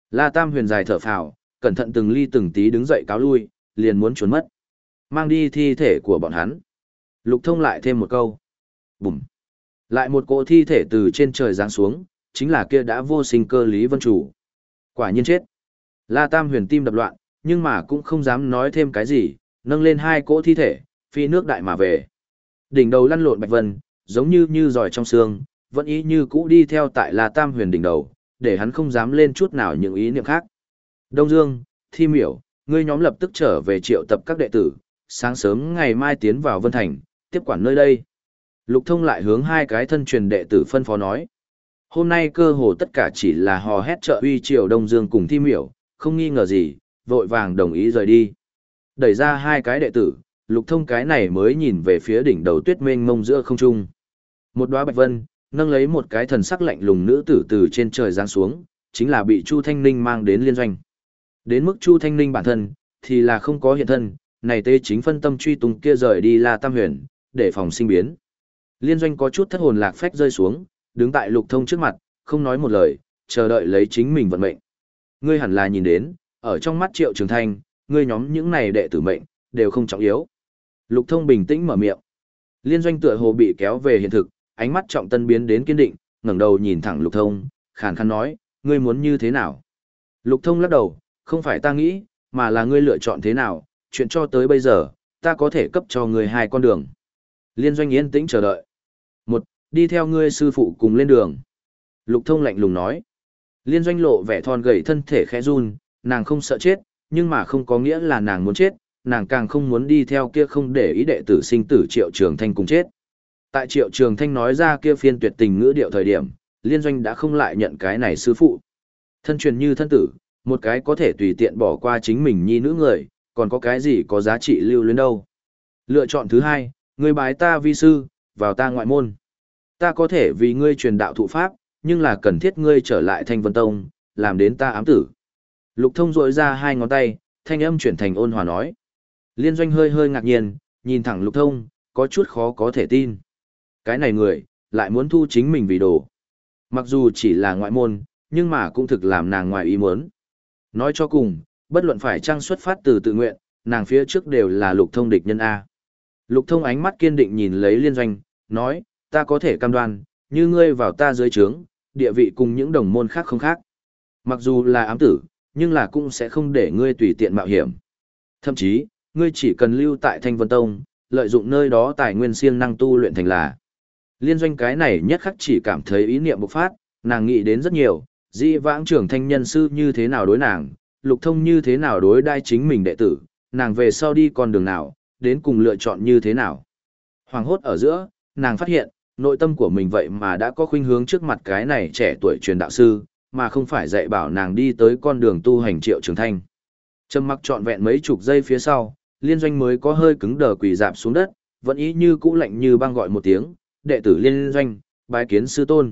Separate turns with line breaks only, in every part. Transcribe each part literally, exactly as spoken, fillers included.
La Tam Huyền dài thở phào, cẩn thận từng ly từng tí đứng dậy cáo lui, liền muốn trốn mất. Mang đi thi thể của bọn hắn. Lục Thông lại thêm một câu. Bùm. Lại một cỗ thi thể từ trên trời giáng xuống, chính là kia đã vô sinh cơ Lý Vân Chủ. Quả nhiên chết. La Tam Huyền tim đập loạn, nhưng mà cũng không dám nói thêm cái gì, nâng lên hai cỗ thi thể, phi nước đại mà về. Đỉnh đầu lăn lộn Bạch Vân, giống như như giỏi trong xương, vẫn ý như cũ đi theo tại La Tam Huyền đỉnh đầu, để hắn không dám lên chút nào những ý niệm khác. Đông Dương, Thi Miểu, ngươi nhóm lập tức trở về triệu tập các đệ tử, sáng sớm ngày mai tiến vào Vân Thành, tiếp quản nơi đây. Lục Thông lại hướng hai cái thân truyền đệ tử phân phó nói. Hôm nay cơ hồ tất cả chỉ là hò hét trợ uy triều Đông Dương cùng Thi Miểu, không nghi ngờ gì, vội vàng đồng ý rời đi. Đẩy ra hai cái đệ tử, Lục Thông cái này mới nhìn về phía đỉnh đầu tuyết mênh mông giữa không trung. Một đóa bạch vân, nâng lấy một cái thần sắc lạnh lùng nữ tử từ trên trời giáng xuống, chính là bị Chu Thanh Ninh mang đến liên doanh. Đến mức Chu Thanh Ninh bản thân, thì là không có hiện thân, này tế chính phân tâm truy tung kia rời đi La Tam Huyền, để phòng sinh biến. Liên doanh có chút thất hồn lạc phách rơi xuống, đứng tại Lục Thông trước mặt, không nói một lời, chờ đợi lấy chính mình vận mệnh. Ngươi hẳn là nhìn đến, ở trong mắt Triệu Trường Thanh, ngươi nhóm những này đệ tử mệnh, đều không trọng yếu. Lục Thông bình tĩnh mở miệng. Liên doanh tựa hồ bị kéo về hiện thực, ánh mắt trọng tân biến đến kiên định, ngẩng đầu nhìn thẳng Lục Thông, khàn khàn nói, ngươi muốn như thế nào? Lục Thông lắc đầu, không phải ta nghĩ, mà là ngươi lựa chọn thế nào, chuyện cho tới bây giờ, ta có thể cấp cho ngươi hai con đường. Liên doanh yên tĩnh chờ đợi. Một, đi theo ngươi sư phụ cùng lên đường. Lục Thông lạnh lùng nói. Liên doanh lộ vẻ thon gầy thân thể khẽ run, nàng không sợ chết, nhưng mà không có nghĩa là nàng muốn chết, nàng càng không muốn đi theo kia không để ý đệ tử sinh tử Triệu Trường Thanh cùng chết. Tại Triệu Trường Thanh nói ra kia phiên tuyệt tình ngữ điệu thời điểm, liên doanh đã không lại nhận cái này sư phụ. Thân truyền như thân tử, một cái có thể tùy tiện bỏ qua chính mình nhi nữ người, còn có cái gì có giá trị lưu luyến đâu. Lựa chọn thứ hai, ngươi bái ta vi sư, vào ta ngoại môn. Ta có thể vì ngươi truyền đạo thụ pháp, nhưng là cần thiết ngươi trở lại Thanh Vân Tông, làm đến ta ám tử. Lục Thông rỗi ra hai ngón tay, thanh âm chuyển thành ôn hòa nói. Liên doanh hơi hơi ngạc nhiên, nhìn thẳng Lục Thông, có chút khó có thể tin. Cái này người, lại muốn thu chính mình vì đồ. Mặc dù chỉ là ngoại môn, nhưng mà cũng thực làm nàng ngoài ý muốn. Nói cho cùng, bất luận phải trang xuất phát từ tự nguyện, nàng phía trước đều là Lục Thông địch nhân A. Lục Thông ánh mắt kiên định nhìn lấy liên doanh, nói, ta có thể cam đoan, như ngươi vào ta dưới trướng, địa vị cùng những đồng môn khác không khác. Mặc dù là ám tử, nhưng là cũng sẽ không để ngươi tùy tiện mạo hiểm. Thậm chí, ngươi chỉ cần lưu tại Thanh Vân Tông, lợi dụng nơi đó tài nguyên siêng năng tu luyện thành là. Liên doanh cái này nhất khắc chỉ cảm thấy ý niệm bộc phát, nàng nghĩ đến rất nhiều, di vãng trưởng thanh nhân sư như thế nào đối nàng, Lục Thông như thế nào đối đai chính mình đệ tử, nàng về sau đi con đường nào, đến cùng lựa chọn như thế nào. Hoàng hốt ở giữa, nàng phát hiện, nội tâm của mình vậy mà đã có khuynh hướng trước mặt cái này trẻ tuổi truyền đạo sư, mà không phải dạy bảo nàng đi tới con đường tu hành Triệu Trường Thanh. Trầm mặc trọn vẹn mấy chục giây phía sau, liên doanh mới có hơi cứng đờ quỳ dạp xuống đất, vẫn ý như cũ lạnh như băng gọi một tiếng, đệ tử liên doanh, bái kiến sư tôn.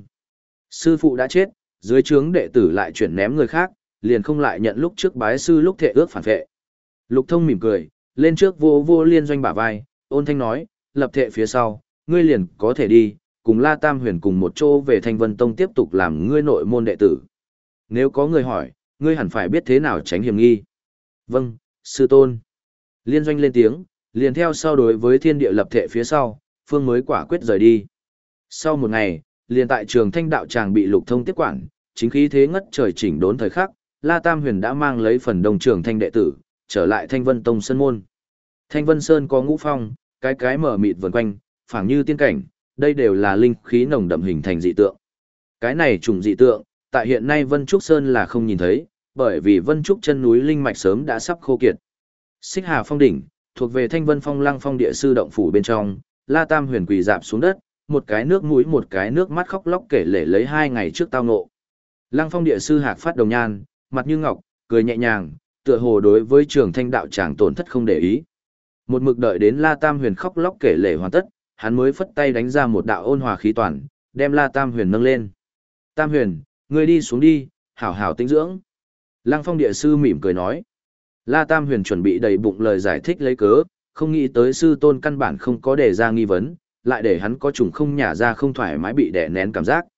Sư phụ đã chết, dưới trướng đệ tử lại chuyển ném người khác, liền không lại nhận lúc trước bái sư lúc thệ ước phản vệ. Lục Thông mỉm cười, lên trước vô vô liên doanh bả vai, ôn thanh nói, lập thệ phía sau, ngươi liền có thể đi, cùng La Tam Huyền cùng một chỗ về Thanh Vân Tông tiếp tục làm ngươi nội môn đệ tử. Nếu có người hỏi, ngươi hẳn phải biết thế nào tránh hiểm nghi. Vâng, sư tôn. Liên doanh lên tiếng, liền theo sau đối với thiên địa lập thệ phía sau, phương mới quả quyết rời đi. Sau một ngày, liền tại trường Thanh đạo tràng bị Lục Thông tiếp quản, chính khí thế ngất trời chỉnh đốn thời khắc, La Tam Huyền đã mang lấy phần đồng trường Thanh đệ tử, trở lại Thanh Vân Tông sân môn. Thanh Vân Sơn có ngũ phong, cái cái mở mịt vần quanh, phảng như tiên cảnh, đây đều là linh khí nồng đậm hình thành dị tượng. Cái này trùng dị tượng, tại hiện nay Vân Trúc Sơn là không nhìn thấy, bởi vì Vân Trúc chân núi linh mạch sớm đã sắp khô kiệt. Xích Hà Phong đỉnh, thuộc về Thanh Vân Phong Lăng Phong địa sư động phủ bên trong, La Tam Huyền quỳ dạp xuống đất, một cái nước mũi một cái nước mắt khóc lóc kể lể lấy hai ngày trước tao ngộ. Lăng Phong địa sư hạc phát đồng nhan, mặt như ngọc, cười nhẹ nhàng, tựa hồ đối với Trường Thanh đạo tràng tổn thất không để ý. Một mực đợi đến La Tam Huyền khóc lóc kể lể hoàn tất, hắn mới phất tay đánh ra một đạo ôn hòa khí toàn, đem La Tam Huyền nâng lên. Tam Huyền, ngươi đi xuống đi, hảo hảo tĩnh dưỡng. Lăng Phong địa sư mỉm cười nói. La Tam Huyền chuẩn bị đầy bụng lời giải thích lấy cớ, không nghĩ tới sư tôn căn bản không có đề ra nghi vấn, lại để hắn có chủng không nhả ra không thoải mái bị đè nén cảm giác.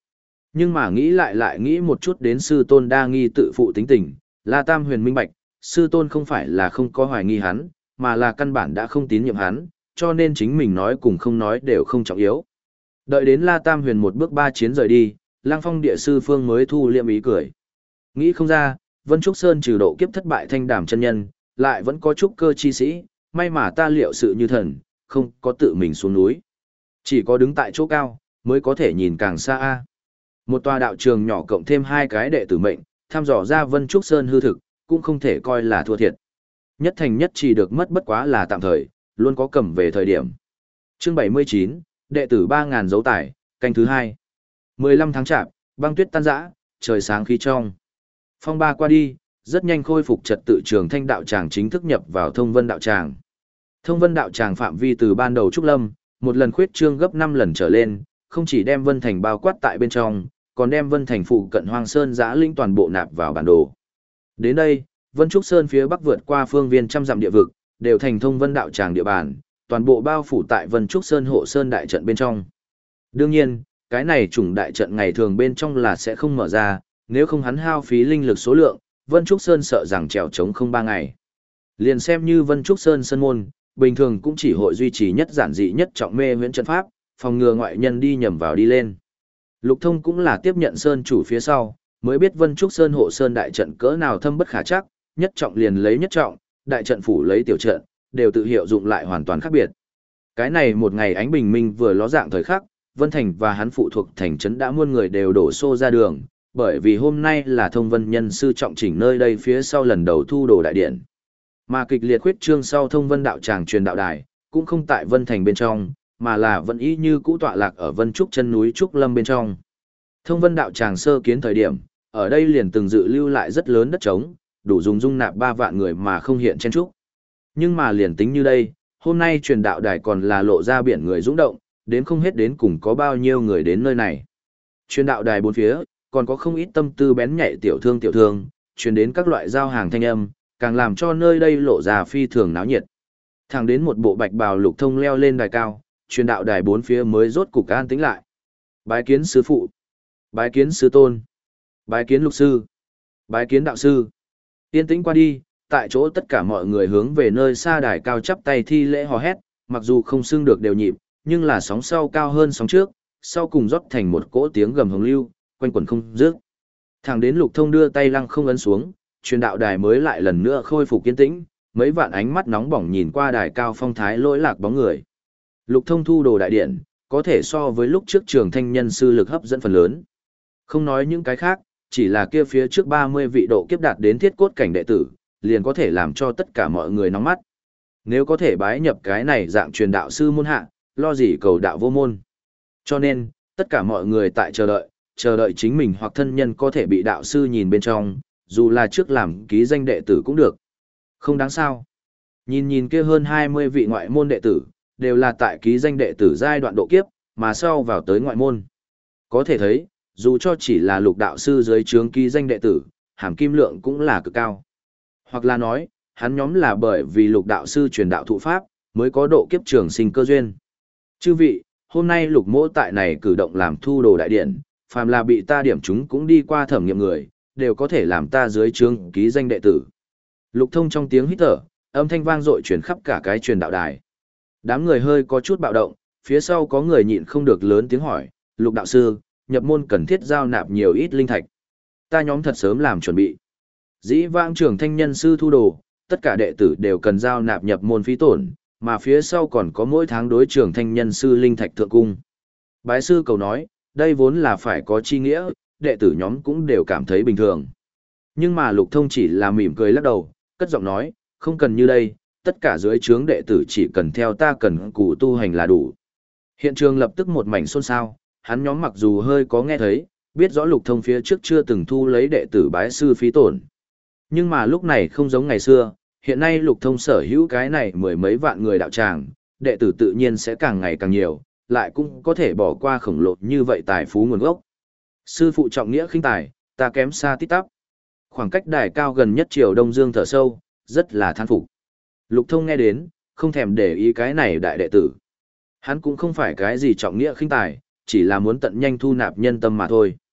Nhưng mà nghĩ lại lại nghĩ một chút đến sư tôn đa nghi tự phụ tính tình, La Tam Huyền minh bạch, sư tôn không phải là không có hoài nghi hắn, mà là căn bản đã không tín nhiệm hắn, cho nên chính mình nói cùng không nói đều không trọng yếu. Đợi đến La Tam Huyền một bước ba chiến rời đi, Lăng Phong địa sư phương mới thu liệm ý cười. Nghĩ không ra, Vân Trúc Sơn trừ độ kiếp thất bại thanh đàm chân nhân, lại vẫn có trúc cơ chi sĩ, may mà ta liệu sự như thần, không có tự mình xuống núi. Chỉ có đứng tại chỗ cao, mới có thể nhìn càng xa a. Một tòa đạo trường nhỏ cộng thêm hai cái đệ tử mệnh, thăm dò ra Vân Trúc Sơn hư thực, cũng không thể coi là thua thiệt. Nhất thành nhất chỉ được mất bất quá là tạm thời, luôn có cầm về thời điểm. Chương bảy mươi chín, đệ tử ba ngàn dấu tải, canh thứ hai. mười lăm tháng chạp, băng tuyết tan rã, trời sáng khí trong. Phong ba qua đi, rất nhanh khôi phục trật tự trường thanh đạo tràng chính thức nhập vào thông vân đạo tràng. Thông vân đạo tràng phạm vi từ ban đầu trúc lâm, một lần khuyết trương gấp năm lần trở lên, không chỉ đem Vân Thành bao quát tại bên trong, còn đem Vân Thành phụ cận Hoang Sơn giã linh toàn bộ nạp vào bản đồ. Đến đây, Vân Trúc Sơn phía bắc vượt qua phương viên trăm dặm địa vực, đều thành thông vân đạo tràng địa bàn, toàn bộ bao phủ tại Vân Trúc Sơn hộ sơn đại trận bên trong. Đương nhiên, cái này chủng đại trận ngày thường bên trong là sẽ không mở ra, nếu không hắn hao phí linh lực số lượng, Vân Trúc Sơn sợ rằng trèo trống không ba ngày. Liền xem như Vân Trúc Sơn sân môn, bình thường cũng chỉ hội duy trì nhất giản dị nhất trọng mê huyễn trận pháp, phòng ngừa ngoại nhân đi nhầm vào đi lên. Lục Thông cũng là tiếp nhận sơn chủ phía sau, mới biết Vân Trúc Sơn hộ sơn đại trận cỡ nào thâm bất khả chắc, nhất trọng liền lấy nhất trọng, đại trận phủ lấy tiểu trận, đều tự hiệu dụng lại hoàn toàn khác biệt. Cái này một ngày ánh bình minh vừa ló dạng thời khắc, Vân Thành và hắn phụ thuộc thành trấn đã muôn người đều đổ xô ra đường, bởi vì hôm nay là thông vân nhân sư trọng chỉnh nơi đây phía sau lần đầu thu đồ đại điện. Mà kịch liệt khuyết trương sau thông vân đạo tràng truyền đạo đài, cũng không tại Vân Thành bên trong, mà là vẫn y như cũ tọa lạc ở Vân Trúc chân núi Trúc Lâm bên trong. Thông vân đạo tràng sơ kiến thời điểm, ở đây liền từng dự lưu lại rất lớn đất trống, đủ dùng dung nạp ba vạn người mà không hiện chen trúc. Nhưng mà liền tính như đây, hôm nay truyền đạo đài còn là lộ ra biển người dũng động, đến không hết đến cùng có bao nhiêu người đến nơi này. Truyền đạo đài bốn phía, còn có không ít tâm tư bén nhạy tiểu thương tiểu thương, truyền đến các loại giao hàng thanh âm, càng làm cho nơi đây lộ ra phi thường náo nhiệt. Thẳng đến một bộ bạch bào Lục Thông leo lên đài cao, truyền đạo đài bốn phía mới rốt cục an tĩnh lại. Bái kiến sư phụ, bái kiến sư tôn, bái kiến lục sư, bái kiến đạo sư. Yên tĩnh qua đi, tại chỗ tất cả mọi người hướng về nơi xa đài cao chắp tay thi lễ hò hét, mặc dù không xưng được đều nhịp, nhưng là sóng sau cao hơn sóng trước, sau cùng rót thành một cỗ tiếng gầm hồng lưu, quanh quẩn không dứt. Thẳng đến Lục Thông đưa tay lăng không ấn xuống, truyền đạo đài mới lại lần nữa khôi phục yên tĩnh, mấy vạn ánh mắt nóng bỏng nhìn qua đài cao phong thái lỗi lạc bóng người. Lục Thông thu đồ đại điện, có thể so với lúc trước trường thanh nhân sư lực hấp dẫn phần lớn. Không nói những cái khác, chỉ là kia phía trước ba mươi vị độ kiếp đạt đến thiết cốt cảnh đệ tử, liền có thể làm cho tất cả mọi người nóng mắt. Nếu có thể bái nhập cái này dạng truyền đạo sư môn hạ, lo gì cầu đạo vô môn. Cho nên, tất cả mọi người tại chờ đợi, chờ đợi chính mình hoặc thân nhân có thể bị đạo sư nhìn bên trong, dù là trước làm ký danh đệ tử cũng được. Không đáng sao. Nhìn nhìn kia hơn hai mươi vị ngoại môn đệ tử, đều là tại ký danh đệ tử giai đoạn độ kiếp, mà sau vào tới ngoại môn. Có thể thấy, dù cho chỉ là lục đạo sư dưới trướng ký danh đệ tử, hàm kim lượng cũng là cực cao. Hoặc là nói, hắn nhóm là bởi vì lục đạo sư truyền đạo thụ pháp, mới có độ kiếp trường sinh cơ duyên. Chư vị, hôm nay lục mỗ tại này cử động làm thu đồ đại điện, phàm là bị ta điểm chúng cũng đi qua thẩm nghiệm người, đều có thể làm ta dưới trướng ký danh đệ tử. Lục Thông trong tiếng hít thở, âm thanh vang dội truyền khắp cả cái truyền đạo đài. Đám người hơi có chút bạo động, phía sau có người nhịn không được lớn tiếng hỏi, Lục đạo sư, nhập môn cần thiết giao nạp nhiều ít linh thạch. Ta nhóm thật sớm làm chuẩn bị. Dĩ vãng trưởng thanh nhân sư thu đồ, tất cả đệ tử đều cần giao nạp nhập môn phí tổn, mà phía sau còn có mỗi tháng đối trưởng thanh nhân sư linh thạch thượng cung. Bái sư cầu nói, đây vốn là phải có chi nghĩa, đệ tử nhóm cũng đều cảm thấy bình thường. Nhưng mà Lục Thông chỉ là mỉm cười lắc đầu, cất giọng nói, không cần như đây, tất cả dưới trướng đệ tử chỉ cần theo ta cần cù tu hành là đủ. Hiện trường lập tức một mảnh xôn xao, hắn nhóm mặc dù hơi có nghe thấy, biết rõ Lục Thông phía trước chưa từng thu lấy đệ tử bái sư phí tổn. Nhưng mà lúc này không giống ngày xưa, hiện nay Lục Thông sở hữu cái này mười mấy vạn người đạo tràng, đệ tử tự nhiên sẽ càng ngày càng nhiều, lại cũng có thể bỏ qua khổng lồ như vậy tài phú nguồn gốc. Sư phụ trọng nghĩa khinh tài, ta kém xa tít tắp. Khoảng cách đài cao gần nhất Triều Đông Dương thở sâu, rất là than phục. Lục Thông nghe đến, không thèm để ý cái này đại đệ tử. Hắn cũng không phải cái gì trọng nghĩa khinh tài, chỉ là muốn tận nhanh thu nạp nhân tâm mà thôi.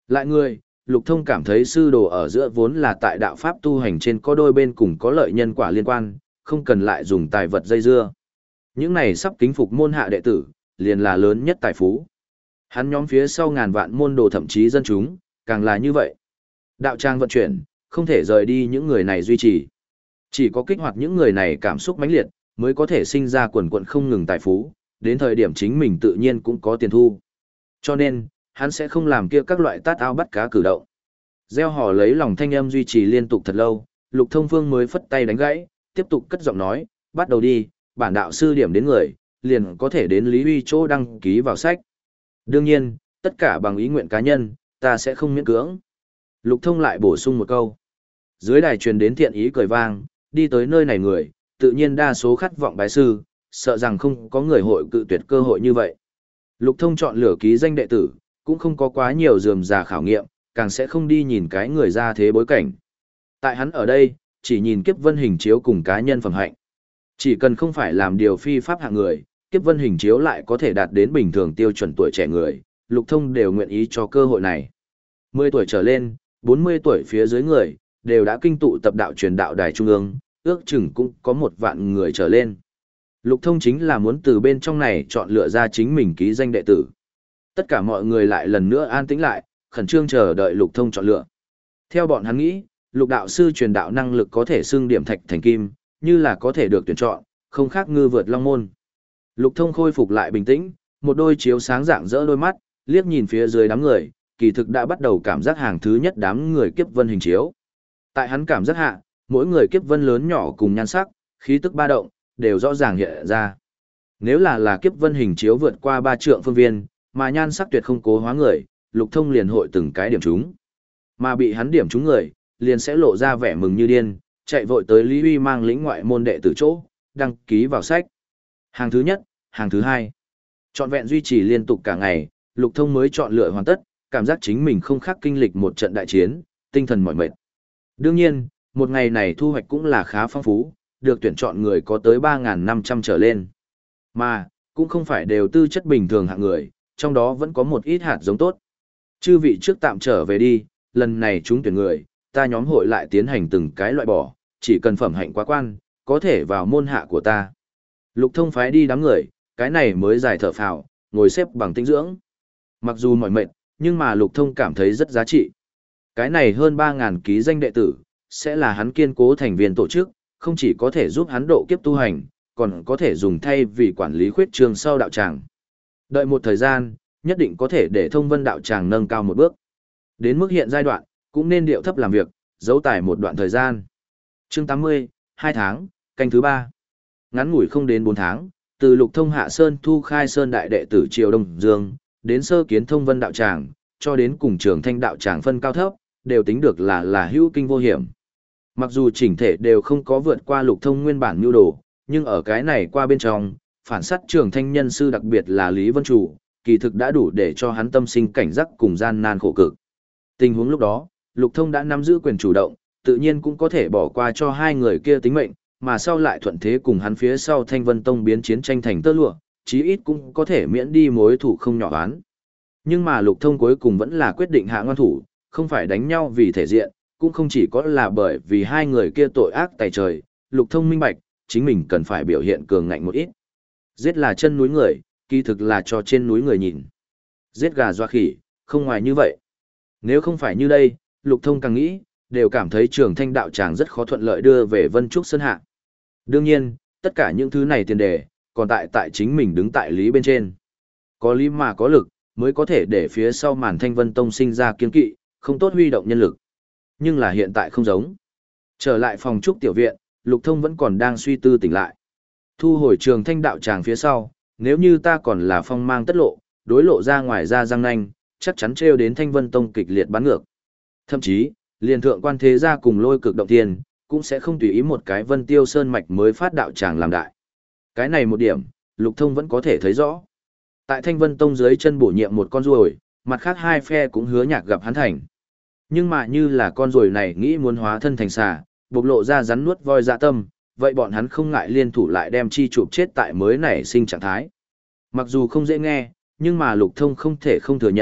Lại người, Lục Thông cảm thấy sư đồ ở giữa vốn là tại đạo pháp tu hành trên có đôi bên cùng có lợi nhân quả liên quan, không cần lại dùng tài vật dây dưa. Những này sắp kính phục môn hạ đệ tử, liền là lớn nhất tài phú. Hắn nhóm phía sau ngàn vạn môn đồ thậm chí dân chúng, càng là như vậy. Đạo trang vận chuyển, không thể rời đi những người này duy trì. Chỉ có kích hoạt những người này cảm xúc mãnh liệt, mới có thể sinh ra quần quận không ngừng tài phú, đến thời điểm chính mình tự nhiên cũng có tiền thu. Cho nên, hắn sẽ không làm kia các loại tát ao bắt cá cử động. Gieo hò lấy lòng thanh âm duy trì liên tục thật lâu, Lục Thông Phương mới phất tay đánh gãy, tiếp tục cất giọng nói, bắt đầu đi, bản đạo sư điểm đến người, liền có thể đến Lý Huy chỗ đăng ký vào sách. Đương nhiên, tất cả bằng ý nguyện cá nhân, ta sẽ không miễn cưỡng. Lục Thông lại bổ sung một câu. Dưới đài truyền đến thiện ý cười vang, đi tới nơi này người, tự nhiên đa số khát vọng bái sư, sợ rằng không có người hội cự tuyệt cơ hội như vậy. Lục Thông chọn lựa ký danh đệ tử, cũng không có quá nhiều rườm rà khảo nghiệm, càng sẽ không đi nhìn cái người ra thế bối cảnh. Tại hắn ở đây, chỉ nhìn kiếp vân hình chiếu cùng cá nhân phẩm hạnh. Chỉ cần không phải làm điều phi pháp hạng người, kiếp vân hình chiếu lại có thể đạt đến bình thường tiêu chuẩn tuổi trẻ người, Lục Thông đều nguyện ý cho cơ hội này. mười tuổi trở lên, bốn mươi tuổi phía dưới người, đều đã kinh tụ tập đạo truyền đạo đài trung ương, ước chừng cũng có một vạn người trở lên. Lục Thông chính là muốn từ bên trong này chọn lựa ra chính mình ký danh đệ tử. Tất cả mọi người lại lần nữa an tĩnh lại, khẩn trương chờ đợi Lục Thông chọn lựa. Theo bọn hắn nghĩ, Lục đạo sư truyền đạo năng lực có thể xưng điểm thạch thành kim, như là có thể được tuyển chọn, không khác ngư vượt long môn. Lục Thông khôi phục lại bình tĩnh, một đôi chiếu sáng rạng rỡ đôi mắt, liếc nhìn phía dưới đám người, kỳ thực đã bắt đầu cảm giác hàng thứ nhất đám người kiếp vân hình chiếu. Tại hắn cảm giác hạ, mỗi người kiếp vân lớn nhỏ cùng nhan sắc, khí tức ba động, đều rõ ràng hiện ra. Nếu là là kiếp vân hình chiếu vượt qua ba trượng phương viên, mà nhan sắc tuyệt không cố hóa người, Lục Thông liền hội từng cái điểm trúng. Mà bị hắn điểm trúng người, liền sẽ lộ ra vẻ mừng như điên, chạy vội tới Lý Huy mang lĩnh ngoại môn đệ tử chỗ, đăng ký vào sách. Hàng thứ nhất, hàng thứ hai. Chọn vẹn duy trì liên tục cả ngày, Lục Thông mới chọn lựa hoàn tất, cảm giác chính mình không khác kinh lịch một trận đại chiến, tinh thần mỏi mệt. Đương nhiên, một ngày này thu hoạch cũng là khá phong phú, được tuyển chọn người có tới ba nghìn năm trăm trở lên. Mà, cũng không phải đều tư chất bình thường hạng người, trong đó vẫn có một ít hạt giống tốt. Chư vị trước tạm trở về đi, lần này chúng tuyển người, ta nhóm hội lại tiến hành từng cái loại bỏ, chỉ cần phẩm hạnh quá quan, có thể vào môn hạ của ta. Lục Thông phái đi đám người, cái này mới giải thở phào, ngồi xếp bằng tinh dưỡng. Mặc dù mỏi mệt, nhưng mà Lục Thông cảm thấy rất giá trị. Cái này hơn ba nghìn ký danh đệ tử, sẽ là hắn kiên cố thành viên tổ chức, không chỉ có thể giúp hắn độ kiếp tu hành, còn có thể dùng thay vì quản lý khuyết trường sau đạo tràng. Đợi một thời gian, nhất định có thể để thông vân đạo tràng nâng cao một bước. Đến mức hiện giai đoạn, cũng nên điệu thấp làm việc, giấu tài một đoạn thời gian. Chương tám mươi, hai tháng, canh thứ ba. Ngắn ngủi không đến bốn tháng, từ Lục Thông hạ sơn thu khai sơn đại đệ tử Triều Đông Dương, đến sơ kiến thông vân đạo tràng, cho đến cùng trường thanh đạo tràng phân cao thấp, đều tính được là là hữu kinh vô hiểm. Mặc dù chỉnh thể đều không có vượt qua Lục Thông nguyên bản nhu đồ, nhưng ở cái này qua bên trong, phản sát trường thanh nhân sư đặc biệt là Lý Vân Chủ, kỳ thực đã đủ để cho hắn tâm sinh cảnh giác cùng gian nan khổ cực. Tình huống lúc đó, Lục Thông đã nắm giữ quyền chủ động, tự nhiên cũng có thể bỏ qua cho hai người kia tính mệnh, mà sau lại thuận thế cùng hắn phía sau Thanh Vân Tông biến chiến tranh thành tơ lụa, chí ít cũng có thể miễn đi mối thủ không nhỏ oán. Nhưng mà Lục Thông cuối cùng vẫn là quyết định hạ ngoan thủ, không phải đánh nhau vì thể diện, cũng không chỉ có là bởi vì hai người kia tội ác tày trời, Lục Thông minh bạch, chính mình cần phải biểu hiện cường ngạnh một ít. Giết là chân núi người, kỳ thực là cho trên núi người nhìn. Giết gà doa khỉ, không ngoài như vậy. Nếu không phải như đây, Lục Thông càng nghĩ, đều cảm thấy Trường Thanh đạo tràng rất khó thuận lợi đưa về Vân Trúc Sơn hạ. Đương nhiên, tất cả những thứ này tiền đề, còn tại tại chính mình đứng tại lý bên trên. Có lý mà có lực, mới có thể để phía sau màn Thanh Vân Tông sinh ra kiên kỵ, không tốt huy động nhân lực. Nhưng là hiện tại không giống. Trở lại phòng trúc tiểu viện, Lục Thông vẫn còn đang suy tư tỉnh lại. Thu hồi Trường Thanh đạo tràng phía sau, nếu như ta còn là phong mang tất lộ, đối lộ ra ngoài ra răng nanh, chắc chắn trêu đến Thanh Vân Tông kịch liệt bắn ngược. Thậm chí, liền thượng quan thế gia cùng Lôi Cực động tiền, cũng sẽ không tùy ý một cái Vân Tiêu Sơn mạch mới phát đạo tràng làm đại. Cái này một điểm, Lục Thông vẫn có thể thấy rõ. Tại Thanh Vân Tông dưới chân bổ nhiệm một con ruồi, mặt khác hai phe cũng hứa nhạc gặp hắn thành. Nhưng mà như là con ruồi này nghĩ muốn hóa thân thành xà, bộc lộ ra rắn nuốt voi dạ tâm, vậy bọn hắn không ngại liên thủ lại đem chi chụp chết tại mới nảy sinh trạng thái. Mặc dù không dễ nghe, nhưng mà Lục Thông không thể không thừa nhận,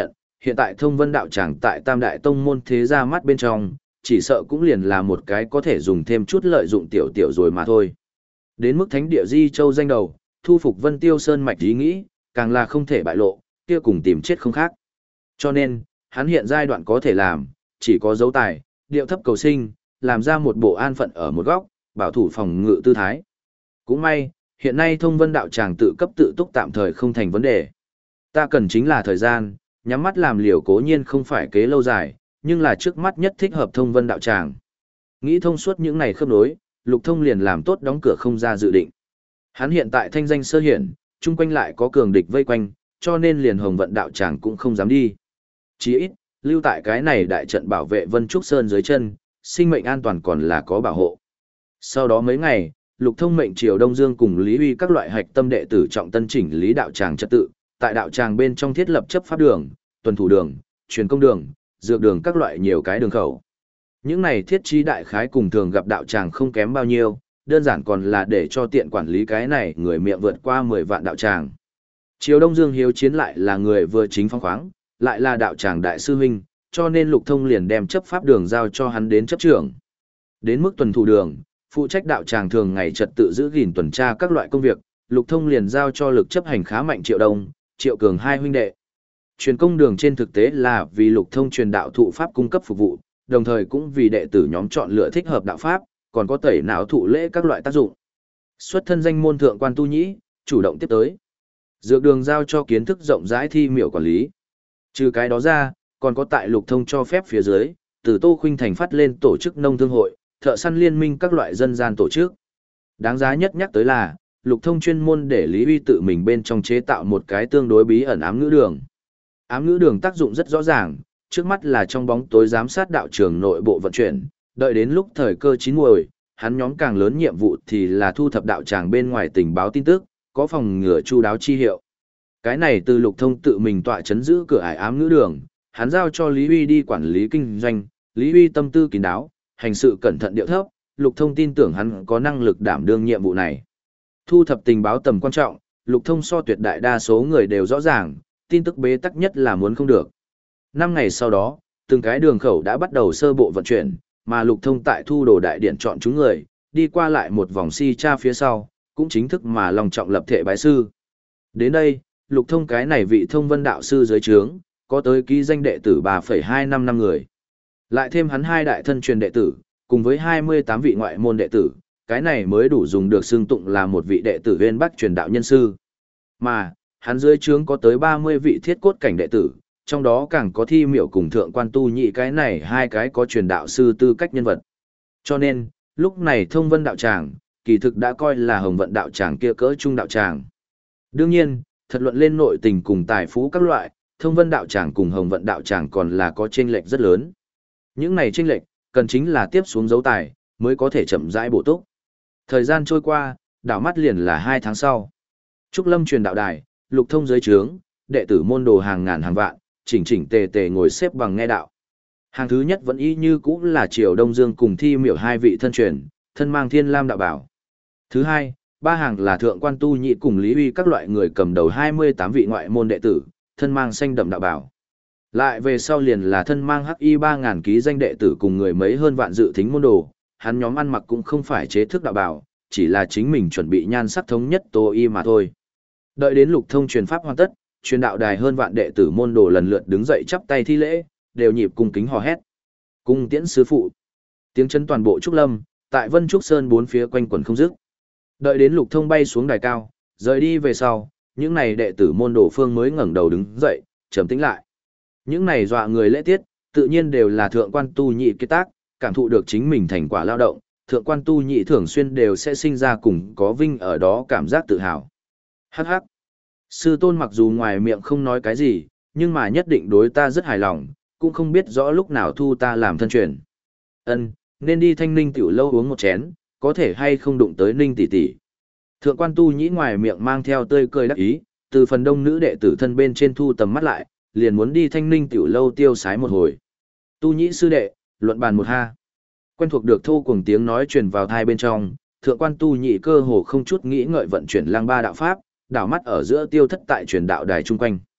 Hiện tại thông vân đạo tràng tại tam đại tông môn thế gia mắt bên trong, chỉ sợ cũng liền là một cái có thể dùng thêm chút lợi dụng tiểu tiểu rồi mà thôi. Đến mức thánh địa Di Châu danh đầu, thu phục Vân Tiêu Sơn mạch ý nghĩ, càng là không thể bại lộ, kia cùng tìm chết không khác. Cho nên, hắn hiện giai đoạn có thể làm, chỉ có dấu tài, điệu thấp cầu sinh, làm ra một bộ an phận ở một góc, bảo thủ phòng ngự tư thái. Cũng may, hiện nay thông vân đạo tràng tự cấp tự túc tạm thời không thành vấn đề. Ta cần chính là thời gian, nhắm mắt làm liều cố nhiên không phải kế lâu dài, nhưng là trước mắt nhất thích hợp thông vân đạo tràng. Nghĩ thông suốt những này khớp nối, Lục Thông liền làm tốt đóng cửa không ra dự định. Hắn hiện tại thanh danh sơ hiển, chung quanh lại có cường địch vây quanh, cho nên liền hồng vận đạo tràng cũng không dám đi. Chỉ ít, lưu tại cái này đại trận bảo vệ Vân Trúc Sơn dưới chân, sinh mệnh an toàn còn là có bảo hộ. Sau đó mấy ngày, Lục Thông mệnh Triều Đông Dương cùng Lý Huy các loại hạch tâm đệ tử trọng tân chỉnh lý đạo tràng trật tự, tại đạo tràng bên trong thiết lập chấp pháp đường, tuần thủ đường, truyền công đường, dược đường các loại nhiều cái đường khẩu. Những này thiết trí đại khái cùng thường gặp đạo tràng không kém bao nhiêu, đơn giản còn là để cho tiện quản lý cái này người miệng vượt qua mười vạn đạo tràng. Triều Đông Dương hiếu chiến lại là người vừa chính phong khoáng, lại là đạo tràng đại sư huynh, cho nên Lục Thông liền đem chấp pháp đường giao cho hắn đến chấp trưởng. Đến mức tuần thủ đường, phụ trách đạo tràng thường ngày trật tự giữ gìn tuần tra các loại công việc, Lục Thông liền giao cho lực chấp hành khá mạnh Triệu Đông, Triệu Cường hai huynh đệ. Truyền công đường trên thực tế là vì Lục Thông truyền đạo thụ pháp cung cấp phục vụ, đồng thời cũng vì đệ tử nhóm chọn lựa thích hợp đạo pháp, còn có tẩy não thụ lễ các loại tác dụng. Xuất thân danh môn thượng quan tu nhĩ, chủ động tiếp tới. Dược đường giao cho kiến thức rộng rãi thi miểu quản lý. Trừ cái đó ra, còn có tại Lục Thông cho phép phía dưới, từ Tô Khuynh thành phát lên tổ chức nông thương hội, thợ săn liên minh các loại dân gian tổ chức. Đáng giá nhất nhắc tới là, Lục Thông chuyên môn để Lý Huy tự mình bên trong chế tạo một cái tương đối bí ẩn ám ngữ đường. Ám ngữ đường tác dụng rất rõ ràng, trước mắt là trong bóng tối giám sát đạo trường nội bộ vận chuyển, đợi đến lúc thời cơ chín muồi, hắn nhóm càng lớn nhiệm vụ thì là thu thập đạo tràng bên ngoài tình báo tin tức, có phòng ngừa chu đáo chi hiệu. Cái này từ Lục Thông tự mình tọa chấn giữ cửa ải ám ngữ đường, hắn giao cho Lý Huy đi quản lý kinh doanh, Lý Huy tâm tư kín đáo, hành sự cẩn thận điệu thấp, Lục Thông tin tưởng hắn có năng lực đảm đương nhiệm vụ này. Thu thập tình báo tầm quan trọng, Lục Thông so tuyệt đại đa số người đều rõ ràng, tin tức bế tắc nhất là muốn không được. Năm ngày sau đó, từng cái đường khẩu đã bắt đầu sơ bộ vận chuyển, mà Lục Thông tại thu đồ đại điện chọn chúng người, đi qua lại một vòng si tra phía sau, cũng chính thức mà lòng trọng lập thể bái sư. Đến đây, Lục Thông cái này vị thông vân đạo sư dưới trướng, có tới ký danh đệ tử ba phẩy hai năm năm người. Lại thêm hắn hai đại thân truyền đệ tử, cùng với hai mươi tám vị ngoại môn đệ tử, cái này mới đủ dùng được xưng tụng là một vị đệ tử viên bắc truyền đạo nhân sư. Mà, hắn dưới trướng có tới ba mươi vị thiết cốt cảnh đệ tử, trong đó càng có thi miểu cùng thượng quan tu nhị cái này hai cái có truyền đạo sư tư cách nhân vật. Cho nên, lúc này thông vân đạo tràng, kỳ thực đã coi là hồng vận đạo tràng kia cỡ trung đạo tràng. Đương nhiên, thật luận lên nội tình cùng tài phú các loại, thông vân đạo tràng cùng hồng vận đạo tràng còn là có chênh lệch rất lớn. Những này chênh lệch, cần chính là tiếp xuống dấu tài, mới có thể chậm rãi bổ túc. Thời gian trôi qua, đảo mắt liền là hai tháng sau. Trúc Lâm truyền đạo đài, Lục Thông dưới trướng, đệ tử môn đồ hàng ngàn hàng vạn, chỉnh chỉnh tề tề ngồi xếp bằng nghe đạo. Hàng thứ nhất vẫn y như cũ là Triều Đông Dương cùng thi miểu hai vị thân truyền, thân mang thiên lam đạo bảo. Thứ hai, ba hàng là thượng quan tu nhị cùng Lý Huy các loại người cầm đầu hai mươi tám vị ngoại môn đệ tử, thân mang xanh đậm đạo bảo. Lại về sau liền là thân mang hắc y ba ngàn ký danh đệ tử cùng người mấy hơn vạn dự thính môn đồ, hắn nhóm ăn mặc cũng không phải chế thức đạo bảo, chỉ là chính mình chuẩn bị nhan sắc thống nhất tô y mà thôi. Đợi đến Lục Thông truyền pháp hoàn tất, truyền đạo đài hơn vạn đệ tử môn đồ lần lượt đứng dậy chắp tay thi lễ, đều nhịp cung kính hò hét. Cung tiễn sư phụ. Tiếng chân toàn bộ trúc lâm, tại Vân Trúc Sơn bốn phía quanh quẩn không dứt. Đợi đến Lục Thông bay xuống đài cao, rời đi về sau, những này đệ tử môn đồ phương mới ngẩng đầu đứng dậy, trầm tĩnh lại. Những này dọa người lễ tiết, tự nhiên đều là thượng quan tu nhị kết tác, cảm thụ được chính mình thành quả lao động, thượng quan tu nhị thường xuyên đều sẽ sinh ra cùng có vinh ở đó cảm giác tự hào. Hắc hắc. Sư tôn mặc dù ngoài miệng không nói cái gì, nhưng mà nhất định đối ta rất hài lòng, cũng không biết rõ lúc nào thu ta làm thân truyền. Ân, nên đi Thanh Ninh tiểu lâu uống một chén, có thể hay không đụng tới Ninh tỷ tỷ. Thượng quan tu nhĩ ngoài miệng mang theo tươi cười đắc ý, từ phần đông nữ đệ tử thân bên trên thu tầm mắt lại, liền muốn đi Thanh Ninh tiểu lâu tiêu sái một hồi. Tu nhĩ sư đệ, luận bàn một ha. Quen thuộc được thô cuồng tiếng nói truyền vào thai bên trong, thượng quan tu nhị cơ hồ không chút nghĩ ngợi vận chuyển lang ba đạo pháp, đảo mắt ở giữa tiêu thất tại truyền đạo đài chung quanh.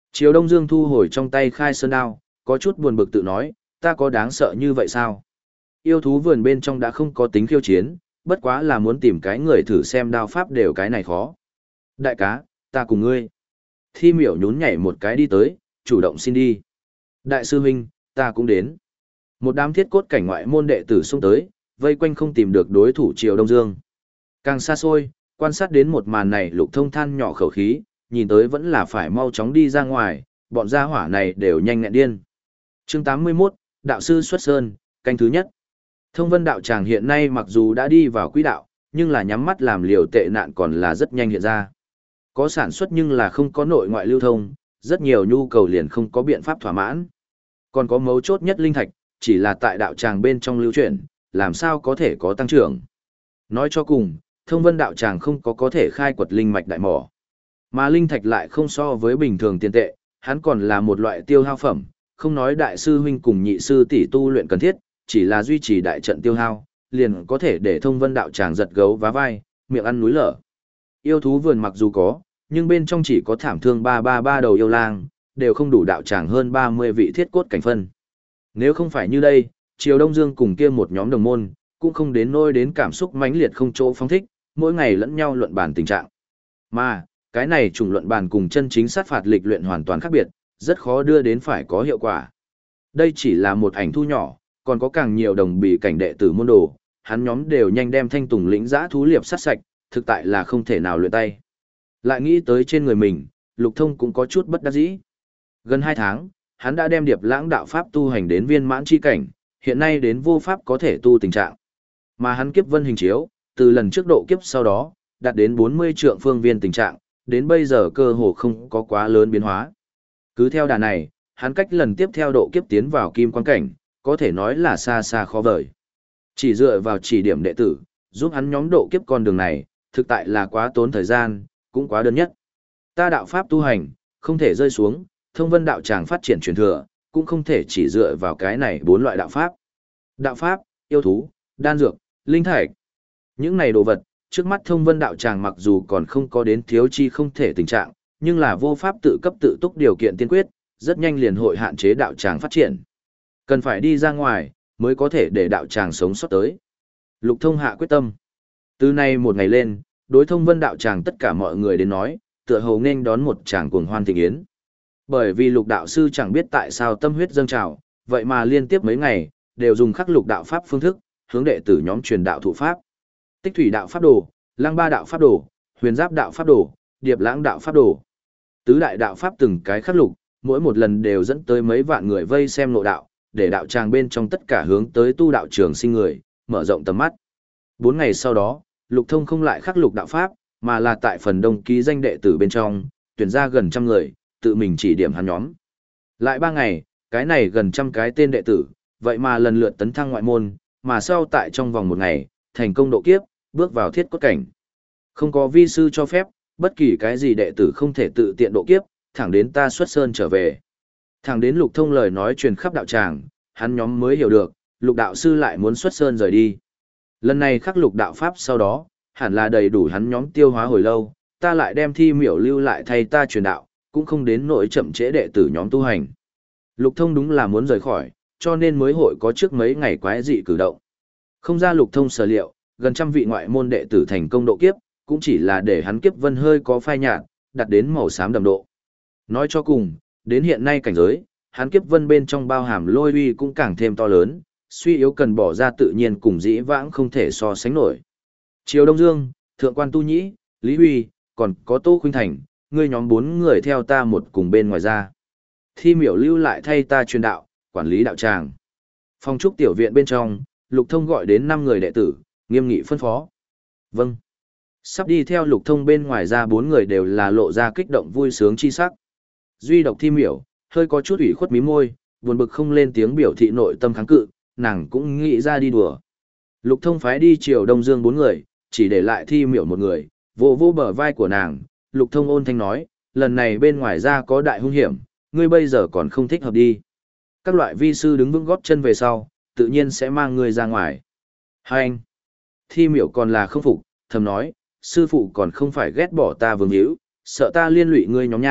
Triều Đông Dương thu hồi trong tay khai sơn đao, có chút buồn bực tự nói, ta có đáng sợ như vậy sao? Yêu thú vườn bên trong đã không có tính khiêu chiến, bất quá là muốn tìm cái người thử xem đao pháp đều cái này khó. Đại cá, ta cùng ngươi. Thi miểu nhún nhảy một cái đi tới, chủ động xin đi. Đại sư huynh, ta cũng đến. Một đám thiết cốt cảnh ngoại môn đệ tử xông tới, vây quanh không tìm được đối thủ Triều Đông Dương. Càng xa xôi, quan sát đến một màn này Lục Thông than nhỏ khẩu khí, nhìn tới vẫn là phải mau chóng đi ra ngoài, bọn gia hỏa này đều nhanh nghẹn điên. Chương tám mươi mốt, Đạo sư xuất sơn, canh thứ nhất. Thông Vân đạo tràng hiện nay mặc dù đã đi vào quỹ đạo, nhưng là nhắm mắt làm liều tệ nạn còn là rất nhanh hiện ra. Có sản xuất nhưng là không có nội ngoại lưu thông, rất nhiều nhu cầu liền không có biện pháp thỏa mãn. Còn có mấu chốt nhất linh thạch, chỉ là tại đạo tràng bên trong lưu chuyển, làm sao có thể có tăng trưởng. Nói cho cùng, Thông Vân đạo tràng không có có thể khai quật linh mạch đại mỏ. Mà linh thạch lại không so với bình thường tiền tệ, hắn còn là một loại tiêu hao phẩm, không nói đại sư huynh cùng nhị sư tỷ tu luyện cần thiết, chỉ là duy trì đại trận tiêu hao, liền có thể để Thông Vân đạo tràng giật gấu vá vai, miệng ăn núi lở. Yêu thú vườn mặc dù có, nhưng bên trong chỉ có thảm thương ba ba ba đầu yêu lang, đều không đủ đạo tràng hơn ba mươi vị thiết cốt cảnh phân. Nếu không phải như đây, Triều Đông Dương cùng kia một nhóm đồng môn, cũng không đến nôi đến cảm xúc mãnh liệt không chỗ phóng thích, mỗi ngày lẫn nhau luận bàn tình trạng. Mà, cái này trùng luận bàn cùng chân chính sát phạt lịch luyện hoàn toàn khác biệt, rất khó đưa đến phải có hiệu quả. Đây chỉ là một ảnh thu nhỏ, còn có càng nhiều đồng bì cảnh đệ tử môn đồ, hắn nhóm đều nhanh đem thanh tùng lĩnh giã thú liệp sát sạch, thực tại là không thể nào luyện tay. Lại nghĩ tới trên người mình, Lục Thông cũng có chút bất đắc dĩ. Gần hai tháng, hắn đã đem điệp lãng đạo pháp tu hành đến viên mãn chi cảnh, hiện nay đến vô pháp có thể tu tình trạng. Mà hắn kiếp vân hình chiếu, từ lần trước độ kiếp sau đó, đạt đến bốn mươi trượng phương viên tình trạng, đến bây giờ cơ hồ không có quá lớn biến hóa. Cứ theo đà này, hắn cách lần tiếp theo độ kiếp tiến vào kim quan cảnh, có thể nói là xa xa khó vời. Chỉ dựa vào chỉ điểm đệ tử, giúp hắn nhóm độ kiếp con đường này, thực tại là quá tốn thời gian, cũng quá đơn nhất. Ta đạo pháp tu hành, không thể rơi xuống, Thông Vân đạo tràng phát triển truyền thừa, cũng không thể chỉ dựa vào cái này bốn loại đạo pháp. Đạo pháp, yêu thú, đan dược, linh thạch. Những này đồ vật, trước mắt Thông Vân đạo tràng mặc dù còn không có đến thiếu chi không thể tình trạng, nhưng là vô pháp tự cấp tự túc điều kiện tiên quyết, rất nhanh liền hội hạn chế đạo tràng phát triển. Cần phải đi ra ngoài, mới có thể để đạo tràng sống sót tới. Lục Thông hạ quyết tâm. Từ nay một ngày lên, đối Thông Vân đạo tràng tất cả mọi người đến nói, tựa hồ nên đón một tràng cuồng hoan thịnh yến. Bởi vì Lục đạo sư chẳng biết tại sao tâm huyết dâng trào, vậy mà liên tiếp mấy ngày, đều dùng khắc lục đạo pháp phương thức, hướng đệ tử nhóm truyền đạo thụ pháp. Tích thủy đạo pháp đồ, lăng ba đạo pháp đồ, huyền giáp đạo pháp đồ, điệp lãng đạo pháp đồ. Tứ đại đạo pháp từng cái khắc lục, mỗi một lần đều dẫn tới mấy vạn người vây xem nội đạo, để đạo tràng bên trong tất cả hướng tới tu đạo trường sinh người, mở rộng tầm mắt. Bốn ngày sau đó, Lục Thông không lại khắc lục đạo pháp, mà là tại phần đông ký danh đệ tử bên trong, tuyển ra gần trăm người, tự mình chỉ điểm hắn nhóm. Lại ba ngày, cái này gần trăm cái tên đệ tử, vậy mà lần lượt tấn thăng ngoại môn, mà sau tại trong vòng một ngày, thành công độ kiếp, bước vào thiết cốt cảnh. Không có vi sư cho phép, bất kỳ cái gì đệ tử không thể tự tiện độ kiếp, thẳng đến ta xuất sơn trở về. Thẳng đến Lục Thông lời nói truyền khắp đạo tràng, hắn nhóm mới hiểu được, Lục đạo sư lại muốn xuất sơn rời đi. Lần này khắc lục đạo pháp sau đó, hẳn là đầy đủ hắn nhóm tiêu hóa hồi lâu, ta lại đem thi miểu lưu lại thay ta truyền đạo, cũng không đến nỗi chậm trễ đệ tử nhóm tu hành. Lục Thông đúng là muốn rời khỏi, cho nên mới hội có trước mấy ngày quái dị cử động. Không ra Lục Thông sở liệu, gần trăm vị ngoại môn đệ tử thành công độ kiếp, cũng chỉ là để hắn kiếp vân hơi có phai nhạt, đặt đến màu xám đậm độ. Nói cho cùng, đến hiện nay cảnh giới, hắn kiếp vân bên trong bao hàm lôi uy cũng càng thêm to lớn, suy yếu cần bỏ ra tự nhiên cùng dĩ vãng không thể so sánh nổi. Triều Đông Dương, Thượng quan Tu Nhĩ, Lý Huy, còn có Tô Khuynh Thành, ngươi nhóm bốn người theo ta một cùng bên ngoài ra. Thi miểu lưu lại thay ta truyền đạo, quản lý đạo tràng. Phòng trúc tiểu viện bên trong, Lục Thông gọi đến năm người đệ tử, nghiêm nghị phân phó. Vâng. Sắp đi theo Lục Thông bên ngoài ra bốn người đều là lộ ra kích động vui sướng chi sắc. Duy độc Thi miểu, hơi có chút ủy khuất mí môi, buồn bực không lên tiếng biểu thị nội tâm kháng cự, nàng cũng nghĩ ra đi đùa. Lục Thông phái đi Triều Đông Dương bốn người, chỉ để lại Thi miểu một người, vô vô bờ vai của nàng. Lục Thông ôn thanh nói, lần này bên ngoài ra có đại hung hiểm, ngươi bây giờ còn không thích hợp đi. Các loại vi sư đứng vững gót chân về sau, tự nhiên sẽ mang ngươi ra ngoài. Hai anh. Thi miểu còn là không phục, thầm nói, sư phụ còn không phải ghét bỏ ta vương hữu, sợ ta liên lụy ngươi nhóm nhà,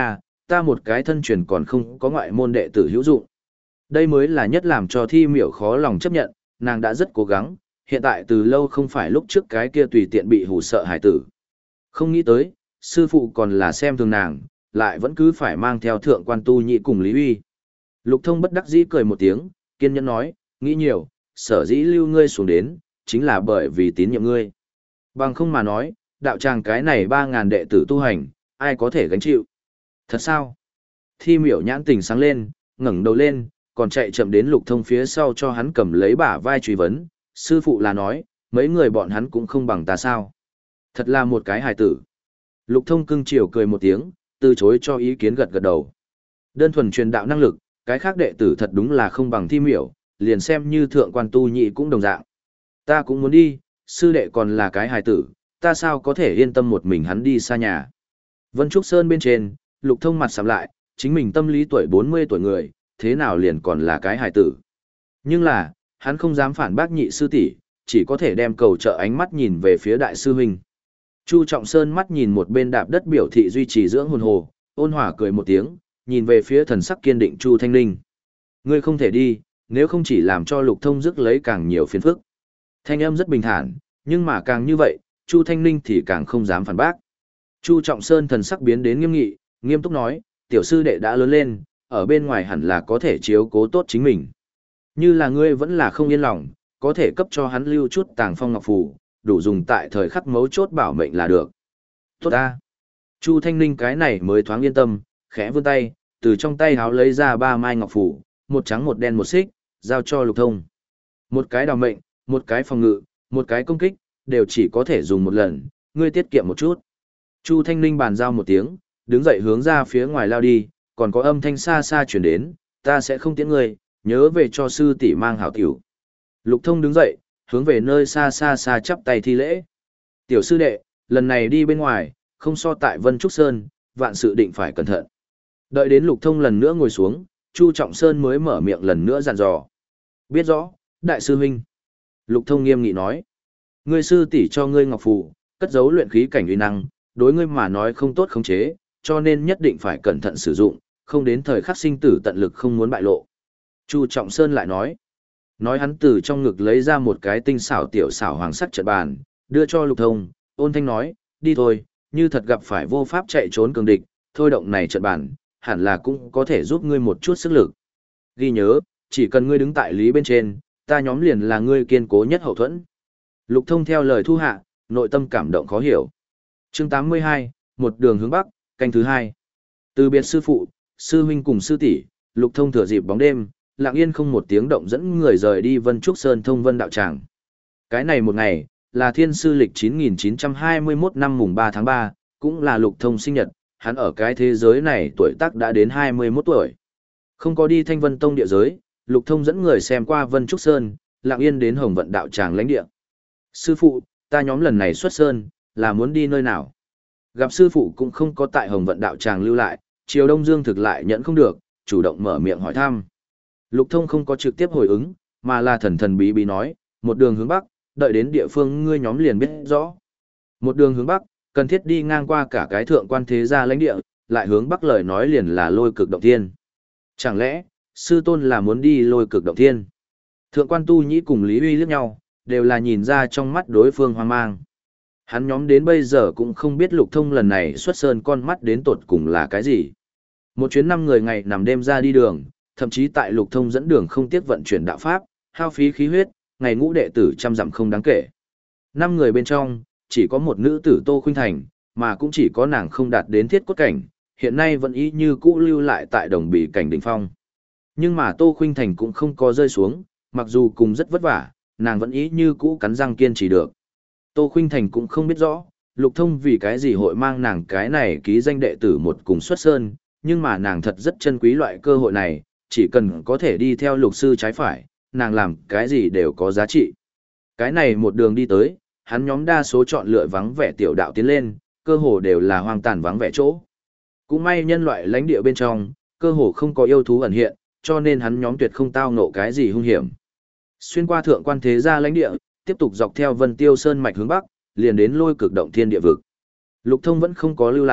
ta một cái thân truyền còn không có ngoại môn đệ tử hữu dụng. Đây mới là nhất làm cho Thi Miểu khó lòng chấp nhận, nàng đã rất cố gắng, hiện tại từ lâu không phải lúc trước cái kia tùy tiện bị hù sợ hải tử. Không nghĩ tới, sư phụ còn là xem thường nàng, lại vẫn cứ phải mang theo thượng quan tu nhị cùng Lý Uy. Lục Thông bất đắc dĩ cười một tiếng, kiên nhẫn nói, nghĩ nhiều, sở dĩ lưu ngươi xuống đến, chính là bởi vì tín nhiệm ngươi. Bằng không mà nói, đạo tràng cái này ba ngàn đệ tử tu hành, ai có thể gánh chịu. Thật sao? Thi Miểu nhãn tình sáng lên, ngẩng đầu lên, còn chạy chậm đến Lục Thông phía sau cho hắn cầm lấy bả vai truy vấn, sư phụ là nói, mấy người bọn hắn cũng không bằng ta sao. Thật là một cái hài tử. Lục Thông cưng chiều cười một tiếng, từ chối cho ý kiến gật gật đầu. Đơn thuần truyền đạo năng lực, cái khác đệ tử thật đúng là không bằng Thi Miểu, liền xem như thượng quan tu nhị cũng đồng dạng. Ta cũng muốn đi, sư đệ còn là cái hài tử, ta sao có thể yên tâm một mình hắn đi xa nhà. Vân Trúc Sơn bên trên, Lục Thông mặt sầm lại, chính mình tâm lý tuổi bốn mươi tuổi người, thế nào liền còn là cái hài tử. Nhưng là, hắn không dám phản bác nhị sư tỷ, chỉ có thể đem cầu trợ ánh mắt nhìn về phía đại sư huynh. Chu Trọng Sơn mắt nhìn một bên đạp đất biểu thị duy trì dưỡng hồn hồ, ôn hòa cười một tiếng, nhìn về phía thần sắc kiên định Chu Thanh Ninh. Ngươi không thể đi, nếu không chỉ làm cho Lục Thông rước lấy càng nhiều phiền phức. Thanh âm rất bình thản, nhưng mà càng như vậy, Chu Thanh Ninh thì càng không dám phản bác. Chu Trọng Sơn thần sắc biến đến nghiêm nghị, nghiêm túc nói, tiểu sư đệ đã lớn lên, ở bên ngoài hẳn là có thể chiếu cố tốt chính mình. Như là ngươi vẫn là không yên lòng, có thể cấp cho hắn lưu chút tàng phong ngọc phù, đủ dùng tại thời khắc mấu chốt bảo mệnh là được. Tốt ta. Chu Thanh Ninh cái này mới thoáng yên tâm, khẽ vươn tay, từ trong tay háo lấy ra ba mai ngọc phù, một trắng một đen một xích, giao cho Lục Thông. Một cái đào mệnh, một cái phòng ngự, một cái công kích, đều chỉ có thể dùng một lần, ngươi tiết kiệm một chút. Chu Thanh Ninh bàn giao một tiếng, đứng dậy hướng ra phía ngoài lao đi, còn có âm thanh xa xa chuyển đến, ta sẽ không tiễn ngươi, nhớ về cho sư tỷ mang hảo tiểu. Lục Thông đứng dậy, hướng về nơi xa xa xa chắp tay thi lễ. Tiểu sư đệ, lần này đi bên ngoài, không so tại Vân Trúc Sơn, vạn sự định phải cẩn thận. Đợi đến Lục Thông lần nữa ngồi xuống, Chu Trọng Sơn mới mở miệng lần nữa dặn dò. Biết rõ, đại sư huynh. Lục Thông nghiêm nghị nói. Ngươi sư tỷ cho ngươi ngọc phù, cất giấu luyện khí cảnh uy năng, đối ngươi mà nói không tốt khống chế, cho nên nhất định phải cẩn thận sử dụng, không đến thời khắc sinh tử tận lực không muốn bại lộ. Chu Trọng Sơn lại nói. Nói hắn từ trong ngực lấy ra một cái tinh xảo tiểu xảo hoàng sắc trận bàn, đưa cho Lục Thông, ôn thanh nói, đi thôi, như thật gặp phải vô pháp chạy trốn cường địch, thôi động này trận bàn, hẳn là cũng có thể giúp ngươi một chút sức lực. Ghi nhớ, chỉ cần ngươi đứng tại lý bên trên, ta nhóm liền là ngươi kiên cố nhất hậu thuẫn. Lục Thông theo lời thu hạ, nội tâm cảm động khó hiểu. Chương tám mươi hai, một đường hướng bắc, canh thứ hai. Từ biệt sư phụ, sư huynh cùng sư tỷ, Lục Thông thừa dịp bóng đêm, lặng yên không một tiếng động dẫn người rời đi Vân Trúc Sơn thông vân đạo tràng. Cái này một ngày, là thiên sư lịch chín nghìn chín trăm hai mươi mốt năm mùng ba tháng ba, cũng là Lục Thông sinh nhật, hắn ở cái thế giới này tuổi tác đã đến hai mươi mốt tuổi. Không có đi Thanh Vân Tông địa giới, Lục Thông dẫn người xem qua Vân Trúc Sơn, lặng yên đến Hồng Vận đạo tràng lãnh địa. Sư phụ, ta nhóm lần này xuất sơn, là muốn đi nơi nào? Gặp sư phụ cũng không có tại Hồng Vận đạo tràng lưu lại, Triều Đông Dương thực lại nhẫn không được, chủ động mở miệng hỏi thăm. Lục Thông không có trực tiếp hồi ứng, mà là thần thần bí bí nói, một đường hướng bắc, đợi đến địa phương ngươi nhóm liền biết rõ. Một đường hướng bắc, cần thiết đi ngang qua cả cái thượng quan thế gia lãnh địa, lại hướng bắc lời nói liền là lôi cực động thiên. Chẳng lẽ, sư tôn là muốn đi lôi cực động thiên? Thượng quan tu nhĩ cùng Lý Uy liếc nhau, đều là nhìn ra trong mắt đối phương hoang mang. Hắn nhóm đến bây giờ cũng không biết Lục Thông lần này xuất sơn con mắt đến tột cùng là cái gì. Một chuyến năm người ngày nằm đêm ra đi đường, thậm chí tại Lục Thông dẫn đường không tiếc vận chuyển đạo pháp, hao phí khí huyết, ngày ngũ đệ tử trăm dặm không đáng kể. Năm người bên trong, chỉ có một nữ tử Tô Khuynh Thành, mà cũng chỉ có nàng không đạt đến thiết cốt cảnh, hiện nay vẫn y như cũ lưu lại tại đồng bì cảnh đỉnh phong. Nhưng mà Tô Khuynh Thành cũng không có rơi xuống, mặc dù cùng rất vất vả, nàng vẫn y như cũ cắn răng kiên trì được. Tô Khuynh Thành cũng không biết rõ, Lục Thông vì cái gì hội mang nàng cái này ký danh đệ tử một cùng xuất sơn, nhưng mà nàng thật rất trân quý loại cơ hội này, chỉ cần có thể đi theo lục sư trái phải, nàng làm cái gì đều có giá trị. Cái này một đường đi tới, hắn nhóm đa số chọn lựa vắng vẻ tiểu đạo tiến lên, cơ hồ đều là hoang tàn vắng vẻ chỗ. Cũng may nhân loại lãnh địa bên trong, cơ hồ không có yêu thú ẩn hiện, cho nên hắn nhóm tuyệt không tao ngộ cái gì hung hiểm. Xuyên qua thượng quan thế gia lãnh địa, tiếp tục dọc theo Vân Tiêu Sơn mạch hướng bắc, liền đến lôi cực động thiên địa vực. Lục Thông vẫn không có lưu lại,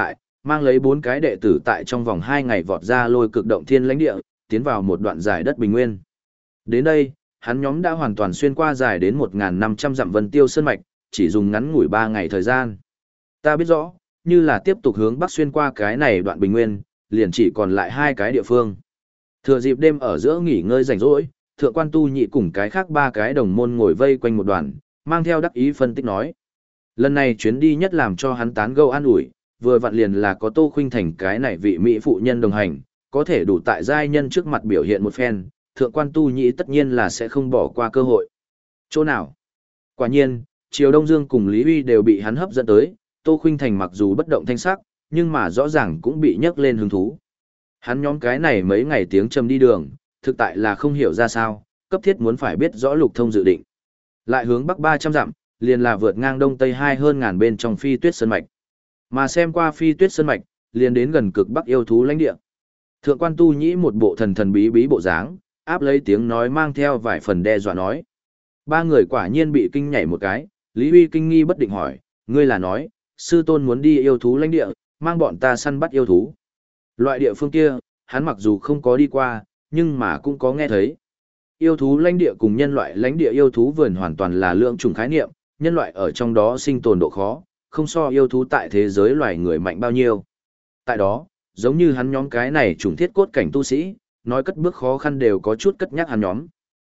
mang lấy bốn cái đệ tử tại trong vòng hai ngày vọt ra lôi cực động thiên lãnh địa, tiến vào một đoạn dài đất bình nguyên. Đến đây, hắn nhóm đã hoàn toàn xuyên qua dài đến một nghìn năm trăm dặm Vân Tiêu Sơn Mạch, chỉ dùng ngắn ngủi ba ngày thời gian. Ta biết rõ, như là tiếp tục hướng bắc xuyên qua cái này đoạn bình nguyên, liền chỉ còn lại hai cái địa phương. Thừa dịp đêm ở giữa nghỉ ngơi rảnh rỗi, Thượng Quan Tu Nhị cùng cái khác ba cái đồng môn ngồi vây quanh một đoàn, mang theo đắc ý phân tích nói. Lần này chuyến đi nhất làm cho hắn tán gẫu an ủi, vừa vặn liền là có Tô Khuynh Thành cái này vị mỹ phụ nhân đồng hành, có thể đủ tại giai nhân trước mặt biểu hiện một phen, Thượng Quan Tu Nhị tất nhiên là sẽ không bỏ qua cơ hội. Chỗ nào? Quả nhiên, Triều Đông Dương cùng Lý Uy đều bị hắn hấp dẫn tới, Tô Khuynh Thành mặc dù bất động thanh sắc, nhưng mà rõ ràng cũng bị nhấc lên hứng thú. Hắn nhóm cái này mấy ngày tiếng trầm đi đường, thực tại là không hiểu ra sao, cấp thiết muốn phải biết rõ Lục Thông dự định. Lại hướng bắc ba trăm dặm, liền là vượt ngang đông tây hai hơn ngàn bên trong Phi Tuyết Sơn mạch. Mà xem qua Phi Tuyết Sơn mạch, liền đến gần cực bắc yêu thú lãnh địa. Thượng Quan Tu Nhĩ một bộ thần thần bí bí bộ dáng, áp lấy tiếng nói mang theo vài phần đe dọa nói. Ba người quả nhiên bị kinh nhảy một cái, Lý Uy kinh nghi bất định hỏi, ngươi là nói, sư tôn muốn đi yêu thú lãnh địa, mang bọn ta săn bắt yêu thú. Loại địa phương kia, hắn mặc dù không có đi qua, nhưng mà cũng có nghe thấy. Yêu thú lãnh địa cùng nhân loại lãnh địa yêu thú vườn hoàn toàn là lượng chủng khái niệm, nhân loại ở trong đó sinh tồn độ khó, không so yêu thú tại thế giới loài người mạnh bao nhiêu. Tại đó, giống như hắn nhóm cái này trùng thiết cốt cảnh tu sĩ, nói cất bước khó khăn đều có chút cất nhắc hắn nhóm.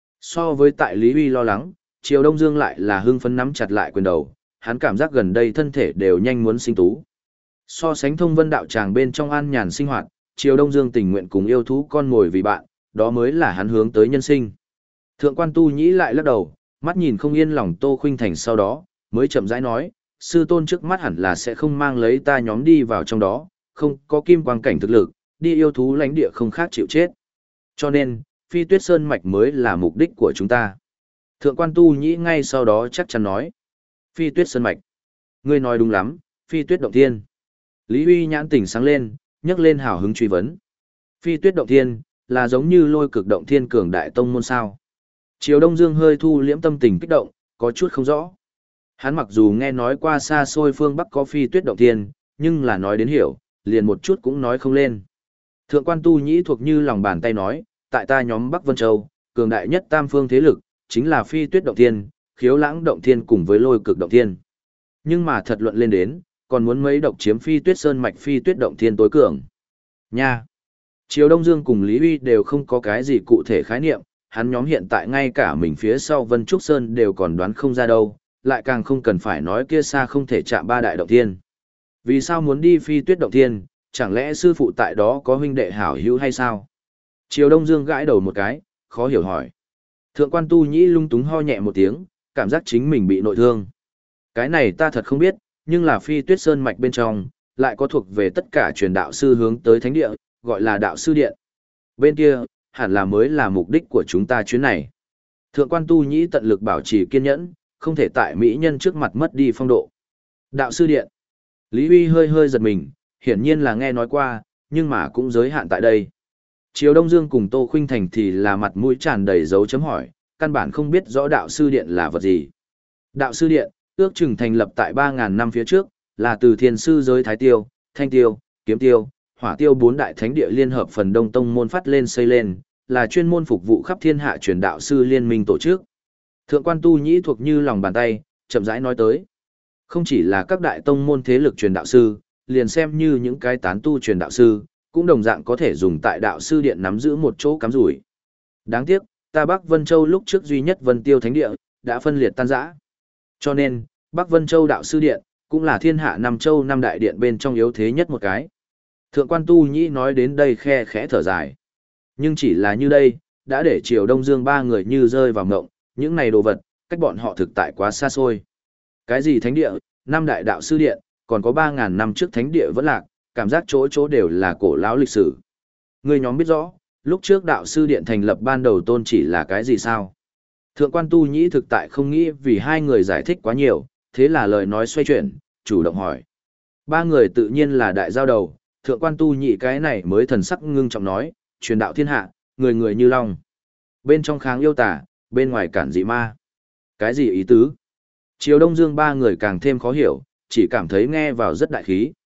So với tại Lý Uy lo lắng, Triều Đông Dương lại là hưng phấn nắm chặt lại quyền đầu, hắn cảm giác gần đây thân thể đều nhanh muốn sinh tú. So sánh thông vân đạo tràng bên trong an nhàn sinh hoạt, Triều Đông Dương tình nguyện cùng yêu thú con ngồi vì bạn, đó mới là hắn hướng tới nhân sinh. Thượng Quan Tu Nhĩ lại lắc đầu, mắt nhìn không yên lòng Tô Khuynh Thành sau đó, mới chậm rãi nói, sư tôn trước mắt hẳn là sẽ không mang lấy ta nhóm đi vào trong đó, không có kim quang cảnh thực lực, đi yêu thú lãnh địa không khác chịu chết. Cho nên, Phi Tuyết Sơn mạch mới là mục đích của chúng ta. Thượng Quan Tu Nhĩ ngay sau đó chắc chắn nói, Phi Tuyết Sơn mạch. Ngươi nói đúng lắm, Phi Tuyết Động Thiên. Lý Uy nhãn tỉnh sáng lên, nhấc lên hào hứng truy vấn. Phi Tuyết Động Thiên, là giống như lôi cực động thiên cường đại tông môn sao. Triều Đông Dương hơi thu liễm tâm tình kích động, có chút không rõ. Hắn mặc dù nghe nói qua xa xôi phương Bắc có Phi Tuyết Động Thiên, nhưng là nói đến hiểu, liền một chút cũng nói không lên. Thượng Quan Tu Nhĩ thuộc như lòng bàn tay nói, tại ta nhóm Bắc Vân Châu, cường đại nhất tam phương thế lực, chính là Phi Tuyết Động Thiên, Khiếu Lãng Động Thiên cùng với Lôi Cực Động Thiên. Nhưng mà thật luận lên đến, còn muốn mấy độc chiếm Phi Tuyết Sơn mạch Phi Tuyết Động Thiên tối cường. Nha! Triều Đông Dương cùng Lý Uy đều không có cái gì cụ thể khái niệm, hắn nhóm hiện tại ngay cả mình phía sau Vân Trúc Sơn đều còn đoán không ra đâu, lại càng không cần phải nói kia xa không thể chạm ba đại động thiên. Vì sao muốn đi Phi Tuyết Động Thiên, chẳng lẽ sư phụ tại đó có huynh đệ hảo hữu hay sao? Triều Đông Dương gãi đầu một cái, khó hiểu hỏi. Thượng Quan Tu Nhĩ lung túng ho nhẹ một tiếng, cảm giác chính mình bị nội thương. Cái này ta thật không biết, nhưng là Phi Tuyết Sơn mạch bên trong, lại có thuộc về tất cả truyền đạo sư hướng tới thánh địa, gọi là đạo sư điện. Bên kia, hẳn là mới là mục đích của chúng ta chuyến này. Thượng Quan Tu Nhĩ tận lực bảo trì kiên nhẫn, không thể tại mỹ nhân trước mặt mất đi phong độ. Đạo sư điện. Lý Uy hơi hơi giật mình, hiển nhiên là nghe nói qua, nhưng mà cũng giới hạn tại đây. Triều Đông Dương cùng Tô Khuynh Thành thì là mặt mũi tràn đầy dấu chấm hỏi, căn bản không biết rõ đạo sư điện là vật gì. Đạo sư điện, ước chừng thành lập tại ba ngàn năm phía trước, là từ thiền sư giới Thái Tiêu, Thanh Tiêu, Kiếm Tiêu, Hỏa Tiêu bốn đại thánh địa liên hợp phần Đông Tông môn phát lên xây lên, là chuyên môn phục vụ khắp thiên hạ truyền đạo sư liên minh tổ chức. Thượng Quan Tu Nhĩ thuộc như lòng bàn tay, chậm rãi nói tới. Không chỉ là các đại tông môn thế lực truyền đạo sư, liền xem như những cái tán tu truyền đạo sư, cũng đồng dạng có thể dùng tại đạo sư điện nắm giữ một chỗ cắm rủi. Đáng tiếc, ta Bắc Vân Châu lúc trước duy nhất Vân Tiêu Thánh Địa, đã phân liệt tan rã. Cho nên, Bắc Vân Châu đạo sư điện, cũng là thiên hạ năm châu năm đại điện bên trong yếu thế nhất một cái. Thượng Quan Tu Nhĩ nói đến đây khe khẽ thở dài. Nhưng chỉ là như đây, đã để Triều Đông Dương ba người như rơi vào ngộng, những này đồ vật, cách bọn họ thực tại quá xa xôi. Cái gì thánh địa, năm đại đạo sư điện, còn có ba ngàn năm trước thánh địa vẫn lạc, cảm giác chỗ chỗ đều là cổ lão lịch sử. Người nhóm biết rõ, lúc trước đạo sư điện thành lập ban đầu tôn chỉ là cái gì sao? Thượng Quan Tu Nhĩ thực tại không nghĩ vì hai người giải thích quá nhiều, thế là lời nói xoay chuyển, chủ động hỏi. Ba người tự nhiên là đại giao đầu, Thượng Quan Tu Nhĩ cái này mới thần sắc ngưng trọng nói, truyền đạo thiên hạ, người người như long. Bên trong kháng yêu tà, bên ngoài cản dị ma. Cái gì ý tứ? Triều Đông Dương ba người càng thêm khó hiểu, chỉ cảm thấy nghe vào rất đại khí.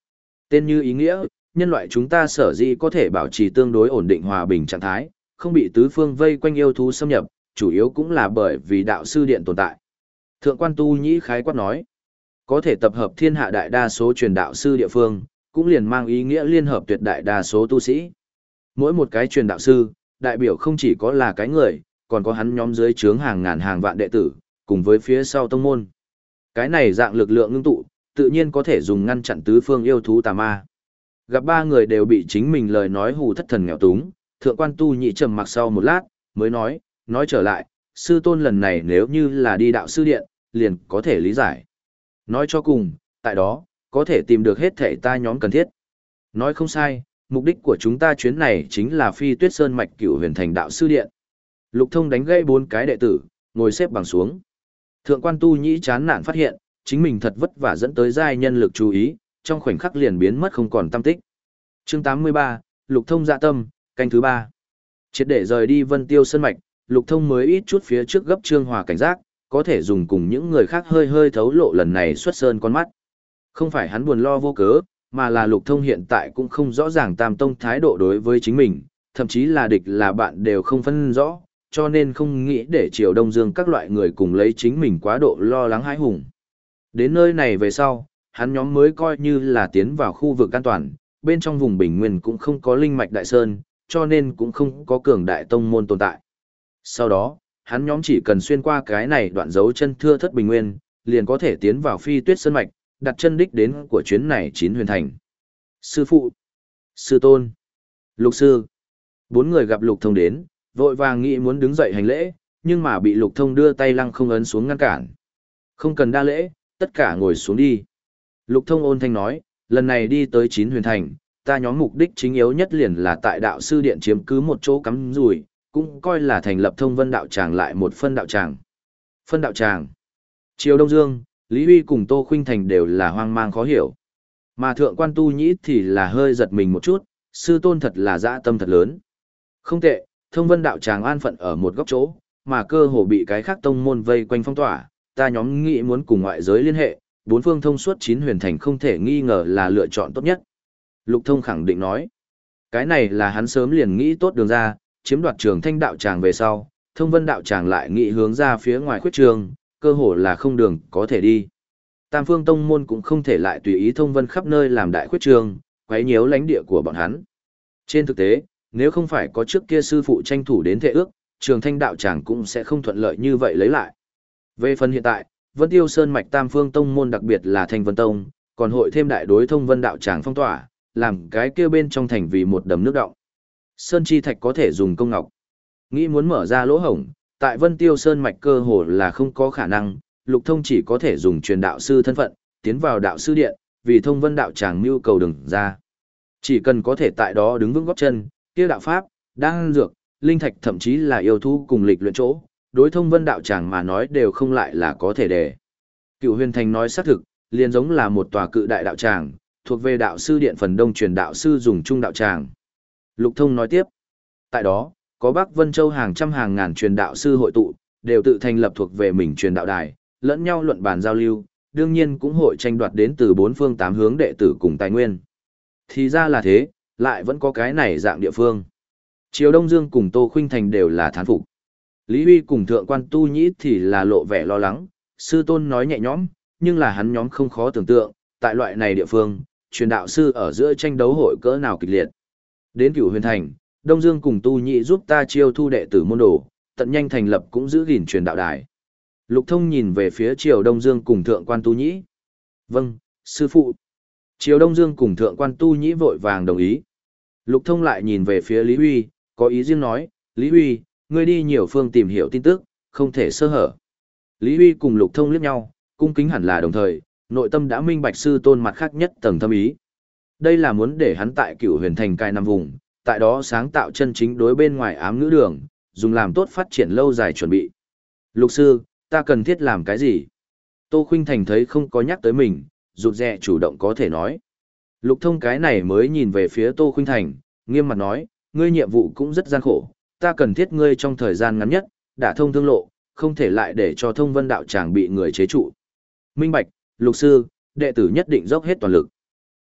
Tên như ý nghĩa, nhân loại chúng ta sở dĩ có thể bảo trì tương đối ổn định hòa bình trạng thái, không bị tứ phương vây quanh yêu thú xâm nhập, chủ yếu cũng là bởi vì đạo sư điện tồn tại. Thượng quan Tu Nhĩ khái quát nói, có thể tập hợp thiên hạ đại đa số truyền đạo sư địa phương, cũng liền mang ý nghĩa liên hợp tuyệt đại đa số tu sĩ. Mỗi một cái truyền đạo sư, đại biểu không chỉ có là cái người, còn có hắn nhóm dưới trướng hàng ngàn hàng vạn đệ tử, cùng với phía sau tông môn. Cái này dạng lực lượng ngưng tụ, tự nhiên có thể dùng ngăn chặn tứ phương yêu thú tà ma. Gặp ba người đều bị chính mình lời nói hù thất thần nghèo túng, thượng quan Tu Nhĩ trầm mặc sau một lát, mới nói, nói trở lại, sư tôn lần này nếu như là đi đạo sư điện, liền có thể lý giải. Nói cho cùng, tại đó, có thể tìm được hết thể ta nhóm cần thiết. Nói không sai, mục đích của chúng ta chuyến này chính là phi tuyết sơn mạch cửu huyền thành đạo sư điện. Lục Thông đánh gãy bốn cái đệ tử, ngồi xếp bằng xuống. Thượng quan Tu Nhĩ chán nản phát hiện, chính mình thật vất vả dẫn tới giai nhân lực chú ý, trong khoảnh khắc liền biến mất không còn tăm tích. Chương tám mươi ba, Lục Thông dạ tâm, canh thứ ba. Triệt để rời đi Vân Tiêu Sơn mạch, Lục Thông mới ít chút phía trước gấp Trương Hòa cảnh giác, có thể dùng cùng những người khác hơi hơi thấu lộ lần này xuất sơn con mắt. Không phải hắn buồn lo vô cớ, mà là Lục Thông hiện tại cũng không rõ ràng Tam Tông thái độ đối với chính mình, thậm chí là địch là bạn đều không phân rõ, cho nên không nghĩ để Triều Đông Dương các loại người cùng lấy chính mình quá độ lo lắng hãi hùng. Đến nơi này về sau, hắn nhóm mới coi như là tiến vào khu vực an toàn, bên trong vùng bình nguyên cũng không có linh mạch đại sơn, cho nên cũng không có cường đại tông môn tồn tại. Sau đó, hắn nhóm chỉ cần xuyên qua cái này đoạn dấu chân thưa thất bình nguyên, liền có thể tiến vào phi tuyết sơn mạch, đặt chân đích đến của chuyến này chín huyền thành. Sư phụ, sư tôn, lục sư. Bốn người gặp Lục Thông đến, vội vàng nghĩ muốn đứng dậy hành lễ, nhưng mà bị Lục Thông đưa tay lăng không ấn xuống ngăn cản. Không cần đa lễ, tất cả ngồi xuống đi. Lục Thông ôn thanh nói, lần này đi tới chín huyền thành, ta nhóm mục đích chính yếu nhất liền là tại đạo sư điện chiếm cứ một chỗ cắm rủi, cũng coi là thành lập thông vân đạo tràng lại một phân đạo tràng. Phân đạo tràng. Triều Đông Dương, Lý Huy cùng Tô Khuynh Thành đều là hoang mang khó hiểu. Mà thượng quan Tu Nhĩ thì là hơi giật mình một chút, sư tôn thật là dã tâm thật lớn. Không tệ, thông vân đạo tràng an phận ở một góc chỗ, mà cơ hồ bị cái khác tông môn vây quanh phong tỏa, ta nhóm nghĩ muốn cùng ngoại giới liên hệ, bốn phương thông suốt chín huyền thành không thể nghi ngờ là lựa chọn tốt nhất. Lục Thông khẳng định nói, cái này là hắn sớm liền nghĩ tốt đường ra, chiếm đoạt trường thanh đạo tràng về sau, thông vân đạo tràng lại nghĩ hướng ra phía ngoài khuyết trường, cơ hồ là không đường có thể đi. Tam phương tông môn cũng không thể lại tùy ý thông vân khắp nơi làm đại khuyết trường, quấy nhiễu lãnh địa của bọn hắn. Trên thực tế, nếu không phải có trước kia sư phụ tranh thủ đến thệ ước, trường thanh đạo tràng cũng sẽ không thuận lợi như vậy lấy lại. Về phần hiện tại, Vân Tiêu Sơn mạch tam phương tông môn đặc biệt là Thanh Vân Tông, còn hội thêm đại đối thông vân đạo tràng phong tỏa, làm cái kia bên trong thành vì một đầm nước động. Sơn chi thạch có thể dùng công ngọc. Nghĩ muốn mở ra lỗ hổng, tại Vân Tiêu Sơn mạch cơ hồ là không có khả năng, Lục Thông chỉ có thể dùng truyền đạo sư thân phận, tiến vào đạo sư điện, vì thông vân đạo tràng mưu cầu đừng ra. Chỉ cần có thể tại đó đứng vững gót chân, kia đạo pháp, đan dược, linh thạch thậm chí là yêu thú cùng lịch luyện chỗ, đối thông vân đạo tràng mà nói đều không lại là có thể để. Cựu Huyền Thành nói xác thực, liền giống là một tòa cự đại đạo tràng, thuộc về đạo sư điện phần đông truyền đạo sư dùng chung đạo tràng. Lục Thông nói tiếp, tại đó, có Bắc Vân Châu hàng trăm hàng ngàn truyền đạo sư hội tụ, đều tự thành lập thuộc về mình truyền đạo đài, lẫn nhau luận bàn giao lưu, đương nhiên cũng hội tranh đoạt đến từ bốn phương tám hướng đệ tử cùng tài nguyên. Thì ra là thế, lại vẫn có cái này dạng địa phương. Triều Đông Dương cùng Tô Khuynh Thành đều là thán phục. Lý Huy cùng thượng quan Tu Nhĩ thì là lộ vẻ lo lắng, sư tôn nói nhẹ nhõm, nhưng là hắn nhóm không khó tưởng tượng, tại loại này địa phương, truyền đạo sư ở giữa tranh đấu hội cỡ nào kịch liệt. Đến Cửu Huyền Thành, Đông Dương cùng Tu Nhĩ giúp ta chiêu thu đệ tử môn đồ, tận nhanh thành lập cũng giữ gìn truyền đạo đài. Lục Thông nhìn về phía Triều Đông Dương cùng thượng quan Tu Nhĩ. Vâng, sư phụ. Triều Đông Dương cùng thượng quan Tu Nhĩ vội vàng đồng ý. Lục Thông lại nhìn về phía Lý Huy, có ý riêng nói, Lý Huy, ngươi đi nhiều phương tìm hiểu tin tức, không thể sơ hở. Lý Huy cùng Lục Thông liếc nhau, cung kính hẳn là đồng thời, nội tâm đã minh bạch sư tôn mặt khác nhất tầng thâm ý. Đây là muốn để hắn tại Cửu Huyền Thành cai năm vùng, tại đó sáng tạo chân chính đối bên ngoài ám ngữ đường, dùng làm tốt phát triển lâu dài chuẩn bị. Lục sư, ta cần thiết làm cái gì? Tô Khuynh Thành thấy không có nhắc tới mình, rụt rè chủ động có thể nói. Lục Thông cái này mới nhìn về phía Tô Khuynh Thành, nghiêm mặt nói, ngươi nhiệm vụ cũng rất gian khổ, ta cần thiết ngươi trong thời gian ngắn nhất, đã thông thương lộ, không thể lại để cho thông vân đạo tràng bị người chế trụ. Minh bạch, lục sư, đệ tử nhất định dốc hết toàn lực.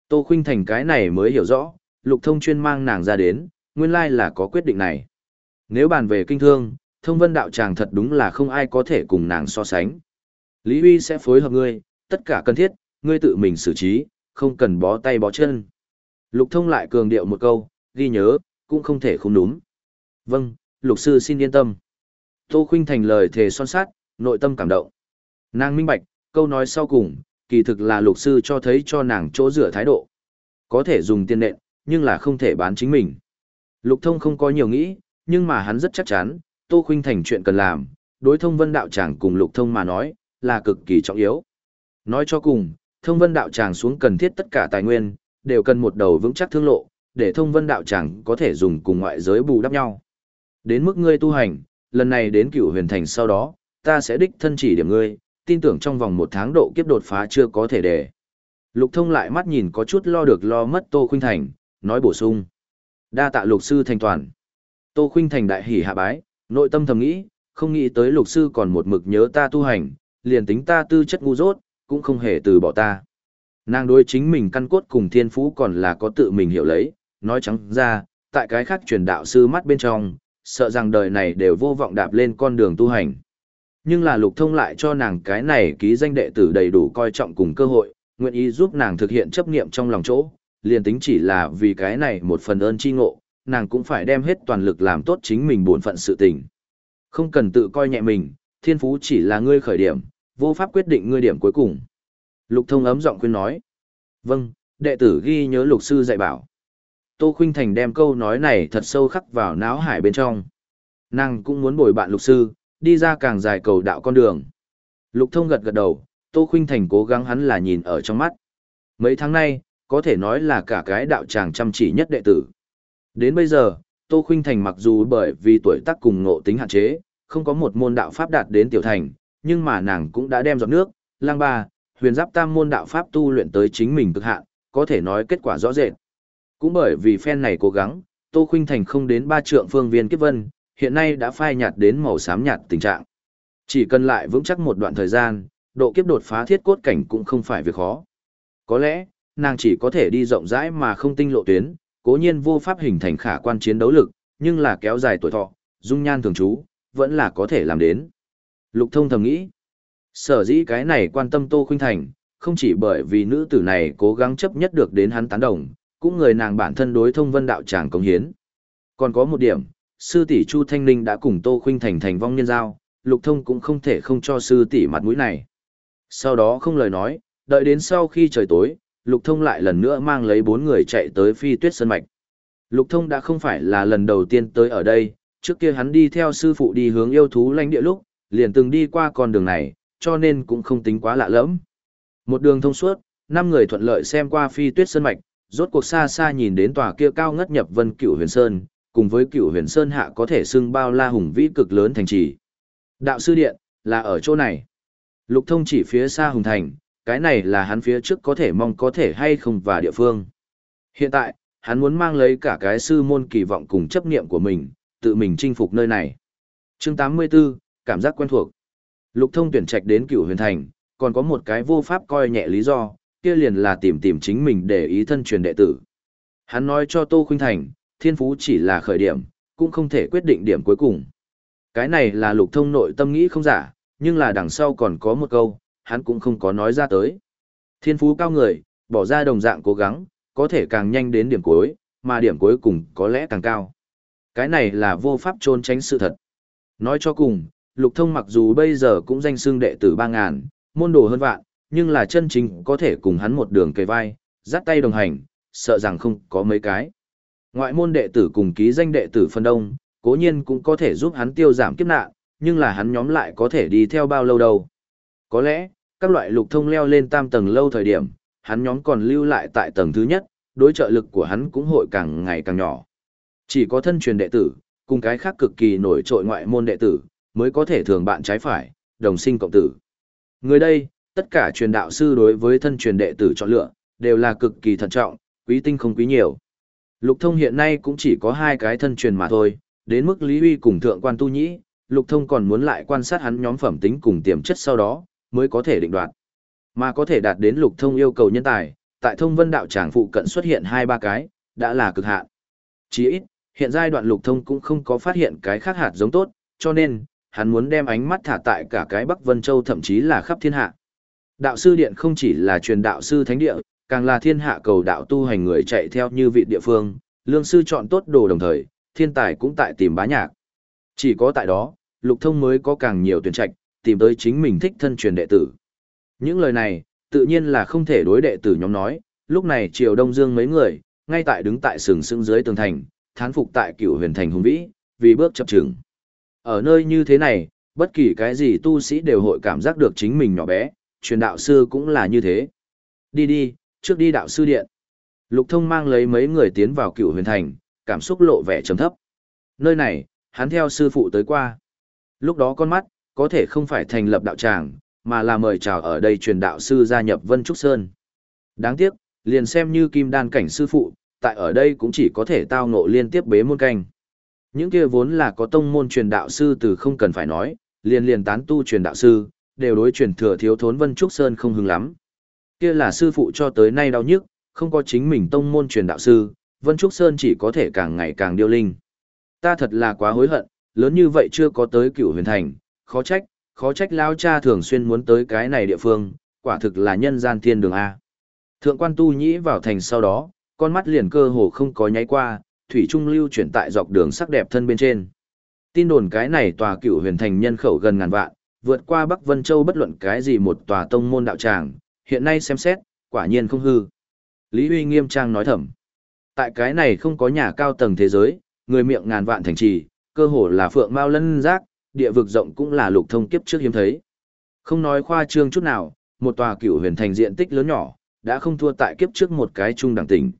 Tô Khuynh Thành cái này mới hiểu rõ, Lục Thông chuyên mang nàng ra đến, nguyên lai là có quyết định này. Nếu bàn về kinh thương, Thông Vân đạo tràng thật đúng là không ai có thể cùng nàng so sánh. Lý Huy sẽ phối hợp ngươi, tất cả cần thiết, ngươi tự mình xử trí, không cần bó tay bó chân. Lục Thông lại cường điệu một câu, ghi nhớ, cũng không thể không đúng. Vâng, Lục Sư xin yên tâm. Tô Khuynh Thành lời thề son sát, nội tâm cảm động. Nàng minh bạch, câu nói sau cùng, kỳ thực là Lục Sư cho thấy cho nàng chỗ dựa thái độ. Có thể dùng tiền nện, nhưng là không thể bán chính mình. Lục Thông không có nhiều nghĩ, nhưng mà hắn rất chắc chắn, Tô Khuynh Thành chuyện cần làm, đối Thông Vân đạo tràng cùng Lục Thông mà nói, là cực kỳ trọng yếu. Nói cho cùng, Thông Vân đạo tràng xuống cần thiết tất cả tài nguyên, đều cần một đầu vững chắc thương lộ, để Thông Vân đạo tràng có thể dùng cùng ngoại giới bù đắp nhau. Đến mức ngươi tu hành, lần này đến Cửu Huyền Thành sau đó, ta sẽ đích thân chỉ điểm ngươi, tin tưởng trong vòng một tháng độ kiếp đột phá chưa có thể để. Lục Thông lại mắt nhìn có chút lo được lo mất Tô Khuynh Thành, nói bổ sung. Đa tạ Lục Sư thành toàn. Tô Khuynh Thành đại hỉ hạ bái, nội tâm thầm nghĩ, không nghĩ tới Lục Sư còn một mực nhớ ta tu hành, liền tính ta tư chất ngu dốt, cũng không hề từ bỏ ta. Nàng đối chính mình căn cốt cùng thiên phú còn là có tự mình hiểu lấy, nói trắng ra, tại cái khác truyền đạo sư mắt bên trong, sợ rằng đời này đều vô vọng đạp lên con đường tu hành. Nhưng là Lục Thông lại cho nàng cái này ký danh đệ tử đầy đủ coi trọng cùng cơ hội, nguyện ý giúp nàng thực hiện chấp niệm trong lòng chỗ, liền tính chỉ là vì cái này một phần ơn chi ngộ, nàng cũng phải đem hết toàn lực làm tốt chính mình bổn phận sự tình. Không cần tự coi nhẹ mình, thiên phú chỉ là ngươi khởi điểm, vô pháp quyết định ngươi điểm cuối cùng. Lục Thông ấm giọng khuyên nói. Vâng, đệ tử ghi nhớ Lục Sư dạy bảo. Tô Khuynh Thành đem câu nói này thật sâu khắc vào não hải bên trong. Nàng cũng muốn bồi bạn Lục Sư, đi ra càng dài cầu đạo con đường. Lục Thông gật gật đầu, Tô Khuynh Thành cố gắng hắn là nhìn ở trong mắt. Mấy tháng nay, có thể nói là cả cái đạo tràng chăm chỉ nhất đệ tử. Đến bây giờ, Tô Khuynh Thành mặc dù bởi vì tuổi tác cùng ngộ tính hạn chế, không có một môn đạo pháp đạt đến tiểu thành, nhưng mà nàng cũng đã đem giọt nước, lang ba, huyền giáp tam môn đạo pháp tu luyện tới chính mình cực hạn, có thể nói kết quả rõ rệt. Cũng bởi vì phen này cố gắng, Tô Khuynh Thành không đến ba trượng phương viên kiếp vân, hiện nay đã phai nhạt đến màu xám nhạt tình trạng. Chỉ cần lại vững chắc một đoạn thời gian, độ kiếp đột phá thiết cốt cảnh cũng không phải việc khó. Có lẽ, nàng chỉ có thể đi rộng rãi mà không tinh lộ tuyến, cố nhiên vô pháp hình thành khả quan chiến đấu lực, nhưng là kéo dài tuổi thọ, dung nhan thường trú, vẫn là có thể làm đến. Lục Thông thầm nghĩ, sở dĩ cái này quan tâm Tô Khuynh Thành, không chỉ bởi vì nữ tử này cố gắng chấp nhất được đến hắn tán đồng, cũng người nàng bản thân đối Thông Vân đạo tràng cống hiến. Còn có một điểm, sư tỷ Chu Thanh Ninh đã cùng Tô Khuynh Thành thành vong nhân giao, Lục Thông cũng không thể không cho sư tỷ mặt mũi này. Sau đó không lời nói, đợi đến sau khi trời tối, Lục Thông lại lần nữa mang lấy bốn người chạy tới Phi Tuyết Sơn Mạch. Lục Thông đã không phải là lần đầu tiên tới ở đây, trước kia hắn đi theo sư phụ đi hướng yêu thú lãnh địa lúc, liền từng đi qua con đường này, cho nên cũng không tính quá lạ lẫm. Một đường thông suốt, năm người thuận lợi xem qua Phi Tuyết Sơn Mạch, rốt cuộc xa xa nhìn đến tòa kia cao ngất nhập vân Cửu Huyền Sơn, cùng với Cửu Huyền Sơn hạ có thể xưng bao la hùng vĩ cực lớn thành trì. Đạo sư điện, là ở chỗ này. Lục Thông chỉ phía xa hùng thành, cái này là hắn phía trước có thể mong có thể hay không và địa phương. Hiện tại, hắn muốn mang lấy cả cái sư môn kỳ vọng cùng chấp niệm của mình, tự mình chinh phục nơi này. Chương tám mươi 84, cảm giác quen thuộc. Lục Thông tuyển trạch đến Cửu Huyền Thành, còn có một cái vô pháp coi nhẹ lý do, kia liền là tìm tìm chính mình để ý thân truyền đệ tử. Hắn nói cho Tô Khuynh Thành, thiên phú chỉ là khởi điểm, cũng không thể quyết định điểm cuối cùng. Cái này là Lục Thông nội tâm nghĩ không giả, nhưng là đằng sau còn có một câu, hắn cũng không có nói ra tới. Thiên phú cao người, bỏ ra đồng dạng cố gắng, có thể càng nhanh đến điểm cuối, mà điểm cuối cùng có lẽ càng cao. Cái này là vô pháp trốn tránh sự thật. Nói cho cùng, Lục Thông mặc dù bây giờ cũng danh xưng đệ tử ba ngàn, môn đồ hơn vạn, nhưng là chân chính có thể cùng hắn một đường kề vai, dắt tay đồng hành, sợ rằng không có mấy cái. Ngoại môn đệ tử cùng ký danh đệ tử phân đông, cố nhiên cũng có thể giúp hắn tiêu giảm kiếp nạn, nhưng là hắn nhóm lại có thể đi theo bao lâu đâu. Có lẽ, các loại Lục Thông leo lên tam tầng lâu thời điểm, hắn nhóm còn lưu lại tại tầng thứ nhất, đối trợ lực của hắn cũng hội càng ngày càng nhỏ. Chỉ có thân truyền đệ tử, cùng cái khác cực kỳ nổi trội ngoại môn đệ tử, mới có thể thường bạn trái phải, đồng sinh cộng tử. Người đây, tất cả truyền đạo sư đối với thân truyền đệ tử chọn lựa, đều là cực kỳ thận trọng, quý tinh không quý nhiều. Lục Thông hiện nay cũng chỉ có hai cái thân truyền mà thôi, đến mức Lý Huy cùng Thượng Quan Tu Nhĩ, Lục Thông còn muốn lại quan sát hắn nhóm phẩm tính cùng tiềm chất sau đó, mới có thể định đoạt. Mà có thể đạt đến Lục Thông yêu cầu nhân tài, tại thông vân đạo tràng phụ cận xuất hiện hai ba cái, đã là cực hạn. Chỉ ít, hiện giai đoạn Lục Thông cũng không có phát hiện cái khác hạt giống tốt, cho nên, hắn muốn đem ánh mắt thả tại cả cái Bắc Vân Châu thậm chí là khắp thiên hạ. Đạo sư điện không chỉ là truyền đạo sư thánh địa, càng là thiên hạ cầu đạo tu hành người chạy theo như vị địa phương, lương sư chọn tốt đồ đồng thời, thiên tài cũng tại tìm bá nhạc. Chỉ có tại đó, Lục Thông mới có càng nhiều tuyển trạch, tìm tới chính mình thích thân truyền đệ tử. Những lời này, tự nhiên là không thể đối đệ tử nhóm nói, lúc này Triều Đông Dương mấy người, ngay tại đứng tại sừng sững dưới tường thành, thán phục tại Cửu Huyền Thành hùng vĩ, vì bước chập chững. Ở nơi như thế này, bất kỳ cái gì tu sĩ đều hội cảm giác được chính mình nhỏ bé, truyền đạo sư cũng là như thế. Đi đi, trước đi đạo sư điện. Lục Thông mang lấy mấy người tiến vào Cửu Huyền Thành, cảm xúc lộ vẻ trầm thấp. Nơi này, hắn theo sư phụ tới qua. Lúc đó con mắt, có thể không phải thành lập đạo tràng, mà là mời chào ở đây truyền đạo sư gia nhập Vân Trúc Sơn. Đáng tiếc, liền xem như kim đan cảnh sư phụ, tại ở đây cũng chỉ có thể tao ngộ liên tiếp bế môn canh. Những kia vốn là có tông môn truyền đạo sư từ không cần phải nói, liền liền tán tu truyền đạo sư, đều đối truyền thừa thiếu thốn Vân Trúc Sơn không hứng lắm. Kia là sư phụ cho tới nay đau nhức, không có chính mình tông môn truyền đạo sư, Vân Trúc Sơn chỉ có thể càng ngày càng điêu linh. Ta thật là quá hối hận, lớn như vậy chưa có tới Cửu Huyền Thành, khó trách, khó trách lao cha thường xuyên muốn tới cái này địa phương, quả thực là nhân gian thiên đường A. Thượng quan tu nhĩ vào thành sau đó, con mắt liền cơ hồ không có nháy qua, thủy trung lưu chuyển tại dọc đường sắc đẹp thân bên trên. Tin đồn cái này tòa Cửu Huyền Thành nhân khẩu gần ngàn vạn, vượt qua Bắc Vân Châu bất luận cái gì một tòa tông môn đạo tràng, hiện nay xem xét, quả nhiên không hư. Lý Huy nghiêm trang nói thầm. Tại cái này không có nhà cao tầng thế giới, người miệng ngàn vạn thành trì, cơ hồ là phượng mao lân giác, địa vực rộng cũng là Lục Thông kiếp trước hiếm thấy. Không nói khoa trương chút nào, một tòa Cửu Huyền Thành diện tích lớn nhỏ, đã không thua tại kiếp trước một cái trung đẳng tỉnh.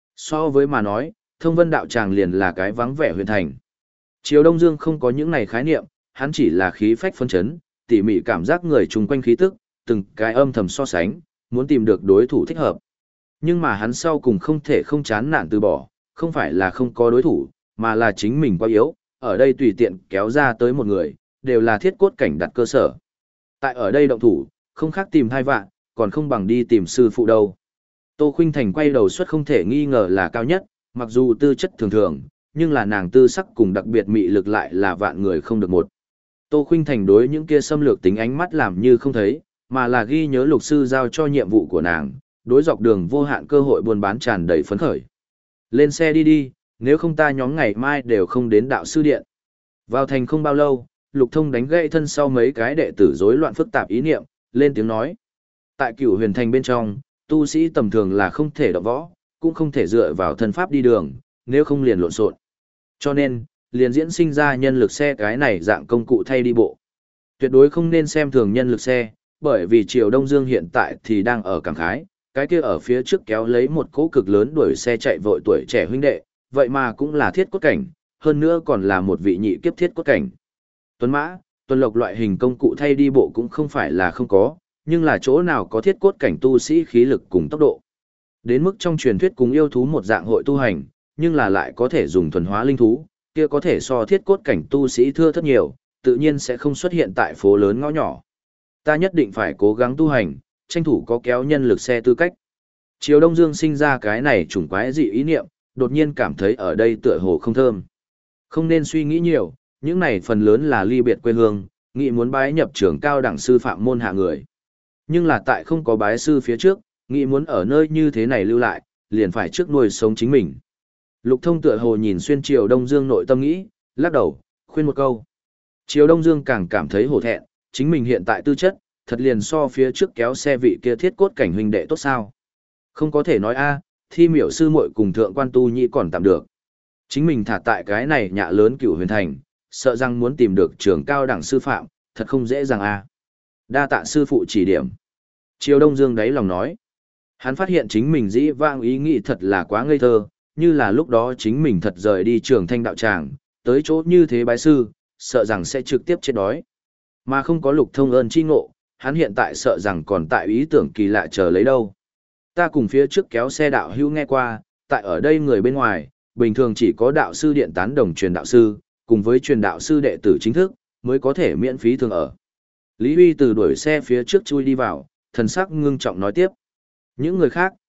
So với mà nói, Thông Vân đạo tràng liền là cái vắng vẻ huyền thành. Triều Đông Dương không có những này khái niệm, hắn chỉ là khí phách phấn chấn, tỉ mỉ cảm giác người chung quanh khí tức, từng cái âm thầm so sánh, muốn tìm được đối thủ thích hợp. Nhưng mà hắn sau cùng không thể không chán nản từ bỏ, không phải là không có đối thủ, mà là chính mình quá yếu, ở đây tùy tiện kéo ra tới một người, đều là thiết cốt cảnh đặt cơ sở. Tại ở đây động thủ, không khác tìm hai vạn, còn không bằng đi tìm sư phụ đâu. Tô Khuynh Thành quay đầu suất không thể nghi ngờ là cao nhất, mặc dù tư chất thường thường, nhưng là nàng tư sắc cùng đặc biệt mị lực lại là vạn người không được một. Tô Khuynh Thành đối những kia xâm lược tính ánh mắt làm như không thấy, mà là ghi nhớ lục sư giao cho nhiệm vụ của nàng, đối dọc đường vô hạn cơ hội buôn bán tràn đầy phấn khởi. Lên xe đi đi, nếu không ta nhóm ngày mai đều không đến đạo sư điện. Vào thành không bao lâu, Lục Thông đánh gãy thân sau mấy cái đệ tử rối loạn phức tạp ý niệm, lên tiếng nói. Tại Cửu Huyền Thành bên trong, tu sĩ tầm thường là không thể động võ, cũng không thể dựa vào thân pháp đi đường, nếu không liền lộn xộn. Cho nên, liền diễn sinh ra nhân lực xe cái này dạng công cụ thay đi bộ. Tuyệt đối không nên xem thường nhân lực xe, bởi vì Triều Đông Dương hiện tại thì đang ở cảm khái, cái kia ở phía trước kéo lấy một cỗ cực lớn đuổi xe chạy vội tuổi trẻ huynh đệ, vậy mà cũng là thiết cốt cảnh, hơn nữa còn là một vị nhị kiếp thiết cốt cảnh. Tuấn mã, tuần lộc loại hình công cụ thay đi bộ cũng không phải là không có, nhưng là chỗ nào có thiết cốt cảnh tu sĩ khí lực cùng tốc độ. Đến mức trong truyền thuyết cùng yêu thú một dạng hội tu hành, nhưng là lại có thể dùng thuần hóa linh thú, kia có thể so thiết cốt cảnh tu sĩ thưa thất nhiều, tự nhiên sẽ không xuất hiện tại phố lớn ngõ nhỏ. Ta nhất định phải cố gắng tu hành, tranh thủ có kéo nhân lực xe tư cách. Triều Đông Dương sinh ra cái này trùng quái dị ý niệm, đột nhiên cảm thấy ở đây tựa hồ không thơm. Không nên suy nghĩ nhiều, những này phần lớn là ly biệt quê hương, nghĩ muốn bái nhập trường cao đẳng sư phạm môn hạ người. Nhưng là tại không có bái sư phía trước, nghĩ muốn ở nơi như thế này lưu lại, liền phải trước nuôi sống chính mình. Lục Thông tựa hồ nhìn xuyên Triều Đông Dương nội tâm nghĩ, lắc đầu, khuyên một câu. Triều Đông Dương càng cảm thấy hổ thẹn, chính mình hiện tại tư chất, thật liền so phía trước kéo xe vị kia thiết cốt cảnh huynh đệ tốt sao. Không có thể nói a, thi miểu sư muội cùng thượng quan tu nhĩ còn tạm được. Chính mình thả tại cái này nhạ lớn Cửu Huyền Thành, sợ rằng muốn tìm được trường cao đẳng sư phạm, thật không dễ dàng a. Đa tạ sư phụ chỉ điểm. Triều Đông Dương đáy lòng nói. Hắn phát hiện chính mình dĩ vãng ý nghĩ thật là quá ngây thơ, như là lúc đó chính mình thật rời đi trường thanh đạo tràng, tới chỗ như thế bái sư, sợ rằng sẽ trực tiếp chết đói. Mà không có Lục Thông ơn chi ngộ, hắn hiện tại sợ rằng còn tại ý tưởng kỳ lạ chờ lấy đâu. Ta cùng phía trước kéo xe đạo hữu nghe qua, tại ở đây người bên ngoài, bình thường chỉ có đạo sư điện tán đồng truyền đạo sư, cùng với truyền đạo sư đệ tử chính thức, mới có thể miễn phí thường ở. Lý Huy từ đuổi xe phía trước chui đi vào, thần sắc ngưng trọng nói tiếp. Những người khác,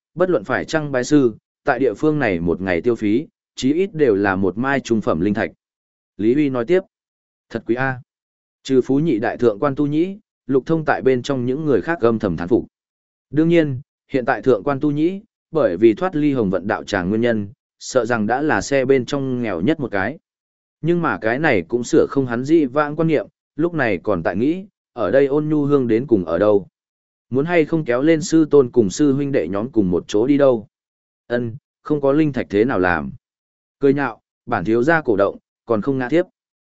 bất luận phải chăng bái sư, tại địa phương này một ngày tiêu phí, chí ít đều là một mai trung phẩm linh thạch. Lý Huy nói tiếp, thật quý A. Trừ phú nhị đại thượng quan tu nhĩ, Lục Thông tại bên trong những người khác gầm thầm thán phục. Đương nhiên, hiện tại thượng quan tu nhĩ, bởi vì thoát ly hồng vận đạo tràng nguyên nhân, sợ rằng đã là xe bên trong nghèo nhất một cái. Nhưng mà cái này cũng sửa không hắn dị vãng quan niệm, lúc này còn tại nghĩ, ở đây Ôn Nhu Hương đến cùng ở đâu. Muốn hay không kéo lên sư tôn cùng sư huynh đệ nhóm cùng một chỗ đi đâu. Ân, không có linh thạch thế nào làm. Cười nhạo, bản thiếu gia cổ động, còn không ngã tiếp.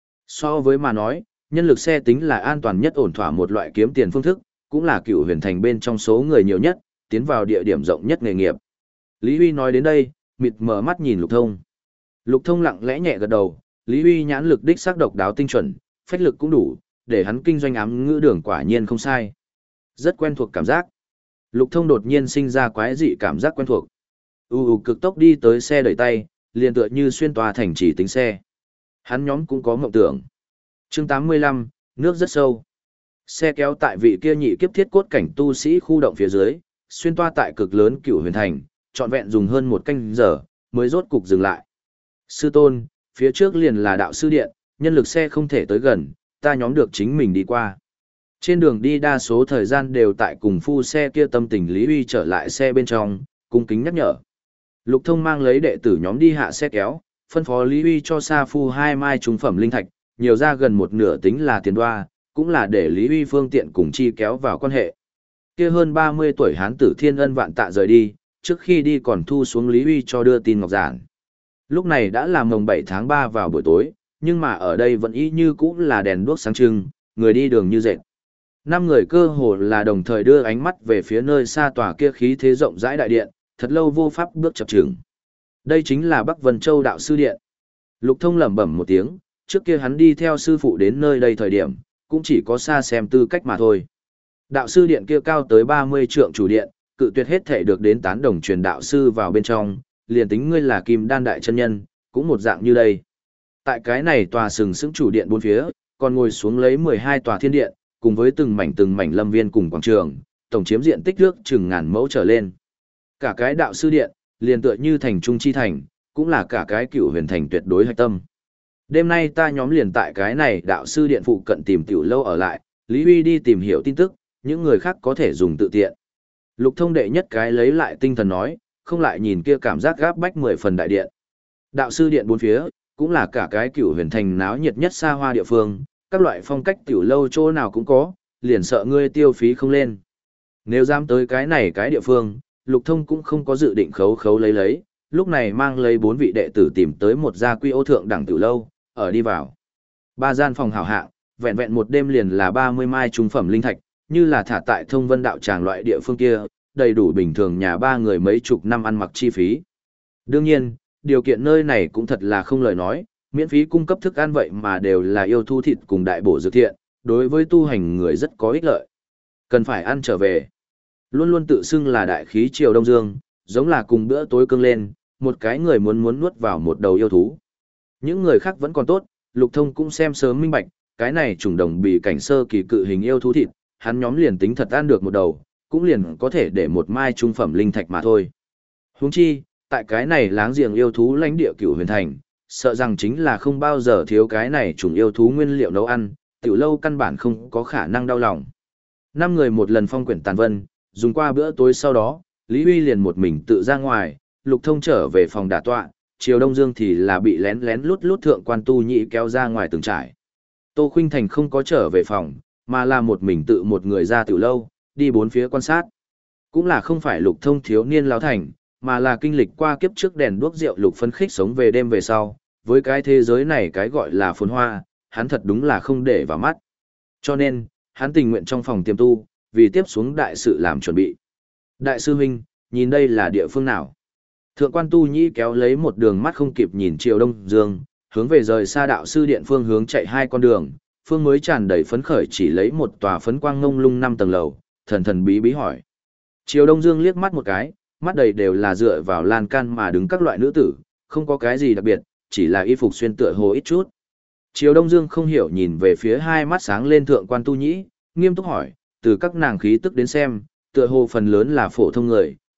So với mà nói, nhân lực xe tính là an toàn nhất ổn thỏa một loại kiếm tiền phương thức, cũng là cựu huyền thành bên trong số người nhiều nhất, tiến vào địa điểm rộng nhất nghề nghiệp. Lý Huy nói đến đây, mịt mở mắt nhìn Lục Thông. Lục Thông lặng lẽ nhẹ gật đầu, Lý Huy nhãn lực đích xác độc đáo tinh chuẩn, phách lực cũng đủ, để hắn kinh doanh ám ngữ đường quả nhiên không sai. Rất quen thuộc cảm giác. Lục Thông đột nhiên sinh ra quái dị cảm giác quen thuộc. U u cực tốc đi tới xe đẩy tay, liền tựa như xuyên tòa thành chỉ tính xe. Hắn nhóm cũng có mộng tưởng. Chương tám mươi lăm, nước rất sâu. Xe kéo tại vị kia nhị kiếp thiết cốt cảnh tu sĩ khu động phía dưới, xuyên toa tại cực lớn cửu huyền thành, trọn vẹn dùng hơn một canh giờ, mới rốt cục dừng lại. Sư tôn, phía trước liền là đạo sư điện, nhân lực xe không thể tới gần, ta nhóm được chính mình đi qua. Trên đường đi đa số thời gian đều tại cùng phu xe kia tâm tình Lý Huy trở lại xe bên trong, cung kính nhắc nhở. Lục Thông mang lấy đệ tử nhóm đi hạ xe kéo, phân phó Lý Huy cho Sa Phu hai mai trung phẩm linh thạch, nhiều ra gần một nửa tính là tiền đoa, cũng là để Lý Huy phương tiện cùng chi kéo vào quan hệ. Kia hơn ba mươi tuổi hán tử thiên ân vạn tạ rời đi, trước khi đi còn thu xuống Lý Huy cho đưa tin ngọc giản. Lúc này đã là mồng bảy tháng ba vào buổi tối, nhưng mà ở đây vẫn y như cũ là đèn đuốc sáng trưng, người đi đường như dệt. Năm người cơ hồ là đồng thời đưa ánh mắt về phía nơi xa tòa kia khí thế rộng rãi đại điện, thật lâu vô pháp bước chập chững. Đây chính là Bắc Vân Châu đạo sư điện. Lục Thông lẩm bẩm một tiếng, trước kia hắn đi theo sư phụ đến nơi đây thời điểm, cũng chỉ có xa xem tư cách mà thôi. Đạo sư điện kia cao tới ba mươi trượng chủ điện, cự tuyệt hết thể được đến tán đồng truyền đạo sư vào bên trong, liền tính ngươi là Kim Đan đại chân nhân, cũng một dạng như đây. Tại cái này tòa sừng sững chủ điện bốn phía, còn ngồi xuống lấy mười hai tòa thiên điện, cùng với từng mảnh từng mảnh lâm viên cùng quảng trường, tổng chiếm diện tích nước chừng ngàn mẫu trở lên. Cả cái đạo sư điện, liền tựa như thành trung chi thành, cũng là cả cái cựu huyền thành tuyệt đối hạch tâm. Đêm nay ta nhóm liền tại cái này đạo sư điện phụ cận tìm tiểu lâu ở lại, Lý Huy đi tìm hiểu tin tức, những người khác có thể dùng tự tiện. Lục Thông đệ nhất cái lấy lại tinh thần nói, không lại nhìn kia cảm giác gáp bách mười phần đại điện. Đạo sư điện bốn phía, cũng là cả cái cựu huyền thành náo nhiệt nhất xa hoa địa phương, các loại phong cách tiểu lâu chỗ nào cũng có, liền sợ ngươi tiêu phí không lên. Nếu dám tới cái này cái địa phương, Lục Thông cũng không có dự định khấu khấu lấy lấy, lúc này mang lấy bốn vị đệ tử tìm tới một gia quy ô thượng đẳng tiểu lâu, ở đi vào. Ba gian phòng hảo hạng, vẹn vẹn một đêm liền là ba mươi mai trung phẩm linh thạch, như là thả tại Thông Vân đạo tràng loại địa phương kia, đầy đủ bình thường nhà ba người mấy chục năm ăn mặc chi phí. Đương nhiên, điều kiện nơi này cũng thật là không lời nói, miễn phí cung cấp thức ăn vậy mà đều là yêu thú thịt cùng đại bổ dược thiện, đối với tu hành người rất có ích lợi. Cần phải ăn trở về. Luôn luôn tự xưng là đại khí triều Đông Dương, giống là cùng bữa tối cưng lên, một cái người muốn muốn nuốt vào một đầu yêu thú. Những người khác vẫn còn tốt, Lục Thông cũng xem sớm minh bạch, cái này trùng đồng bị cảnh sơ kỳ cự hình yêu thú thịt, hắn nhóm liền tính thật ăn được một đầu, cũng liền có thể để một mai trung phẩm linh thạch mà thôi. Huống chi, tại cái này láng giềng yêu thú lãnh địa cửu huyền thành, sợ rằng chính là không bao giờ thiếu cái này trùng yêu thú nguyên liệu nấu ăn, tiểu lâu căn bản không có khả năng đau lòng. Năm người một lần phong quyển tàn vân, dùng qua bữa tối sau đó, Lý Huy liền một mình tự ra ngoài, Lục Thông trở về phòng đả tọa, Triều Đông Dương thì là bị lén lén lút lút thượng quan tu nhị kéo ra ngoài từng trải. Tô Khuynh Thành không có trở về phòng, mà là một mình tự một người ra tiểu lâu, đi bốn phía quan sát. Cũng là không phải Lục Thông thiếu niên lão thành, mà là kinh lịch qua kiếp trước đèn đuốc rượu lục phấn khích sống về đêm về sau, với cái thế giới này cái gọi là phồn hoa, hắn thật đúng là không để vào mắt. Cho nên, hắn tình nguyện trong phòng tiềm tu, vì tiếp xuống đại sự làm chuẩn bị. Đại sư huynh, nhìn đây là địa phương nào? Thượng quan tu nhĩ kéo lấy một đường mắt không kịp nhìn Triều Đông Dương, hướng về rời xa đạo sư điện phương hướng chạy hai con đường, phương mới tràn đầy phấn khởi chỉ lấy một tòa phấn quang ngông lung năm tầng lầu, thần thần bí bí hỏi. Triều Đông Dương liếc mắt một cái, mắt đầy đều là dựa vào lan can mà đứng các loại nữ tử, không có cái gì đặc biệt, chỉ là y phục xuyên tựa hồ ít chút. Triều Đông Dương không hiểu nhìn về phía hai mắt sáng lên thượng quan tu nhĩ, nghiêm túc hỏi, từ các nàng khí tức đến xem, tựa hồ phần lớn là phổ thông người,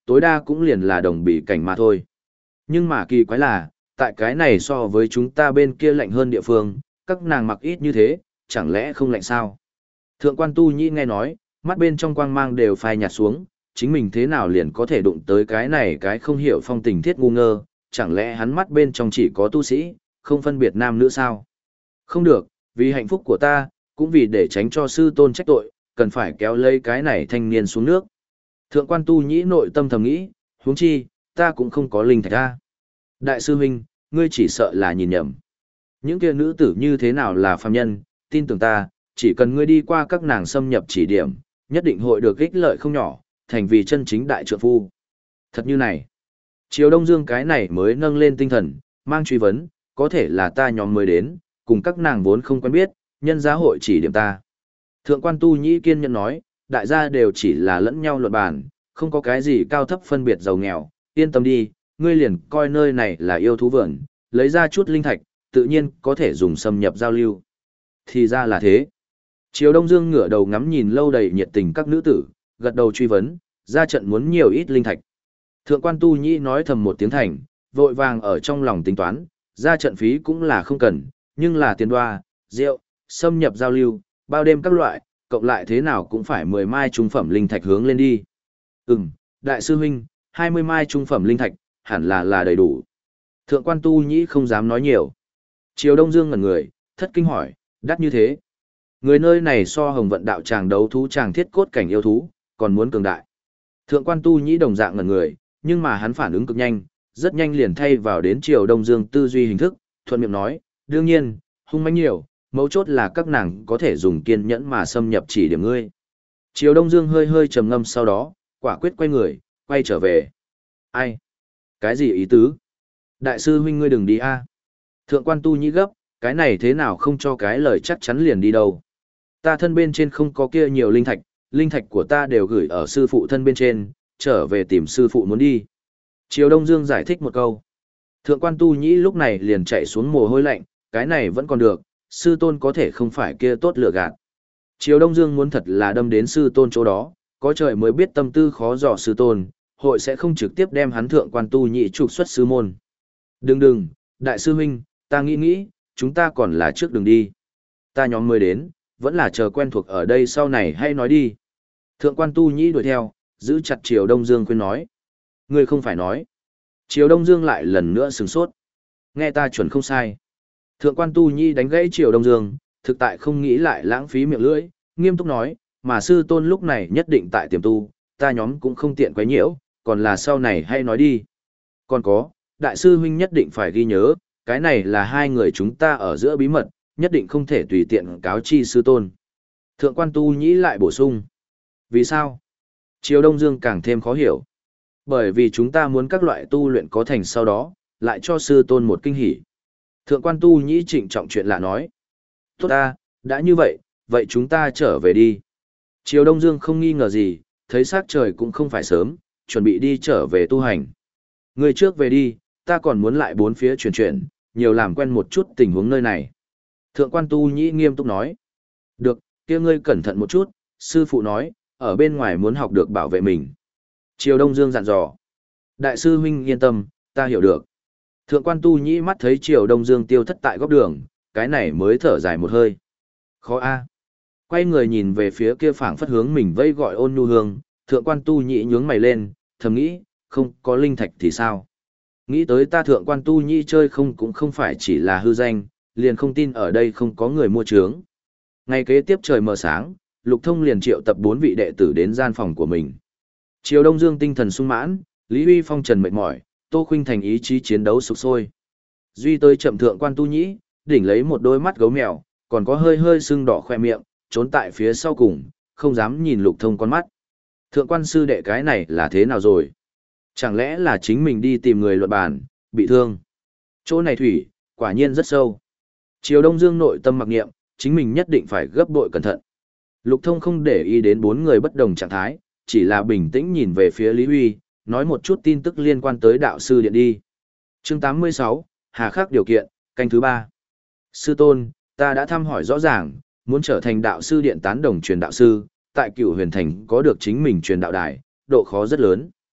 tối đa cũng liền là đồng bì cảnh mà thôi. Nhưng mà kỳ quái là, tại cái này so với chúng ta bên kia lạnh hơn địa phương, các nàng mặc ít như thế, chẳng lẽ không lạnh sao? Thượng quan Tu Nhĩ nghe nói, mắt bên trong quang mang đều phai nhạt xuống, chính mình thế nào liền có thể đụng tới cái này cái không hiểu phong tình thiết ngu ngơ, chẳng lẽ hắn mắt bên trong chỉ có tu sĩ, không phân biệt nam nữ sao? Không được, vì hạnh phúc của ta, cũng vì để tránh cho sư tôn trách tội, cần phải kéo lấy cái này thanh niên xuống nước. Thượng quan Tu Nhĩ nội tâm thầm nghĩ, huống chi, ta cũng không có linh thạch ra. Đại sư huynh, ngươi chỉ sợ là nhìn nhầm. Những kia nữ tử như thế nào là phàm nhân, tin tưởng ta, chỉ cần ngươi đi qua các nàng xâm nhập chỉ điểm, nhất định hội được ích lợi không nhỏ, thành vì chân chính đại trượng phu. Thật như này, Triều Đông Dương cái này mới nâng lên tinh thần, mang truy vấn, có thể là ta nhóm mới đến, cùng các nàng vốn không quen biết, nhân giá hội chỉ điểm ta. Thượng quan Tu Nhĩ kiên nhẫn nói, đại gia đều chỉ là lẫn nhau luận bàn, không có cái gì cao thấp phân biệt giàu nghèo, yên tâm đi, ngươi liền coi nơi này là yêu thú vườn, lấy ra chút linh thạch, tự nhiên có thể dùng xâm nhập giao lưu. Thì ra là thế. Triều Đông Dương ngửa đầu ngắm nhìn lâu đầy nhiệt tình các nữ tử, gật đầu truy vấn, ra trận muốn nhiều ít linh thạch. Thượng quan Tu Nhĩ nói thầm một tiếng thành, vội vàng ở trong lòng tính toán, ra trận phí cũng là không cần, nhưng là tiền đoa, rượu, xâm nhập giao lưu, bao đêm các loại, cộng lại thế nào cũng phải mười mai trung phẩm linh thạch hướng lên đi. Ừm, đại sư huynh, hai mươi mai trung phẩm linh thạch, hẳn là là đầy đủ. Thượng quan Tu Nhĩ không dám nói nhiều. Triều Đông Dương ngẩn người, thất kinh hỏi, đắt như thế. Người nơi này so Hồng Vận đạo tràng đấu thú tràng thiết cốt cảnh yêu thú, còn muốn cường đại. Thượng quan Tu Nhĩ đồng dạng ngẩn người, nhưng mà hắn phản ứng cực nhanh, rất nhanh liền thay vào đến Triều Đông Dương tư duy hình thức, thuận miệng nói, đương nhiên, hung mãnh nhiều, mấu chốt là các nàng có thể dùng kiên nhẫn mà xâm nhập chỉ điểm ngươi. Triều Đông Dương hơi hơi trầm ngâm sau đó, quả quyết quay người, quay trở về. Ai? Cái gì ý tứ? Đại sư huynh ngươi đừng đi a. Thượng quan Tu Nhĩ gấp, cái này thế nào không cho cái lời chắc chắn liền đi đâu. Ta thân bên trên không có kia nhiều linh thạch, linh thạch của ta đều gửi ở sư phụ thân bên trên, trở về tìm sư phụ muốn đi. Triều Đông Dương giải thích một câu. Thượng quan Tu Nhĩ lúc này liền chạy xuống mồ hôi lạnh, cái này vẫn còn được, sư tôn có thể không phải kia tốt lựa gạt. Triều Đông Dương muốn thật là đâm đến sư tôn chỗ đó, có trời mới biết tâm tư khó dò sư tôn, hội sẽ không trực tiếp đem hắn thượng quan Tu Nhĩ trục xuất sư môn. Đừng đừng, đại sư huynh, ta nghĩ nghĩ, chúng ta còn là trước đường đi. Ta nhóm mới đến, vẫn là chờ quen thuộc ở đây sau này hay nói đi. Thượng quan Tu Nhĩ đuổi theo, giữ chặt Triều Đông Dương khuyên nói. Ngươi không phải nói. Triều Đông Dương lại lần nữa sửng sốt. Nghe ta chuẩn không sai. Thượng quan Tu Nhĩ đánh gãy Triều Đông Dương, thực tại không nghĩ lại lãng phí miệng lưỡi, nghiêm túc nói, mà sư tôn lúc này nhất định tại tiềm tu, ta nhóm cũng không tiện quấy nhiễu, còn là sau này hay nói đi. Còn có, đại sư huynh nhất định phải ghi nhớ, cái này là hai người chúng ta ở giữa bí mật, nhất định không thể tùy tiện cáo chi sư tôn. Thượng quan Tu Nhĩ lại bổ sung. Vì sao? Triều Đông Dương càng thêm khó hiểu. Bởi vì chúng ta muốn các loại tu luyện có thành sau đó, lại cho sư tôn một kinh hỉ. Thượng quan Tu Nhĩ trịnh trọng chuyện lạ nói. Tốt ta, đã như vậy, vậy chúng ta trở về đi. Triều Đông Dương không nghi ngờ gì, thấy sắc trời cũng không phải sớm, chuẩn bị đi trở về tu hành. Người trước về đi, ta còn muốn lại bốn phía chuyển chuyển, nhiều làm quen một chút tình huống nơi này. Thượng quan Tu Nhĩ nghiêm túc nói. Được, kia ngươi cẩn thận một chút, sư phụ nói, ở bên ngoài muốn học được bảo vệ mình. Triều Đông Dương dặn dò. Đại sư huynh yên tâm, ta hiểu được. Thượng quan Tu Nhĩ mắt thấy Triều Đông Dương tiêu thất tại góc đường, cái này mới thở dài một hơi. Khó a. Quay người nhìn về phía kia phảng phất hướng mình vây gọi Ôn Nhu Hương, thượng quan Tu Nhĩ nhướng mày lên, thầm nghĩ, không có linh thạch thì sao? Nghĩ tới ta thượng quan Tu Nhĩ chơi không cũng không phải chỉ là hư danh, liền không tin ở đây không có người mua trướng. Ngày kế tiếp trời mờ sáng, Lục Thông liền triệu tập bốn vị đệ tử đến gian phòng của mình. Triều Đông Dương tinh thần sung mãn, Lý Huy phong trần mệt mỏi, Tô Khuynh Thành ý chí chiến đấu sục sôi. Duy tới chậm thượng quan Tu Nhĩ, đỉnh lấy một đôi mắt gấu mèo, còn có hơi hơi sưng đỏ khoe miệng, trốn tại phía sau cùng, không dám nhìn Lục Thông con mắt. Thượng quan sư đệ cái này là thế nào rồi? Chẳng lẽ là chính mình đi tìm người luận bàn, bị thương? Chỗ này thủy, quả nhiên rất sâu. Triều Đông Dương nội tâm mặc niệm, chính mình nhất định phải gấp bội cẩn thận. Lục Thông không để ý đến bốn người bất đồng trạng thái, chỉ là bình tĩnh nhìn về phía Lý Huy, nói một chút tin tức liên quan tới đạo sư điện đi. Chương tám mươi sáu, Hà khắc điều kiện, canh thứ ba. Sư tôn, ta đã thăm hỏi rõ ràng, muốn trở thành đạo sư điện tán đồng truyền đạo sư, tại Cửu Huyền Thành có được chính mình truyền đạo đài, độ khó rất lớn.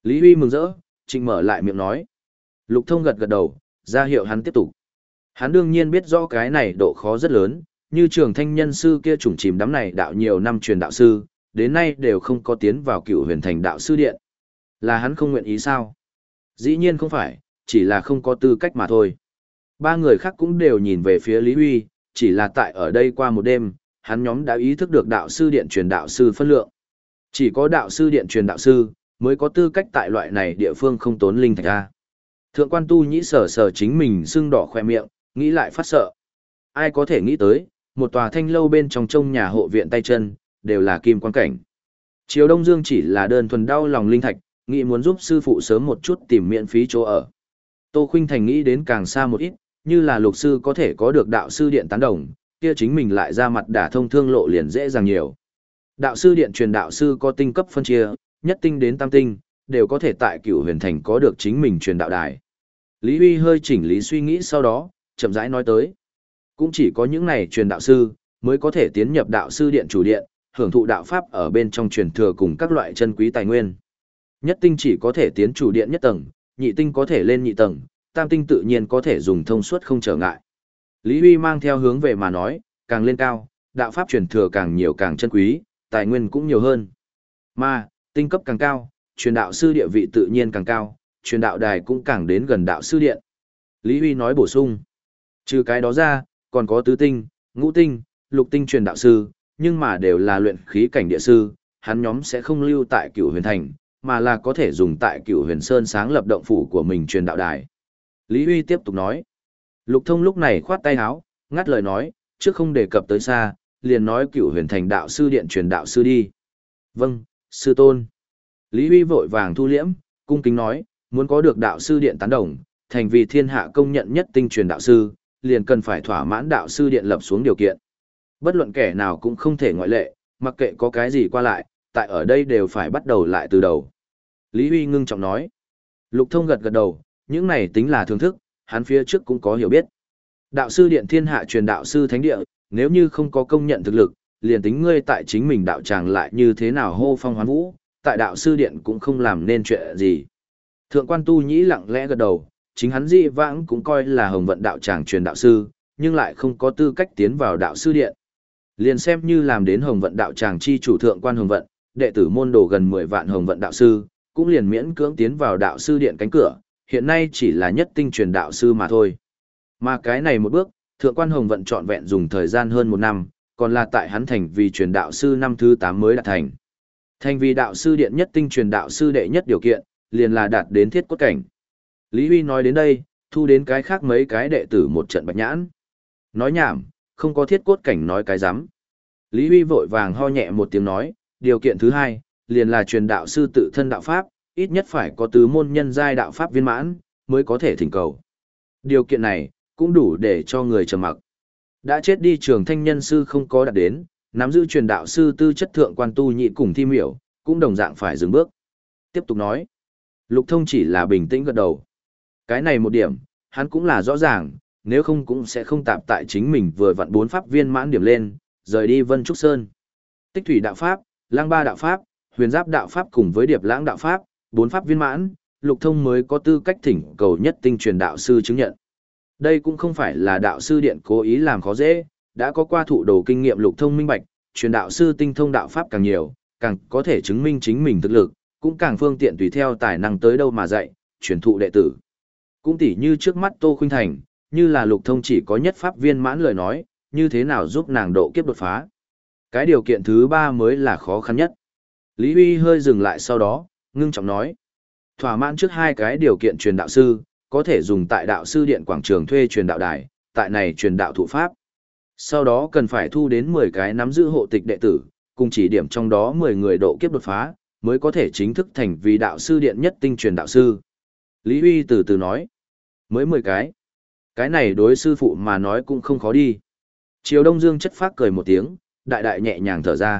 Lý Huy mừng rỡ, Trịnh mở lại miệng nói. Lục Thông gật gật đầu, ra hiệu hắn tiếp tục. Hắn đương nhiên biết rõ cái này độ khó rất lớn, như trường thanh nhân sư kia trùng chìm đắm này đạo nhiều năm truyền đạo sư, đến nay đều không có tiến vào Cựu Huyền Thành đạo sư điện. Là hắn không nguyện ý sao? Dĩ nhiên không phải, chỉ là không có tư cách mà thôi. Ba người khác cũng đều nhìn về phía Lý Huy, chỉ là tại ở đây qua một đêm, hắn nhóm đã ý thức được đạo sư điện truyền đạo sư phân lượng. Chỉ có đạo sư điện truyền đạo sư, mới có tư cách tại loại này địa phương không tốn linh thạch ra. Thượng quan tu nhĩ sở sở chính mình sưng đỏ khoe miệng, nghĩ lại phát sợ. Ai có thể nghĩ tới, một tòa thanh lâu bên trong trông nhà hộ viện tay chân, đều là kim quan cảnh. Triều Đông Dương chỉ là đơn thuần đau lòng linh thạch, nghĩ muốn giúp sư phụ sớm một chút tìm miễn phí chỗ ở. Tô Khuynh Thành nghĩ đến càng xa một ít, như là lục sư có thể có được đạo sư điện tán đồng, kia chính mình lại ra mặt đả thông thương lộ liền dễ dàng nhiều. Đạo sư điện truyền đạo sư có tinh cấp phân chia, nhất tinh đến tam tinh, đều có thể tại Cửu Huyền Thành có được chính mình truyền đạo đài. Lý Huy hơi chỉnh lý suy nghĩ sau đó, chậm rãi nói tới. Cũng chỉ có những này truyền đạo sư, mới có thể tiến nhập đạo sư điện chủ điện, hưởng thụ đạo pháp ở bên trong truyền thừa cùng các loại chân quý tài nguyên. Nhất tinh chỉ có thể tiến chủ điện nhất tầng, nhị tinh có thể lên nhị tầng, tam tinh tự nhiên có thể dùng thông suốt không trở ngại. Lý Huy mang theo hướng về mà nói, càng lên cao, đạo pháp truyền thừa càng nhiều càng chân quý, tài nguyên cũng nhiều hơn. Mà, tinh cấp càng cao, truyền đạo sư địa vị tự nhiên càng cao, truyền đạo đài cũng càng đến gần đạo sư điện. Lý Huy nói bổ sung. Trừ cái đó ra, còn có tứ tinh, ngũ tinh, lục tinh truyền đạo sư, nhưng mà đều là luyện khí cảnh địa sư, hắn nhóm sẽ không lưu tại Cửu Huyền Thành, mà là có thể dùng tại Cửu Huyền Sơn sáng lập động phủ của mình truyền đạo đài. Lý Huy tiếp tục nói. Lục Thông lúc này khoát tay áo, ngắt lời nói, trước không đề cập tới xa, liền nói Cửu Huyền Thành đạo sư điện truyền đạo sư đi. Vâng, sư tôn. Lý Huy vội vàng thu liễm, cung kính nói, muốn có được đạo sư điện tán đồng, thành vì thiên hạ công nhận nhất tinh truyền đạo sư, liền cần phải thỏa mãn đạo sư điện lập xuống điều kiện. Bất luận kẻ nào cũng không thể ngoại lệ, mặc kệ có cái gì qua lại, tại ở đây đều phải bắt đầu lại từ đầu. Lý Huy ngưng trọng nói. Lục Thông gật gật đầu, những này tính là thưởng thức, hắn phía trước cũng có hiểu biết. Đạo sư điện thiên hạ truyền đạo sư thánh địa, nếu như không có công nhận thực lực, liền tính ngươi tại chính mình đạo tràng lại như thế nào hô phong hoán vũ, tại đạo sư điện cũng không làm nên chuyện gì. Thượng quan tu nhĩ lặng lẽ gật đầu, chính hắn dị vãng cũng coi là hồng vận đạo tràng truyền đạo sư, nhưng lại không có tư cách tiến vào đạo sư điện. Liền xem như làm đến hồng vận đạo tràng chi chủ thượng quan hồng vận, đệ tử môn đồ gần mười vạn hồng vận đạo sư, cũng liền miễn cưỡng tiến vào đạo sư điện cánh cửa, hiện nay chỉ là nhất tinh truyền đạo sư mà thôi. Mà cái này một bước, thượng quan hồng vận trọn vẹn dùng thời gian hơn một năm, còn là tại hắn thành vì truyền đạo sư năm thứ tám mới đạt thành. Thành vì đạo sư điện nhất tinh truyền đạo sư đệ nhất điều kiện, liền là đạt đến thiết cốt cảnh. Lý Huy nói đến đây, thu đến cái khác mấy cái đệ tử một trận bạch nhãn. Nói nhảm, không có thiết cốt cảnh nói cái rắm. Lý Huy vội vàng ho nhẹ một tiếng nói, điều kiện thứ hai, liền là truyền đạo sư tự thân đạo pháp, ít nhất phải có tứ môn nhân giai đạo pháp viên mãn, mới có thể thỉnh cầu. Điều kiện này, cũng đủ để cho người trầm mặc. Đã chết đi trường thanh nhân sư không có đạt đến, nắm giữ truyền đạo sư tư chất thượng quan tu nhị cùng thi miểu, cũng đồng dạng phải dừng bước. Tiếp tục nói, Lục Thông chỉ là bình tĩnh gật đầu. Cái này một điểm, hắn cũng là rõ ràng, nếu không cũng sẽ không tạp tại chính mình vừa vặn bốn pháp viên mãn điểm lên, rời đi Vân Trúc Sơn. Tích thủy đạo pháp, lang ba đạo pháp, huyền giáp đạo pháp cùng với điệp lãng đạo pháp, bốn pháp viên mãn, Lục Thông mới có tư cách thỉnh cầu nhất tinh truyền đạo sư chứng nhận. Đây cũng không phải là đạo sư điện cố ý làm khó dễ, đã có qua thụ đồ kinh nghiệm Lục Thông minh bạch, truyền đạo sư tinh thông đạo pháp càng nhiều, càng có thể chứng minh chính mình thực lực, cũng càng phương tiện tùy theo tài năng tới đâu mà dạy, truyền thụ đệ tử. Cũng tỉ như trước mắt Tô Khuynh Thành, như là Lục Thông chỉ có nhất pháp viên mãn lời nói, như thế nào giúp nàng độ kiếp đột phá. Cái điều kiện thứ ba mới là khó khăn nhất. Lý Huy hơi dừng lại sau đó, ngưng trọng nói. Thỏa mãn trước hai cái điều kiện truyền đạo sư, có thể dùng tại đạo sư điện quảng trường thuê truyền đạo đài, tại này truyền đạo thụ pháp. Sau đó cần phải thu đến mười cái nắm giữ hộ tịch đệ tử, cùng chỉ điểm trong đó mười người độ kiếp đột phá, mới có thể chính thức thành vì đạo sư điện nhất tinh truyền đạo sư. Lý Huy từ từ nói, mới mười cái. Cái này đối sư phụ mà nói cũng không khó đi. Triều Đông Dương chất phác cười một tiếng, đại đại nhẹ nhàng thở ra.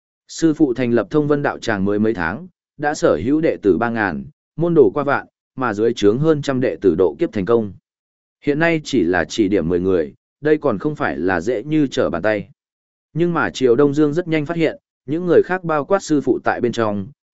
Sư phụ thành lập Thông Vân đạo tràng mới mấy tháng, đã sở hữu đệ tử ba ngàn, môn đồ qua vạn, mà dưới trướng hơn trăm đệ tử độ kiếp thành công. Hiện nay chỉ là chỉ điểm mười người, đây còn không phải là dễ như trở bàn tay. Nhưng mà Triều Đông Dương rất nhanh phát hiện, những người khác bao quát sư phụ tại bên trong,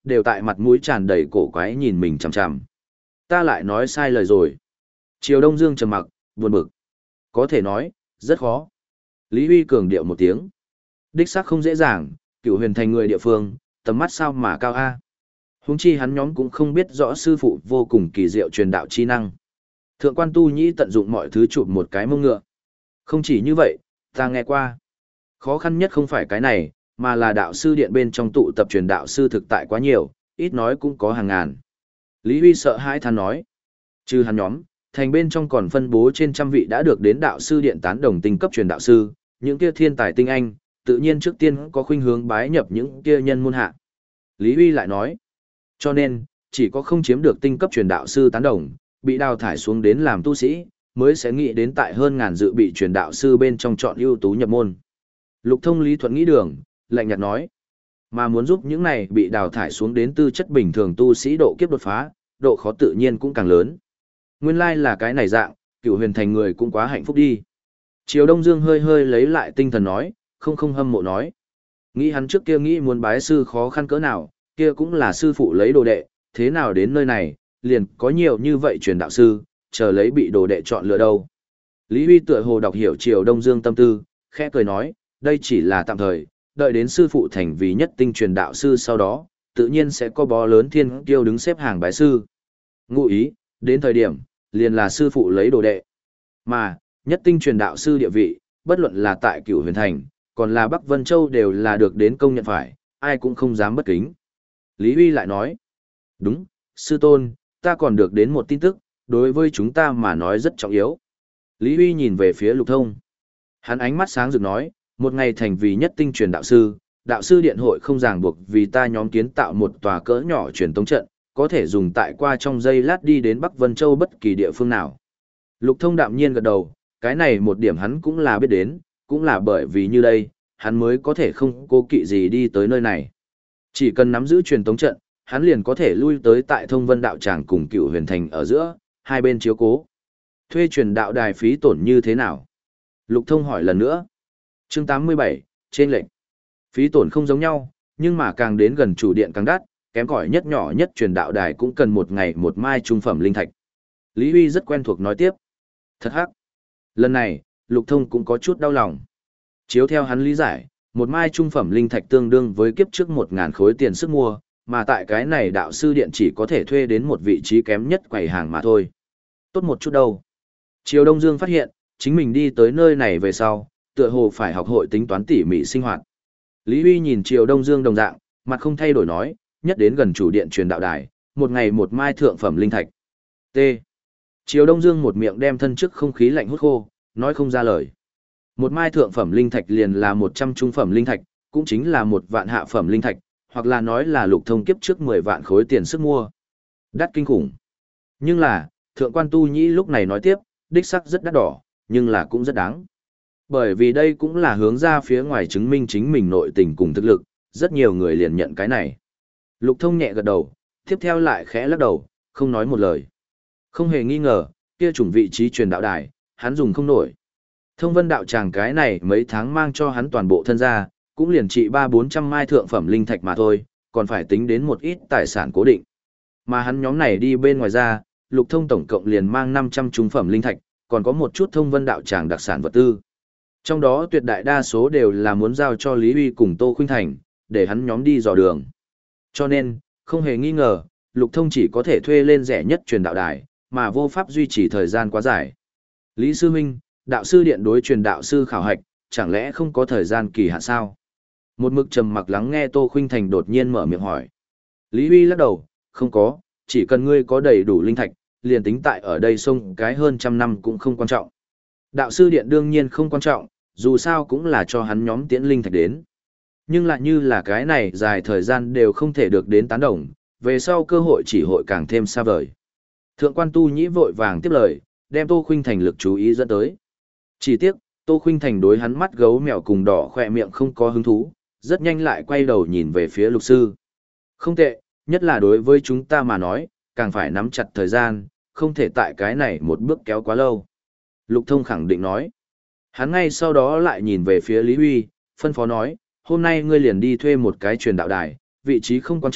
đều tại mặt mũi tràn đầy cổ quái nhìn mình chằm chằm. Ta lại nói sai lời rồi. Triều Đông Dương trầm mặc, buồn bực. Có thể nói, rất khó. Lý Huy cường điệu một tiếng. Đích xác không dễ dàng, Cửu Huyền Thành người địa phương, tầm mắt sao mà cao a. Huống chi hắn nhóm cũng không biết rõ sư phụ vô cùng kỳ diệu truyền đạo chi năng. Thượng quan Tu Nhĩ tận dụng mọi thứ chụp một cái mông ngựa. Không chỉ như vậy, ta nghe qua. Khó khăn nhất không phải cái này, mà là đạo sư điện bên trong tụ tập truyền đạo sư thực tại quá nhiều, ít nói cũng có hàng ngàn. Lý Huy sợ hãi than nói. Trừ hắn nhóm, thành bên trong còn phân bố trên trăm vị đã được đến đạo sư điện tán đồng tinh cấp truyền đạo sư, những kia thiên tài tinh anh, tự nhiên trước tiên có khuynh hướng bái nhập những kia nhân môn hạ. Lý Huy lại nói. Cho nên, chỉ có không chiếm được tinh cấp truyền đạo sư tán đồng, bị đào thải xuống đến làm tu sĩ, mới sẽ nghĩ đến tại hơn ngàn dự bị truyền đạo sư bên trong chọn ưu tú nhập môn. Lục Thông Lý Thuận nghĩ đường, lạnh nhạt nói. Mà muốn giúp những này bị đào thải xuống đến tư chất bình thường tu sĩ độ kiếp đột phá, độ khó tự nhiên cũng càng lớn. Nguyên lai là cái này dạng, Cửu Huyền Thành người cũng quá hạnh phúc đi. Triều Đông Dương hơi hơi lấy lại tinh thần nói, không không hâm mộ nói. Nghĩ hắn trước kia nghĩ muốn bái sư khó khăn cỡ nào, kia cũng là sư phụ lấy đồ đệ, thế nào đến nơi này, liền có nhiều như vậy truyền đạo sư, chờ lấy bị đồ đệ chọn lựa đâu. Lý Huy tựa hồ đọc hiểu Triều Đông Dương tâm tư, khẽ cười nói, đây chỉ là tạm thời, đợi đến sư phụ thành vì nhất tinh truyền đạo sư sau đó, tự nhiên sẽ có bó lớn thiên kiêu đứng xếp hàng bái sư. Ngụ ý, đến thời điểm, liền là sư phụ lấy đồ đệ. Mà, nhất tinh truyền đạo sư địa vị, bất luận là tại Cửu Huyền Thành, còn là Bắc Vân Châu đều là được đến công nhận phải, ai cũng không dám bất kính. Lý Huy lại nói, đúng, sư tôn, ta còn được đến một tin tức, đối với chúng ta mà nói rất trọng yếu. Lý Huy nhìn về phía Lục Thông. Hắn ánh mắt sáng rực nói, một ngày thành vì nhất tinh truyền đạo sư, đạo sư điện hội không ràng buộc vì ta nhóm kiến tạo một tòa cỡ nhỏ truyền tống trận, có thể dùng tại qua trong giây lát đi đến Bắc Vân Châu bất kỳ địa phương nào. Lục Thông đạm nhiên gật đầu, cái này một điểm hắn cũng là biết đến, cũng là bởi vì như đây, hắn mới có thể không cố kỵ gì đi tới nơi này. Chỉ cần nắm giữ truyền tống trận, hắn liền có thể lui tới tại Thông Vân đạo tràng cùng Cửu Huyền Thành ở giữa, hai bên chiếu cố. Thuê truyền đạo đài phí tổn như thế nào? Lục Thông hỏi lần nữa. Chương tám mươi bảy, trên lệnh. Phí tổn không giống nhau, nhưng mà càng đến gần chủ điện càng đắt, kém cỏi nhất nhỏ nhất truyền đạo đài cũng cần một ngày một mai trung phẩm linh thạch. Lý Huy rất quen thuộc nói tiếp. Thật hắc. Lần này, Lục Thông cũng có chút đau lòng. Chiếu theo hắn lý giải, một mai trung phẩm linh thạch tương đương với kiếp trước một ngàn khối tiền sức mua, mà tại cái này đạo sư điện chỉ có thể thuê đến một vị trí kém nhất quầy hàng mà thôi. Tốt một chút đâu. Triều Đông Dương phát hiện, chính mình đi tới nơi này về sau, tựa hồ phải học hội tính toán tỉ mỉ sinh hoạt. Lý Huy nhìn Triều Đông Dương đồng dạng, mặt không thay đổi nói, nhất đến gần chủ điện truyền đạo đài, một ngày một mai thượng phẩm linh thạch. T. Triều Đông Dương một miệng đem thân trước không khí lạnh hút khô, nói không ra lời. Một mai thượng phẩm linh thạch liền là một trăm trung phẩm linh thạch, cũng chính là một vạn hạ phẩm linh thạch, hoặc là nói là Lục Thông kiếp trước mười vạn khối tiền sức mua. Đắt kinh khủng. Nhưng là, Thượng quan Tu Nhĩ lúc này nói tiếp, đích sắc rất đắt đỏ, nhưng là cũng rất đáng. Bởi vì đây cũng là hướng ra phía ngoài chứng minh chính mình nội tình cùng thực lực, rất nhiều người liền nhận cái này. Lục Thông nhẹ gật đầu, tiếp theo lại khẽ lắc đầu, không nói một lời. Không hề nghi ngờ, kia chủng vị trí truyền đạo đài, hắn dùng không nổi. Thông Vân đạo tràng cái này mấy tháng mang cho hắn toàn bộ thân gia, cũng liền trị ba bốn trăm mai thượng phẩm linh thạch mà thôi, còn phải tính đến một ít tài sản cố định. Mà hắn nhóm này đi bên ngoài ra, Lục Thông tổng cộng liền mang năm trăm trung phẩm linh thạch, còn có một chút Thông Vân đạo tràng đặc sản vật tư. Trong đó tuyệt đại đa số đều là muốn giao cho Lý Huy cùng Tô Khuynh Thành, để hắn nhóm đi dò đường. Cho nên, không hề nghi ngờ, Lục Thông chỉ có thể thuê lên rẻ nhất truyền đạo đài, mà vô pháp duy trì thời gian quá dài. Lý Sư Minh, đạo sư điện đối truyền đạo sư khảo hạch, chẳng lẽ không có thời gian kỳ hạn sao? Một mực trầm mặc lắng nghe Tô Khuynh Thành đột nhiên mở miệng hỏi. Lý Huy lắc đầu, không có, chỉ cần ngươi có đầy đủ linh thạch, liền tính tại ở đây sông cái hơn trăm năm cũng không quan trọng. Đạo sư điện đương nhiên không quan trọng, dù sao cũng là cho hắn nhóm tiễn linh thạch đến. Nhưng lại như là cái này dài thời gian đều không thể được đến tán đồng, về sau cơ hội chỉ hội càng thêm xa vời. Thượng quan Tu Nhĩ vội vàng tiếp lời, đem Tô Khuynh Thành lực chú ý dẫn tới. Chỉ tiếc, Tô Khuynh Thành đối hắn mắt gấu mèo cùng đỏ khỏe miệng không có hứng thú, rất nhanh lại quay đầu nhìn về phía Lục Sư. Không tệ, nhất là đối với chúng ta mà nói, càng phải nắm chặt thời gian, không thể tại cái này một bước kéo quá lâu. Lục Thông khẳng định nói. Hắn ngay sau đó lại nhìn về phía Lý Huy, phân phó nói, hôm nay ngươi liền đi thuê một cái truyền đạo đài, vị trí không quan trọng,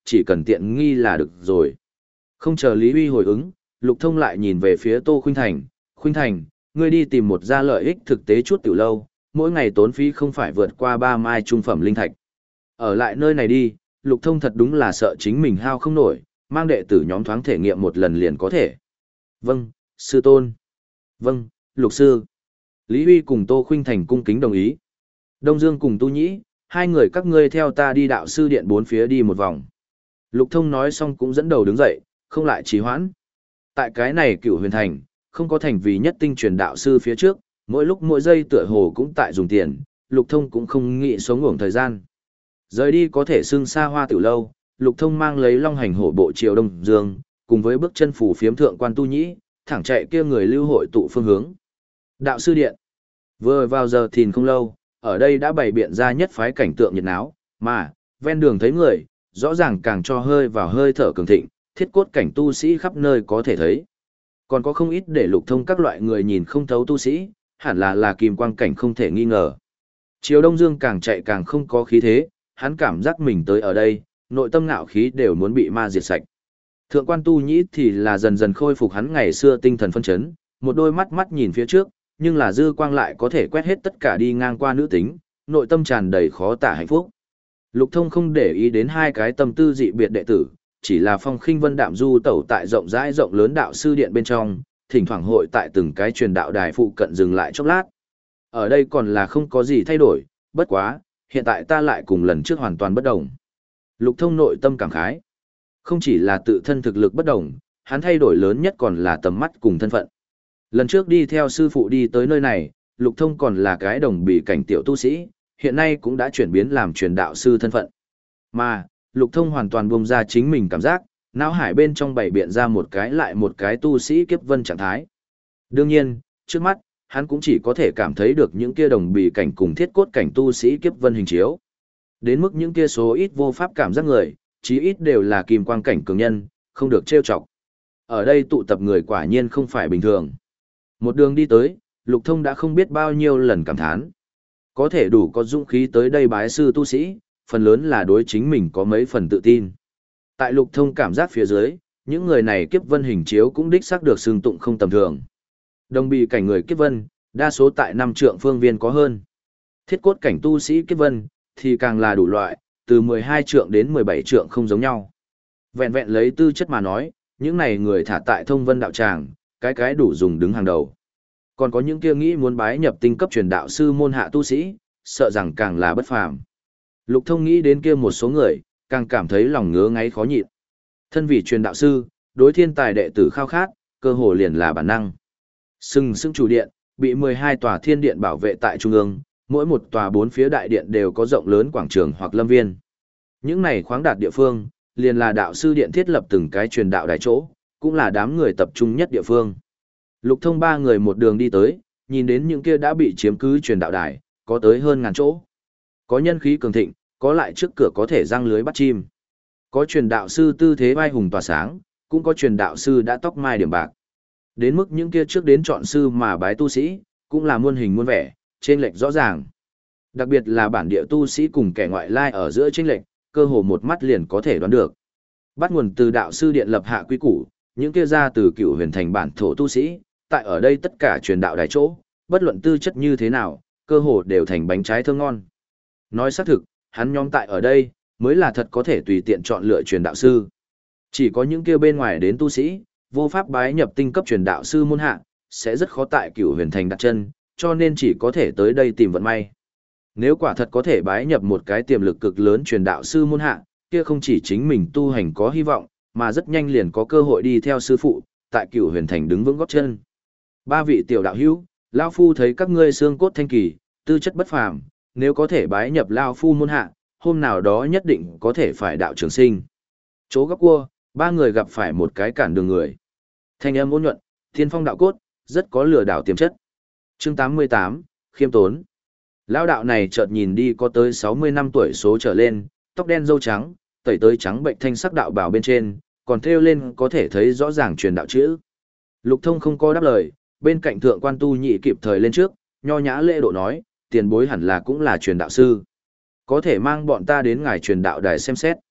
chỉ cần tiện nghi là được rồi. Không chờ Lý Huy hồi ứng, Lục Thông lại nhìn về phía Tô Khuynh Thành, Khuynh Thành, ngươi đi tìm một gia lợi ích thực tế chút tiểu lâu, mỗi ngày tốn phí không phải vượt qua ba mai trung phẩm linh thạch. Ở lại nơi này đi, Lục Thông thật đúng là sợ chính mình hao không nổi, mang đệ tử nhóm thoáng thể nghiệm một lần liền có thể. Vâng, sư tôn. Vâng, Lục sư. Lý Huy cùng Tô Khuynh Thành cung kính đồng ý. Đông Dương cùng Tu Nhĩ, hai người các ngươi theo ta đi đạo sư điện bốn phía đi một vòng. Lục Thông nói xong cũng dẫn đầu đứng dậy, không lại trì hoãn. Tại cái này Cửu Huyền Thành, không có thành vì nhất tinh truyền đạo sư phía trước, mỗi lúc mỗi giây tựa hồ cũng tại dùng tiền, Lục Thông cũng không nghĩ sống ngủng thời gian. Rời đi có thể xưng xa hoa tiểu lâu, Lục Thông mang lấy long hành hổ bộ triều Đông Dương, cùng với bước chân phủ phiếm thượng quan Tu Nhĩ, thẳng chạy kia người lưu hội tụ phương hướng. Đạo sư điện. Vừa vào giờ thìn không lâu, ở đây đã bày biện ra nhất phái cảnh tượng nhiệt náo, mà, ven đường thấy người, rõ ràng càng cho hơi vào hơi thở cường thịnh, thiết cốt cảnh tu sĩ khắp nơi có thể thấy. Còn có không ít để Lục Thông các loại người nhìn không thấu tu sĩ, hẳn là là kim quang cảnh không thể nghi ngờ. Triều Đông Dương càng chạy càng không có khí thế, hắn cảm giác mình tới ở đây, nội tâm ngạo khí đều muốn bị ma diệt sạch. Thượng quan Tu Nhĩ thì là dần dần khôi phục hắn ngày xưa tinh thần phân chấn, một đôi mắt mắt nhìn phía trước, nhưng là dư quang lại có thể quét hết tất cả đi ngang qua nữ tính, nội tâm tràn đầy khó tả hạnh phúc. Lục Thông không để ý đến hai cái tâm tư dị biệt đệ tử, chỉ là phong khinh vân đạm du tẩu tại rộng rãi rộng lớn đạo sư điện bên trong, thỉnh thoảng hội tại từng cái truyền đạo đài phụ cận dừng lại chốc lát. Ở đây còn là không có gì thay đổi, bất quá, hiện tại ta lại cùng lần trước hoàn toàn bất đồng. Lục Thông nội tâm cảm khái. Không chỉ là tự thân thực lực bất đồng, hắn thay đổi lớn nhất còn là tầm mắt cùng thân phận. Lần trước đi theo sư phụ đi tới nơi này, Lục Thông còn là cái đồng bì cảnh tiểu tu sĩ, hiện nay cũng đã chuyển biến làm truyền đạo sư thân phận. Mà, Lục Thông hoàn toàn buông ra chính mình cảm giác, não hải bên trong bày biện ra một cái lại một cái tu sĩ kiếp vân trạng thái. Đương nhiên, trước mắt, hắn cũng chỉ có thể cảm thấy được những kia đồng bì cảnh cùng thiết cốt cảnh tu sĩ kiếp vân hình chiếu. Đến mức những kia số ít vô pháp cảm giác người, chí ít đều là kim quang cảnh cường nhân, không được trêu chọc. Ở đây tụ tập người quả nhiên không phải bình thường. Một đường đi tới, Lục Thông đã không biết bao nhiêu lần cảm thán. Có thể đủ có dũng khí tới đây bái sư tu sĩ, phần lớn là đối chính mình có mấy phần tự tin. Tại Lục Thông cảm giác phía dưới, những người này kiếp vân hình chiếu cũng đích xác được xưng tụng không tầm thường. Đồng bì cảnh người kiếp vân, đa số tại năm trượng phương viên có hơn. Thiết cốt cảnh tu sĩ kiếp vân, thì càng là đủ loại, từ mười hai trượng đến mười bảy trượng không giống nhau. Vẹn vẹn lấy tư chất mà nói, những này người thả tại thông vân đạo tràng, cái cái đủ dùng đứng hàng đầu. Còn có những kia nghĩ muốn bái nhập tinh cấp truyền đạo sư môn hạ tu sĩ, sợ rằng càng là bất phàm. Lục Thông nghĩ đến kia một số người, càng cảm thấy lòng ngứa ngáy khó nhịn. Thân vị truyền đạo sư, đối thiên tài đệ tử khao khát, cơ hồ liền là bản năng. Sừng sững chủ điện, bị mười hai tòa thiên điện bảo vệ tại trung ương, mỗi một tòa bốn phía đại điện đều có rộng lớn quảng trường hoặc lâm viên. Những này khoáng đạt địa phương, liền là đạo sư điện thiết lập từng cái truyền đạo đài chỗ, cũng là đám người tập trung nhất địa phương. Lục Thông ba người một đường đi tới, nhìn đến những kia đã bị chiếm cứ truyền đạo đài, có tới hơn ngàn chỗ. Có nhân khí cường thịnh, có lại trước cửa có thể răng lưới bắt chim. Có truyền đạo sư tư thế vai hùng tỏa sáng, cũng có truyền đạo sư đã tóc mai điểm bạc. Đến mức những kia trước đến chọn sư mà bái tu sĩ, cũng là muôn hình muôn vẻ, chênh lệch rõ ràng. Đặc biệt là bản địa tu sĩ cùng kẻ ngoại lai ở giữa chênh lệch, cơ hồ một mắt liền có thể đoán được. Bắt nguồn từ đạo sư điện lập hạ quy củ, những kia ra từ Cửu Huyền Thành bản thổ tu sĩ, tại ở đây tất cả truyền đạo đài chỗ, bất luận tư chất như thế nào, cơ hồ đều thành bánh trái thơm ngon. Nói xác thực, hắn nhóm tại ở đây, mới là thật có thể tùy tiện chọn lựa truyền đạo sư. Chỉ có những kia bên ngoài đến tu sĩ, vô pháp bái nhập tinh cấp truyền đạo sư môn hạ, sẽ rất khó tại Cửu Huyền Thành đặt chân, cho nên chỉ có thể tới đây tìm vận may. Nếu quả thật có thể bái nhập một cái tiềm lực cực lớn truyền đạo sư môn hạ, kia không chỉ chính mình tu hành có hy vọng, mà rất nhanh liền có cơ hội đi theo sư phụ, tại Cửu Huyền Thành đứng vững gót chân. Ba vị tiểu đạo hữu, lão phu thấy các ngươi xương cốt thanh kỳ, tư chất bất phàm, nếu có thể bái nhập lão phu môn hạ, hôm nào đó nhất định có thể phải đạo trường sinh. Chỗ góc cua, ba người gặp phải một cái cản đường người. Thanh âm ôn nhuận, thiên phong đạo cốt, rất có lừa đảo tiềm chất. Chương tám mươi tám, khiêm tốn. Lão đạo này chợt nhìn đi có tới sáu mươi năm tuổi số trở lên, tóc đen râu trắng, tẩy tới trắng bệnh thanh sắc đạo bào bên trên, còn thêu lên có thể thấy rõ ràng truyền đạo chữ. Lục Thông không có đáp lời, bên cạnh thượng quan Tu Nhị kịp thời lên trước, nho nhã lễ độ nói, tiền bối hẳn là cũng là truyền đạo sư. Có thể mang bọn ta đến ngài truyền đạo đài xem xét.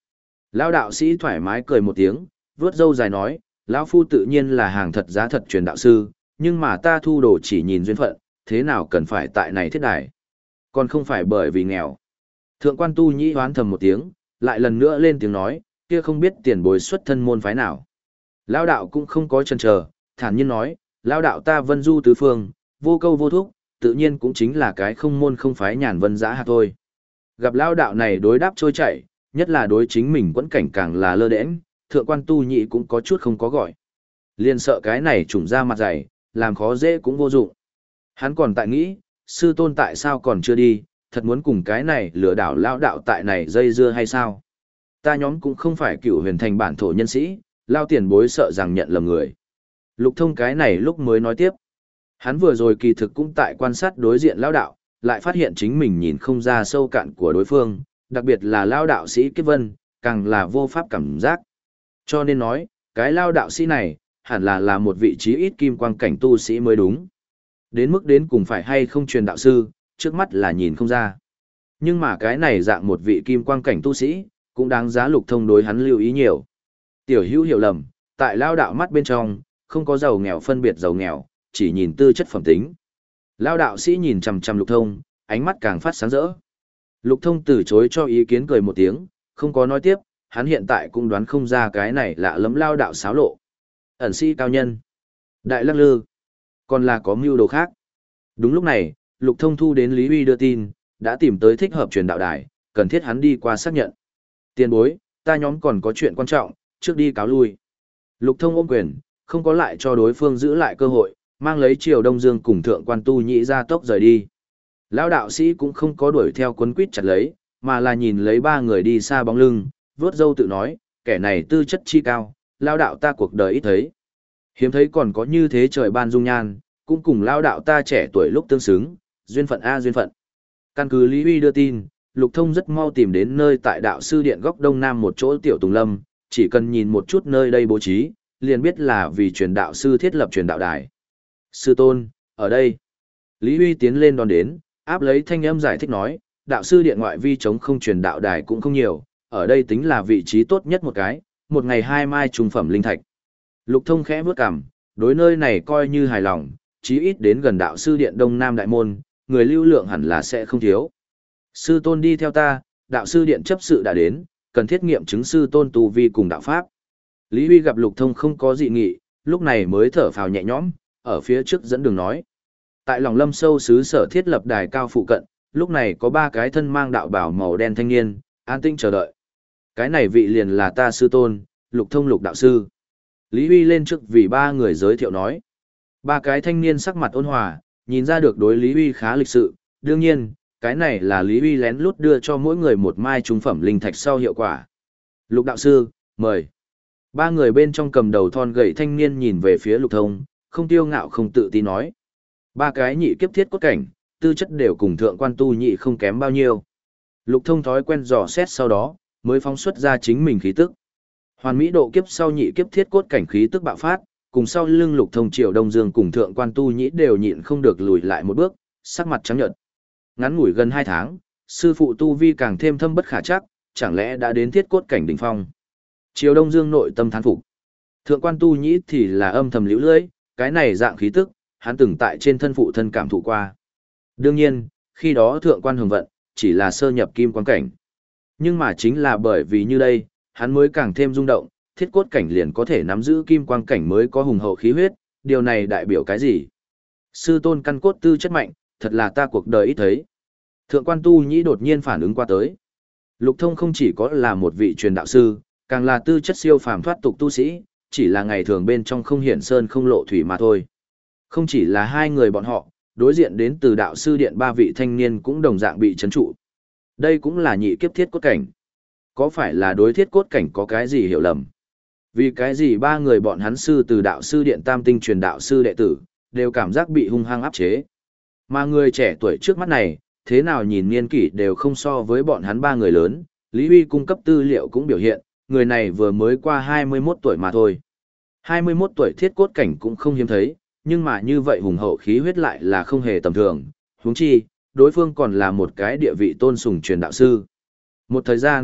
Lão đạo sĩ thoải mái cười một tiếng, vuốt râu dài nói, lão phu tự nhiên là hàng thật giá thật truyền đạo sư, nhưng mà ta thu đồ chỉ nhìn duyên phận, thế nào cần phải tại này thiết đài. Còn không phải bởi vì nghèo. Thượng quan tu nhĩ hoán thầm một tiếng, lại lần nữa lên tiếng nói, kia không biết tiền bối xuất thân môn phái nào. Lão đạo cũng không có chần chờ, thản nhiên nói, lão đạo ta vân du tứ phương, vô câu vô thúc, tự nhiên cũng chính là cái không môn không phái nhàn vân dã hạt thôi. Gặp lão đạo này đối đáp trôi chảy, nhất là đối chính mình quẫn cảnh càng là lơ đễnh, thượng quan tu nhị cũng có chút không có gọi. Liên sợ cái này trùng ra mặt dày, làm khó dễ cũng vô dụng. Hắn còn tại nghĩ, sư tôn tại sao còn chưa đi, thật muốn cùng cái này lừa đảo lão đạo tại này dây dưa hay sao? Ta nhóm cũng không phải cựu huyền thành bản thổ nhân sĩ, lao tiền bối sợ rằng nhận lầm người. Lục thông cái này lúc mới nói tiếp. Hắn vừa rồi kỳ thực cũng tại quan sát đối diện lão đạo, lại phát hiện chính mình nhìn không ra sâu cạn của đối phương, đặc biệt là lao đạo sĩ Kiếp Vân, càng là vô pháp cảm giác. Cho nên nói, cái lao đạo sĩ này, hẳn là là một vị trí ít kim quang cảnh tu sĩ mới đúng. Đến mức đến cùng phải hay không truyền đạo sư, trước mắt là nhìn không ra. Nhưng mà cái này dạng một vị kim quang cảnh tu sĩ, cũng đáng giá lục thông đối hắn lưu ý nhiều. Tiểu hữu hiểu lầm, tại lao đạo mắt bên trong, không có giàu nghèo phân biệt giàu nghèo, chỉ nhìn tư chất phẩm tính. Lao đạo sĩ nhìn chằm chằm lục thông, ánh mắt càng phát sáng rỡ. Lục thông từ chối cho ý kiến cười một tiếng, không có nói tiếp, hắn hiện tại cũng đoán không ra cái này lạ lẫm lao đạo xáo lộ. Ẩn sĩ cao nhân, đại lắc lư, còn là có mưu đồ khác. Đúng lúc này, lục thông thu đến Lý Huy đưa tin, đã tìm tới thích hợp truyền đạo đài, cần thiết hắn đi qua xác nhận. Tiền bối, ta nhóm còn có chuyện quan trọng, trước đi cáo lui. Lục thông ôm quyền, không có lại cho đối phương giữ lại cơ hội, mang lấy Triều Đông Dương cùng thượng quan tu nhĩ ra tốc rời đi. Lão đạo sĩ cũng không có đuổi theo quấn quýt chặt lấy, mà là nhìn lấy ba người đi xa bóng lưng, vớt râu tự nói, kẻ này tư chất chi cao, lão đạo ta cuộc đời ít thấy. Hiếm thấy còn có như thế trời ban dung nhan, cũng cùng lão đạo ta trẻ tuổi lúc tương xứng, duyên phận a duyên phận. Căn cứ Lý Huy đưa tin, Lục Thông rất mau tìm đến nơi tại đạo sư điện góc đông nam một chỗ tiểu tùng lâm, chỉ cần nhìn một chút nơi đây bố trí, liền biết là vì truyền đạo sư thiết lập truyền đạo đài. Sư tôn, ở đây. Lý Huy tiến lên đón đến, áp lấy thanh âm giải thích nói, đạo sư điện ngoại vi chống không truyền đạo đài cũng không nhiều, ở đây tính là vị trí tốt nhất một cái, một ngày hai mai trung phẩm linh thạch. Lục Thông khẽ bước cằm, đối nơi này coi như hài lòng, chí ít đến gần đạo sư điện đông nam đại môn, người lưu lượng hẳn là sẽ không thiếu. Sư tôn đi theo ta, đạo sư điện chấp sự đã đến, cần thiết nghiệm chứng sư tôn tu vi cùng đạo pháp. Lý Huy gặp Lục Thông không có dị nghị, lúc này mới thở phào nhẹ nhõm, ở phía trước dẫn đường nói. Tại lòng lâm sâu xứ sở thiết lập đài cao phụ cận, lúc này có ba cái thân mang đạo bào màu đen thanh niên, an tinh chờ đợi. Cái này vị liền là ta sư tôn, Lục Thông Lục đạo sư. Lý Huy lên trước vì ba người giới thiệu nói. Ba cái thanh niên sắc mặt ôn hòa, nhìn ra được đối Lý Huy khá lịch sự, đương nhiên, cái này là Lý Huy lén lút đưa cho mỗi người một mai trung phẩm linh thạch sau hiệu quả. Lục đạo sư, mời. Ba người bên trong cầm đầu thon gầy thanh niên nhìn về phía Lục Thông, không tiêu ngạo không tự tin nói. Ba cái nhị kiếp thiết cốt cảnh, tư chất đều cùng thượng quan tu nhị không kém bao nhiêu. Lục Thông thói quen dò xét sau đó, mới phóng xuất ra chính mình khí tức. Hoàn mỹ độ kiếp sau nhị kiếp thiết cốt cảnh khí tức bạo phát, cùng sau lưng Lục Thông Triều Đông Dương cùng thượng quan tu nhị đều nhịn không được lùi lại một bước, sắc mặt trắng nhợt. Ngắn ngủi gần hai tháng, sư phụ tu vi càng thêm thâm bất khả trắc, chẳng lẽ đã đến thiết cốt cảnh đỉnh phong. Triều Đông Dương nội tâm thán phục. Thượng quan tu nhĩ thì là âm thầm liễu lưỡi, cái này dạng khí tức, hắn từng tại trên thân phụ thân cảm thụ qua. Đương nhiên, khi đó thượng quan hồng vận, chỉ là sơ nhập kim quan cảnh. Nhưng mà chính là bởi vì như đây, hắn mới càng thêm rung động, thiết cốt cảnh liền có thể nắm giữ kim quang cảnh mới có hùng hậu khí huyết, điều này đại biểu cái gì? Sư tôn căn cốt tư chất mạnh, thật là ta cuộc đời ít thấy. Thượng quan tu nhĩ đột nhiên phản ứng qua tới. Lục Thông không chỉ có là một vị truyền đạo sư, càng là tư chất siêu phàm thoát tục tu sĩ, chỉ là ngày thường bên trong không hiển sơn không lộ thủy mà thôi. Không chỉ là hai người bọn họ, đối diện đến từ đạo sư điện ba vị thanh niên cũng đồng dạng bị chấn trụ. Đây cũng là nhị kiếp thiết cốt cảnh. Có phải là đối thiết cốt cảnh có cái gì hiểu lầm? Vì cái gì ba người bọn hắn sư từ đạo sư điện tam tinh truyền đạo sư đệ tử, đều cảm giác bị hung hăng áp chế. Mà người trẻ tuổi trước mắt này, thế nào nhìn niên kỷ đều không so với bọn hắn ba người lớn, Lý Huy cung cấp tư liệu cũng biểu hiện, người này vừa mới qua hai mươi mốt tuổi mà thôi. hai mươi mốt tuổi thiết cốt cảnh cũng không hiếm thấy, nhưng mà như vậy hùng hậu khí huyết lại là không hề tầm thường, huống chi, đối phương còn là một cái địa vị tôn sùng truyền đạo sư. Một thời gian,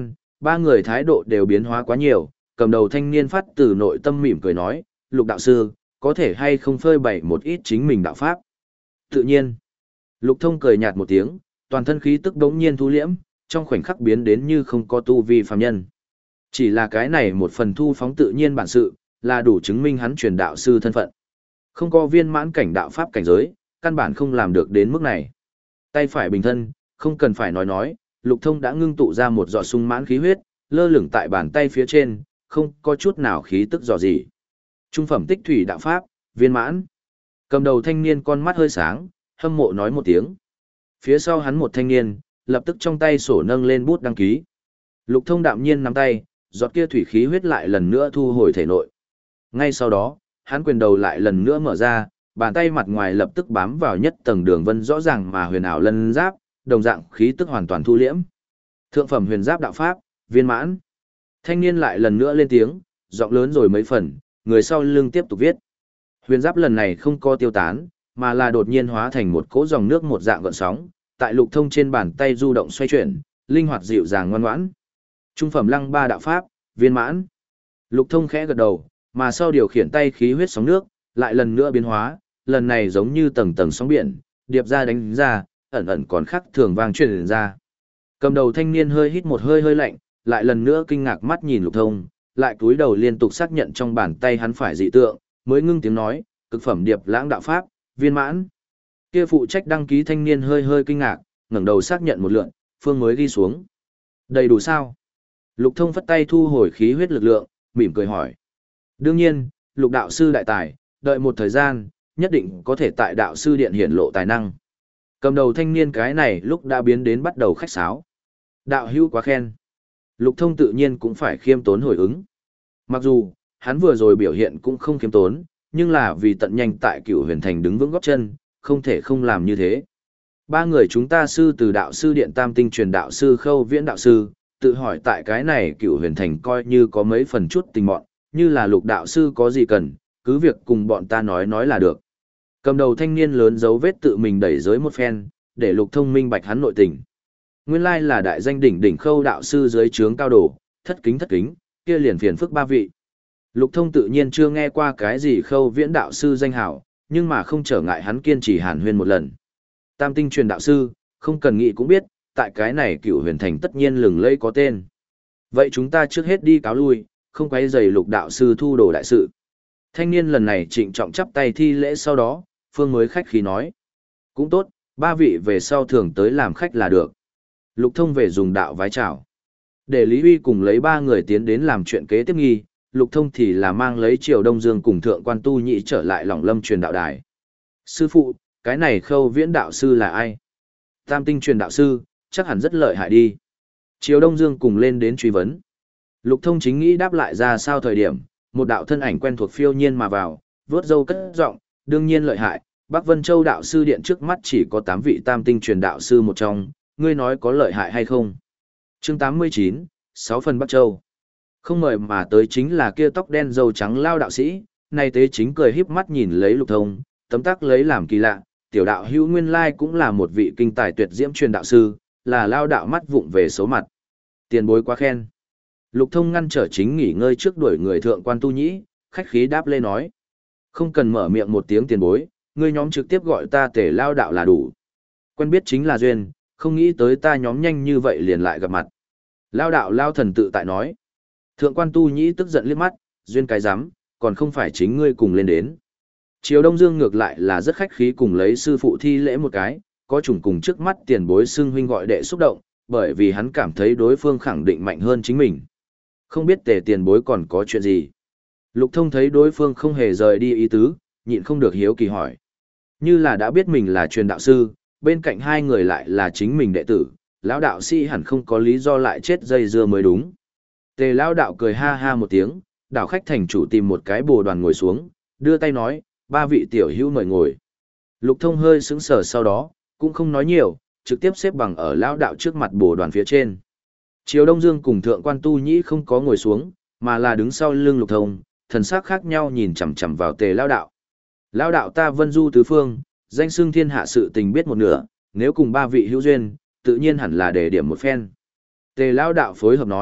ba người thái độ đều biến hóa quá nhiều, cầm đầu thanh niên phát từ nội tâm mỉm cười nói, Lục đạo sư, có thể hay không phơi bày một ít chính mình đạo pháp? Tự nhiên. Lục Thông cười nhạt một tiếng, toàn thân khí tức đống nhiên thu liễm, trong khoảnh khắc biến đến như không có tu vi phàm nhân. Chỉ là cái này một phần thu phóng tự nhiên bản sự, là đủ chứng minh hắn truyền đạo sư thân phận. Không có viên mãn cảnh đạo pháp cảnh giới, căn bản không làm được đến mức này. Tay phải bình thân, không cần phải nói nói, Lục Thông đã ngưng tụ ra một giọt sung mãn khí huyết, lơ lửng tại bàn tay phía trên, không có chút nào khí tức dò gì. Trung phẩm tích thủy đạo pháp, viên mãn. Cầm đầu thanh niên con mắt hơi sáng, hâm mộ nói một tiếng. Phía sau hắn một thanh niên, lập tức trong tay sổ nâng lên bút đăng ký. Lục Thông đạm nhiên nắm tay, giọt kia thủy khí huyết lại lần nữa thu hồi thể nội. Ngay sau đó, hắn quyền đầu lại lần nữa mở ra, bàn tay mặt ngoài lập tức bám vào nhất tầng đường vân rõ ràng mà huyền ảo lân giáp, đồng dạng khí tức hoàn toàn thu liễm. Thượng phẩm huyền giáp đạo pháp, viên mãn. Thanh niên lại lần nữa lên tiếng, giọng lớn rồi mấy phần, người sau lưng tiếp tục viết. Huyền giáp lần này không có tiêu tán, mà là đột nhiên hóa thành một cỗ dòng nước một dạng gợn sóng, tại Lục Thông trên bàn tay du động xoay chuyển, linh hoạt dịu dàng ngoan ngoãn. Trung phẩm lăng ba đạo pháp, viên mãn. Lục Thông khẽ gật đầu, mà sau điều khiển tay khí huyết sóng nước, lại lần nữa biến hóa, lần này giống như tầng tầng sóng biển, điệp ra đánh ra, ẩn ẩn còn khắc thường vang truyền ra. Cầm đầu thanh niên hơi hít một hơi hơi lạnh, lại lần nữa kinh ngạc mắt nhìn Lục Thông, lại cúi đầu liên tục xác nhận trong bàn tay hắn phải dị tượng, mới ngưng tiếng nói, cực phẩm điệp lãng đạo pháp, viên mãn. Kia phụ trách đăng ký thanh niên hơi hơi kinh ngạc, ngẩng đầu xác nhận một lượt, phương mới ghi xuống. Đầy đủ sao? Lục Thông phất tay thu hồi khí huyết lực lượng, mỉm cười hỏi. Đương nhiên, Lục đạo sư đại tài, đợi một thời gian, nhất định có thể tại đạo sư điện hiển lộ tài năng. Cầm đầu thanh niên cái này lúc đã biến đến bắt đầu khách sáo. Đạo hữu quá khen. Lục Thông tự nhiên cũng phải khiêm tốn hồi ứng. Mặc dù, hắn vừa rồi biểu hiện cũng không khiêm tốn, nhưng là vì tận nhanh tại Cửu Huyền Thành đứng vững góp chân, không thể không làm như thế. Ba người chúng ta sư từ đạo sư điện tam tinh truyền đạo sư Khâu Viễn đạo sư, tự hỏi tại cái này Cửu Huyền Thành coi như có mấy phần chút tình mọn, như là Lục đạo sư có gì cần, cứ việc cùng bọn ta nói nói là được. Cầm đầu thanh niên lớn dấu vết tự mình đẩy giới một phen, để Lục Thông minh bạch hắn nội tình. Nguyên lai là đại danh đỉnh đỉnh Khâu đạo sư dưới trướng cao đồ, thất kính thất kính, kia liền phiền phức ba vị. Lục Thông tự nhiên chưa nghe qua cái gì Khâu Viễn đạo sư danh hảo, nhưng mà không trở ngại hắn kiên trì hàn huyên một lần. Tam tinh truyền đạo sư, không cần nghĩ cũng biết, tại cái này Cửu Huyền Thành tất nhiên lừng lẫy có tên. Vậy chúng ta trước hết đi cáo lui, không quấy rầy Lục đạo sư thu đồ đại sự. Thanh niên lần này trịnh trọng chắp tay thi lễ sau đó, phương mới khách khí nói. Cũng tốt, ba vị về sau thường tới làm khách là được. Lục Thông về dùng đạo vái chào. Để Lý Huy cùng lấy ba người tiến đến làm chuyện kế tiếp nghi, Lục Thông thì là mang lấy Triều Đông Dương cùng Thượng Quan Tu Nhĩ trở lại Lỏng Lâm truyền đạo đài. Sư phụ, cái này Khâu Viễn đạo sư là ai? Tam tinh truyền đạo sư, chắc hẳn rất lợi hại đi. Triều Đông Dương cùng lên đến truy vấn. Lục Thông chính nghĩ đáp lại ra sao thời điểm, một đạo thân ảnh quen thuộc phiêu nhiên mà vào, vớt râu cất giọng, đương nhiên lợi hại, Bắc Vân Châu đạo sư điện trước mắt chỉ có tám vị tam tinh truyền đạo sư một trong, ngươi nói có lợi hại hay không? Chương tám mươi chín, sáu phần Bắc Châu. Không mời mà tới chính là kia tóc đen râu trắng lao đạo sĩ, nay tế chính cười híp mắt nhìn lấy Lục Thông, tấm tắc lấy làm kỳ lạ, tiểu đạo hữu nguyên lai cũng là một vị kinh tài tuyệt diễm truyền đạo sư, là lao đạo mắt vụng về số mặt. Tiền bối quá khen. Lục Thông ngăn trở chính nghỉ ngơi trước đuổi người Thượng Quan Tu Nhĩ, khách khí đáp lê nói. Không cần mở miệng một tiếng tiền bối, ngươi nhóm trực tiếp gọi ta Tề lao đạo là đủ. Quen biết chính là duyên, không nghĩ tới ta nhóm nhanh như vậy liền lại gặp mặt. Lao đạo lao thần tự tại nói. Thượng Quan Tu Nhĩ tức giận liếc mắt, duyên cái rắm còn không phải chính ngươi cùng lên đến. Triều Đông Dương ngược lại là rất khách khí cùng lấy sư phụ thi lễ một cái, có chủng cùng trước mắt tiền bối xưng huynh gọi đệ xúc động, bởi vì hắn cảm thấy đối phương khẳng định mạnh hơn chính mình. Không biết Tề tiền bối còn có chuyện gì. Lục Thông thấy đối phương không hề rời đi ý tứ, nhịn không được hiếu kỳ hỏi. Như là đã biết mình là truyền đạo sư, bên cạnh hai người lại là chính mình đệ tử, lão đạo sĩ hẳn không có lý do lại chết dây dưa mới đúng. Tề lão đạo cười ha ha một tiếng, đảo khách thành chủ tìm một cái bồ đoàn ngồi xuống, đưa tay nói, ba vị tiểu hữu mời ngồi. Lục Thông hơi sững sờ sau đó, cũng không nói nhiều, trực tiếp xếp bằng ở lão đạo trước mặt bồ đoàn phía trên. Triều Đông Dương cùng Thượng Quan Tu Nhĩ không có ngồi xuống, mà là đứng sau lưng Lục Thông, thần sắc khác nhau nhìn chằm chằm vào Tề lão đạo. Lão đạo ta vân du tứ phương, danh xưng thiên hạ sự tình biết một nửa, nếu cùng ba vị hữu duyên, tự nhiên hẳn là để điểm một phen. Tề lão đạo phối hợp nói,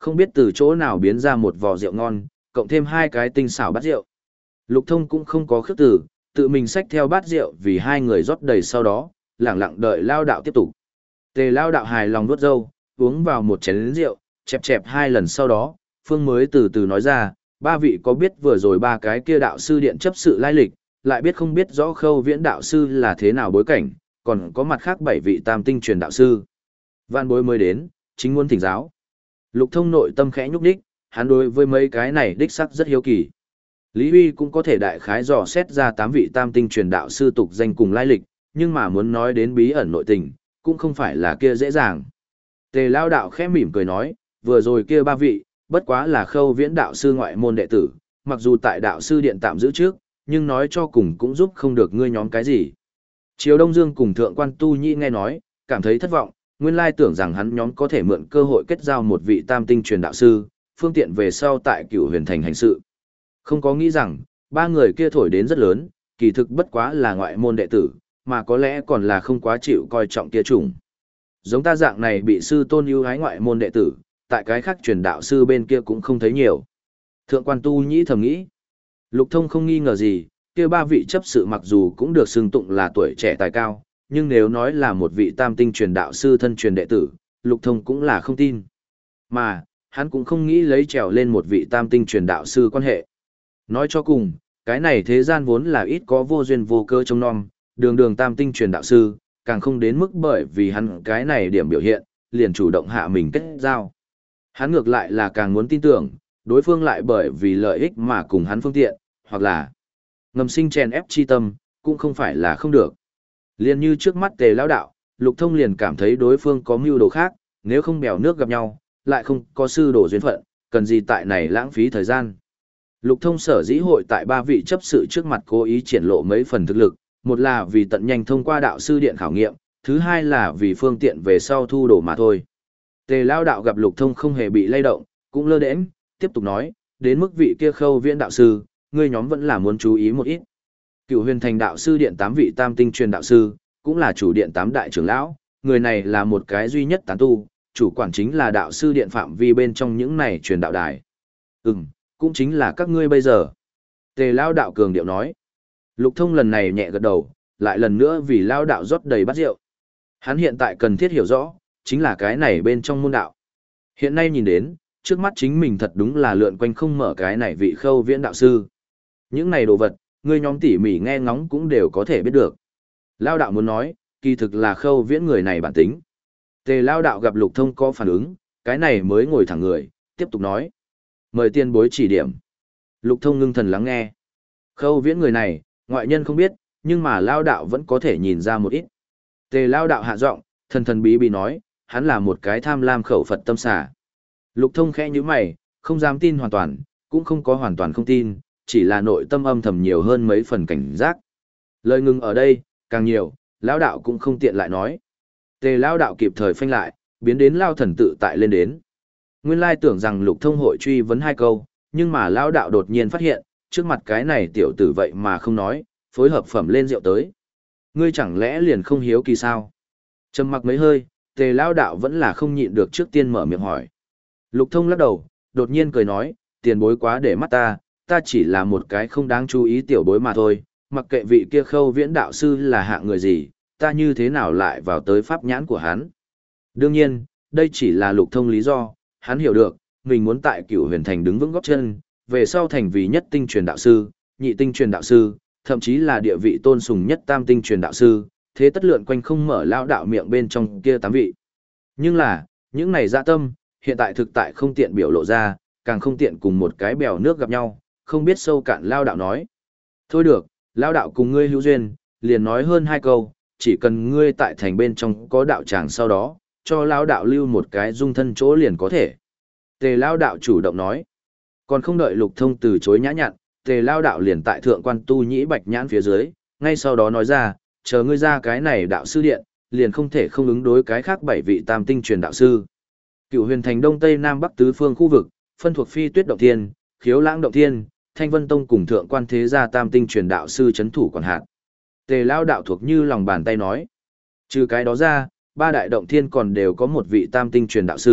không biết từ chỗ nào biến ra một vò rượu ngon, cộng thêm hai cái tinh xảo bát rượu. Lục Thông cũng không có khước từ, tự mình xách theo bát rượu vì hai người rót đầy sau đó, lặng lặng đợi lao đạo tiếp tục. Tề lao đạo hài lòng vuốt râu, uống vào một chén rượu, chẹp chẹp hai lần sau đó, Phương mới từ từ nói ra, ba vị có biết vừa rồi ba cái kia đạo sư điện chấp sự lai lịch, lại biết không biết rõ Khâu Viễn đạo sư là thế nào bối cảnh, còn có mặt khác bảy vị tam tinh truyền đạo sư. Vạn bối mới đến, chính muốn thỉnh giáo. Lục Thông nội tâm khẽ nhúc đích, hắn đối với mấy cái này đích sắc rất hiếu kỳ. Lý Huy cũng có thể đại khái dò xét ra tám vị tam tinh truyền đạo sư tục danh cùng lai lịch, nhưng mà muốn nói đến bí ẩn nội tình, cũng không phải là kia dễ dàng. Tề lao đạo khẽ mỉm cười nói, vừa rồi kia ba vị, bất quá là Khâu Viễn đạo sư ngoại môn đệ tử, mặc dù tại đạo sư điện tạm giữ trước, nhưng nói cho cùng cũng giúp không được ngươi nhóm cái gì. Triều Đông Dương cùng thượng quan Tu Nhĩ nghe nói, cảm thấy thất vọng, nguyên lai tưởng rằng hắn nhóm có thể mượn cơ hội kết giao một vị tam tinh truyền đạo sư, phương tiện về sau tại Cửu Huyền Thành hành sự. Không có nghĩ rằng, ba người kia thổi đến rất lớn, kỳ thực bất quá là ngoại môn đệ tử, mà có lẽ còn là không quá chịu coi trọng kia chủng. Giống ta dạng này bị sư tôn ưu ái ngoại môn đệ tử, tại cái khác truyền đạo sư bên kia cũng không thấy nhiều. Thượng quan Tu Nhĩ thầm nghĩ. Lục Thông không nghi ngờ gì, kia ba vị chấp sự mặc dù cũng được xưng tụng là tuổi trẻ tài cao, nhưng nếu nói là một vị tam tinh truyền đạo sư thân truyền đệ tử, Lục Thông cũng là không tin. Mà, hắn cũng không nghĩ lấy trèo lên một vị tam tinh truyền đạo sư quan hệ. Nói cho cùng, cái này thế gian vốn là ít có vô duyên vô cơ trông nom, đường đường tam tinh truyền đạo sư, càng không đến mức bởi vì hắn cái này điểm biểu hiện, liền chủ động hạ mình kết giao. Hắn ngược lại là càng muốn tin tưởng, đối phương lại bởi vì lợi ích mà cùng hắn phương tiện, hoặc là ngầm sinh chèn ép chi tâm, cũng không phải là không được. Liền như trước mắt Tề lão đạo, Lục Thông liền cảm thấy đối phương có mưu đồ khác, nếu không bèo nước gặp nhau, lại không có sư đồ duyên phận, cần gì tại này lãng phí thời gian. Lục Thông sở dĩ hội tại ba vị chấp sự trước mặt cố ý triển lộ mấy phần thực lực, một là vì tận nhanh thông qua đạo sư điện khảo nghiệm, thứ hai là vì phương tiện về sau thu đồ mà thôi. Tề lao đạo gặp Lục Thông không hề bị lay động, cũng lơ đễnh, tiếp tục nói, đến mức vị kia Khâu Viễn đạo sư, ngươi nhóm vẫn là muốn chú ý một ít. Cửu Huyền Thành đạo sư điện tám vị tam tinh truyền đạo sư, cũng là chủ điện tám đại trưởng lão, người này là một cái duy nhất tán tu, chủ quản chính là đạo sư điện phạm vi bên trong những này truyền đạo đài. Ừm, cũng chính là các ngươi bây giờ. Tề lao đạo cường điệu nói. Lục Thông lần này nhẹ gật đầu, lại lần nữa vì lao đạo rót đầy bát rượu. Hắn hiện tại cần thiết hiểu rõ, chính là cái này bên trong môn đạo. Hiện nay nhìn đến, trước mắt chính mình thật đúng là lượn quanh không mở cái này vị Khâu Viễn đạo sư. Những này đồ vật, ngươi nhóm tỉ mỉ nghe ngóng cũng đều có thể biết được. Lao đạo muốn nói, kỳ thực là Khâu Viễn người này bản tính. Tề lao đạo gặp Lục Thông có phản ứng, cái này mới ngồi thẳng người, tiếp tục nói. Mời tiên bối chỉ điểm. Lục Thông ngưng thần lắng nghe. Khâu Viễn người này, ngoại nhân không biết, nhưng mà lao đạo vẫn có thể nhìn ra một ít. Tề lao đạo hạ giọng, thần thần bí bí nói, hắn là một cái tham lam khẩu Phật tâm xà. Lục Thông khẽ nhíu mày, không dám tin hoàn toàn, cũng không có hoàn toàn không tin, chỉ là nội tâm âm thầm nhiều hơn mấy phần cảnh giác. Lời ngừng ở đây, càng nhiều, lão đạo cũng không tiện lại nói. Tề lão đạo kịp thời phanh lại, biến đến lao thần tự tại lên đến. Nguyên lai tưởng rằng Lục Thông hội truy vấn hai câu, nhưng mà lão đạo đột nhiên phát hiện, trước mặt cái này tiểu tử vậy mà không nói, phối hợp phẩm lên rượu tới. Ngươi chẳng lẽ liền không hiếu kỳ sao? Trầm mặc mấy hơi, Tề lão đạo vẫn là không nhịn được trước tiên mở miệng hỏi. Lục Thông lắc đầu, đột nhiên cười nói, tiền bối quá để mắt ta, ta chỉ là một cái không đáng chú ý tiểu bối mà thôi, mặc kệ vị kia Khâu Viễn đạo sư là hạng người gì, ta như thế nào lại vào tới pháp nhãn của hắn. Đương nhiên, đây chỉ là Lục Thông lý do, hắn hiểu được, mình muốn tại Cửu Huyền Thành đứng vững góp chân, về sau thành vì nhất tinh truyền đạo sư, nhị tinh truyền đạo sư, thậm chí là địa vị tôn sùng nhất tam tinh truyền đạo sư, thế tất lượn quanh không mở lao đạo miệng bên trong kia tám vị. Nhưng là, những này dạ tâm, hiện tại thực tại không tiện biểu lộ ra, càng không tiện cùng một cái bèo nước gặp nhau, không biết sâu cạn lao đạo nói. Thôi được, lao đạo cùng ngươi hữu duyên, liền nói hơn hai câu, chỉ cần ngươi tại thành bên trong có đạo tràng sau đó, cho lao đạo lưu một cái dung thân chỗ liền có thể. Tề lao đạo chủ động nói. Còn không đợi Lục Thông từ chối nhã nhặn, Tề lao đạo liền tại thượng quan Tu Nhĩ bạch nhãn phía dưới, ngay sau đó nói ra, chờ ngươi ra cái này đạo sư điện, liền không thể không ứng đối cái khác bảy vị tam tinh truyền đạo sư. Cửu Huyền Thành Đông Tây Nam Bắc tứ phương khu vực, phân thuộc Phi Tuyết động thiên, Khiếu Lãng động thiên, Thanh Vân Tông cùng thượng quan thế gia tam tinh truyền đạo sư chấn thủ quản hạt. Tề lao đạo thuộc như lòng bàn tay nói. Trừ cái đó ra, ba đại động thiên còn đều có một vị tam tinh truyền đạo sư,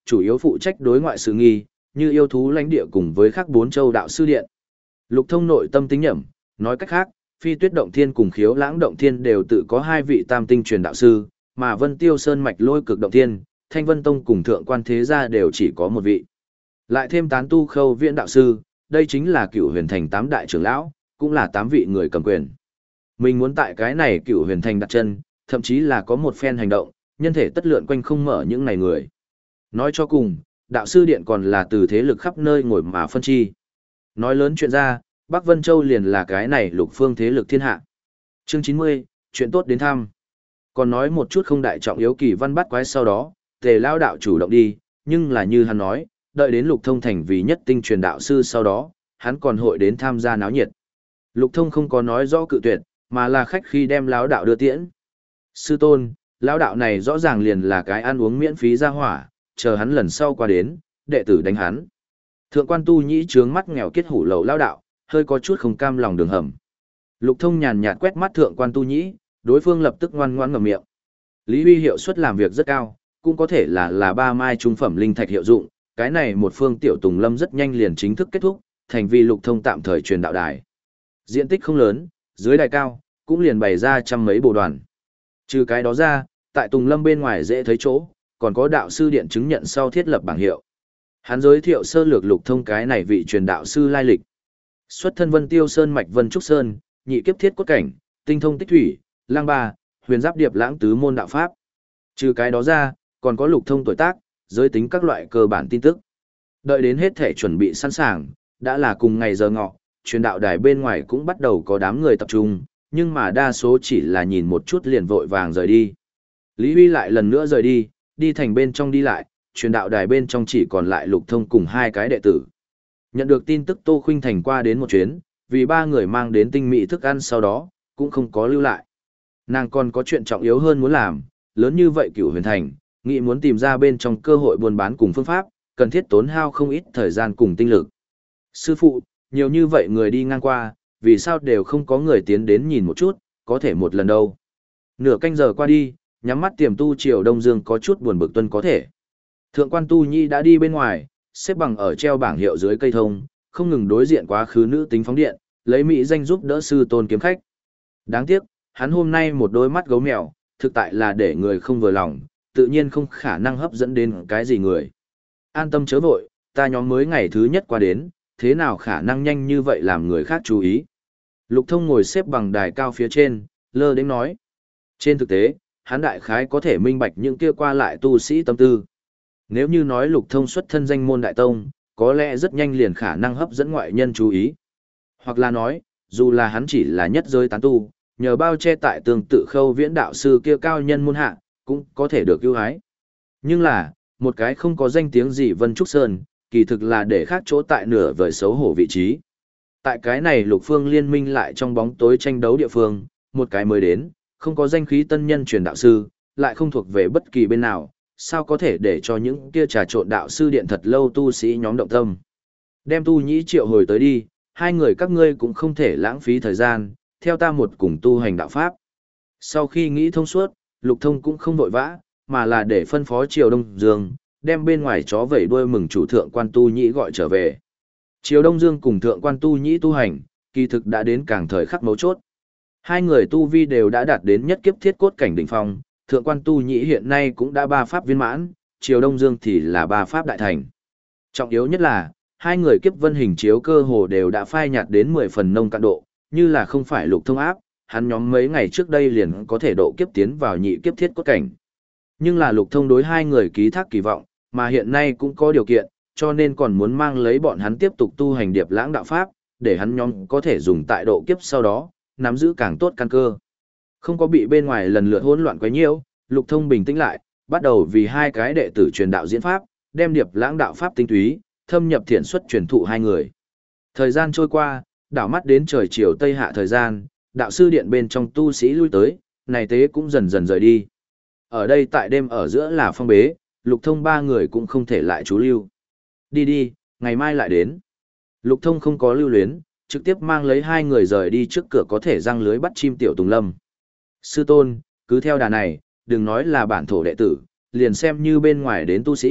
chủ yếu phụ trách đối ngoại sự nghi, như yêu thú lãnh địa cùng với các bốn châu đạo sư điện. Lục Thông nội tâm tính nhẩm, nói cách khác, Phi Tuyết Động Thiên cùng Khiếu Lãng Động Thiên đều tự có hai vị tam tinh truyền đạo sư, mà Vân Tiêu Sơn mạch Lôi Cực Động Thiên, Thanh Vân Tông cùng Thượng Quan Thế Gia đều chỉ có một vị. Lại thêm tán tu Khâu Viễn đạo sư, đây chính là Cửu Huyền Thành tám đại trưởng lão, cũng là tám vị người cầm quyền. Mình muốn tại cái này Cửu Huyền Thành đặt chân, thậm chí là có một phen hành động, nhân thể tất lượn quanh không mở những này người. Nói cho cùng, đạo sư điện còn là từ thế lực khắp nơi ngồi mà phân chi. Nói lớn chuyện ra, Bắc Vân Châu liền là cái này lục phương thế lực thiên hạ. Chương chín mươi, chuyện tốt đến thăm. Còn nói một chút không đại trọng yếu kỳ văn bắt quái sau đó, Tề Lao đạo chủ động đi, nhưng là như hắn nói, đợi đến Lục Thông thành vì nhất tinh truyền đạo sư sau đó, hắn còn hội đến tham gia náo nhiệt. Lục Thông không có nói rõ cự tuyệt, mà là khách khi đem lão đạo đưa tiễn. Sư tôn, lão đạo này rõ ràng liền là cái ăn uống miễn phí ra hỏa, chờ hắn lần sau qua đến, đệ tử đánh hắn. Thượng quan tu nhĩ trướng mắt nghèo kiết hủ lậu lão đạo, hơi có chút không cam lòng đường hầm. Lục Thông nhàn nhạt quét mắt thượng quan tu nhĩ, đối phương lập tức ngoan ngoãn ngậm miệng. Lý Huy hiệu suất làm việc rất cao, cũng có thể là là ba mai trung phẩm linh thạch hiệu dụng, cái này một phương tiểu tùng lâm rất nhanh liền chính thức kết thúc, thành vì Lục Thông tạm thời truyền đạo đài. Diện tích không lớn, dưới đài cao, cũng liền bày ra trăm mấy bộ đoàn. Trừ cái đó ra, tại tùng lâm bên ngoài dễ thấy chỗ, còn có đạo sư điện chứng nhận sau thiết lập bảng hiệu. Hắn giới thiệu sơ lược Lục Thông cái này vị truyền đạo sư lai lịch. Xuất thân Vân Tiêu Sơn mạch Vân Trúc Sơn, nhị kiếp thiết cốt cảnh, tinh thông tích thủy, lang ba, huyền giáp điệp lãng tứ môn đạo pháp. Trừ cái đó ra, còn có Lục Thông tuổi tác, giới tính các loại cơ bản tin tức. Đợi đến hết thể chuẩn bị sẵn sàng, đã là cùng ngày giờ ngọ, truyền đạo đài bên ngoài cũng bắt đầu có đám người tập trung, nhưng mà đa số chỉ là nhìn một chút liền vội vàng rời đi. Lý Huy lại lần nữa rời đi, đi thành bên trong đi lại, truyền đạo đài bên trong chỉ còn lại Lục Thông cùng hai cái đệ tử. Nhận được tin tức Tô Khuynh Thành qua đến một chuyến, vì ba người mang đến tinh mỹ thức ăn sau đó, cũng không có lưu lại. Nàng còn có chuyện trọng yếu hơn muốn làm, lớn như vậy Cửu Huyền Thành, nghĩ muốn tìm ra bên trong cơ hội buôn bán cùng phương pháp, cần thiết tốn hao không ít thời gian cùng tinh lực. Sư phụ, nhiều như vậy người đi ngang qua, vì sao đều không có người tiến đến nhìn một chút, có thể một lần đâu. Nửa canh giờ qua đi, nhắm mắt tiềm tu Triều Đông Dương có chút buồn bực tuân có thể. Thượng quan Tu Nhi đã đi bên ngoài, xếp bằng ở treo bảng hiệu dưới cây thông, không ngừng đối diện quá khứ nữ tính phóng điện, lấy mỹ danh giúp đỡ sư tôn kiếm khách. Đáng tiếc, hắn hôm nay một đôi mắt gấu mèo, thực tại là để người không vừa lòng, tự nhiên không khả năng hấp dẫn đến cái gì người. An tâm chớ vội, ta nhóm mới ngày thứ nhất qua đến, thế nào khả năng nhanh như vậy làm người khác chú ý. Lục Thông ngồi xếp bằng đài cao phía trên, lơ đến nói. Trên thực tế, hắn đại khái có thể minh bạch những kia qua lại tu sĩ tâm tư. Nếu như nói Lục Thông xuất thân danh môn đại tông, có lẽ rất nhanh liền khả năng hấp dẫn ngoại nhân chú ý. Hoặc là nói, dù là hắn chỉ là nhất giới tán tu, nhờ bao che tại tương tự Khâu Viễn đạo sư kia cao nhân môn hạ, cũng có thể được ưu ái. Nhưng là, một cái không có danh tiếng gì Vân Trúc Sơn, kỳ thực là để khác chỗ tại nửa vời xấu hổ vị trí. Tại cái này Lục Phương liên minh lại trong bóng tối tranh đấu địa phương, một cái mới đến, không có danh khí tân nhân truyền đạo sư, lại không thuộc về bất kỳ bên nào, sao có thể để cho những kia trà trộn đạo sư điện thật lâu tu sĩ nhóm động tâm. Đem Tu Nhĩ triệu hồi tới đi, hai người các ngươi cũng không thể lãng phí thời gian, theo ta một cùng tu hành đạo pháp. Sau khi nghĩ thông suốt, Lục Thông cũng không vội vã, mà là để phân phó Triều Đông Dương, đem bên ngoài chó vẩy đuôi mừng chủ thượng quan Tu Nhĩ gọi trở về. Triều Đông Dương cùng thượng quan Tu Nhĩ tu hành, kỳ thực đã đến càng thời khắc mấu chốt. Hai người tu vi đều đã đạt đến nhất kiếp thiết cốt cảnh đỉnh phong, thượng quan Tu Nhĩ hiện nay cũng đã ba pháp viên mãn, Triều Đông Dương thì là ba pháp đại thành. Trọng yếu nhất là, hai người kiếp vân hình chiếu cơ hồ đều đã phai nhạt đến mười phần nông cạn độ, như là không phải Lục Thông áp, hắn nhóm mấy ngày trước đây liền có thể độ kiếp tiến vào nhị kiếp thiết cốt cảnh. Nhưng là Lục Thông đối hai người ký thác kỳ vọng, mà hiện nay cũng có điều kiện, cho nên còn muốn mang lấy bọn hắn tiếp tục tu hành điệp lãng đạo pháp, để hắn nhóm có thể dùng tại độ kiếp sau đó, nắm giữ càng tốt căn cơ. Không có bị bên ngoài lần lượt hỗn loạn quấy nhiễu, Lục Thông bình tĩnh lại, bắt đầu vì hai cái đệ tử truyền đạo diễn pháp, đem điệp lãng đạo pháp tinh túy, thâm nhập thiện xuất truyền thụ hai người. Thời gian trôi qua, đảo mắt đến trời chiều tây hạ thời gian, đạo sư điện bên trong tu sĩ lui tới, này tế cũng dần dần rời đi. Ở đây tại đêm ở giữa là phong bế, Lục Thông ba người cũng không thể lại trú lưu. Đi đi, ngày mai lại đến. Lục Thông không có lưu luyến, trực tiếp mang lấy hai người rời đi trước cửa có thể răng lưới bắt chim tiểu Tùng Lâm. Sư tôn, cứ theo đà này, đừng nói là bản thổ đệ tử, liền xem như bên ngoài đến tu sĩ,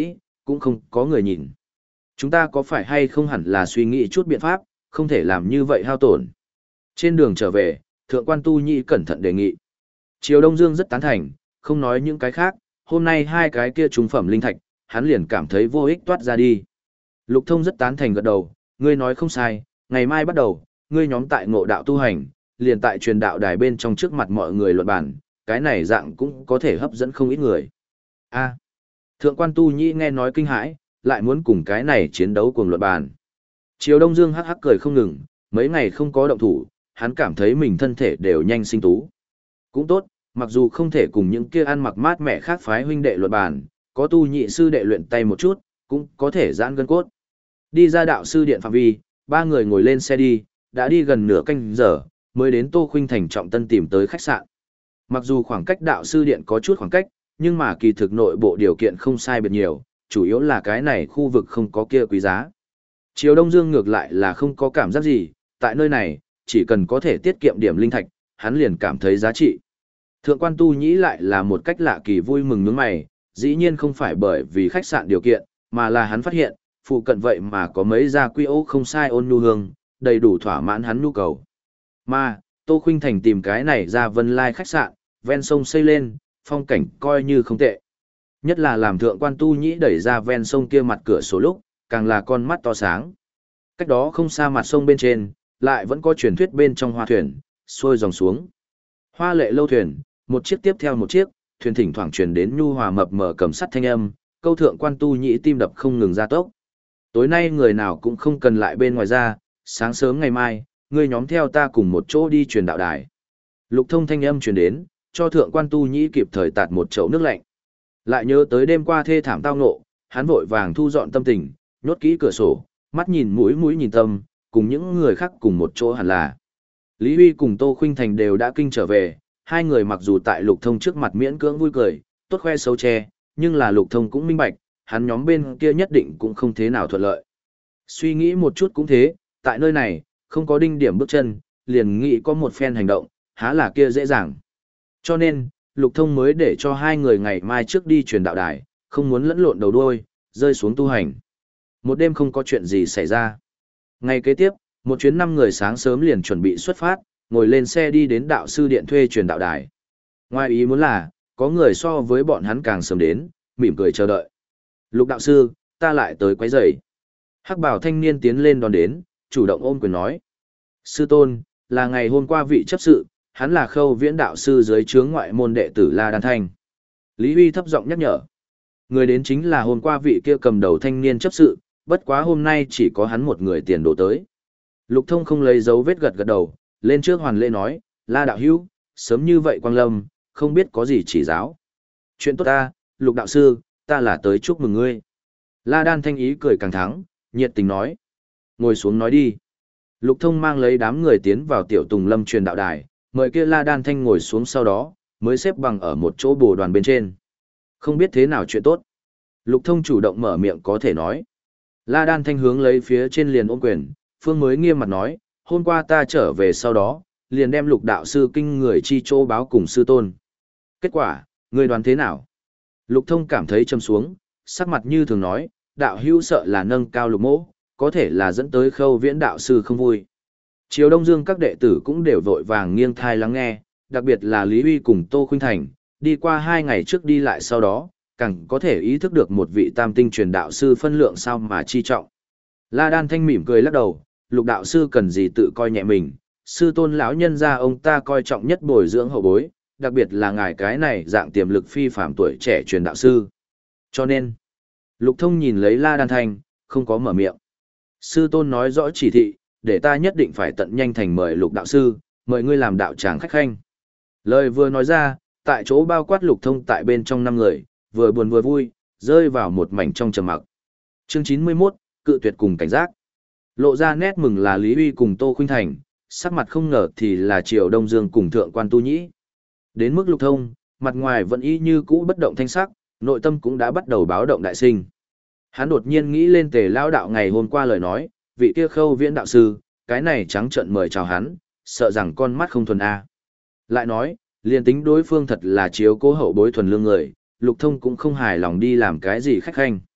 cũng không có người nhìn. Chúng ta có phải hay không hẳn là suy nghĩ chút biện pháp, không thể làm như vậy hao tổn. Trên đường trở về, Thượng quan Tu Nhĩ cẩn thận đề nghị. Triều Đông Dương rất tán thành, không nói những cái khác, hôm nay hai cái kia trúng phẩm linh thạch, hắn liền cảm thấy vô ích toát ra đi. Lục Thông rất tán thành gật đầu, ngươi nói không sai, ngày mai bắt đầu, ngươi nhóm tại ngộ đạo tu hành, liền tại truyền đạo đài bên trong trước mặt mọi người luận bản, cái này dạng cũng có thể hấp dẫn không ít người. A. Thượng quan Tu Nhĩ nghe nói kinh hãi, lại muốn cùng cái này chiến đấu cùng luận bàn. Triều Đông Dương hắc hắc cười không ngừng, mấy ngày không có động thủ, hắn cảm thấy mình thân thể đều nhanh sinh tú. Cũng tốt, mặc dù không thể cùng những kia ăn mặc mát mẻ khác phái huynh đệ luận bàn, có Tu Nhị sư đệ luyện tay một chút, cũng có thể giãn gân cốt. Đi ra đạo sư điện phạm vi, ba người ngồi lên xe đi, đã đi gần nửa canh giờ, mới đến Tô Khuynh Thành trọng tân tìm tới khách sạn. Mặc dù khoảng cách đạo sư điện có chút khoảng cách, nhưng mà kỳ thực nội bộ điều kiện không sai biệt nhiều, chủ yếu là cái này khu vực không có kia quý giá. Triều Đông Dương ngược lại là không có cảm giác gì, tại nơi này, chỉ cần có thể tiết kiệm điểm linh thạch, hắn liền cảm thấy giá trị. Thượng quan Tu Nhĩ lại là một cách lạ kỳ vui mừng nhướng mày, dĩ nhiên không phải bởi vì khách sạn điều kiện, mà là hắn phát hiện, phụ cận vậy mà có mấy gia quy ô không sai ôn nhu hương, đầy đủ thỏa mãn hắn nhu cầu. Mà, Tô Khuynh Thành tìm cái này ra Vân Lai khách sạn, ven sông xây lên, phong cảnh coi như không tệ. Nhất là làm thượng quan Tu Nhĩ đẩy ra ven sông kia mặt cửa sổ lúc, càng là con mắt to sáng. Cách đó không xa mặt sông bên trên, lại vẫn có truyền thuyết bên trong hoa thuyền, xuôi dòng xuống. Hoa lệ lâu thuyền, một chiếc tiếp theo một chiếc, thuyền thỉnh thoảng truyền đến nhu hòa mập mờ cầm sắt thanh âm, câu thượng quan Tu Nhĩ tim đập không ngừng gia tốc. Tối nay người nào cũng không cần lại bên ngoài ra, sáng sớm ngày mai, ngươi nhóm theo ta cùng một chỗ đi truyền đạo đài. Lục Thông thanh âm truyền đến, cho thượng quan Tu Nhĩ kịp thời tạt một chậu nước lạnh. Lại nhớ tới đêm qua thê thảm tao ngộ, hắn vội vàng thu dọn tâm tình, nhốt kỹ cửa sổ, mắt nhìn mũi mũi nhìn tâm, cùng những người khác cùng một chỗ hẳn là. Lý Huy cùng Tô Khuynh Thành đều đã kinh trở về, hai người mặc dù tại Lục Thông trước mặt miễn cưỡng vui cười, tốt khoe xấu che, nhưng là Lục Thông cũng minh bạch, hắn nhóm bên kia nhất định cũng không thế nào thuận lợi. Suy nghĩ một chút cũng thế, tại nơi này, không có đinh điểm bước chân, liền nghĩ có một phen hành động, há là kia dễ dàng. Cho nên, Lục Thông mới để cho hai người ngày mai trước đi truyền đạo đài, không muốn lẫn lộn đầu đuôi, rơi xuống tu hành. Một đêm không có chuyện gì xảy ra. Ngày kế tiếp, một chuyến năm người sáng sớm liền chuẩn bị xuất phát, ngồi lên xe đi đến đạo sư điện thuê truyền đạo đài. Ngoài ý muốn là, có người so với bọn hắn càng sớm đến, mỉm cười chờ đợi. Lục đạo sư, ta lại tới quấy rầy. Hắc bảo thanh niên tiến lên đón đến, chủ động ôm quyền nói. Sư tôn, là ngày hôm qua vị chấp sự, hắn là Khâu Viễn đạo sư dưới trướng ngoại môn đệ tử La Đan Thanh. Lý Huy thấp giọng nhắc nhở. Người đến chính là hôm qua vị kia cầm đầu thanh niên chấp sự, bất quá hôm nay chỉ có hắn một người tiền đổ tới. Lục Thông không lấy dấu vết gật gật đầu, lên trước hoàn lễ nói, La đạo hữu, sớm như vậy quang lâm, không biết có gì chỉ giáo. Chuyện tốt ta, Lục đạo sư, ta là tới chúc mừng ngươi. La Đan Thanh ý cười càng thắng, nhiệt tình nói. Ngồi xuống nói đi. Lục Thông mang lấy đám người tiến vào tiểu Tùng Lâm truyền đạo đài, mời kia La Đan Thanh ngồi xuống sau đó, mới xếp bằng ở một chỗ bồ đoàn bên trên. Không biết thế nào chuyện tốt. Lục Thông chủ động mở miệng có thể nói. La Đan Thanh hướng lấy phía trên liền ôm quyền, Phương mới nghiêm mặt nói, hôm qua ta trở về sau đó, liền đem Lục đạo sư kinh người chi chỗ báo cùng sư tôn. Kết quả, người đoán thế nào? Lục Thông cảm thấy trầm xuống, sắc mặt như thường nói, đạo hữu sợ là nâng cao Lục mỗ, có thể là dẫn tới Khâu Viễn đạo sư không vui. Triều Đông Dương các đệ tử cũng đều vội vàng nghiêng thai lắng nghe, đặc biệt là Lý Huy cùng Tô Khuynh Thành, đi qua hai ngày trước đi lại sau đó, càng có thể ý thức được một vị tam tinh truyền đạo sư phân lượng sao mà chi trọng. La Đan Thanh mỉm cười lắc đầu, Lục đạo sư cần gì tự coi nhẹ mình, sư tôn lão nhân gia ông ta coi trọng nhất bồi dưỡng hậu bối, đặc biệt là ngài cái này dạng tiềm lực phi phàm tuổi trẻ truyền đạo sư. Cho nên, Lục Thông nhìn lấy La Đan Thanh, không có mở miệng. Sư tôn nói rõ chỉ thị, để ta nhất định phải tận nhanh thành mời Lục đạo sư, mời ngươi làm đạo tràng khách khanh. Lời vừa nói ra, tại chỗ bao quát Lục Thông tại bên trong năm người, vừa buồn vừa vui, rơi vào một mảnh trong trầm mặc. Chương chín mươi mốt, cự tuyệt cùng cảnh giác. Lộ ra nét mừng là Lý Huy cùng Tô Khuynh Thành, sắc mặt không ngờ thì là Triều Đông Dương cùng Thượng quan Tu Nhĩ. Đến mức Lục Thông, mặt ngoài vẫn y như cũ bất động thanh sắc, nội tâm cũng đã bắt đầu báo động đại sinh. Hắn đột nhiên nghĩ lên Tề lão đạo ngày hôm qua lời nói, vị kia Khâu Viễn đạo sư, cái này trắng trợn mời chào hắn, sợ rằng con mắt không thuần a. Lại nói, liền tính đối phương thật là chiếu cố hậu bối thuần lương người, Lục Thông cũng không hài lòng đi làm cái gì khách khanh.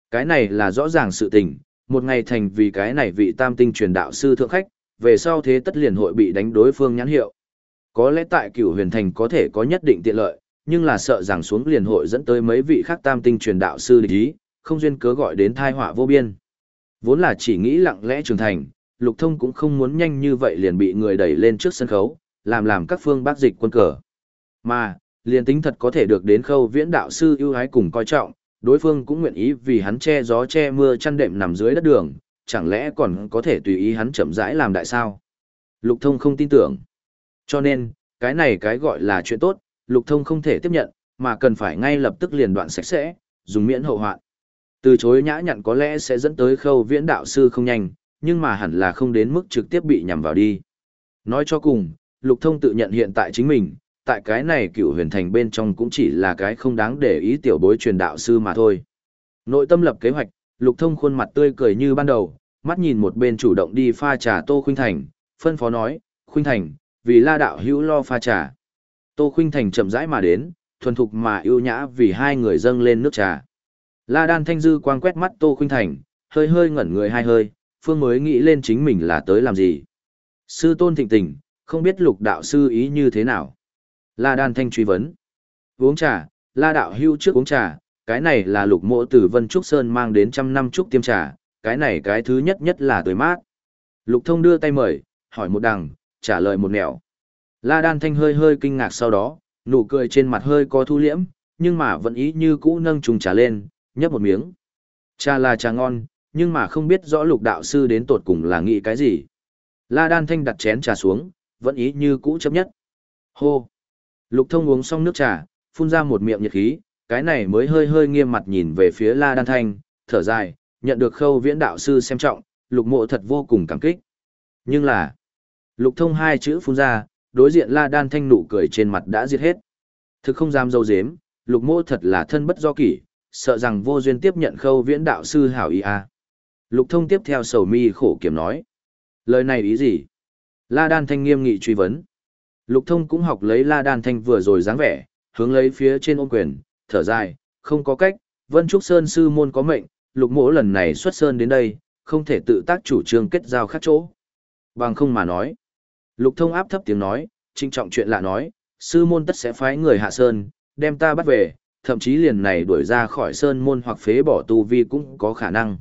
Cái này là rõ ràng sự tình, một ngày thành vì cái này vị tam tinh truyền đạo sư thượng khách, về sau thế tất liền hội bị đánh đối phương nhãn hiệu. Có lẽ tại Cửu Huyền Thành có thể có nhất định tiện lợi, nhưng là sợ rằng xuống liền hội dẫn tới mấy vị khác tam tinh truyền đạo sư địch ý, không duyên cớ gọi đến tai họa vô biên. Vốn là chỉ nghĩ lặng lẽ trưởng thành, Lục Thông cũng không muốn nhanh như vậy liền bị người đẩy lên trước sân khấu, làm làm các phương bác dịch quân cờ. Mà, liền tính thật có thể được đến Khâu Viễn đạo sư ưu ái cùng coi trọng, đối phương cũng nguyện ý vì hắn che gió che mưa chăn đệm nằm dưới đất đường, chẳng lẽ còn có thể tùy ý hắn chậm rãi làm đại sao? Lục Thông không tin tưởng. Cho nên, cái này cái gọi là chuyện tốt, Lục Thông không thể tiếp nhận, mà cần phải ngay lập tức liền đoạn sạch sẽ, dùng miễn hậu hoạn. Từ chối nhã nhặn có lẽ sẽ dẫn tới Khâu Viễn đạo sư không nhanh, nhưng mà hẳn là không đến mức trực tiếp bị nhằm vào đi. Nói cho cùng, Lục Thông tự nhận hiện tại chính mình, tại cái này Cửu Huyền Thành bên trong cũng chỉ là cái không đáng để ý tiểu bối truyền đạo sư mà thôi. Nội tâm lập kế hoạch, Lục Thông khuôn mặt tươi cười như ban đầu, mắt nhìn một bên chủ động đi pha trà Tô Khuynh Thành, phân phó nói, Khuynh Thành, vì La đạo hữu lo pha trà. Tô Khuynh Thành chậm rãi mà đến, thuần thục mà ưu nhã vì hai người dâng lên nước trà. La Đan Thanh dư quang quét mắt Tô Khuynh Thành, hơi hơi ngẩn người hai hơi, phương mới nghĩ lên chính mình là tới làm gì. Sư tôn thịnh tình, không biết Lục đạo sư ý như thế nào. La Đan Thanh truy vấn. Uống trà, La đạo hữu trước uống trà, cái này là Lục mộ từ Vân Trúc Sơn mang đến trăm năm trúc tiêm trà, cái này cái thứ nhất nhất là tươi mát. Lục Thông đưa tay mời, hỏi một đằng, trả lời một nẻo. La Đan Thanh hơi hơi kinh ngạc sau đó, nụ cười trên mặt hơi có thu liễm, nhưng mà vẫn ý như cũ nâng chung trà lên, nhấp một miếng. Trà là trà ngon, nhưng mà không biết rõ Lục đạo sư đến tột cùng là nghĩ cái gì. La Đan Thanh đặt chén trà xuống, vẫn ý như cũ chấp nhất. Hô! Lục Thông uống xong nước trà, phun ra một miệng nhiệt khí, cái này mới hơi hơi nghiêm mặt nhìn về phía La Đan Thanh, thở dài, nhận được Khâu Viễn đạo sư xem trọng, Lục mộ thật vô cùng cảm kích. Nhưng là, Lục Thông hai chữ phun ra, đối diện La Đan Thanh nụ cười trên mặt đã diệt hết. Thực không dám dâu dếm, Lục mộ thật là thân bất do kỷ, sợ rằng vô duyên tiếp nhận Khâu Viễn đạo sư hảo ý a. Lục Thông tiếp theo sầu mi khổ kiểm nói. Lời này ý gì? La Đan Thanh nghiêm nghị truy vấn. Lục Thông cũng học lấy La Đan Thanh vừa rồi dáng vẻ, hướng lấy phía trên ôm quyền, thở dài, không có cách, Vân Trúc Sơn sư môn có mệnh, Lục mỗ lần này xuất sơn đến đây, không thể tự tác chủ trương kết giao khác chỗ. Bằng không mà nói. Lục Thông áp thấp tiếng nói, trinh trọng chuyện lạ nói, sư môn tất sẽ phái người hạ sơn, đem ta bắt về, thậm chí liền này đuổi ra khỏi sơn môn hoặc phế bỏ tu vi cũng có khả năng.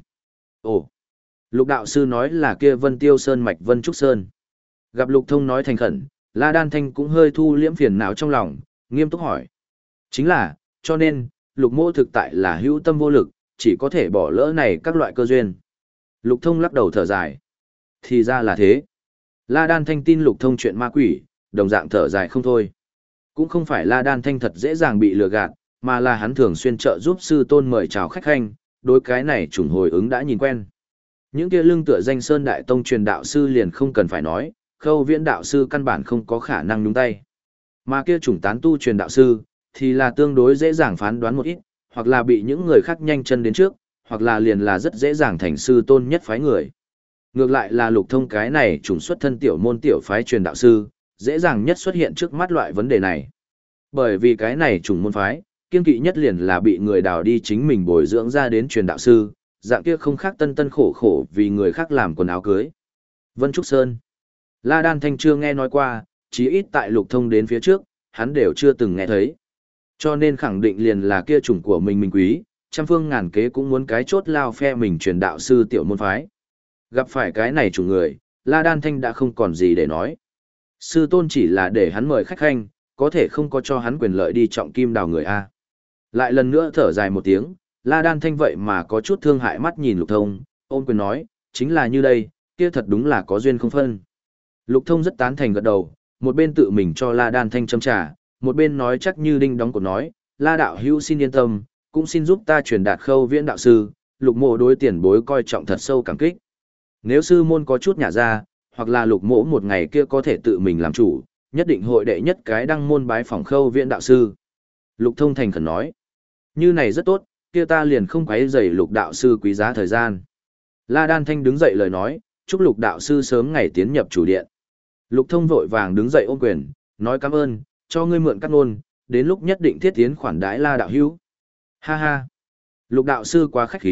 Ồ, Lục đạo sư nói là kia Vân Tiêu Sơn mạch Vân Trúc Sơn. Gặp Lục Thông nói thành khẩn, La Đan Thanh cũng hơi thu liễm phiền não trong lòng, nghiêm túc hỏi. Chính là, cho nên, Lục mô thực tại là hữu tâm vô lực, chỉ có thể bỏ lỡ này các loại cơ duyên. Lục Thông lắc đầu thở dài. Thì ra là thế. La Đan Thanh tin Lục Thông chuyện ma quỷ, đồng dạng thở dài không thôi. Cũng không phải La Đan Thanh thật dễ dàng bị lừa gạt, mà là hắn thường xuyên trợ giúp sư tôn mời chào khách khanh, đối cái này trùng hồi ứng đã nhìn quen. Những kia lưng tựa danh Sơn Đại Tông truyền đạo sư liền không cần phải nói, Khâu Viễn đạo sư căn bản không có khả năng nhúng tay. Mà kia chủng tán tu truyền đạo sư, thì là tương đối dễ dàng phán đoán một ít, hoặc là bị những người khác nhanh chân đến trước, hoặc là liền là rất dễ dàng thành sư tôn nhất phái người. Ngược lại là Lục Thông cái này trùng xuất thân tiểu môn tiểu phái truyền đạo sư, dễ dàng nhất xuất hiện trước mắt loại vấn đề này. Bởi vì cái này trùng môn phái, kiên kỵ nhất liền là bị người đào đi chính mình bồi dưỡng ra đến truyền đạo sư, dạng kia không khác tân tân khổ khổ vì người khác làm quần áo cưới. Vân Trúc Sơn. La Đan Thanh chưa nghe nói qua, chí ít tại Lục Thông đến phía trước, hắn đều chưa từng nghe thấy. Cho nên khẳng định liền là kia chủng của mình mình quý, trăm phương ngàn kế cũng muốn cái chốt lao phe mình truyền đạo sư tiểu môn phái. Gặp phải cái này chủng người, La Đan Thanh đã không còn gì để nói. Sư tôn chỉ là để hắn mời khách khanh, có thể không có cho hắn quyền lợi đi trọng kim đào người A. Lại lần nữa thở dài một tiếng, La Đan Thanh vậy mà có chút thương hại mắt nhìn Lục Thông, ôm quyền nói, chính là như đây, kia thật đúng là có duyên không phân. Lục Thông rất tán thành gật đầu, một bên tự mình cho La Đan Thanh châm trà, một bên nói chắc như đinh đóng cột nói, La đạo hữu xin yên tâm, cũng xin giúp ta truyền đạt Khâu Viễn đạo sư, Lục mộ đối tiền bối coi trọng thật sâu cảm kích. Nếu sư môn có chút nhả ra, hoặc là Lục mộ một ngày kia có thể tự mình làm chủ, nhất định hội đệ nhất cái đăng môn bái phỏng Khâu Viễn đạo sư. Lục Thông thành khẩn nói, như này rất tốt, kia ta liền không quấy rầy Lục đạo sư quý giá thời gian. La Đan Thanh đứng dậy lời nói, chúc Lục đạo sư sớm ngày tiến nhập chủ điện. Lục Thông vội vàng đứng dậy ôm quyền, nói cảm ơn, cho ngươi mượn cắt ngôn, đến lúc nhất định thiết tiến khoản đãi La đạo hữu. Ha ha. Lục đạo sư quá khách khí,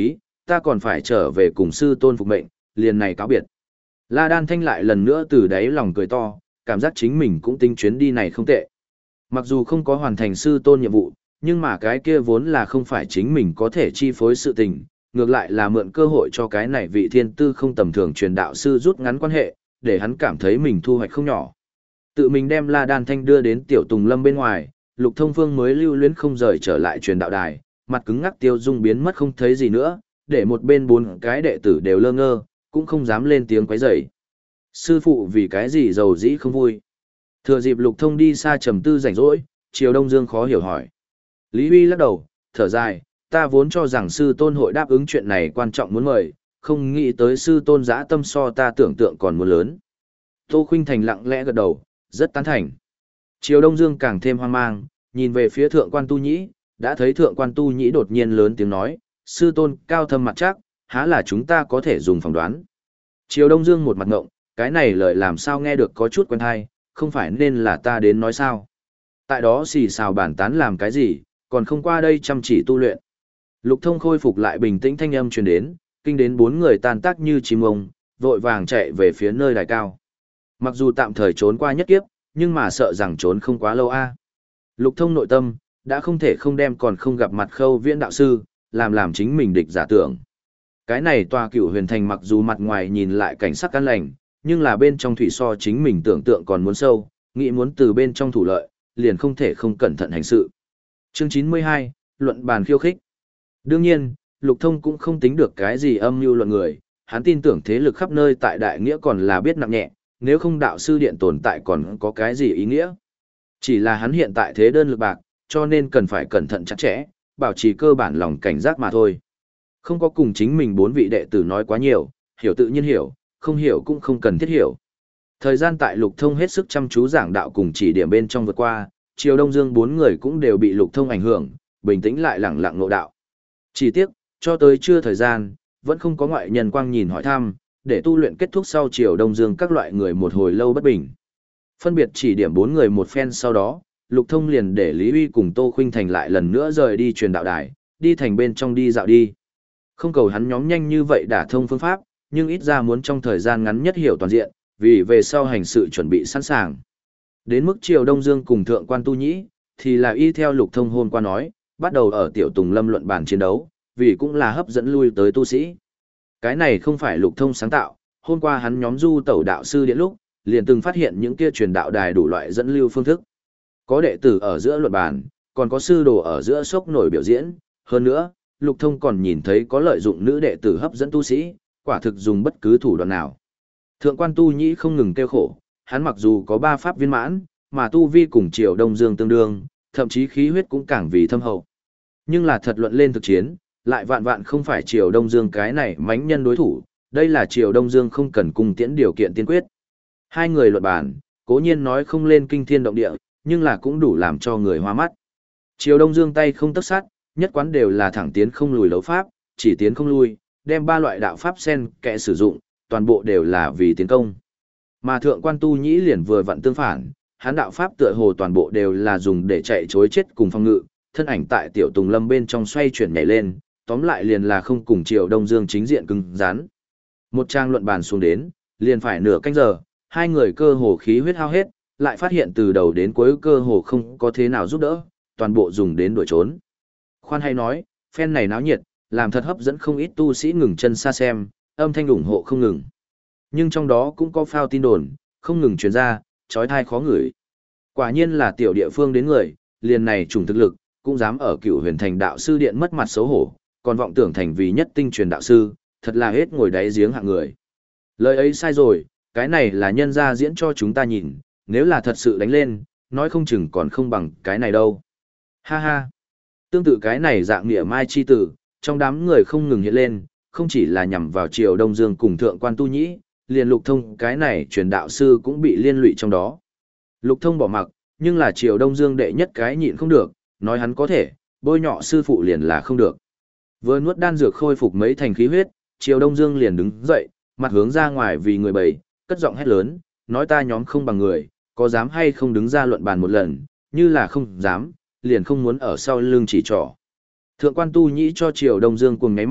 ta còn phải trở về cùng sư tôn phục mệnh, liền này cáo biệt. La Đan Thanh lại lần nữa từ đáy lòng cười to, cảm giác chính mình cũng tính chuyến đi này không tệ. Mặc dù không có hoàn thành sư tôn nhiệm vụ, nhưng mà cái kia vốn là không phải chính mình có thể chi phối sự tình, ngược lại là mượn cơ hội cho cái này vị thiên tư không tầm thường truyền đạo sư rút ngắn quan hệ, để hắn cảm thấy mình thu hoạch không nhỏ. Tự mình đem La Đan Thanh đưa đến Tiểu Tùng Lâm bên ngoài, Lục Thông Phương mới lưu luyến không rời trở lại truyền đạo đài, mặt cứng ngắc Tiêu Dung biến mất không thấy gì nữa, để một bên bốn cái đệ tử đều lơ ngơ, cũng không dám lên tiếng quấy rầy. Sư phụ vì cái gì giàu dĩ không vui? Thừa dịp Lục Thông đi xa trầm tư rảnh rỗi, Triều Đông Dương khó hiểu hỏi. Lý Huy lắc đầu, thở dài, ta vốn cho rằng sư tôn hội đáp ứng chuyện này quan trọng muốn mời, không nghĩ tới sư tôn dã tâm so ta tưởng tượng còn muốn lớn. Tô Khuynh Thành lặng lẽ gật đầu, rất tán thành. Triều Đông Dương càng thêm hoang mang, nhìn về phía thượng quan tu nhĩ, đã thấy thượng quan tu nhĩ đột nhiên lớn tiếng nói, sư tôn cao thâm mặt chắc, há là chúng ta có thể dùng phỏng đoán. Triều Đông Dương một mặt ngộng, cái này lời làm sao nghe được có chút quen hay, không phải nên là ta đến nói sao. Tại đó xì xào bản tán làm cái gì, còn không qua đây chăm chỉ tu luyện. Lục Thông khôi phục lại bình tĩnh thanh âm truyền đến, kinh đến bốn người tan tác như chim ông, vội vàng chạy về phía nơi đài cao. Mặc dù tạm thời trốn qua nhất kiếp, nhưng mà sợ rằng trốn không quá lâu a. Lục Thông nội tâm, đã không thể không đem còn không gặp mặt Khâu Viễn đạo sư, làm làm chính mình địch giả tưởng. Cái này tòa Cửu Huyền Thành mặc dù mặt ngoài nhìn lại cảnh sắc an lành, nhưng là bên trong thủy so chính mình tưởng tượng còn muốn sâu, nghĩ muốn từ bên trong thủ lợi, liền không thể không cẩn thận hành sự. Chương chín mươi hai, luận bàn khiêu khích. Đương nhiên, Lục Thông cũng không tính được cái gì âm mưu luận người, hắn tin tưởng thế lực khắp nơi tại đại nghĩa còn là biết nặng nhẹ, nếu không đạo sư điện tồn tại còn có cái gì ý nghĩa. Chỉ là hắn hiện tại thế đơn lực bạc, cho nên cần phải cẩn thận chặt chẽ, bảo trì cơ bản lòng cảnh giác mà thôi. Không có cùng chính mình bốn vị đệ tử nói quá nhiều, hiểu tự nhiên hiểu, không hiểu cũng không cần thiết hiểu. Thời gian tại Lục Thông hết sức chăm chú giảng đạo cùng chỉ điểm bên trong vượt qua, Triều Đông Dương bốn người cũng đều bị Lục Thông ảnh hưởng, bình tĩnh lại lẳng lặng ngộ đạo. Chỉ tiếc, cho tới trưa thời gian, vẫn không có ngoại nhân quang nhìn hỏi thăm, để tu luyện kết thúc sau Triều Đông Dương các loại người một hồi lâu bất bình. Phân biệt chỉ điểm bốn người một phen sau đó, Lục Thông liền để Lý Huy cùng Tô Khuynh Thành lại lần nữa rời đi truyền đạo đài, đi thành bên trong đi dạo đi. Không cầu hắn nhóm nhanh như vậy đả thông phương pháp, nhưng ít ra muốn trong thời gian ngắn nhất hiểu toàn diện, vì về sau hành sự chuẩn bị sẵn sàng. Đến mức Triều Đông Dương cùng Thượng quan Tu Nhĩ, thì là y theo Lục Thông hôm qua nói, bắt đầu ở Tiểu Tùng Lâm luận bàn chiến đấu, vì cũng là hấp dẫn lui tới tu sĩ. Cái này không phải Lục Thông sáng tạo, hôm qua hắn nhóm du tẩu đạo sư điện lúc, liền từng phát hiện những kia truyền đạo đài đủ loại dẫn lưu phương thức. Có đệ tử ở giữa luận bàn, còn có sư đồ ở giữa sốc nổi biểu diễn, hơn nữa, Lục Thông còn nhìn thấy có lợi dụng nữ đệ tử hấp dẫn tu sĩ, quả thực dùng bất cứ thủ đoạn nào. Thượng quan Tu Nhĩ không ngừng kêu khổ, hắn mặc dù có ba pháp viên mãn, mà tu vi cùng Triều Đông Dương tương đương, thậm chí khí huyết cũng càng vì thâm hậu. Nhưng là thật luận lên thực chiến, lại vạn vạn không phải Triều Đông Dương cái này mãnh nhân đối thủ, đây là Triều Đông Dương không cần cung tiễn điều kiện tiên quyết. Hai người luận bàn, cố nhiên nói không lên kinh thiên động địa, nhưng là cũng đủ làm cho người hoa mắt. Triều Đông Dương tay không tấc sắt, nhất quán đều là thẳng tiến không lùi đấu pháp, chỉ tiến không lui, đem ba loại đạo pháp xen kẽ sử dụng, toàn bộ đều là vì tiến công. Mà Thượng quan Tu Nhĩ liền vừa vặn tương phản, hắn đạo pháp tựa hồ toàn bộ đều là dùng để chạy chối chết cùng phòng ngự, thân ảnh tại Tiểu Tùng Lâm bên trong xoay chuyển nhảy lên, tóm lại liền là không cùng Triều Đông Dương chính diện cứng rắn. Một trang luận bàn xuống đến, liền phải nửa canh giờ, hai người cơ hồ khí huyết hao hết, lại phát hiện từ đầu đến cuối cơ hồ không có thế nào giúp đỡ, toàn bộ dùng đến đuổi trốn. Khoan hay nói, phen này náo nhiệt, làm thật hấp dẫn không ít tu sĩ ngừng chân xa xem, âm thanh ủng hộ không ngừng. Nhưng trong đó cũng có phao tin đồn, không ngừng truyền ra, trói thai khó ngửi. Quả nhiên là tiểu địa phương đến người, liền này trùng thực lực, cũng dám ở Cửu Huyền Thành đạo sư điện mất mặt xấu hổ, còn vọng tưởng thành vì nhất tinh truyền đạo sư, thật là hết ngồi đáy giếng hạng người. Lời ấy sai rồi, cái này là nhân ra diễn cho chúng ta nhìn, nếu là thật sự đánh lên, nói không chừng còn không bằng cái này đâu. Ha ha. Tương tự cái này dạng nghĩa mai chi tử, trong đám người không ngừng hiện lên, không chỉ là nhằm vào Triều Đông Dương cùng Thượng quan Tu Nhĩ, liền Lục Thông cái này truyền đạo sư cũng bị liên lụy trong đó. Lục Thông bỏ mặc, nhưng là Triều Đông Dương đệ nhất cái nhịn không được, nói hắn có thể, bôi nhọ sư phụ liền là không được. Vừa nuốt đan dược khôi phục mấy thành khí huyết, Triều Đông Dương liền đứng dậy, mặt hướng ra ngoài vì người bầy, cất giọng hét lớn, nói ta nhóm không bằng người, có dám hay không đứng ra luận bàn một lần, như là không dám, liền không muốn ở sau lưng chỉ trỏ. Thượng quan Tu Nhĩ cho Triều Đông Dương cùng ngáy mắt,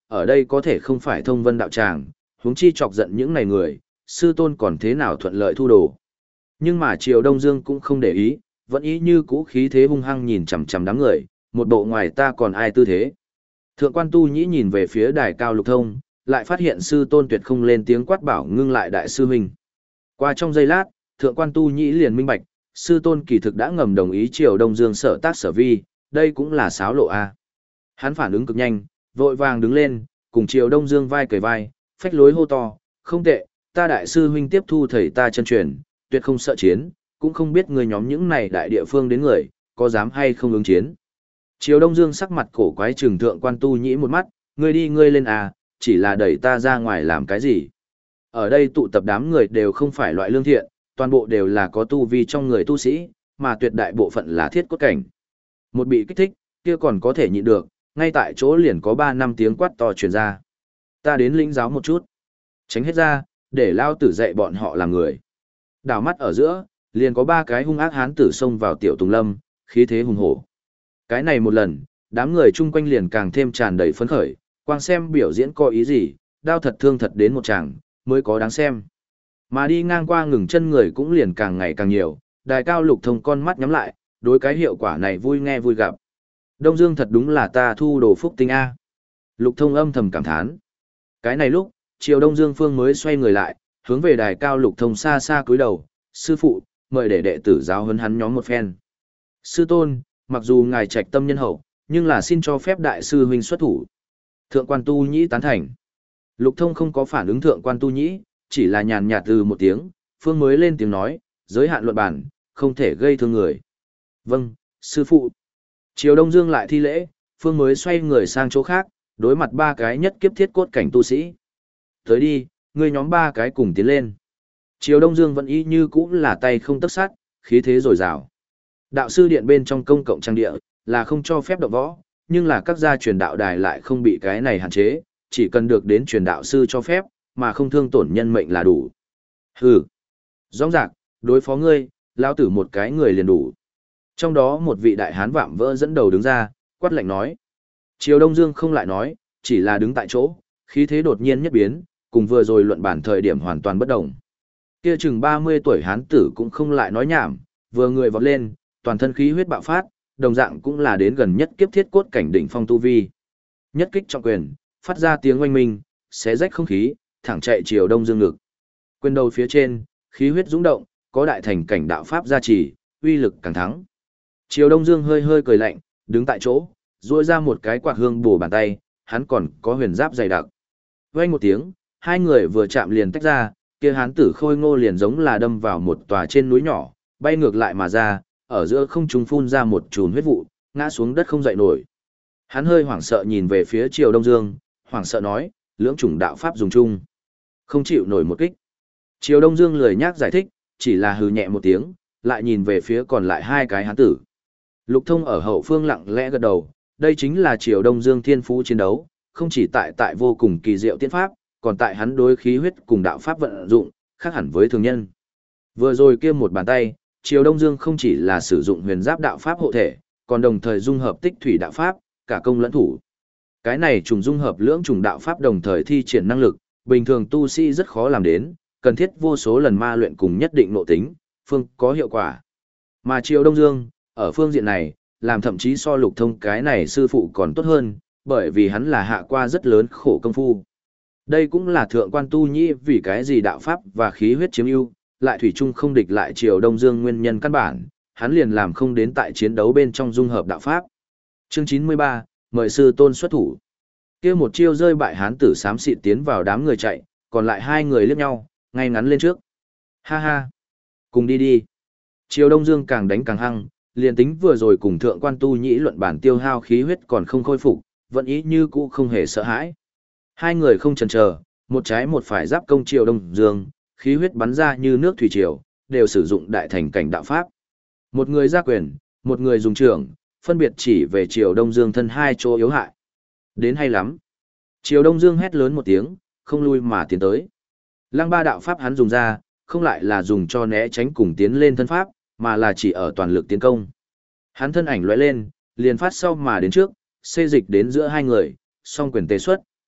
ở đây có thể không phải thông vân đạo tràng, huống chi chọc giận những này người, sư tôn còn thế nào thuận lợi thu đồ. Nhưng mà Triều Đông Dương cũng không để ý, vẫn ý như cũ khí thế hung hăng nhìn chằm chằm đám người, một bộ ngoài ta còn ai tư thế. Thượng quan Tu Nhĩ nhìn về phía đài cao Lục Thông, lại phát hiện sư tôn tuyệt không lên tiếng quát bảo ngưng lại đại sư huynh. Qua trong giây lát, thượng quan Tu Nhĩ liền minh bạch, sư tôn kỳ thực đã ngầm đồng ý Triều Đông Dương sở tác sở vi, đây cũng là xáo lộ a. Hắn phản ứng cực nhanh, vội vàng đứng lên, cùng Triều Đông Dương vai cởi vai, phách lối hô to, không tệ, ta đại sư huynh tiếp thu thầy ta chân truyền, tuyệt không sợ chiến, cũng không biết người nhóm những này đại địa phương đến người, có dám hay không ứng chiến. Triều Đông Dương sắc mặt cổ quái trừng thượng quan Tu Nhĩ một mắt, ngươi đi ngươi lên à, chỉ là đẩy ta ra ngoài làm cái gì. Ở đây tụ tập đám người đều không phải loại lương thiện, toàn bộ đều là có tu vi trong người tu sĩ, mà tuyệt đại bộ phận là thiết cốt cảnh. Một bị kích thích, kia còn có thể nhịn được, ngay tại chỗ liền có ba năm tiếng quát to truyền ra. Ta đến lĩnh giáo một chút. Tránh hết ra, để lao tử dạy bọn họ làm người. Đảo mắt ở giữa, liền có ba cái hung ác hán tử xông vào tiểu Tùng Lâm, khí thế hùng hổ. Cái này một lần, đám người chung quanh liền càng thêm tràn đầy phấn khởi, quang xem biểu diễn có ý gì, đao thật thương thật đến một chàng, mới có đáng xem. Mà đi ngang qua ngừng chân người cũng liền càng ngày càng nhiều, đài cao Lục Thông con mắt nhắm lại, đối cái hiệu quả này vui nghe vui gặp. Đông Dương thật đúng là ta thu đồ phúc tinh A. Lục Thông âm thầm cảm thán. Cái này lúc, Triều Đông Dương Phương mới xoay người lại, hướng về đài cao Lục Thông xa xa cúi đầu, sư phụ, mời để đệ tử giáo huấn hắn nhóm một phen. Sư tôn, mặc dù ngài trạch tâm nhân hậu, nhưng là xin cho phép đại sư huynh xuất thủ. Thượng quan Tu Nhĩ tán thành. Lục Thông không có phản ứng thượng quan Tu Nhĩ, chỉ là nhàn nhạt từ một tiếng, Phương mới lên tiếng nói, giới hạn luận bản, không thể gây thương người. Vâng, sư phụ. Triều Đông Dương lại thi lễ, Phương mới xoay người sang chỗ khác, đối mặt ba cái nhất kiếp thiết cốt cảnh tu sĩ. Tới đi, ngươi nhóm ba cái cùng tiến lên. Triều Đông Dương vẫn y như cũ là tay không tấc sát, khí thế dồi dào. Đạo sư điện bên trong công cộng trang địa, là không cho phép động võ, nhưng là các gia truyền đạo đài lại không bị cái này hạn chế, chỉ cần được đến truyền đạo sư cho phép, mà không thương tổn nhân mệnh là đủ. Hừ. Rõ ràng, đối phó ngươi, lão tử một cái người liền đủ. Trong đó một vị đại hán vạm vỡ dẫn đầu đứng ra, quát lạnh nói. Triều Đông Dương không lại nói, chỉ là đứng tại chỗ, khí thế đột nhiên nhất biến, cùng vừa rồi luận bản thời điểm hoàn toàn bất động. Kia chừng ba mươi tuổi hán tử cũng không lại nói nhảm, vừa người vọt lên, toàn thân khí huyết bạo phát, đồng dạng cũng là đến gần nhất kiếp thiết cốt cảnh đỉnh phong tu vi. Nhất kích trọng quyền, phát ra tiếng oanh minh, xé rách không khí, thẳng chạy Triều Đông Dương ngực. Quyền đầu phía trên, khí huyết dũng động, có đại thành cảnh đạo pháp gia trì, uy lực càng thắng. Triều Đông Dương hơi hơi cười lạnh, đứng tại chỗ, duỗi ra một cái quạt hương bổ bàn tay, hắn còn có huyền giáp dày đặc. Vang một tiếng, hai người vừa chạm liền tách ra, kia hán tử khôi ngô liền giống là đâm vào một tòa trên núi nhỏ, bay ngược lại mà ra, ở giữa không trung phun ra một chùm huyết vụ, ngã xuống đất không dậy nổi. Hắn hơi hoảng sợ nhìn về phía Triều Đông Dương, hoảng sợ nói, lưỡng chủng đạo pháp dùng chung, không chịu nổi một kích. Triều Đông Dương lười nhác giải thích, chỉ là hừ nhẹ một tiếng, lại nhìn về phía còn lại hai cái hán tử. Lục Thông ở hậu phương lặng lẽ gật đầu, đây chính là Triều Đông Dương thiên phú chiến đấu, không chỉ tại tại vô cùng kỳ diệu tiên pháp, còn tại hắn đối khí huyết cùng đạo pháp vận dụng, khác hẳn với thường nhân. Vừa rồi kia một bàn tay, Triều Đông Dương không chỉ là sử dụng huyền giáp đạo pháp hộ thể, còn đồng thời dung hợp tích thủy đạo pháp, cả công lẫn thủ. Cái này trùng dung hợp lưỡng trùng đạo pháp đồng thời thi triển năng lực, bình thường tu sĩ rất khó làm đến, cần thiết vô số lần ma luyện cùng nhất định nội tính, phương có hiệu quả. Mà Triều Đông Dương, ở phương diện này, làm thậm chí so Lục Thông cái này sư phụ còn tốt hơn, bởi vì hắn là hạ qua rất lớn khổ công phu. Đây cũng là thượng quan Tu Nhĩ vì cái gì đạo pháp và khí huyết chiếm ưu, lại thủy chung không địch lại Triều Đông Dương nguyên nhân căn bản, hắn liền làm không đến tại chiến đấu bên trong dung hợp đạo pháp. Chương chín mươi ba, mời sư tôn xuất thủ. Kia một chiêu rơi bại hán tử xám xịt tiến vào đám người chạy, còn lại hai người liếc nhau, ngay ngắn lên trước. Ha ha, cùng đi đi. Triều Đông Dương càng đánh càng hăng, liền tính vừa rồi cùng thượng quan Tu Nhĩ luận bản tiêu hao khí huyết còn không khôi phục, vẫn ý như cũ không hề sợ hãi. Hai người không chần chờ, một trái một phải giáp công Triều Đông Dương, khí huyết bắn ra như nước thủy triều, đều sử dụng đại thành cảnh đạo pháp. Một người ra quyền, một người dùng trưởng, phân biệt chỉ về Triều Đông Dương thân hai chỗ yếu hại. Đến hay lắm. Triều Đông Dương hét lớn một tiếng, không lui mà tiến tới. Lăng ba đạo pháp hắn dùng ra, không lại là dùng cho né tránh cùng tiến lên thân pháp, mà là chỉ ở toàn lực tiến công. Hắn thân ảnh lóe lên, liền phát sau mà đến trước, xê dịch đến giữa hai người, song quyền tề xuất,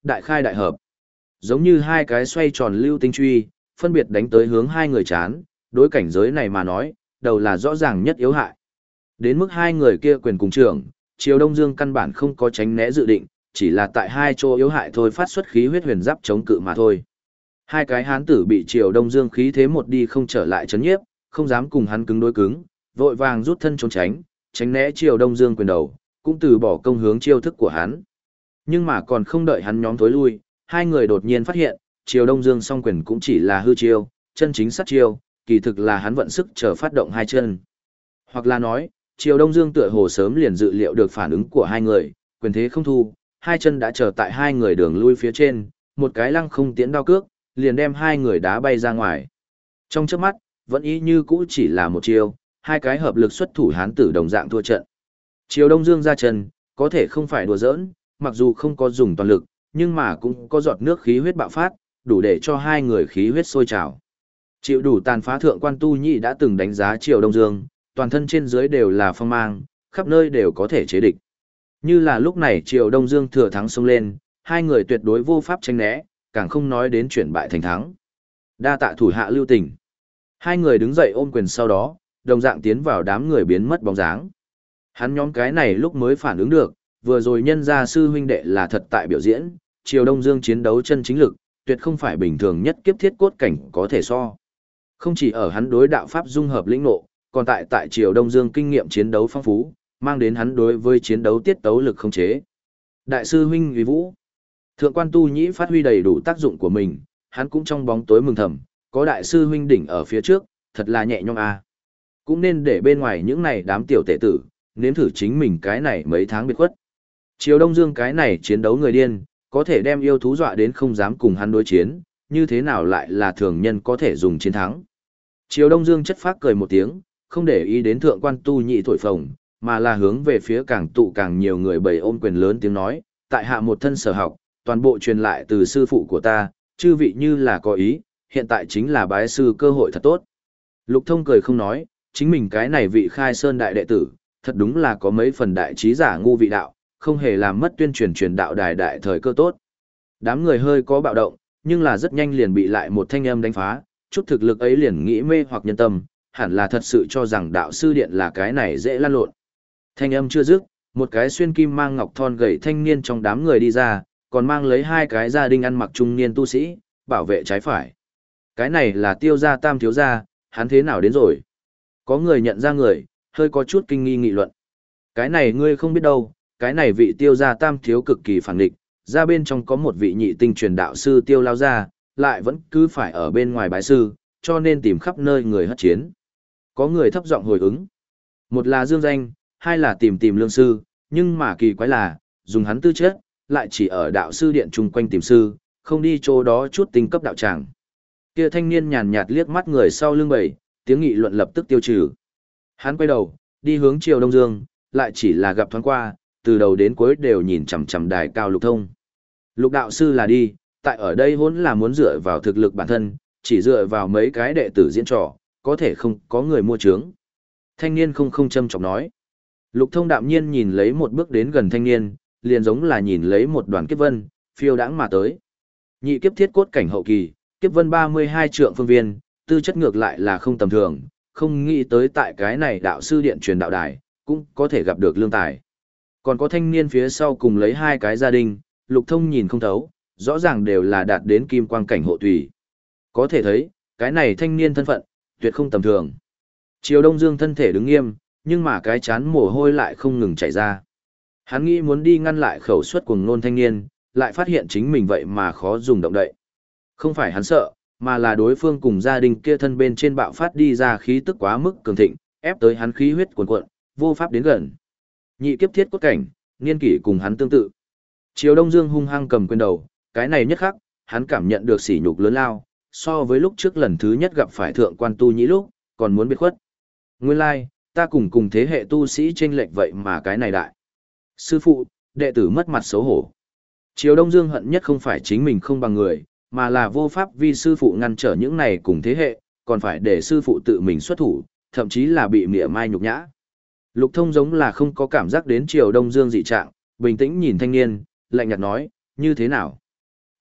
đại khai đại hợp. Giống như hai cái xoay tròn lưu tinh truy, phân biệt đánh tới hướng hai người chán, đối cảnh giới này mà nói, đầu là rõ ràng nhất yếu hại. Đến mức hai người kia quyền cùng trưởng, Triều Đông Dương căn bản không có tránh né dự định, chỉ là tại hai chỗ yếu hại thôi phát xuất khí huyết huyền giáp chống cự mà thôi. Hai cái hán tử bị Triều Đông Dương khí thế một đi không trở lại chấn nhiếp, không dám cùng hắn cứng đối cứng, vội vàng rút thân trốn tránh, tránh né Triều Đông Dương quyền đầu, cũng từ bỏ công hướng chiêu thức của hắn. Nhưng mà còn không đợi hắn nhóm thối lui, hai người đột nhiên phát hiện, Triều Đông Dương song quyền cũng chỉ là hư chiêu, chân chính sát chiêu, kỳ thực là hắn vận sức chờ phát động hai chân. Hoặc là nói, Triều Đông Dương tựa hồ sớm liền dự liệu được phản ứng của hai người, quyền thế không thu, hai chân đã chờ tại hai người đường lui phía trên, một cái lăng không tiễn đao cước, liền đem hai người đá bay ra ngoài. Trong chớp mắt, vẫn ý như cũ chỉ là một chiêu, hai cái hợp lực xuất thủ hán tử đồng dạng thua trận. Triều Đông Dương ra chân, có thể không phải đùa giỡn, mặc dù không có dùng toàn lực, nhưng mà cũng có giọt nước khí huyết bạo phát, đủ để cho hai người khí huyết sôi trào. Chịu đủ tàn phá thượng quan tu nhị đã từng đánh giá Triều Đông Dương, toàn thân trên dưới đều là phong mang, khắp nơi đều có thể chế địch. Như là lúc này Triều Đông Dương thừa thắng xông lên, hai người tuyệt đối vô pháp tranh né, càng không nói đến chuyển bại thành thắng. Đa tạ thủ hạ lưu tình. Hai người đứng dậy ôm quyền sau đó, đồng dạng tiến vào đám người biến mất bóng dáng. Hắn nhóm cái này lúc mới phản ứng được, vừa rồi nhân gia sư huynh đệ là thật tại biểu diễn, Triều Đông Dương chiến đấu chân chính lực, tuyệt không phải bình thường nhất kiếp thiết cốt cảnh có thể so. Không chỉ ở hắn đối đạo pháp dung hợp lĩnh ngộ, còn tại tại Triều Đông Dương kinh nghiệm chiến đấu phong phú, mang đến hắn đối với chiến đấu tiết tấu lực không chế. Đại sư huynh Uy Vũ, thượng quan tu nhĩ phát huy đầy đủ tác dụng của mình, hắn cũng trong bóng tối mừng thầm, có đại sư huynh đỉnh ở phía trước, thật là nhẹ nhõm a. Cũng nên để bên ngoài những này đám tiểu tệ tử, nếm thử chính mình cái này mấy tháng biệt khuất. Triều Đông Dương cái này chiến đấu người điên, có thể đem yêu thú dọa đến không dám cùng hắn đối chiến, như thế nào lại là thường nhân có thể dùng chiến thắng. Triều Đông Dương chất phác cười một tiếng, không để ý đến thượng quan tu nhị thổi phồng, mà là hướng về phía càng tụ càng nhiều người bầy ôm quyền lớn tiếng nói, tại hạ một thân sở học, toàn bộ truyền lại từ sư phụ của ta, chư vị như là có ý, hiện tại chính là bái sư cơ hội thật tốt. Lục Thông cười không nói, chính mình cái này vị khai sơn đại đệ tử, thật đúng là có mấy phần đại trí giả ngu vị đạo, không hề làm mất tuyên truyền truyền đạo đài đại thời cơ tốt. Đám người hơi có bạo động, nhưng là rất nhanh liền bị lại một thanh âm đánh phá, chút thực lực ấy liền nghĩ mê hoặc nhân tâm, hẳn là thật sự cho rằng đạo sư điện là cái này dễ lan lộn. Thanh âm chưa dứt, một cái xuyên kim mang ngọc thon gầy thanh niên trong đám người đi ra, còn mang lấy hai cái gia đình ăn mặc trung niên tu sĩ, bảo vệ trái phải. Cái này là Tiêu gia Tam thiếu gia, hắn thế nào đến rồi? Có người nhận ra người, hơi có chút kinh nghi nghị luận. Cái này ngươi không biết đâu, cái này vị Tiêu gia Tam thiếu cực kỳ phản địch, ra bên trong có một vị nhị tinh truyền đạo sư Tiêu lao gia, lại vẫn cứ phải ở bên ngoài bái sư, cho nên tìm khắp nơi người hất chiến. Có người thấp giọng hồi ứng. Một là dương danh, hai là tìm tìm lương sư, nhưng mà kỳ quái là, dùng hắn tư chất, lại chỉ ở đạo sư điện chung quanh tìm sư, không đi chỗ đó chút tinh cấp đạo tràng. Kia thanh niên nhàn nhạt liếc mắt người sau lưng bầy, tiếng nghị luận lập tức tiêu trừ. Hắn quay đầu, đi hướng Triều Đông Dương, lại chỉ là gặp thoáng qua, từ đầu đến cuối đều nhìn chằm chằm đài cao Lục Thông. Lục đạo sư là đi, tại ở đây vốn là muốn dựa vào thực lực bản thân, chỉ dựa vào mấy cái đệ tử diễn trò, có thể không có người mua trướng. Thanh niên không không châm chọc nói. Lục Thông đạm nhiên nhìn lấy một bước đến gần thanh niên, liền giống là nhìn lấy một đoàn kiếp vân, phiêu đãng mà tới. Nhị kiếp thiết cốt cảnh hậu kỳ, kiếp vân ba mươi hai trượng phương viên, tư chất ngược lại là không tầm thường, không nghĩ tới tại cái này đạo sư điện truyền đạo đài, cũng có thể gặp được lương tài. Còn có thanh niên phía sau cùng lấy hai cái gia đình, Lục Thông nhìn không thấu, rõ ràng đều là đạt đến kim quang cảnh hộ tùy. Có thể thấy, cái này thanh niên thân phận, tuyệt không tầm thường. Triều Đông Dương thân thể đứng nghiêm, nhưng mà cái chán mồ hôi lại không ngừng chảy ra. Hắn nghĩ muốn đi ngăn lại khẩu suất cuồng nôn thanh niên, lại phát hiện chính mình vậy mà khó dùng động đậy. Không phải hắn sợ, mà là đối phương cùng gia đình kia thân bên trên bạo phát đi ra khí tức quá mức cường thịnh, ép tới hắn khí huyết cuồn cuộn, vô pháp đến gần. Nhị kiếp thiết cốt cảnh, niên kỷ cùng hắn tương tự. Triều Đông Dương hung hăng cầm quyền đầu, cái này nhất khắc, hắn cảm nhận được sỉ nhục lớn lao, so với lúc trước lần thứ nhất gặp phải thượng quan tu nhĩ lúc, còn muốn biệt khuất. Nguyên lai, like, ta cùng cùng thế hệ tu sĩ chênh lệch vậy mà cái này đại. Sư phụ, đệ tử mất mặt xấu hổ. Triều Đông Dương hận nhất không phải chính mình không bằng người, mà là vô pháp vì sư phụ ngăn trở những này cùng thế hệ, còn phải để sư phụ tự mình xuất thủ, thậm chí là bị mỉa mai nhục nhã. Lục Thông giống là không có cảm giác đến Triều Đông Dương dị trạng, bình tĩnh nhìn thanh niên, lạnh nhạt nói, như thế nào?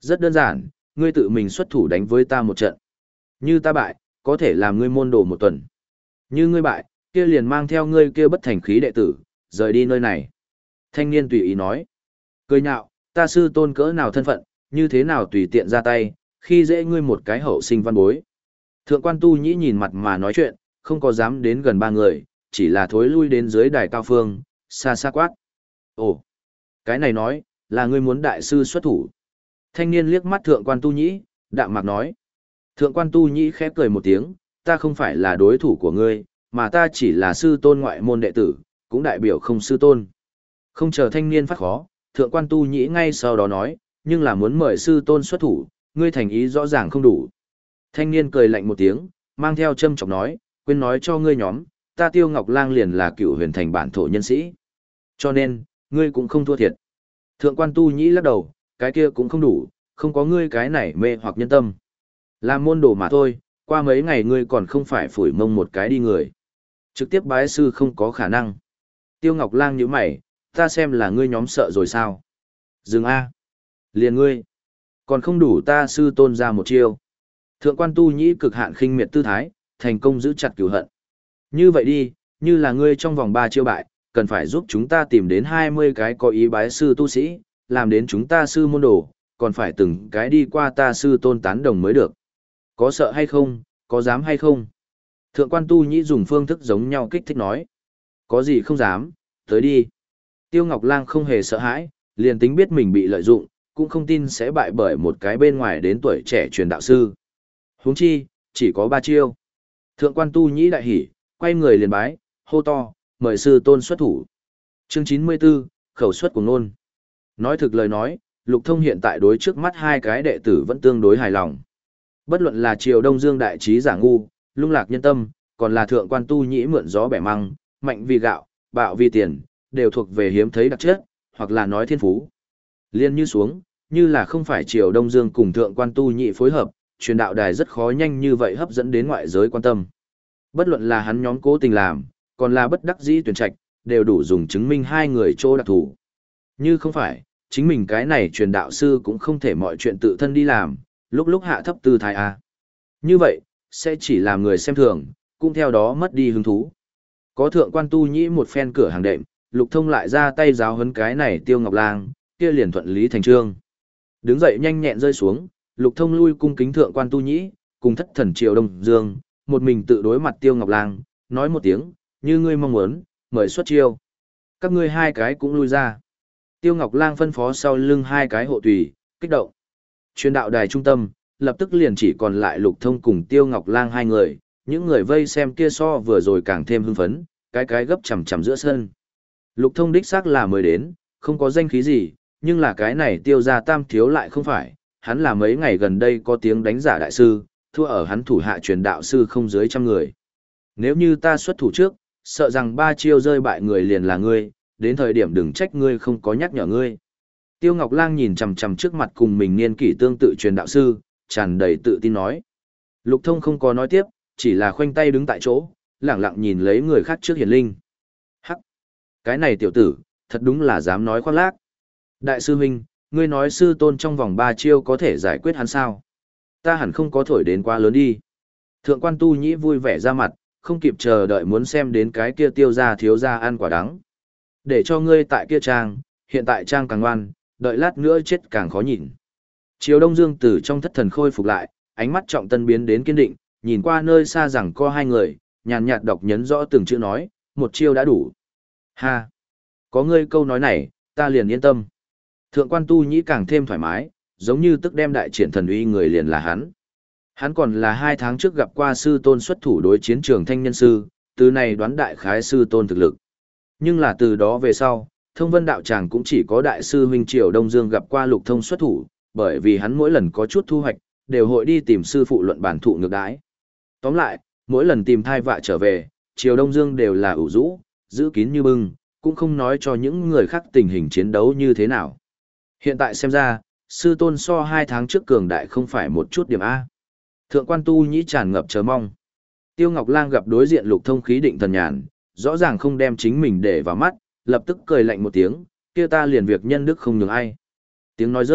Rất đơn giản, ngươi tự mình xuất thủ đánh với ta một trận. Như ta bại, có thể làm ngươi môn đồ một tuần. Như ngươi bại, kia liền mang theo ngươi kia bất thành khí đệ tử, rời đi nơi này. Thanh niên tùy ý nói. Cười nhạo, ta sư tôn cỡ nào thân phận, như thế nào tùy tiện ra tay, khi dễ ngươi một cái hậu sinh văn bối. Thượng quan tu nhĩ nhìn mặt mà nói chuyện, không có dám đến gần ba người, chỉ là thối lui đến dưới đài cao phương, xa xa quát. Ồ, cái này nói, là ngươi muốn đại sư xuất thủ. Thanh niên liếc mắt thượng quan tu nhĩ, đạm mạc nói. Thượng quan tu nhĩ khẽ cười một tiếng, ta không phải là đối thủ của ngươi, mà ta chỉ là sư tôn ngoại môn đệ tử, cũng đại biểu không sư tôn. Không chờ thanh niên phát khó, thượng quan tu nhĩ ngay sau đó nói, nhưng là muốn mời sư tôn xuất thủ, ngươi thành ý rõ ràng không đủ. Thanh niên cười lạnh một tiếng, mang theo châm chọc nói, quên nói cho ngươi nhóm, ta Tiêu Ngọc Lang liền là cựu huyền thành bản thổ nhân sĩ. Cho nên, ngươi cũng không thua thiệt. Thượng quan tu nhĩ lắc đầu, cái kia cũng không đủ, không có ngươi cái này mê hoặc nhân tâm. Làm môn đồ mà thôi, qua mấy ngày ngươi còn không phải phủi mông một cái đi người. Trực tiếp bái sư không có khả năng. Tiêu Ngọc Lang nhíu mày, ta xem là ngươi nhóm sợ rồi sao. Dừng A. Liền ngươi. Còn không đủ ta sư tôn ra một chiêu. Thượng quan tu nhĩ cực hạn khinh miệt tư thái, thành công giữ chặt cửu hận. Như vậy đi, như là ngươi trong vòng ba chiêu bại, cần phải giúp chúng ta tìm đến hai mươi cái có ý bái sư tu sĩ, làm đến chúng ta sư môn đồ, còn phải từng cái đi qua ta sư tôn tán đồng mới được. Có sợ hay không, có dám hay không? Thượng quan tu nhĩ dùng phương thức giống nhau kích thích nói. Có gì không dám, tới đi. Tiêu Ngọc Lang không hề sợ hãi, liền tính biết mình bị lợi dụng, cũng không tin sẽ bại bởi một cái bên ngoài đến tuổi trẻ truyền đạo sư. Huống chi, chỉ có ba chiêu. Thượng quan tu nhĩ đại hỉ, quay người liền bái, hô to, mời sư tôn xuất thủ. Chương chín mươi 94, khẩu xuất của ngôn. Nói thực lời nói, Lục Thông hiện tại đối trước mắt hai cái đệ tử vẫn tương đối hài lòng. Bất luận là Triều Đông Dương đại trí giả ngu, lung lạc nhân tâm, còn là thượng quan tu nhĩ mượn gió bẻ măng, mạnh vì gạo, bạo vì tiền, đều thuộc về hiếm thấy đặc chất, hoặc là nói thiên phú. Liên như xuống, như là không phải Triều Đông Dương cùng thượng quan tu nhĩ phối hợp, truyền đạo đài rất khó nhanh như vậy hấp dẫn đến ngoại giới quan tâm. Bất luận là hắn nhóm cố tình làm, còn là bất đắc dĩ tuyển trạch, đều đủ dùng chứng minh hai người chỗ đặc thù. Như không phải, chính mình cái này truyền đạo sư cũng không thể mọi chuyện tự thân đi làm, lúc lúc hạ thấp tư thái a. Như vậy, sẽ chỉ làm người xem thường, cũng theo đó mất đi hứng thú. Có thượng quan tu nhĩ một phen cửa hàng đệm, Lục Thông lại ra tay giáo huấn cái này Tiêu Ngọc Lang, kia liền thuận lý thành trương. Đứng dậy nhanh nhẹn rơi xuống, Lục Thông lui cung kính thượng quan tu nhĩ, cùng thất thần Triều Đông Dương, một mình tự đối mặt Tiêu Ngọc Lang, nói một tiếng, như ngươi mong muốn, mời xuất chiêu. Các ngươi hai cái cũng lui ra. Tiêu Ngọc Lang phân phó sau lưng hai cái hộ tùy, kích động. Truyền đạo đài trung tâm, lập tức liền chỉ còn lại Lục Thông cùng Tiêu Ngọc Lang hai người, những người vây xem kia so vừa rồi càng thêm hưng phấn, cái cái gấp chằm chằm giữa sân. Lục Thông đích xác là mới đến, không có danh khí gì, nhưng là cái này Tiêu gia tam thiếu lại không phải, hắn là mấy ngày gần đây có tiếng đánh giả đại sư, thua ở hắn thủ hạ truyền đạo sư không dưới trăm người. Nếu như ta xuất thủ trước, sợ rằng ba chiêu rơi bại người liền là ngươi, đến thời điểm đừng trách ngươi không có nhắc nhở ngươi. Tiêu Ngọc Lang nhìn chằm chằm trước mặt cùng mình niên kỷ tương tự truyền đạo sư, tràn đầy tự tin nói. Lục Thông không có nói tiếp, chỉ là khoanh tay đứng tại chỗ, lẳng lặng nhìn lấy người khác trước hiển linh. Hắc! Cái này tiểu tử, thật đúng là dám nói khoác lác. Đại sư huynh, ngươi nói sư tôn trong vòng ba chiêu có thể giải quyết hắn sao? Ta hẳn không có thổi đến quá lớn đi. Thượng quan tu nhĩ vui vẻ ra mặt, không kịp chờ đợi muốn xem đến cái kia Tiêu gia thiếu gia ăn quả đắng. Để cho ngươi tại kia trang, hiện tại trang càng ngoan, đợi lát nữa chết càng khó nhìn. Triều Đông Dương từ trong thất thần khôi phục lại, ánh mắt trọng tân biến đến kiên định, nhìn qua nơi xa rằng có hai người, nhàn nhạt đọc nhấn rõ từng chữ nói, một chiêu đã đủ. Ha! Có ngươi câu nói này, ta liền yên tâm. Thượng quan tu nhĩ càng thêm thoải mái, giống như tức đem đại triển thần uy người liền là hắn. Hắn còn là hai tháng trước gặp qua sư tôn xuất thủ đối chiến trường thanh nhân sư, từ này đoán đại khái sư tôn thực lực. Nhưng là từ đó về sau, thông vân đạo tràng cũng chỉ có đại sư huynh Triều Đông Dương gặp qua Lục Thông xuất thủ, bởi vì hắn mỗi lần có chút thu hoạch, đều hội đi tìm sư phụ luận bản thụ ngược đãi. Tóm lại, mỗi lần tìm thai vạ trở về, Triều Đông Dương đều là ủ rũ, giữ kín như bưng, cũng không nói cho những người khác tình hình chiến đấu như thế nào. Hiện tại xem ra, sư tôn so hai tháng trước cường đại không phải một chút điểm A. Thượng quan tu nhĩ tràn ngập chờ mong. Tiêu Ngọc Lang gặp đối diện Lục Thông khí định thần nhàn, rõ ràng không đem chính mình để vào mắt, lập tức cười lạnh một tiếng, kia ta liền việc nhân đức không nhường ai. Tiếng nói rơi,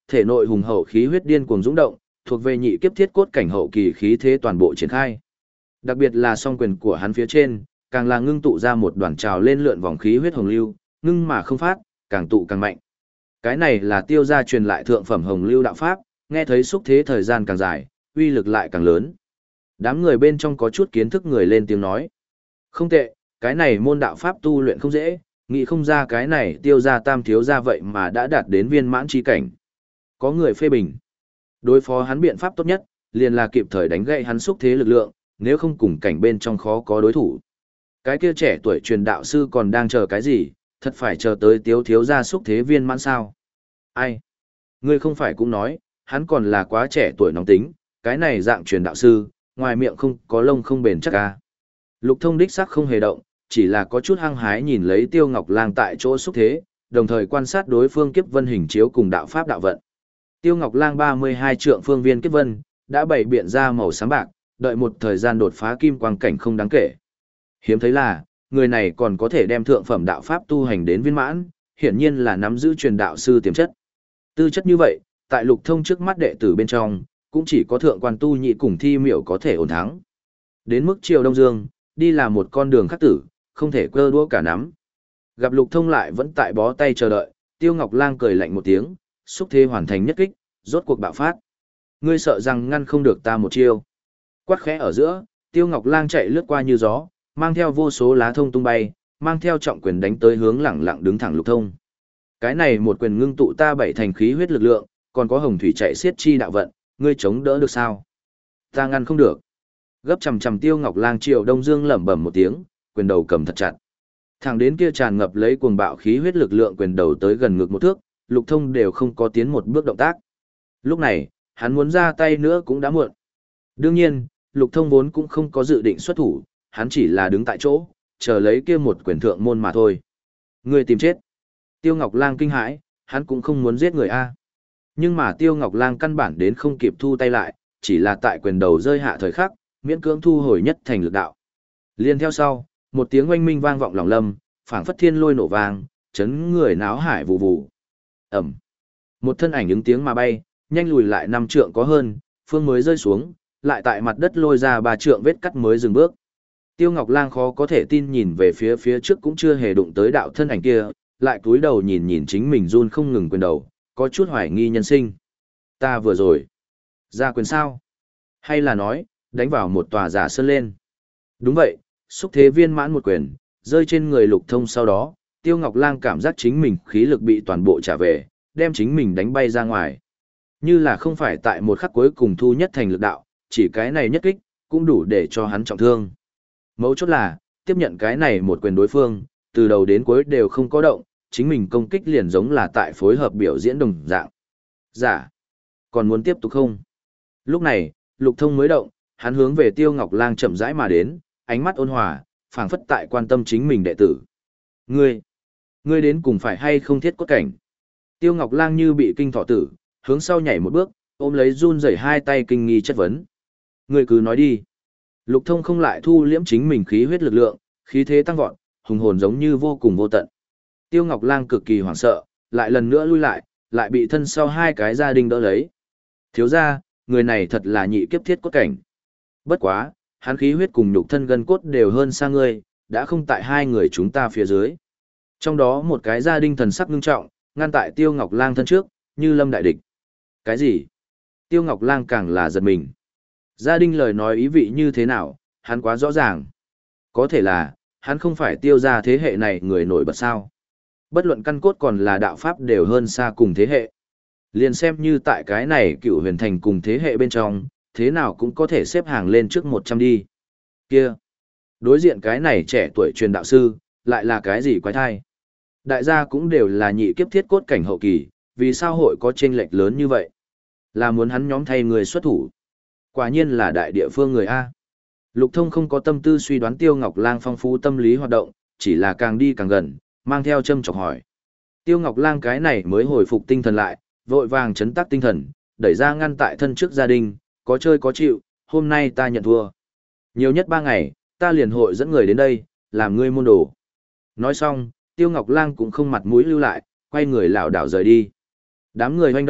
thể nội hùng hậu khí huyết điên cuồng dũng động, thuộc về nhị kiếp thiết cốt cảnh hậu kỳ khí thế toàn bộ triển khai. Đặc biệt là song quyền của hắn phía trên, càng là ngưng tụ ra một đoàn trào lên lượn vòng khí huyết hồng lưu, ngưng mà không phát, càng tụ càng mạnh. Cái này là tiêu gia truyền lại thượng phẩm hồng lưu đạo pháp, nghe thấy xúc thế thời gian càng dài, uy lực lại càng lớn. Đám người bên trong có chút kiến thức người lên tiếng nói. Không tệ, cái này môn đạo pháp tu luyện không dễ, nghĩ không ra cái này tiêu gia tam thiếu gia vậy mà đã đạt đến viên mãn chi cảnh. Có người phê bình. Đối phó hắn biện pháp tốt nhất, liền là kịp thời đánh gậy hắn xúc thế lực lượng, nếu không cùng cảnh bên trong khó có đối thủ. Cái kia trẻ tuổi truyền đạo sư còn đang chờ cái gì, thật phải chờ tới tiếu thiếu gia xúc thế viên mãn sao? Ai? Ngươi không phải cũng nói, hắn còn là quá trẻ tuổi nóng tính, cái này dạng truyền đạo sư, ngoài miệng không có lông không bền chắc à. Lục Thông đích sắc không hề động, chỉ là có chút hăng hái nhìn lấy Tiêu Ngọc Lang tại chỗ xúc thế, đồng thời quan sát đối phương kiếp vân hình chiếu cùng đạo pháp đạo vận. Tiêu Ngọc Lang ba mươi hai trượng phương viên kiếp vân, đã bày biện ra màu sáng bạc, đợi một thời gian đột phá kim quang cảnh không đáng kể. Hiếm thấy là, người này còn có thể đem thượng phẩm đạo pháp tu hành đến viên mãn, hiển nhiên là nắm giữ truyền đạo sư tiềm chất. Tư chất như vậy, tại Lục Thông trước mắt đệ tử bên trong, cũng chỉ có thượng quan tu nhị cùng thi miểu có thể ổn thắng. Đến mức Triều Đông Dương, đi là một con đường khắc tử, không thể cơ đũa cả nắm. Gặp Lục Thông lại vẫn tại bó tay chờ đợi, Tiêu Ngọc Lang cười lạnh một tiếng, xúc thế hoàn thành nhất kích, rốt cuộc bạo phát. Ngươi sợ rằng ngăn không được ta một chiêu. Quát khẽ ở giữa, Tiêu Ngọc Lang chạy lướt qua như gió, mang theo vô số lá thông tung bay, mang theo trọng quyền đánh tới hướng lẳng lặng đứng thẳng Lục Thông. Cái này một quyền ngưng tụ ta bảy thành khí huyết lực lượng, còn có hồng thủy chạy xiết chi đạo vận, ngươi chống đỡ được sao? Ta ngăn không được. Gấp chằm chằm Tiêu Ngọc Lang Triệu Đông Dương lẩm bẩm một tiếng, quyền đầu cầm thật chặt. Thẳng đến kia tràn ngập lấy cuồng bạo khí huyết lực lượng quyền đầu tới gần ngực một thước, Lục Thông đều không có tiến một bước động tác. Lúc này, hắn muốn ra tay nữa cũng đã muộn. Đương nhiên, Lục Thông vốn cũng không có dự định xuất thủ, hắn chỉ là đứng tại chỗ, chờ lấy kia một quyền thượng môn mà thôi. Ngươi tìm chết. Tiêu Ngọc Lang kinh hãi, hắn cũng không muốn giết người a. Nhưng mà Tiêu Ngọc Lang căn bản đến không kịp thu tay lại, chỉ là tại quyền đầu rơi hạ thời khắc, miễn cưỡng thu hồi nhất thành lực đạo. Liên theo sau, một tiếng oanh minh vang vọng lòng lâm, phảng phất thiên lôi nổ vang, chấn người náo hải vụ vụ. Ẩm. Một thân ảnh ứng tiếng mà bay, nhanh lùi lại năm trượng có hơn, phương mới rơi xuống, lại tại mặt đất lôi ra ba trượng vết cắt mới dừng bước. Tiêu Ngọc Lang khó có thể tin nhìn về phía phía trước cũng chưa hề đụng tới đạo thân ảnh kia, lại cúi đầu nhìn nhìn chính mình run không ngừng quyền đầu, có chút hoài nghi nhân sinh. Ta vừa rồi, ra quyền sao? Hay là nói, đánh vào một tòa giả sơn lên? Đúng vậy, xúc thế viên mãn một quyền, rơi trên người Lục Thông sau đó, Tiêu Ngọc Lang cảm giác chính mình khí lực bị toàn bộ trả về, đem chính mình đánh bay ra ngoài. Như là không phải tại một khắc cuối cùng thu nhất thành lực đạo, chỉ cái này nhất kích, cũng đủ để cho hắn trọng thương. Mấu chốt là, tiếp nhận cái này một quyền đối phương, từ đầu đến cuối đều không có động, chính mình công kích liền giống là tại phối hợp biểu diễn đồng dạng. Dạ, còn muốn tiếp tục không? Lúc này, Lục Thông mới động, hắn hướng về Tiêu Ngọc Lang chậm rãi mà đến, ánh mắt ôn hòa, phảng phất tại quan tâm chính mình đệ tử. Ngươi, ngươi đến cùng phải hay không thiết cốt cảnh? Tiêu Ngọc Lang như bị kinh thọ tử, hướng sau nhảy một bước, ôm lấy run rẩy hai tay kinh nghi chất vấn. Ngươi cứ nói đi. Lục Thông không lại thu liễm chính mình khí huyết lực lượng, khí thế tăng vọt, hùng hồn giống như vô cùng vô tận. Tiêu Ngọc Lang cực kỳ hoảng sợ, lại lần nữa lui lại, lại bị thân sau hai cái gia đình đỡ lấy. Thiếu gia, người này thật là nhị kiếp thiết cốt cảnh. Bất quá, hắn khí huyết cùng nhục thân gân cốt đều hơn xa ngươi, đã không tại hai người chúng ta phía dưới. Trong đó một cái gia đình thần sắc ngưng trọng, ngăn tại Tiêu Ngọc Lang thân trước, như lâm đại địch. Cái gì? Tiêu Ngọc Lang càng là giật mình. Gia đình lời nói ý vị như thế nào, hắn quá rõ ràng. Có thể là, hắn không phải Tiêu gia thế hệ này người nổi bật sao. Bất luận căn cốt còn là đạo pháp đều hơn xa cùng thế hệ. Liền xem như tại cái này cựu huyền thành cùng thế hệ bên trong, thế nào cũng có thể xếp hàng lên trước một trăm đi. Kia! Đối diện cái này trẻ tuổi truyền đạo sư, lại là cái gì quái thai? Đại gia cũng đều là nhị kiếp thiết cốt cảnh hậu kỳ, vì sao hội có chênh lệch lớn như vậy? Là muốn hắn nhóm thay người xuất thủ. Quả nhiên là đại địa phương người A. Lục Thông không có tâm tư suy đoán Tiêu Ngọc Lang phong phú tâm lý hoạt động, chỉ là càng đi càng gần, mang theo châm chọc hỏi. Tiêu Ngọc Lang cái này mới hồi phục tinh thần lại, vội vàng chấn tác tinh thần, đẩy ra ngăn tại thân trước gia đình, có chơi có chịu, hôm nay ta nhận thua. Nhiều nhất ba ngày, ta liền hội dẫn người đến đây, làm ngươi môn đồ. Nói xong, Tiêu Ngọc Lang cũng không mặt mũi lưu lại, quay người lảo đảo rời đi. Đám người hoành động,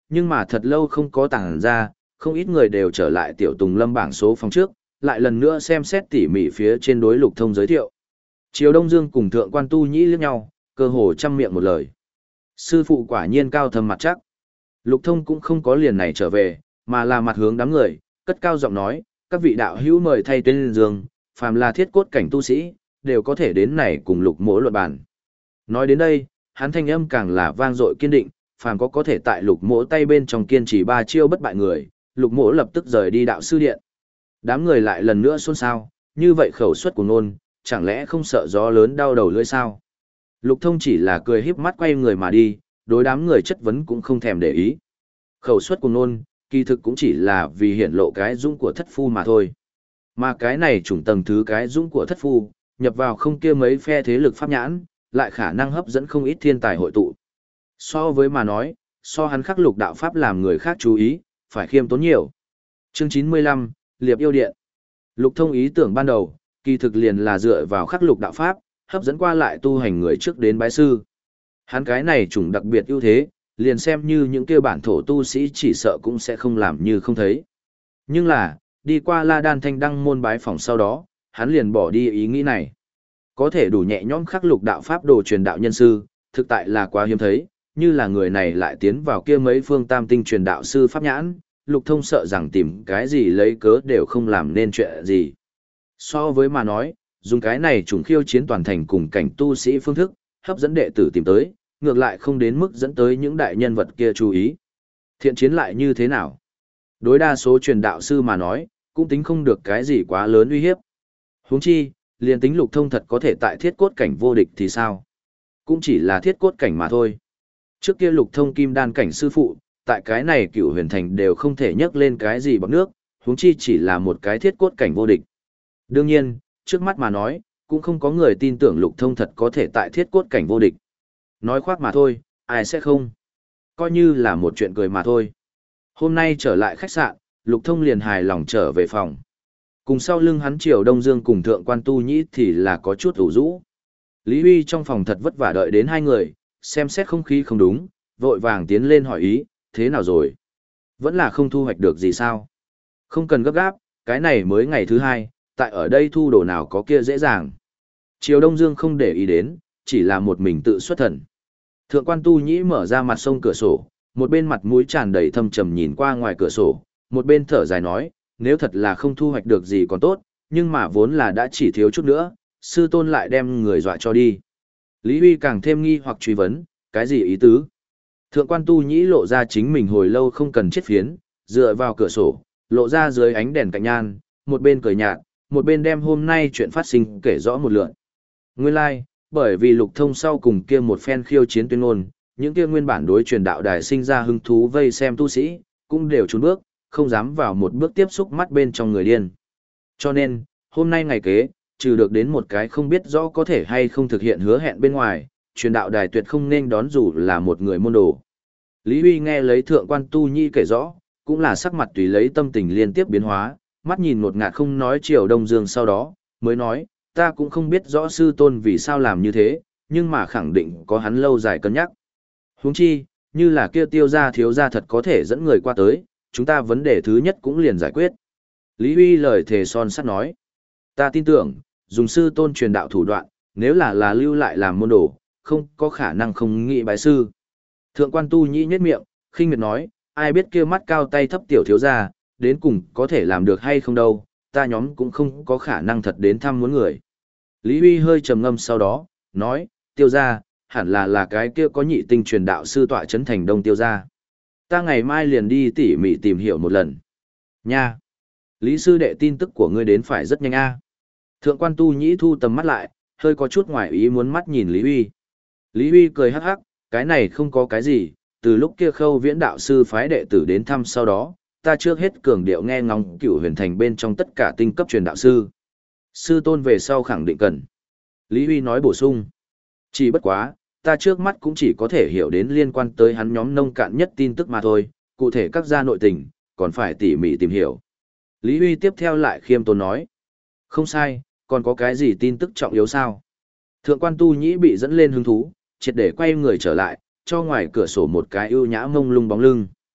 nhưng mà thật lâu không có tàng ra, không ít người đều trở lại tiểu Tùng Lâm bảng số phòng trước, lại lần nữa xem xét tỉ mỉ phía trên đối Lục Thông giới thiệu. Triều Đông Dương cùng Thượng Quan Tu Nhĩ liếc nhau, cơ hồ trăm miệng một lời. Sư phụ quả nhiên cao thâm mặt chắc. Lục Thông cũng không có liền này trở về, mà là mặt hướng đám người, cất cao giọng nói, các vị đạo hữu mời thay tên Dương, phàm là thiết cốt cảnh tu sĩ, đều có thể đến này cùng Lục Mỗ luận bàn. Nói đến đây, hắn thanh âm càng là vang dội kiên định, phàm có có thể tại Lục Mỗ tay bên trong kiên trì ba chiêu bất bại người, Lục Mỗ lập tức rời đi đạo sư điện. Đám người lại lần nữa xôn xao, như vậy khẩu suất của nôn, chẳng lẽ không sợ gió lớn đau đầu lưỡi sao? Lục Thông chỉ là cười híp mắt quay người mà đi, đối đám người chất vấn cũng không thèm để ý. Khẩu suất của nôn, kỳ thực cũng chỉ là vì hiển lộ cái dũng của thất phu mà thôi. Mà cái này chủng tầng thứ cái dũng của thất phu, nhập vào không kia mấy phe thế lực pháp nhãn, lại khả năng hấp dẫn không ít thiên tài hội tụ. So với mà nói, so hắn khắc lục đạo pháp làm người khác chú ý, phải khiêm tốn nhiều. Chương chín mươi lăm, Liệp Yêu Điện. Lục Thông ý tưởng ban đầu, kỳ thực liền là dựa vào khắc lục đạo pháp, hấp dẫn qua lại tu hành người trước đến bái sư. Hắn cái này chủng đặc biệt ưu thế, liền xem như những kia bản thổ tu sĩ chỉ sợ cũng sẽ không làm như không thấy. Nhưng là, đi qua La Đan Thanh Đăng môn bái phỏng sau đó, hắn liền bỏ đi ý nghĩ này. Có thể đủ nhẹ nhõm khắc lục đạo pháp đồ truyền đạo nhân sư, thực tại là quá hiếm thấy, như là người này lại tiến vào kia mấy phương tam tinh truyền đạo sư pháp nhãn, Lục Thông sợ rằng tìm cái gì lấy cớ đều không làm nên chuyện gì. So với mà nói, dùng cái này trùng khiêu chiến toàn thành cùng cảnh tu sĩ phương thức, hấp dẫn đệ tử tìm tới, ngược lại không đến mức dẫn tới những đại nhân vật kia chú ý. Thiện chiến lại như thế nào? Đối đa số truyền đạo sư mà nói, cũng tính không được cái gì quá lớn uy hiếp. Huống chi, liền tính Lục Thông thật có thể tại thiết cốt cảnh vô địch thì sao? Cũng chỉ là thiết cốt cảnh mà thôi. Trước kia Lục Thông kim đan cảnh sư phụ, tại cái này Cửu Huyền Thành đều không thể nhấc lên cái gì bằng nước, huống chi chỉ là một cái thiết cốt cảnh vô địch. Đương nhiên, trước mắt mà nói, cũng không có người tin tưởng Lục Thông thật có thể tại thiết cốt cảnh vô địch. Nói khoác mà thôi, ai sẽ không? Coi như là một chuyện cười mà thôi. Hôm nay trở lại khách sạn, Lục Thông liền hài lòng trở về phòng. Cùng sau lưng hắn Triều Đông Dương cùng Thượng Quan Tu Nhĩ thì là có chút ủ rũ. Lý Huy trong phòng thật vất vả đợi đến hai người, xem xét không khí không đúng, vội vàng tiến lên hỏi ý, thế nào rồi? Vẫn là không thu hoạch được gì sao? Không cần gấp gáp, cái này mới ngày thứ hai, tại ở đây thu đồ nào có kia dễ dàng. Triều Đông Dương không để ý đến, chỉ là một mình tự xuất thần. Thượng Quan Tu Nhĩ mở ra mặt sông cửa sổ, một bên mặt mũi tràn đầy thâm trầm nhìn qua ngoài cửa sổ, một bên thở dài nói, nếu thật là không thu hoạch được gì còn tốt, nhưng mà vốn là đã chỉ thiếu chút nữa, sư tôn lại đem người dọa cho đi. Lý Huy càng thêm nghi hoặc truy vấn, cái gì ý tứ? Thượng Quan Tu Nhĩ lộ ra chính mình hồi lâu không cần chết phiến, dựa vào cửa sổ, lộ ra dưới ánh đèn cạnh nhan, một bên cười nhạt, một bên đem hôm nay chuyện phát sinh kể rõ một lượt. Nguyên lai, like, bởi vì Lục Thông sau cùng kia một phen khiêu chiến tuyên ngôn, những kia nguyên bản đối truyền đạo đài sinh ra hứng thú vây xem tu sĩ, cũng đều trốn bước, không dám vào một bước tiếp xúc mắt bên trong người điên. Cho nên, hôm nay ngày kế, trừ được đến một cái không biết rõ có thể hay không thực hiện hứa hẹn bên ngoài, truyền đạo đài tuyệt không nên đón dù là một người môn đồ. Lý Huy nghe lấy Thượng Quan Tu Nhĩ kể rõ, cũng là sắc mặt tùy lấy tâm tình liên tiếp biến hóa, mắt nhìn ngột ngạt không nói Triều Đông Dương sau đó, mới nói, ta cũng không biết rõ sư tôn vì sao làm như thế, nhưng mà khẳng định có hắn lâu dài cân nhắc. Huống chi, như là kia Tiêu gia thiếu gia thật có thể dẫn người qua tới, chúng ta vấn đề thứ nhất cũng liền giải quyết. Lý Huy lời thề son sắt nói, ta tin tưởng, dùng sư tôn truyền đạo thủ đoạn, nếu là là lưu lại làm môn đồ, không có khả năng không nghĩ bái sư. Thượng Quan Tu Nhĩ nhếch miệng, khinh miệt nói, ai biết kia mắt cao tay thấp tiểu thiếu gia, đến cùng có thể làm được hay không đâu, ta nhóm cũng không có khả năng thật đến thăm muốn người. Lý Huy hơi trầm ngâm sau đó, nói, Tiêu gia, hẳn là là cái kia có nhị tinh truyền đạo sư tọa trấn thành Đông Tiêu gia. Ta ngày mai liền đi tỉ mỉ tìm hiểu một lần. Nha! Lý sư đệ tin tức của ngươi đến phải rất nhanh a. Thượng Quan Tu Nhĩ thu tầm mắt lại, hơi có chút ngoài ý muốn mắt nhìn Lý Huy. Lý Huy cười hắc hắc, cái này không có cái gì, từ lúc kia Khâu Viễn đạo sư phái đệ tử đến thăm sau đó, ta trước hết cường điệu nghe ngóng Cửu Huyền Thành bên trong tất cả tinh cấp truyền đạo sư. Sư tôn về sau khẳng định cần. Lý Huy nói bổ sung. Chỉ bất quá, ta trước mắt cũng chỉ có thể hiểu đến liên quan tới hắn nhóm nông cạn nhất tin tức mà thôi, cụ thể các gia nội tình, còn phải tỉ mỉ tìm hiểu. Lý Huy tiếp theo lại khiêm tốn nói. Không sai, còn có cái gì tin tức trọng yếu sao? Thượng Quan Tu Nhĩ bị dẫn lên hứng thú, triệt để quay người trở lại, cho ngoài cửa sổ một cái ưu nhã mông lung bóng lưng.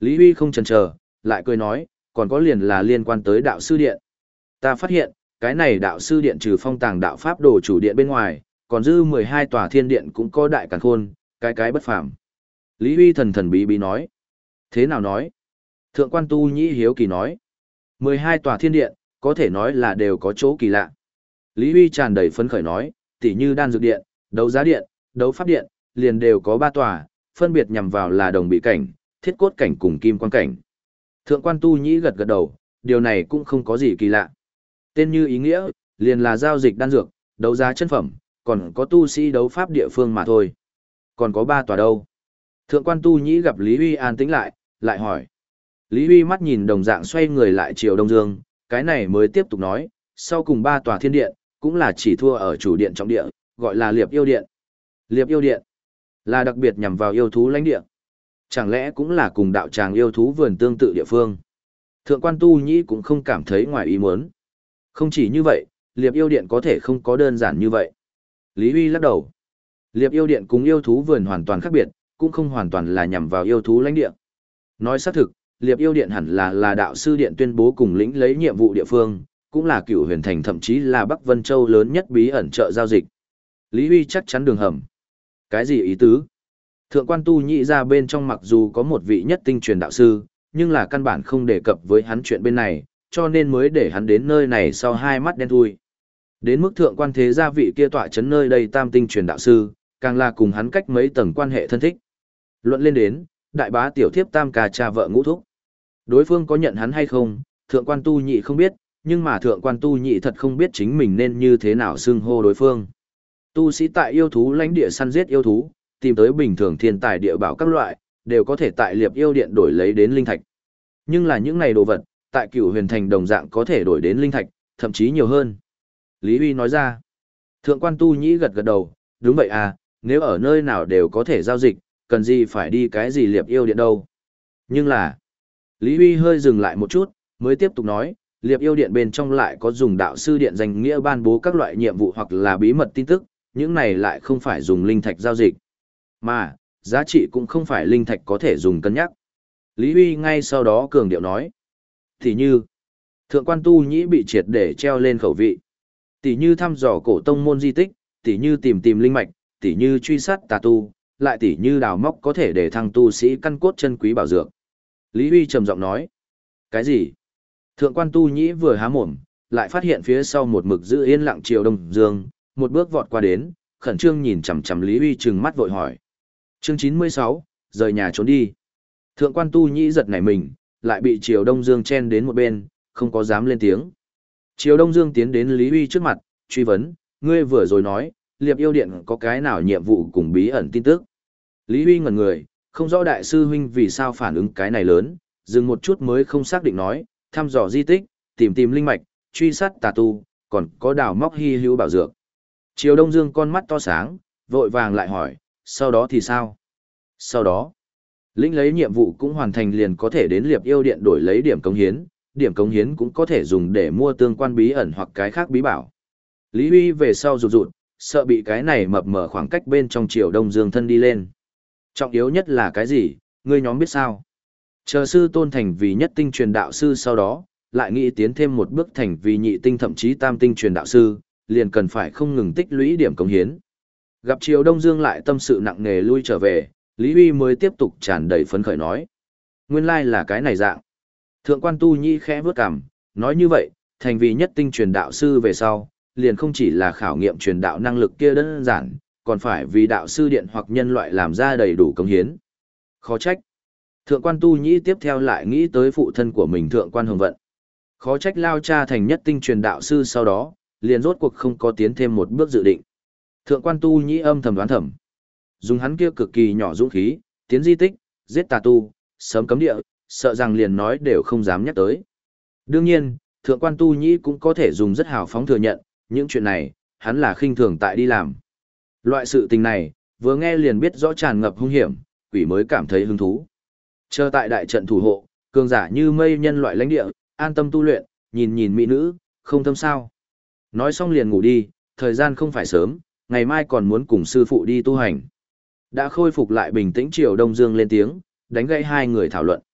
Lý Huy không chần chờ, lại cười nói, còn có liền là liên quan tới đạo sư điện. Ta phát hiện, cái này đạo sư điện trừ phong tàng đạo pháp đồ chủ điện bên ngoài, còn dư mười hai tòa thiên điện cũng có đại càn khôn, cái cái bất phàm. Lý Huy thần thần bí bí nói. Thế nào nói? Thượng quan Tu Nhĩ hiếu kỳ nói. mười hai tòa thiên điện, có thể nói là đều có chỗ kỳ lạ. Lý Huy tràn đầy phấn khởi nói, tỉ như đan dược điện, đấu giá điện, đấu pháp điện, liền đều có ba tòa, phân biệt nhằm vào là đồng bị cảnh, thiết cốt cảnh cùng kim quan cảnh. Thượng quan Tu Nhĩ gật gật đầu, điều này cũng không có gì kỳ lạ. Tên như ý nghĩa, liền là giao dịch đan dược, đấu giá chân phẩm, còn có tu sĩ đấu pháp địa phương mà thôi. Còn có ba tòa đâu? Thượng quan Tu Nhĩ gặp Lý Huy an tĩnh lại, lại hỏi. Lý Huy mắt nhìn đồng dạng xoay người lại chiều Đông Dương, cái này mới tiếp tục nói, sau cùng ba tòa thiên điện, cũng là chỉ thua ở chủ điện trọng địa, gọi là Liệp Yêu Điện. Liệp Yêu Điện là đặc biệt nhằm vào yêu thú lãnh địa. Chẳng lẽ cũng là cùng đạo tràng yêu thú vườn tương tự địa phương? Thượng quan Tu Nhĩ cũng không cảm thấy ngoài ý muốn. Không chỉ như vậy, Liệp Yêu Điện có thể không có đơn giản như vậy. Lý Huy lắc đầu. Liệp Yêu Điện cùng yêu thú vườn hoàn toàn khác biệt, cũng không hoàn toàn là nhằm vào yêu thú lãnh địa. Nói xác thực, Liệp Yêu Điện hẳn là là đạo sư điện tuyên bố cùng lĩnh lấy nhiệm vụ địa phương, cũng là Cửu Huyền Thành thậm chí là Bắc Vân Châu lớn nhất bí ẩn chợ giao dịch. Lý Huy chắc chắn đường hầm. Cái gì ý tứ? Thượng quan Tu Nhĩ ra bên trong mặc dù có một vị nhất tinh truyền đạo sư, nhưng là căn bản không đề cập với hắn chuyện bên này, cho nên mới để hắn đến nơi này sau hai mắt đen thui. Đến mức thượng quan thế gia vị kia tọa chấn nơi đây tam tinh truyền đạo sư, càng là cùng hắn cách mấy tầng quan hệ thân thích. Luận lên đến, đại bá tiểu thiếp tam ca cha vợ ngũ thúc. Đối phương có nhận hắn hay không, thượng quan Tu Nhĩ không biết, nhưng mà thượng quan Tu Nhĩ thật không biết chính mình nên như thế nào xưng hô đối phương. Tu sĩ tại yêu thú lãnh địa săn giết yêu thú, tìm tới bình thường thiên tài địa bảo các loại, đều có thể tại Liệp Yêu Điện đổi lấy đến linh thạch. Nhưng là những này đồ vật, tại Cửu Huyền Thành đồng dạng có thể đổi đến linh thạch, thậm chí nhiều hơn. Lý Huy nói ra. Thượng quan Tu Nhĩ gật gật đầu, đúng vậy à, nếu ở nơi nào đều có thể giao dịch, cần gì phải đi cái gì Liệp Yêu Điện đâu. Nhưng là, Lý Huy hơi dừng lại một chút, mới tiếp tục nói, Liệp Yêu Điện bên trong lại có dùng đạo sư điện danh nghĩa ban bố các loại nhiệm vụ hoặc là bí mật tin tức, những này lại không phải dùng linh thạch giao dịch. Mà, giá trị cũng không phải linh thạch có thể dùng cân nhắc. Lý Huy ngay sau đó cường điệu nói. Thì như, thượng quan Tu Nhĩ bị triệt để treo lên khẩu vị. Tỷ như thăm dò cổ tông môn di tích, tỷ như tìm tìm linh mạch, tỷ như truy sát tà tu, lại tỷ như đào móc có thể để thăng tu sĩ căn cốt chân quý bảo dược. Lý Huy trầm giọng nói. Cái gì? Thượng quan Tu Nhĩ vừa há mồm, lại phát hiện phía sau một mực giữ yên lặng Triều Đông Dương, một bước vọt qua đến, khẩn trương nhìn chằm chằm Lý Huy trừng mắt vội hỏi. Chương chín mươi sáu, rời nhà trốn đi. Thượng quan Tu Nhĩ giật nảy mình, lại bị Triều Đông Dương chen đến một bên, không có dám lên tiếng. Triều Đông Dương tiến đến Lý Huy trước mặt, truy vấn, ngươi vừa rồi nói, Liệp Yêu Điện có cái nào nhiệm vụ cùng bí ẩn tin tức. Lý Huy ngẩn người, không rõ đại sư huynh vì sao phản ứng cái này lớn, dừng một chút mới không xác định nói, thăm dò di tích, tìm tìm linh mạch, truy sát tà tu, còn có đào móc hy hữu bảo dược. Triều Đông Dương con mắt to sáng, vội vàng lại hỏi, sau đó thì sao? Sau đó, lĩnh lấy nhiệm vụ cũng hoàn thành liền có thể đến Liệp Yêu Điện đổi lấy điểm cống hiến, điểm cống hiến cũng có thể dùng để mua tương quan bí ẩn hoặc cái khác bí bảo. Lý Huy về sau rụt rụt, sợ bị cái này mập mờ khoảng cách bên trong Triều Đông Dương thân đi lên. Trọng yếu nhất là cái gì, ngươi nhóm biết sao? Chờ sư tôn thành vì nhất tinh truyền đạo sư sau đó, lại nghĩ tiến thêm một bước thành vì nhị tinh thậm chí tam tinh truyền đạo sư, liền cần phải không ngừng tích lũy điểm cống hiến. Gặp Triều Đông Dương lại tâm sự nặng nề lui trở về, Lý Huy mới tiếp tục tràn đầy phấn khởi nói. Nguyên lai là cái này dạng. Thượng quan Tu Nhĩ khẽ vướt cằm, nói như vậy, thành vì nhất tinh truyền đạo sư về sau, liền không chỉ là khảo nghiệm truyền đạo năng lực kia đơn giản, còn phải vì đạo sư điện hoặc nhân loại làm ra đầy đủ cống hiến. Khó trách. Thượng quan Tu Nhĩ tiếp theo lại nghĩ tới phụ thân của mình Thượng quan Hồng Vận. Khó trách lao cha thành nhất tinh truyền đạo sư sau đó, liền rốt cuộc không có tiến thêm một bước dự định. Thượng quan Tu Nhĩ âm thầm đoán thầm. Dùng hắn kia cực kỳ nhỏ dũng khí, tiến di tích, giết tà tu, sớm cấm địa, sợ rằng liền nói đều không dám nhắc tới. Đương nhiên, thượng quan Tu Nhĩ cũng có thể dùng rất hào phóng thừa nhận, những chuyện này, hắn là khinh thường tại đi làm. Loại sự tình này, vừa nghe liền biết rõ tràn ngập hung hiểm, quỷ mới cảm thấy hứng thú. Chờ tại đại trận thủ hộ, cường giả như mây nhân loại lãnh địa, an tâm tu luyện, nhìn nhìn mỹ nữ, không thâm sao. Nói xong liền ngủ đi, thời gian không phải sớm, ngày mai còn muốn cùng sư phụ đi tu hành. Đã khôi phục lại bình tĩnh Triều Đông Dương lên tiếng, đánh gãy hai người thảo luận.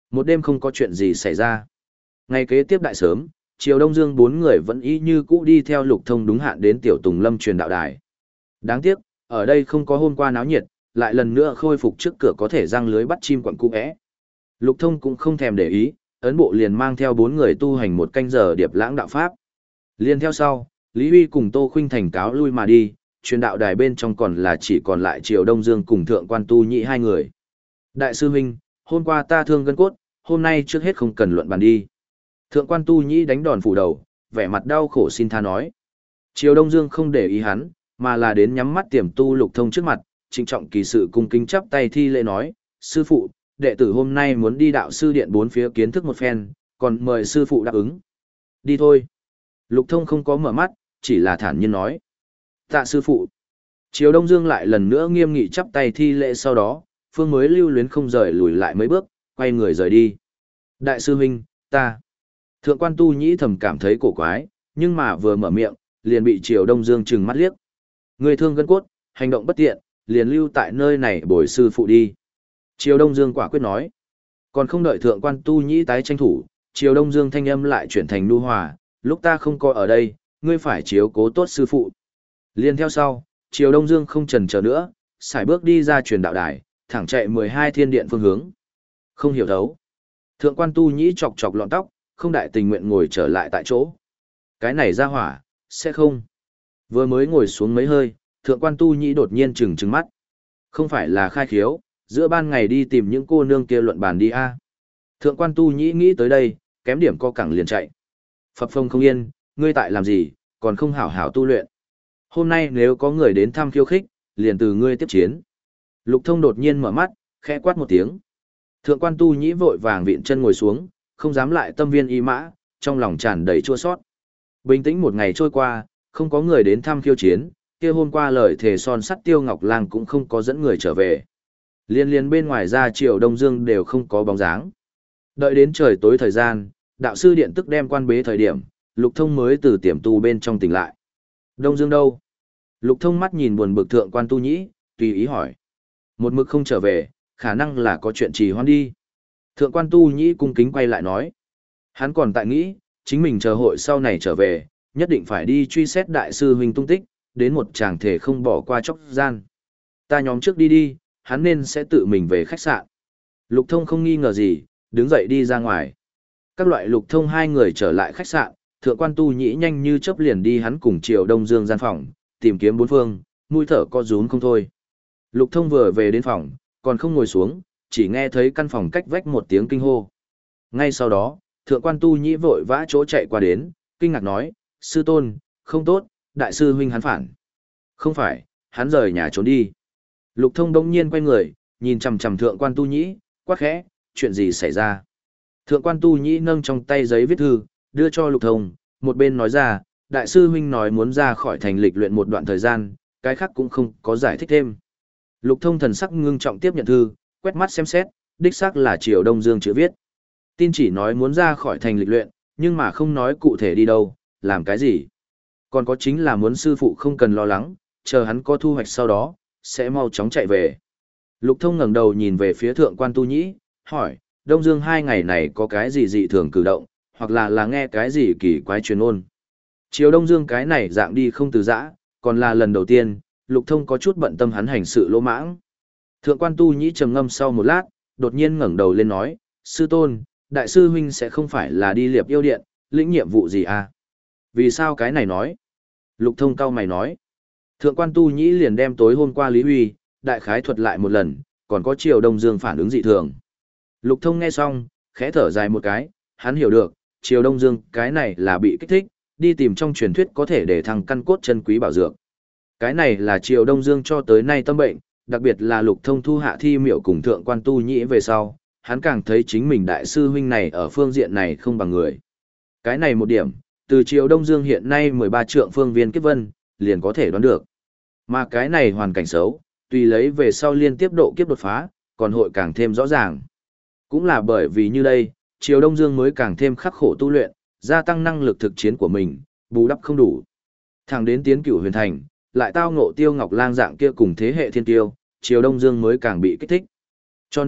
Một đêm không có chuyện gì xảy ra. Ngày kế tiếp đại sớm, Triều Đông Dương bốn người vẫn y như cũ đi theo Lục Thông đúng hạn đến Tiểu Tùng Lâm truyền đạo đài. Đáng tiếc, ở đây không có hôm qua náo nhiệt, lại lần nữa khôi phục trước cửa có thể răng lưới bắt chim quặng cụ é. Lục Thông cũng không thèm để ý, ấn bộ liền mang theo bốn người tu hành một canh giờ điệp lãng đạo pháp. Liên theo sau, Lý Huy cùng Tô Khuynh Thành cáo lui mà đi, truyền đạo đài bên trong còn là chỉ còn lại Triều Đông Dương cùng Thượng Quan Tu Nhĩ hai người. Đại sư huynh, hôm qua ta thương gân cốt, hôm nay trước hết không cần luận bàn đi. Thượng Quan Tu Nhĩ đánh đòn phủ đầu, vẻ mặt đau khổ xin tha nói. Triều Đông Dương không để ý hắn, mà là đến nhắm mắt tiềm tu Lục Thông trước mặt, trịnh trọng kỳ sự cung kính chắp tay thi lễ nói, sư phụ, đệ tử hôm nay muốn đi đạo sư điện bốn phía kiến thức một phen, còn mời sư phụ đáp ứng. Đi thôi. Lục Thông không có mở mắt, chỉ là thản nhiên nói. Tạ sư phụ. Triều Đông Dương lại lần nữa nghiêm nghị chắp tay thi lễ sau đó, phương mới lưu luyến không rời lùi lại mấy bước, quay người rời đi. Đại sư huynh, ta. Thượng Quan Tu Nhĩ thầm cảm thấy cổ quái, nhưng mà vừa mở miệng, liền bị Triều Đông Dương trừng mắt liếc. Người thương gân cốt, hành động bất tiện, liền lưu tại nơi này bồi sư phụ đi. Triều Đông Dương quả quyết nói. Còn không đợi Thượng Quan Tu Nhĩ tái tranh thủ, Triều Đông Dương thanh âm lại chuyển thành nu hòa, lúc ta không có ở đây, ngươi phải chiếu cố tốt sư phụ. Liên theo sau, Triều Đông Dương không chần chờ nữa, sải bước đi ra truyền đạo đài, thẳng chạy mười hai thiên điện phương hướng. Không hiểu thấu. Thượng Quan Tu Nhĩ chọc chọc lọn tóc, không đại tình nguyện ngồi trở lại tại chỗ. Cái này ra hỏa, sẽ không. Vừa mới ngồi xuống mấy hơi, Thượng Quan Tu Nhĩ đột nhiên trừng trừng mắt. Không phải là khai khiếu, giữa ban ngày đi tìm những cô nương kia luận bàn đi a. Thượng Quan Tu Nhĩ nghĩ tới đây, kém điểm co cẳng liền chạy. Phập phông không yên, ngươi tại làm gì, còn không hảo hảo tu luyện. Hôm nay nếu có người đến thăm khiêu khích, liền từ ngươi tiếp chiến. Lục Thông đột nhiên mở mắt, khẽ quát một tiếng. Thượng Quan Tu Nhĩ vội vàng viện chân ngồi xuống, không dám lại tâm viên y mã, trong lòng tràn đầy chua sót. Bình tĩnh một ngày trôi qua, không có người đến thăm khiêu chiến, kia hôm qua lời thề son sắt Tiêu Ngọc Lang cũng không có dẫn người trở về. Liên liên bên ngoài ra Triều Đông Dương đều không có bóng dáng. Đợi đến trời tối thời gian, đạo sư điện tức đem quan bế thời điểm, Lục Thông mới từ tiềm tu bên trong tỉnh lại. Đông Dương đâu? Lục Thông mắt nhìn buồn bực Thượng Quan Tu Nhĩ, tùy ý hỏi. Một mực không trở về, khả năng là có chuyện trì hoãn đi. Thượng Quan Tu Nhĩ cung kính quay lại nói. Hắn còn tại nghĩ, chính mình chờ hội sau này trở về, nhất định phải đi truy xét đại sư huynh tung tích, đến một chàng thể không bỏ qua chốc gian. Ta nhóm trước đi đi, hắn nên sẽ tự mình về khách sạn. Lục Thông không nghi ngờ gì, đứng dậy đi ra ngoài. Các loại Lục Thông hai người trở lại khách sạn, Thượng Quan Tu Nhĩ nhanh như chớp liền đi hắn cùng Triều Đông Dương gian phòng, tìm kiếm bốn phương, mũi thở co rúm không thôi. Lục Thông vừa về đến phòng, còn không ngồi xuống, chỉ nghe thấy căn phòng cách vách một tiếng kinh hô. Ngay sau đó, Thượng Quan Tu Nhĩ vội vã chỗ chạy qua đến, kinh ngạc nói, sư tôn, không tốt, đại sư huynh hắn phản. Không phải, hắn rời nhà trốn đi. Lục Thông đông nhiên quay người, nhìn chằm chằm Thượng Quan Tu Nhĩ, quát khẽ, chuyện gì xảy ra? Thượng Quan Tu Nhĩ nâng trong tay giấy viết thư, đưa cho Lục Thông, một bên nói ra, đại sư huynh nói muốn ra khỏi thành lịch luyện một đoạn thời gian, cái khác cũng không có giải thích thêm. Lục Thông thần sắc ngưng trọng tiếp nhận thư, quét mắt xem xét, đích xác là Triều Đông Dương chữ viết. Tin chỉ nói muốn ra khỏi thành lịch luyện, nhưng mà không nói cụ thể đi đâu, làm cái gì. Còn có chính là muốn sư phụ không cần lo lắng, chờ hắn có thu hoạch sau đó, sẽ mau chóng chạy về. Lục Thông ngẩng đầu nhìn về phía Thượng Quan Tu Nhĩ, hỏi, Đông Dương hai ngày này có cái gì dị thường cử động, hoặc là là nghe cái gì kỳ quái truyền ôn. Triều Đông Dương cái này dạng đi không từ giã, còn là lần đầu tiên, Lục Thông có chút bận tâm hắn hành sự lỗ mãng. Thượng Quan Tu Nhĩ trầm ngâm sau một lát, đột nhiên ngẩng đầu lên nói, sư tôn, đại sư huynh sẽ không phải là đi liệp yêu điện, lĩnh nhiệm vụ gì à? Vì sao cái này nói? Lục Thông cau mày nói. Thượng Quan Tu Nhĩ liền đem tối hôm qua Lý Huy, đại khái thuật lại một lần, còn có Triều Đông Dương phản ứng dị thường. Lục Thông nghe xong, khẽ thở dài một cái, hắn hiểu được, Triều Đông Dương cái này là bị kích thích, đi tìm trong truyền thuyết có thể để thằng căn cốt chân quý bảo dược. Cái này là Triều Đông Dương cho tới nay tâm bệnh, đặc biệt là Lục Thông thu hạ thi miểu cùng Thượng Quan Tu Nhĩ về sau, hắn càng thấy chính mình đại sư huynh này ở phương diện này không bằng người. Cái này một điểm, từ Triều Đông Dương hiện nay mười ba trượng phương viên kiếp vân, liền có thể đoán được. Mà cái này hoàn cảnh xấu, tùy lấy về sau liên tiếp độ kiếp đột phá, còn hội càng thêm rõ ràng. Cũng là bởi vì như đây, Triều Đông Dương mới càng thêm khắc khổ tu luyện, gia tăng năng lực thực chiến của mình, bù đắp không đủ. Thẳng đến tiến cửu huyền thành, lại tao ngộ Tiêu Ngọc Lang dạng kia cùng thế hệ thiên tiêu, Triều Đông Dương mới càng bị kích thích. Cho nên,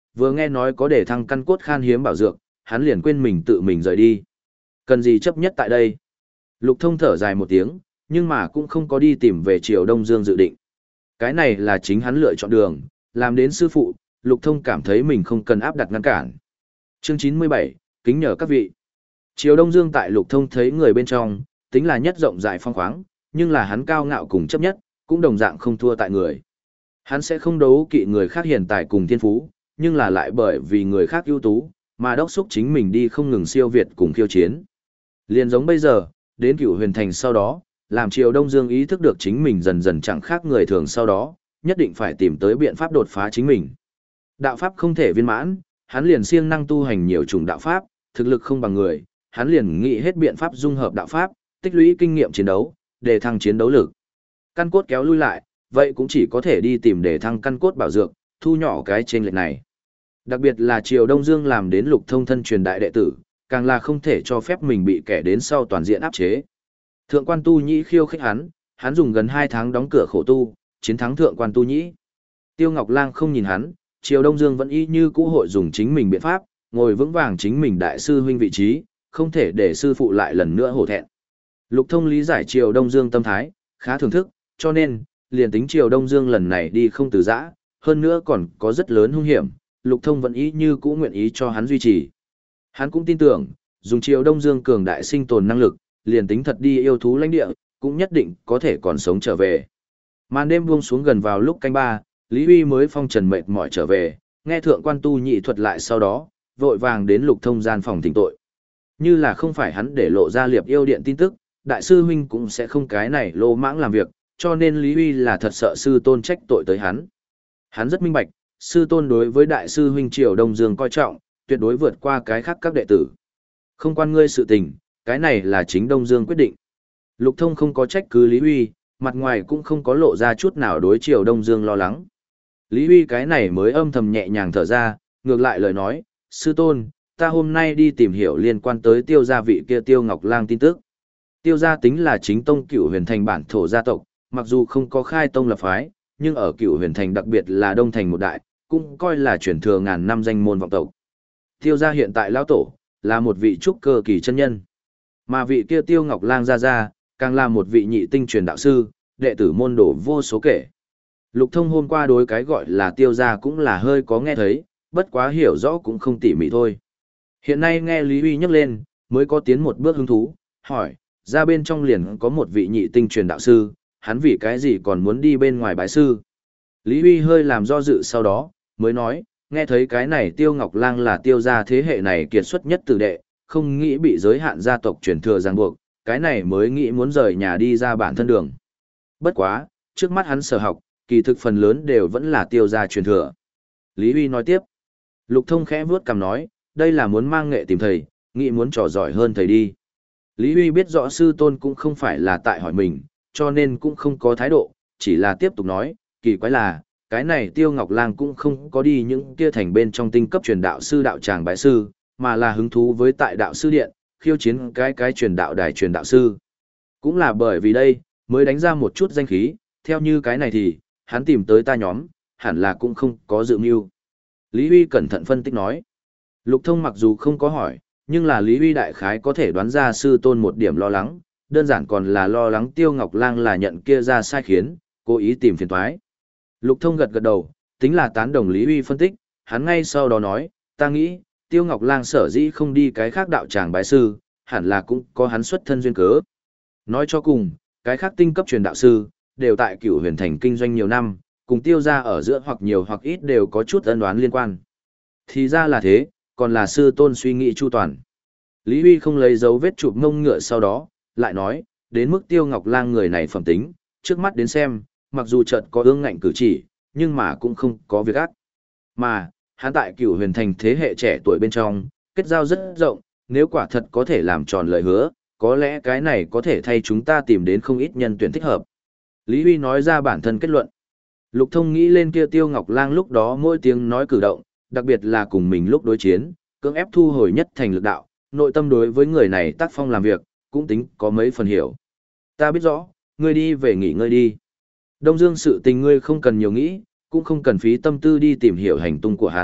vừa nghe nói có để thăng căn cốt khan hiếm bảo dược, hắn liền quên mình tự mình rời đi. Cần gì chấp nhất tại đây? Lục Thông thở dài một tiếng, nhưng mà cũng không có đi tìm về Triều Đông Dương dự định. Cái này là chính hắn lựa chọn đường, làm đến sư phụ, Lục Thông cảm thấy mình không cần áp đặt ngăn cản. Chương chín mươi bảy, kính nhờ các vị. Triều Đông Dương tại Lục Thông thấy người bên trong, tính là nhất rộng rãi phong khoáng, nhưng là hắn cao ngạo cùng chấp nhất, cũng đồng dạng không thua tại người. Hắn sẽ không đấu kỵ người khác hiền tài cùng thiên phú, nhưng là lại bởi vì người khác ưu tú, mà đốc xúc chính mình đi không ngừng siêu việt cùng khiêu chiến. Liên giống bây giờ, đến Cửu Huyền Thành sau đó, làm Triều Đông Dương ý thức được chính mình dần dần chẳng khác người thường sau đó, nhất định phải tìm tới biện pháp đột phá chính mình. Đạo pháp không thể viên mãn, hắn liền siêng năng tu hành nhiều chủng đạo pháp, thực lực không bằng người, hắn liền nghĩ hết biện pháp dung hợp đạo pháp, tích lũy kinh nghiệm chiến đấu, để thăng chiến đấu lực. Căn cốt kéo lui lại, vậy cũng chỉ có thể đi tìm để thăng căn cốt bảo dược, thu nhỏ cái chênh lệch này. Đặc biệt là Triều Đông Dương làm đến Lục Thông thân truyền đại đệ tử, càng là không thể cho phép mình bị kẻ đến sau toàn diện áp chế. Thượng quan Tu Nhĩ khiêu khích hắn, hắn dùng gần hai tháng đóng cửa khổ tu, chiến thắng thượng quan Tu Nhĩ. Tiêu Ngọc Lang không nhìn hắn, Triều Đông Dương vẫn y như cũ hội dùng chính mình biện pháp, ngồi vững vàng chính mình đại sư huynh vị trí, không thể để sư phụ lại lần nữa hổ thẹn. Lục Thông lý giải Triều Đông Dương tâm thái, khá thưởng thức, cho nên, liền tính Triều Đông Dương lần này đi không từ giã, hơn nữa còn có rất lớn hung hiểm, Lục Thông vẫn ý như cũ nguyện ý cho hắn duy trì. Hắn cũng tin tưởng, dùng Triều Đông Dương cường đại sinh tồn năng lực, liền tính thật đi yêu thú lãnh địa, cũng nhất định có thể còn sống trở về. Màn đêm buông xuống gần vào lúc canh ba, Lý Huy mới phong trần mệt mỏi trở về, nghe thượng quan Tu Nhị thuật lại sau đó, vội vàng đến Lục Thông gian phòng thỉnh tội. Như là không phải hắn để lộ ra Liệp Yêu Điện tin tức, đại sư huynh cũng sẽ không cái này lô mãng làm việc, cho nên Lý Huy là thật sợ sư tôn trách tội tới hắn. Hắn rất minh bạch, sư tôn đối với đại sư huynh Triều Đông Dương coi trọng, tuyệt đối vượt qua cái khác các đệ tử. Không quan ngươi sự tình, cái này là chính Đông Dương quyết định. Lục Thông không có trách cứ Lý Huy, mặt ngoài cũng không có lộ ra chút nào đối Triều Đông Dương lo lắng. Lý Huy cái này mới âm thầm nhẹ nhàng thở ra, ngược lại lời nói, sư tôn, ta hôm nay đi tìm hiểu liên quan tới tiêu gia vị kia Tiêu Ngọc Lang tin tức. Tiêu gia tính là chính tông Cửu Huyền Thành bản thổ gia tộc, mặc dù không có khai tông lập phái, nhưng ở Cửu Huyền Thành đặc biệt là Đông Thành một đại, cũng coi là truyền thừa ngàn năm danh môn vọng tộc. Tiêu gia hiện tại lão tổ là một vị trúc cơ kỳ chân nhân, mà vị kia Tiêu Ngọc Lang gia gia càng là một vị nhị tinh truyền đạo sư, đệ tử môn đồ vô số kể. Lục Thông hôm qua đối cái gọi là Tiêu gia cũng là hơi có nghe thấy, bất quá hiểu rõ cũng không tỉ mỉ thôi. Hiện nay nghe Lý Huy nhắc lên, mới có tiến một bước hứng thú, hỏi, ra bên trong liền có một vị nhị tinh truyền đạo sư, hắn vì cái gì còn muốn đi bên ngoài bái sư. Lý Huy hơi làm do dự sau đó, mới nói, nghe thấy cái này Tiêu Ngọc Lang là Tiêu gia thế hệ này kiệt xuất nhất tử đệ, không nghĩ bị giới hạn gia tộc truyền thừa ràng buộc, cái này mới nghĩ muốn rời nhà đi ra bản thân đường. Bất quá, trước mắt hắn sở học, kỳ thực phần lớn đều vẫn là Tiêu gia truyền thừa. Lý Huy nói tiếp, Lục Thông khẽ vuốt cằm nói, đây là muốn mang nghệ tìm thầy, nghĩ muốn trò giỏi hơn thầy đi. Lý Huy biết rõ sư tôn cũng không phải là tại hỏi mình, cho nên cũng không có thái độ, chỉ là tiếp tục nói, kỳ quái là, cái này Tiêu Ngọc Lang cũng không có đi những kia thành bên trong tinh cấp truyền đạo sư đạo tràng bái sư, mà là hứng thú với tại đạo sư điện, khiêu chiến cái cái truyền đạo đài truyền đạo sư. Cũng là bởi vì đây, mới đánh ra một chút danh khí, theo như cái này thì, hắn tìm tới ta nhóm, hẳn là cũng không có dự mưu. Lý Huy cẩn thận phân tích nói. Lục Thông mặc dù không có hỏi, nhưng là Lý Huy đại khái có thể đoán ra sư tôn một điểm lo lắng, đơn giản còn là lo lắng Tiêu Ngọc Lang là nhận kia ra sai khiến, cố ý tìm phiền toái. Lục Thông gật gật đầu, tính là tán đồng Lý Huy phân tích, hắn ngay sau đó nói, ta nghĩ, Tiêu Ngọc Lang sở dĩ không đi cái khác đạo tràng bái sư, hẳn là cũng có hắn xuất thân duyên cớ. Nói cho cùng, cái khác tinh cấp truyền đạo sư, đều tại Cửu Huyền Thành kinh doanh nhiều năm, cùng Tiêu gia ở giữa hoặc nhiều hoặc ít đều có chút ân oán liên quan. Thì ra là thế, còn là sư tôn suy nghĩ chu toàn. Lý Huy không lấy dấu vết chụp mông ngựa sau đó, lại nói, đến mức Tiêu Ngọc Lang người này phẩm tính, trước mắt đến xem, mặc dù chợt có ương ngạnh cử chỉ, nhưng mà cũng không có việc ác. Mà, hắn tại Cửu Huyền Thành thế hệ trẻ tuổi bên trong, kết giao rất rộng, nếu quả thật có thể làm tròn lời hứa, có lẽ cái này có thể thay chúng ta tìm đến không ít nhân tuyển thích hợp. Lý Huy nói ra bản thân kết luận. Lục Thông nghĩ lên kia Tiêu Ngọc Lang lúc đó mỗi tiếng nói cử động, đặc biệt là cùng mình lúc đối chiến, cưỡng ép thu hồi nhất thành lực đạo, nội tâm đối với người này tác phong làm việc, cũng tính có mấy phần hiểu. Ta biết rõ, ngươi đi về nghỉ ngơi đi. Đông Dương sự tình ngươi không cần nhiều nghĩ, cũng không cần phí tâm tư đi tìm hiểu hành tung của hắn,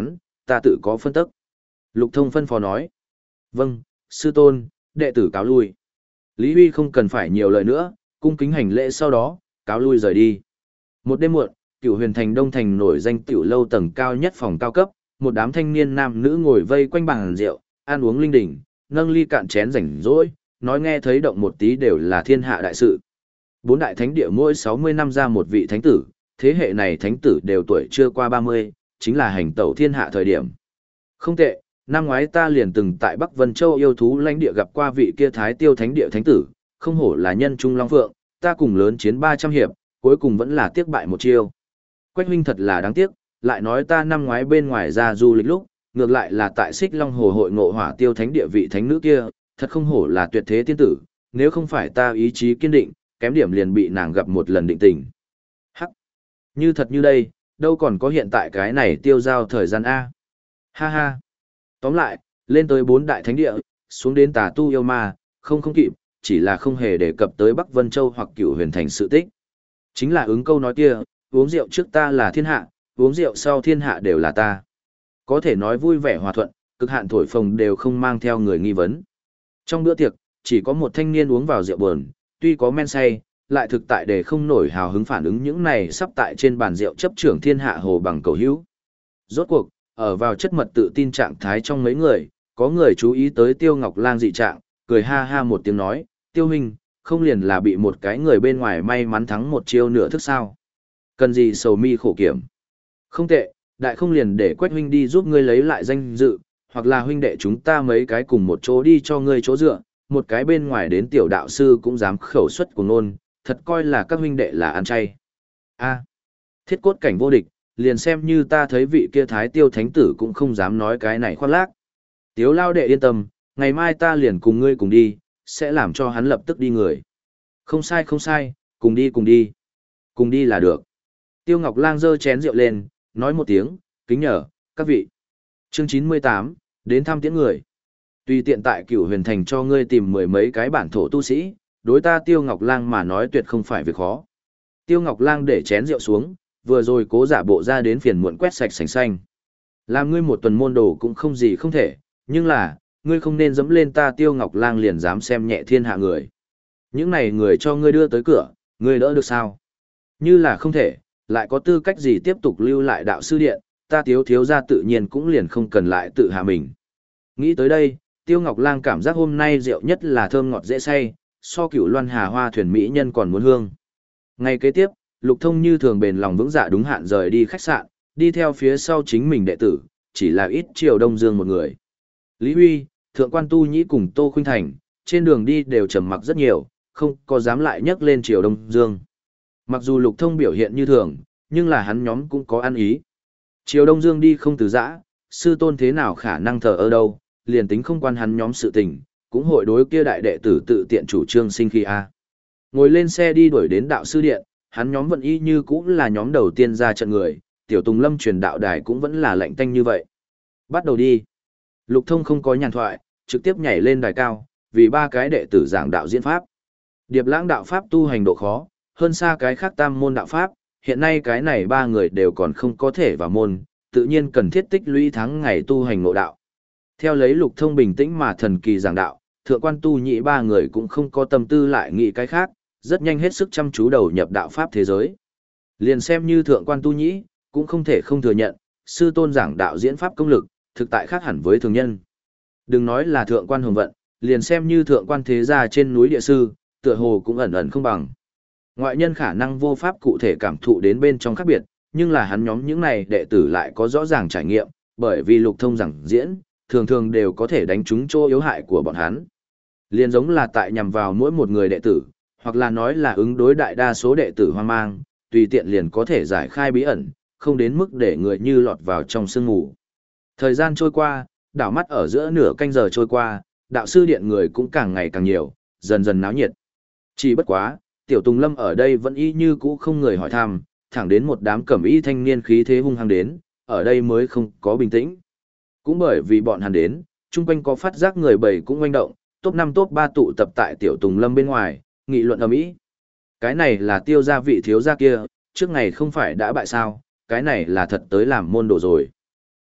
ta tự có phân tức. Lục Thông phân phó nói. Vâng, sư tôn, đệ tử cáo lui. Lý Huy không cần phải nhiều lời nữa, cung kính hành lễ sau đó, cáo lui rời đi. Một đêm muộn, Cửu Huyền Thành Đông Thành nổi danh tiểu lâu tầng cao nhất phòng cao cấp, một đám thanh niên nam nữ ngồi vây quanh bàn rượu, ăn uống linh đình, nâng ly cạn chén rảnh rỗi, nói nghe thấy động một tí đều là thiên hạ đại sự. Bốn đại thánh địa mỗi sáu mươi năm ra một vị thánh tử, thế hệ này thánh tử đều tuổi chưa qua ba mươi, chính là hành tẩu thiên hạ thời điểm. Không tệ, năm ngoái ta liền từng tại Bắc Vân Châu yêu thú lãnh địa gặp qua vị kia Thái Tiêu thánh địa thánh tử, không hổ là nhân trung long phượng, ta cùng lớn chiến ba trăm hiệp, cuối cùng vẫn là tiếc bại một chiêu. Quách huynh thật là đáng tiếc, lại nói ta năm ngoái bên ngoài ra du lịch lúc, ngược lại là tại Xích Long Hồ hội ngộ Hỏa Tiêu thánh địa vị thánh nữ kia, thật không hổ là tuyệt thế tiên tử, nếu không phải ta ý chí kiên định, kém điểm liền bị nàng gặp một lần định tình. Hắc, như thật như đây, đâu còn có hiện tại cái này tiêu giao thời gian A. Ha ha. Tóm lại, lên tới bốn đại thánh địa, xuống đến tà tu yêu ma, không không kịp, chỉ là không hề đề cập tới Bắc Vân Châu hoặc Cửu Huyền Thành sự tích. Chính là ứng câu nói kia, uống rượu trước ta là thiên hạ, uống rượu sau thiên hạ đều là ta. Có thể nói vui vẻ hòa thuận, cực hạn thổi phồng đều không mang theo người nghi vấn. Trong bữa tiệc, chỉ có một thanh niên uống vào rượu buồn, tuy có men say, lại thực tại để không nổi hào hứng phản ứng những này sắp tại trên bàn rượu chấp trưởng thiên hạ hồ bằng cầu hữu. Rốt cuộc, ở vào chất mật tự tin trạng thái trong mấy người, có người chú ý tới Tiêu Ngọc Lang dị trạng, cười ha ha một tiếng nói, Tiêu huynh, không liền là bị một cái người bên ngoài may mắn thắng một chiêu nửa thức sao. Cần gì sầu mi khổ kiểm. Không tệ, đại không liền để Quách huynh đi giúp ngươi lấy lại danh dự, hoặc là huynh đệ chúng ta mấy cái cùng một chỗ đi cho ngươi chỗ dựa, một cái bên ngoài đến tiểu đạo sư cũng dám khẩu xuất của nôn, thật coi là các huynh đệ là ăn chay. A, thiết cốt cảnh vô địch, liền xem như ta thấy vị kia Thái Tiêu thánh tử cũng không dám nói cái này khoác lác. Tiếu lao đệ yên tâm, ngày mai ta liền cùng ngươi cùng đi, sẽ làm cho hắn lập tức đi người. Không sai không sai, cùng đi cùng đi. Cùng đi là được. Tiêu Ngọc Lang giơ chén rượu lên, nói một tiếng, kính nhờ, các vị. Chương chín mươi tám, đến thăm tiễn người. Tùy tiện tại Cửu Huyền Thành cho ngươi tìm mười mấy cái bản thổ tu sĩ, đối ta Tiêu Ngọc Lang mà nói tuyệt không phải việc khó. Tiêu Ngọc Lang để chén rượu xuống, vừa rồi cố giả bộ ra đến phiền muộn quét sạch sành xanh. Làm ngươi một tuần môn đồ cũng không gì không thể, nhưng là, ngươi không nên dẫm lên ta Tiêu Ngọc Lang liền dám xem nhẹ thiên hạ người. Những này người cho ngươi đưa tới cửa, ngươi đỡ được sao? Như là không thể, lại có tư cách gì tiếp tục lưu lại đạo sư điện, ta Tiếu thiếu gia tự nhiên cũng liền không cần lại tự hạ mình. Nghĩ tới đây, Tiêu Ngọc Lang cảm giác hôm nay rượu nhất là thơm ngọt dễ say, so Cửu Loan Hà Hoa thuyền mỹ nhân còn muốn hương. Ngày kế tiếp, Lục Thông như thường bền lòng vững dạ đúng hạn rời đi khách sạn, đi theo phía sau chính mình đệ tử, chỉ là ít Triều Đông Dương một người. Lý Huy, Thượng quan Tu Nhĩ cùng Tô Khuynh Thành, trên đường đi đều trầm mặc rất nhiều, không có dám lại nhắc lên Triều Đông Dương. Mặc dù Lục Thông biểu hiện như thường, nhưng là hắn nhóm cũng có ăn ý. Triều Đông Dương đi không từ giã, sư tôn thế nào khả năng thờ ở đâu, liền tính không quan hắn nhóm sự tình, cũng hội đối kia đại đệ tử tự tiện chủ trương sinh khi a. Ngồi lên xe đi đuổi đến đạo sư điện, hắn nhóm vẫn y như cũng là nhóm đầu tiên ra trận người, Tiểu Tùng Lâm truyền đạo đài cũng vẫn là lạnh tanh như vậy. Bắt đầu đi. Lục Thông không có nhàn thoại, trực tiếp nhảy lên đài cao, vì ba cái đệ tử giảng đạo diễn pháp. Điệp Lãng đạo pháp tu hành độ khó, hơn xa cái khác tam môn đạo pháp, hiện nay cái này ba người đều còn không có thể vào môn, tự nhiên cần thiết tích lũy tháng ngày tu hành ngộ đạo. Theo lấy Lục Thông bình tĩnh mà thần kỳ giảng đạo, Thượng quan Tu Nhĩ ba người cũng không có tâm tư lại nghĩ cái khác, rất nhanh hết sức chăm chú đầu nhập đạo pháp thế giới. Liền xem như Thượng quan Tu Nhĩ, cũng không thể không thừa nhận, sư tôn giảng đạo diễn pháp công lực, thực tại khác hẳn với thường nhân. Đừng nói là Thượng quan Hồng Vận, liền xem như Thượng quan thế gia trên núi địa sư, tựa hồ cũng ẩn ẩn không bằng. Ngoại nhân khả năng vô pháp cụ thể cảm thụ đến bên trong khác biệt, nhưng là hắn nhóm những này đệ tử lại có rõ ràng trải nghiệm, bởi vì Lục Thông giảng diễn, thường thường đều có thể đánh trúng chỗ yếu hại của bọn hắn. Liên giống là tại nhằm vào mỗi một người đệ tử, hoặc là nói là ứng đối đại đa số đệ tử hoang mang, tùy tiện liền có thể giải khai bí ẩn, không đến mức để người như lọt vào trong sương ngủ. Thời gian trôi qua, đảo mắt ở giữa nửa canh giờ trôi qua, đạo sư điện người cũng càng ngày càng nhiều, dần dần náo nhiệt. Chỉ bất quá, Tiểu Tùng Lâm ở đây vẫn y như cũ không người hỏi thăm, thẳng đến một đám cẩm y thanh niên khí thế hung hăng đến, ở đây mới không có bình tĩnh. Cũng bởi vì bọn hắn đến, chung quanh có phát giác người bầy cũng oanh động, top năm top ba tụ tập tại Tiểu Tùng Lâm bên ngoài, nghị luận ầm ĩ. Cái này là Tiêu gia vị thiếu gia kia, trước ngày không phải đã bại sao, cái này là thật tới làm môn đồ rồi.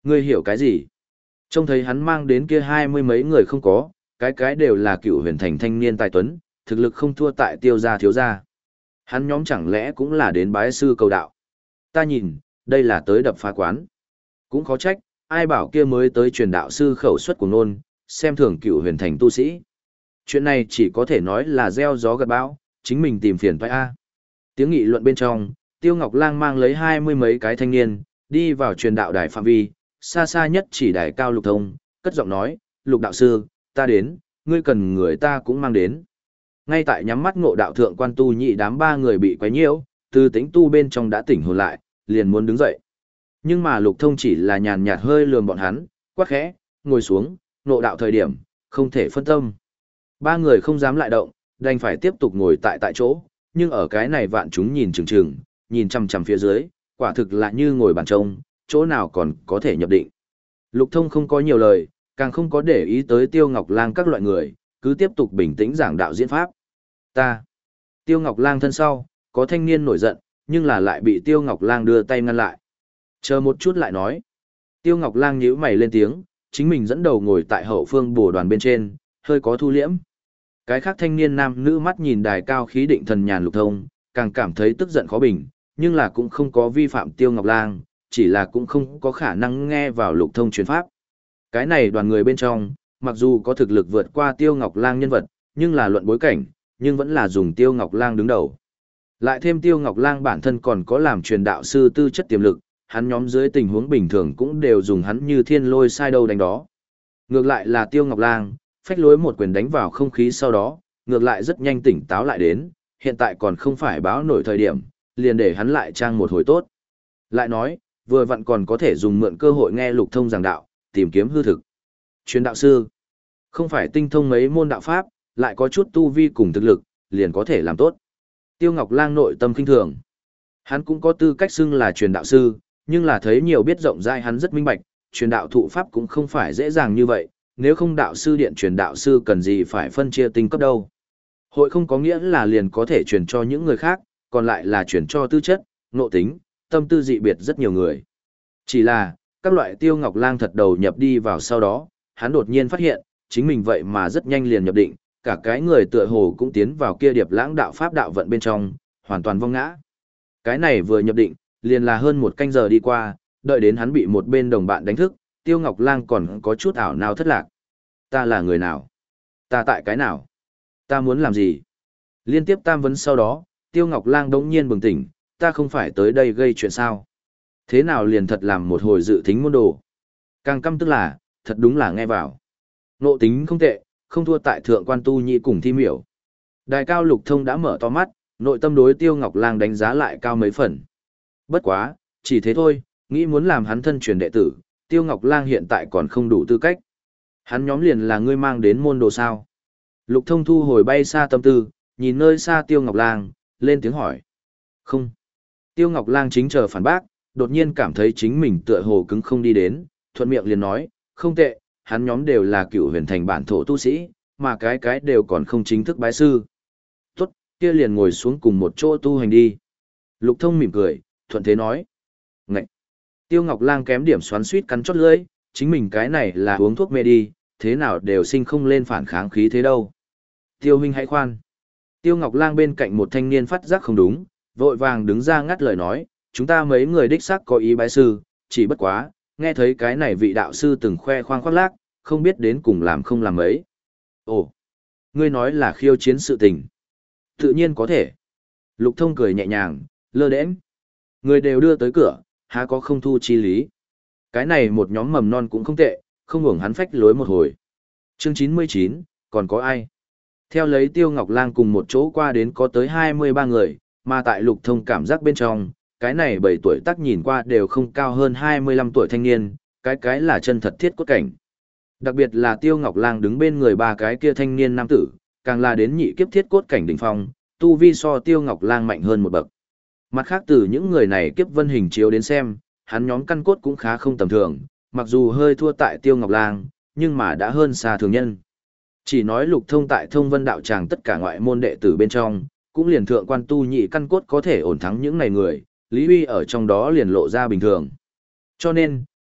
Ngươi hiểu cái gì? Trông thấy hắn mang đến kia hai mươi mấy người không có, cái cái đều là cựu huyền thành thanh niên tài tuấn, thực lực không thua tại tiêu gia thiếu gia. Hắn nhóm chẳng lẽ cũng là đến bái sư cầu đạo. Ta nhìn, đây là tới đập phá quán. Cũng khó trách, ai bảo kia mới tới truyền đạo sư khẩu suất của nôn, xem thường cựu huyền thành tu sĩ. Chuyện này chỉ có thể nói là gieo gió gặt bão, chính mình tìm phiền phải a. Tiếng nghị luận bên trong, Tiêu Ngọc Lang mang lấy hai mươi mấy cái thanh niên, đi vào truyền đạo đài phạm vi, xa xa nhất chỉ đài cao Lục Thông, cất giọng nói, Lục đạo sư, ta đến, ngươi cần người ta cũng mang đến. Ngay tại nhắm mắt ngộ đạo thượng quan tu nhị đám ba người bị quấy nhiễu, từ tính tu bên trong đã tỉnh hồn lại, liền muốn đứng dậy. Nhưng mà Lục Thông chỉ là nhàn nhạt hơi lườm bọn hắn, quát khẽ, ngồi xuống, ngộ đạo thời điểm, không thể phân tâm. Ba người không dám lại động, đành phải tiếp tục ngồi tại tại chỗ, nhưng ở cái này vạn chúng nhìn chừng chừng, nhìn chằm chằm phía dưới, quả thực là như ngồi bàn trông, chỗ nào còn có thể nhập định. Lục Thông không có nhiều lời, càng không có để ý tới Tiêu Ngọc Lang các loại người, cứ tiếp tục bình tĩnh giảng đạo diễn pháp. Ta. Tiêu Ngọc Lang thân sau, có thanh niên nổi giận, nhưng là lại bị Tiêu Ngọc Lang đưa tay ngăn lại. Chờ một chút lại nói. Tiêu Ngọc Lang nhíu mày lên tiếng, chính mình dẫn đầu ngồi tại hậu phương bổ đoàn bên trên, hơi có thu liễm. Cái khác thanh niên nam nữ mắt nhìn đài cao khí định thần nhàn Lục Thông, càng cảm thấy tức giận khó bình, nhưng là cũng không có vi phạm Tiêu Ngọc Lang, chỉ là cũng không có khả năng nghe vào Lục Thông truyền pháp. Cái này đoàn người bên trong, mặc dù có thực lực vượt qua Tiêu Ngọc Lang nhân vật, nhưng là luận bối cảnh, nhưng vẫn là dùng Tiêu Ngọc Lang đứng đầu. Lại thêm Tiêu Ngọc Lang bản thân còn có làm truyền đạo sư tư chất tiềm lực, hắn nhóm dưới tình huống bình thường cũng đều dùng hắn như thiên lôi sai đâu đánh đó. Ngược lại là Tiêu Ngọc Lang, phách lối một quyền đánh vào không khí sau đó, ngược lại rất nhanh tỉnh táo lại đến, hiện tại còn không phải báo nổi thời điểm, liền để hắn lại trang một hồi tốt. Lại nói, vừa vặn còn có thể dùng mượn cơ hội nghe Lục Thông giảng đạo, tìm kiếm hư thực. Truyền đạo sư, không phải tinh thông mấy môn đạo pháp, lại có chút tu vi cùng thực lực, liền có thể làm tốt. Tiêu Ngọc Lang nội tâm khinh thường. Hắn cũng có tư cách xưng là truyền đạo sư, nhưng là thấy nhiều biết rộng rãi hắn rất minh bạch, truyền đạo thụ pháp cũng không phải dễ dàng như vậy, nếu không đạo sư điện truyền đạo sư cần gì phải phân chia tinh cấp đâu. Hội không có nghĩa là liền có thể truyền cho những người khác, còn lại là truyền cho tư chất, nội tính, tâm tư dị biệt rất nhiều người. Chỉ là, các loại Tiêu Ngọc Lang thật đầu nhập đi vào sau đó, hắn đột nhiên phát hiện, chính mình vậy mà rất nhanh liền nhập định, cả cái người tựa hồ cũng tiến vào kia điệp lãng đạo pháp đạo vận bên trong, hoàn toàn vong ngã. Cái này vừa nhập định, liền là hơn một canh giờ đi qua, đợi đến hắn bị một bên đồng bạn đánh thức, Tiêu Ngọc Lang còn có chút ảo nào thất lạc. Ta là người nào? Ta tại cái nào? Ta muốn làm gì? Liên tiếp tam vấn sau đó, Tiêu Ngọc Lang đống nhiên bừng tỉnh, ta không phải tới đây gây chuyện sao? Thế nào liền thật làm một hồi dự thính môn đồ? Càng căm tức là, thật đúng là nghe vào. Nộ tính không tệ, không thua tại thượng quan tu nhị cùng thi miểu. Đài cao Lục Thông đã mở to mắt, nội tâm đối Tiêu Ngọc Lang đánh giá lại cao mấy phần. Bất quá, chỉ thế thôi, nghĩ muốn làm hắn thân truyền đệ tử, Tiêu Ngọc Lang hiện tại còn không đủ tư cách. Hắn nhóm liền là ngươi mang đến môn đồ sao. Lục Thông thu hồi bay xa tâm tư, nhìn nơi xa Tiêu Ngọc Lang, lên tiếng hỏi. Không. Tiêu Ngọc Lang chính chờ phản bác, đột nhiên cảm thấy chính mình tựa hồ cứng không đi đến, thuận miệng liền nói, không tệ, hắn nhóm đều là cựu huyền thành bản thổ tu sĩ, mà cái cái đều còn không chính thức bái sư. Tốt, kia liền ngồi xuống cùng một chỗ tu hành đi. Lục Thông mỉm cười, thuận thế nói. Ngậy! Tiêu Ngọc Lang kém điểm xoắn suýt cắn chót lưỡi, chính mình cái này là uống thuốc mê đi, thế nào đều sinh không lên phản kháng khí thế đâu. Tiêu huynh hãy khoan. Tiêu Ngọc Lang bên cạnh một thanh niên phát giác không đúng, vội vàng đứng ra ngắt lời nói, chúng ta mấy người đích xác có ý bái sư, chỉ bất quá, nghe thấy cái này vị đạo sư từng khoe khoang khoác lác, không biết đến cùng làm không làm ấy. Ồ, ngươi nói là khiêu chiến sự tình. Tự nhiên có thể. Lục Thông cười nhẹ nhàng, lơ đễnh. Người đều đưa tới cửa, há có không thu chi lý. Cái này một nhóm mầm non cũng không tệ, không hưởng hắn phách lối một hồi. Chương chín mươi chín, còn có ai? Theo lấy Tiêu Ngọc Lang cùng một chỗ qua đến có tới hai mươi ba người, mà tại Lục Thông cảm giác bên trong, cái này bảy tuổi tác nhìn qua đều không cao hơn hai mươi lăm tuổi thanh niên, cái cái là chân thật thiết cốt cảnh. Đặc biệt là Tiêu Ngọc Lang đứng bên người ba cái kia thanh niên nam tử, càng là đến nhị kiếp thiết cốt cảnh đỉnh phong, tu vi so Tiêu Ngọc Lang mạnh hơn một bậc. Mặt khác từ những người này kiếp vân hình chiếu đến xem, hắn nhóm căn cốt cũng khá không tầm thường, mặc dù hơi thua tại Tiêu Ngọc Lang, nhưng mà đã hơn xa thường nhân. Chỉ nói Lục Thông tại Thông Vân đạo tràng tất cả ngoại môn đệ tử bên trong, cũng liền thượng quan tu nhị căn cốt có thể ổn thắng những này người, Lý Uy ở trong đó liền lộ ra bình thường. Cho nên,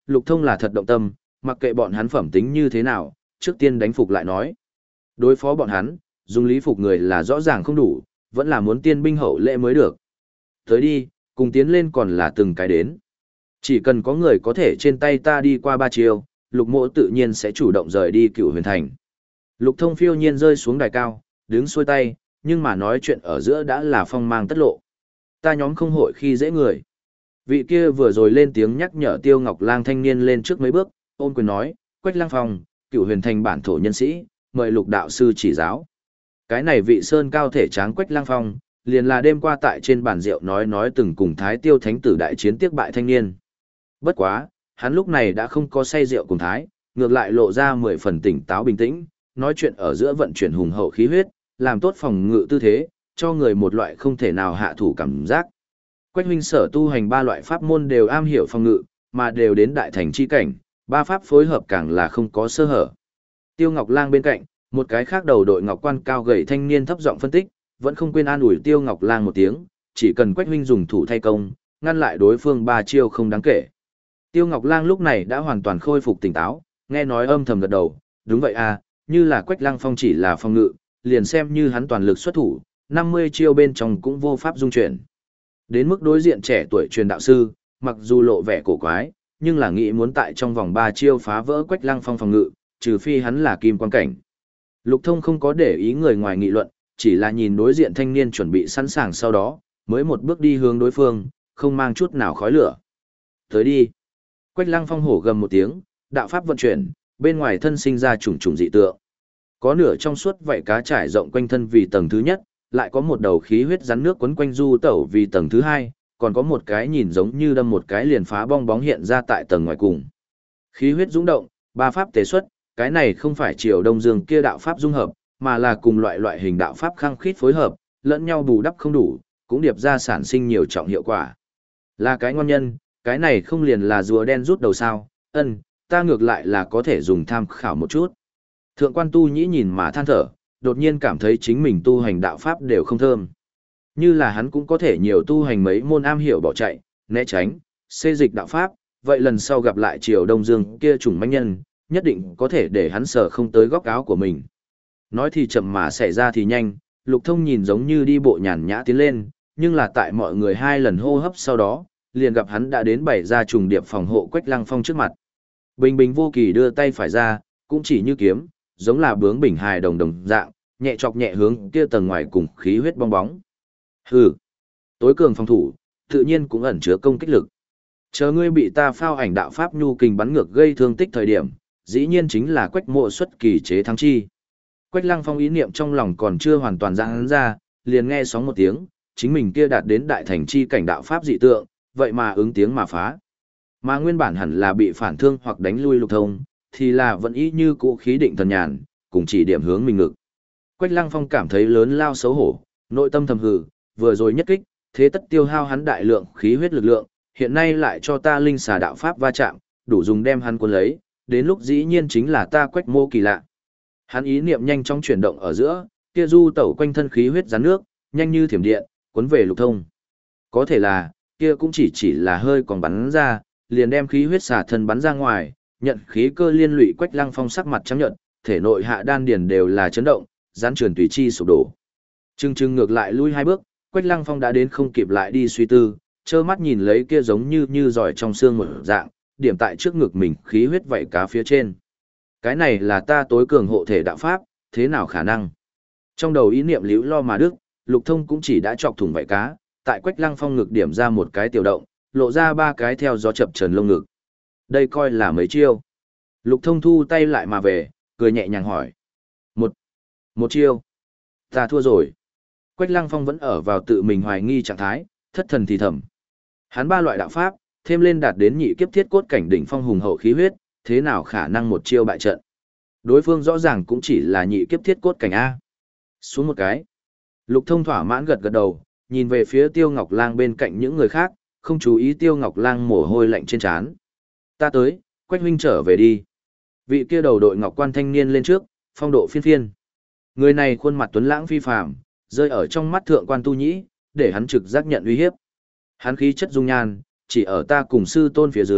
Lục Thông là thật động tâm, mặc kệ bọn hắn phẩm tính như thế nào, trước tiên đánh phục lại nói. Đối phó bọn hắn, dùng lý phục người là rõ ràng không đủ, vẫn là muốn tiên binh hậu lễ mới được. Tới đi, cùng tiến lên còn là từng cái đến. Chỉ cần có người có thể trên tay ta đi qua ba chiều, Lục Mỗ tự nhiên sẽ chủ động rời đi Cửu Huyền Thành. Lục Thông phiêu nhiên rơi xuống đài cao, đứng xuôi tay, nhưng mà nói chuyện ở giữa đã là phong mang tất lộ. Ta nhóm không hội khi dễ người. Vị kia vừa rồi lên tiếng nhắc nhở Tiêu Ngọc Lang thanh niên lên trước mấy bước, ôn quyền nói, Quách Lang Phong, Cửu Huyền Thành bản thổ nhân sĩ, mời Lục đạo sư chỉ giáo. Cái này vị sơn cao thể tráng Quách Lang Phong, liền là đêm qua tại trên bàn rượu nói nói từng cùng Thái Tiêu Thánh tử đại chiến tiếc bại thanh niên. Bất quá, hắn lúc này đã không có say rượu cùng Thái, ngược lại lộ ra mười phần tỉnh táo bình tĩnh, nói chuyện ở giữa vận chuyển hùng hậu khí huyết, làm tốt phòng ngự tư thế, cho người một loại không thể nào hạ thủ cảm giác. Quách huynh sở tu hành ba loại pháp môn đều am hiểu phòng ngự, mà đều đến đại thành chi cảnh, ba pháp phối hợp càng là không có sơ hở. Tiêu Ngọc Lang bên cạnh, một cái khác đầu đội ngọc quan cao gầy thanh niên thấp giọng phân tích, vẫn không quên an ủi Tiêu Ngọc Lang một tiếng, chỉ cần Quách huynh dùng thủ thay công, ngăn lại đối phương ba chiêu không đáng kể. Tiêu Ngọc Lang lúc này đã hoàn toàn khôi phục tỉnh táo, nghe nói âm thầm gật đầu, đúng vậy à, như là Quách Lang Phong chỉ là phòng ngự, liền xem như hắn toàn lực xuất thủ, năm mươi chiêu bên trong cũng vô pháp dung chuyển. Đến mức đối diện trẻ tuổi truyền đạo sư, mặc dù lộ vẻ cổ quái, nhưng là nghĩ muốn tại trong vòng ba chiêu phá vỡ Quách Lăng Phong phòng ngự, trừ phi hắn là kim quan cảnh. Lục Thông không có để ý người ngoài nghị luận, chỉ là nhìn đối diện thanh niên chuẩn bị sẵn sàng sau đó, mới một bước đi hướng đối phương, không mang chút nào khói lửa. Tới đi. Quách Lăng Phong hổ gầm một tiếng, đạo pháp vận chuyển, bên ngoài thân sinh ra trùng trùng dị tượng. Có nửa trong suốt vậy cá trải rộng quanh thân vì tầng thứ nhất, lại có một đầu khí huyết rắn nước quấn quanh du tẩu vì tầng thứ hai, còn có một cái nhìn giống như đâm một cái liền phá bong bóng hiện ra tại tầng ngoài cùng. Khí huyết dũng động, ba pháp tế xuất, cái này không phải Triều Đông Dương kia đạo pháp dung hợp, mà là cùng loại loại hình đạo pháp khăng khít phối hợp, lẫn nhau bù đắp không đủ, cũng điệp ra sản sinh nhiều trọng hiệu quả. Là cái ngon nhân, cái này không liền là rùa đen rút đầu sao? Ân, ta ngược lại là có thể dùng tham khảo một chút. Thượng quan Tu Nhĩ nhìn mà than thở, đột nhiên cảm thấy chính mình tu hành đạo pháp đều không thơm. Như là hắn cũng có thể nhiều tu hành mấy môn am hiểu bỏ chạy, né tránh, xê dịch đạo pháp, vậy lần sau gặp lại Triều Đông Dương kia chủng manh nhân, nhất định có thể để hắn sở không tới góc áo của mình. Nói thì chậm mà xảy ra thì nhanh, Lục Thông nhìn giống như đi bộ nhàn nhã tiến lên, nhưng là tại mọi người hai lần hô hấp sau đó, liền gặp hắn đã đến bày ra trùng điệp phòng hộ Quách Lăng Phong trước mặt. Bình bình vô kỳ đưa tay phải ra, cũng chỉ như kiếm, giống là bướng bình hài đồng đồng dạng, nhẹ chọc nhẹ hướng kia tầng ngoài cùng khí huyết bong bóng. Hừ, tối cường phòng thủ, tự nhiên cũng ẩn chứa công kích lực. Chờ ngươi bị ta phao ảnh đạo pháp nhu kình bắn ngược gây thương tích thời điểm, dĩ nhiên chính là Quách Mộ xuất kỳ chế thắng chi. Quách Lăng Phong ý niệm trong lòng còn chưa hoàn toàn ra hắn ra, liền nghe sóng một tiếng, chính mình kia đạt đến đại thành chi cảnh đạo pháp dị tượng, vậy mà ứng tiếng mà phá. Mà nguyên bản hẳn là bị phản thương hoặc đánh lui Lục Thông, thì là vẫn ý như cũ khí định thần nhàn, cùng chỉ điểm hướng mình ngực. Quách Lăng Phong cảm thấy lớn lao xấu hổ, nội tâm thầm hừ, vừa rồi nhất kích, thế tất tiêu hao hắn đại lượng khí huyết lực lượng, hiện nay lại cho ta linh xà đạo pháp va chạm, đủ dùng đem hắn cuốn lấy, đến lúc dĩ nhiên chính là ta Quách Mô kỳ lạ. Hắn ý niệm nhanh chóng chuyển động ở giữa, kia du tẩu quanh thân khí huyết rắn nước, nhanh như thiểm điện, cuốn về Lục Thông. Có thể là, kia cũng chỉ chỉ là hơi còn bắn ra, liền đem khí huyết xả thân bắn ra ngoài, nhận khí cơ liên lụy Quách Lăng Phong sắc mặt trắng nhợt, thể nội hạ đan điền đều là chấn động, gián truyền tùy chi sụp đổ. Trưng trưng ngược lại lui hai bước, Quách Lăng Phong đã đến không kịp lại đi suy tư, trơ mắt nhìn lấy kia giống như như giỏi trong xương một dạng, điểm tại trước ngực mình khí huyết vảy cá phía trên. Cái này là ta tối cường hộ thể đạo pháp, thế nào khả năng? Trong đầu ý niệm liễu lo mà đức, Lục Thông cũng chỉ đã chọc thủng vảy cá, tại Quách Lăng Phong ngực điểm ra một cái tiểu động, lộ ra ba cái theo gió chập chờn lông ngực. Đây coi là mấy chiêu. Lục Thông thu tay lại mà về, cười nhẹ nhàng hỏi. Một. Một chiêu. Ta thua rồi. Quách Lăng Phong vẫn ở vào tự mình hoài nghi trạng thái, thất thần thì thầm. Hắn ba loại đạo pháp, thêm lên đạt đến nhị kiếp thiết cốt cảnh đỉnh phong hùng hậu khí huyết, thế nào khả năng một chiêu bại trận. Đối phương rõ ràng cũng chỉ là nhị kiếp thiết cốt cảnh A. Xuống một cái. Lục Thông thỏa mãn gật gật đầu, nhìn về phía Tiêu Ngọc Lang bên cạnh những người khác, không chú ý Tiêu Ngọc Lang mồ hôi lạnh trên trán. Ta tới, Quách huynh trở về đi. Vị kia đầu đội ngọc quan thanh niên lên trước, phong độ phiên phiên. Người này khuôn mặt tuấn lãng phi phàm, rơi ở trong mắt thượng quan Tu Nhĩ, để hắn trực giác nhận uy hiếp. Hắn khí chất dung nhan, chỉ ở ta cùng sư tôn phía dưới,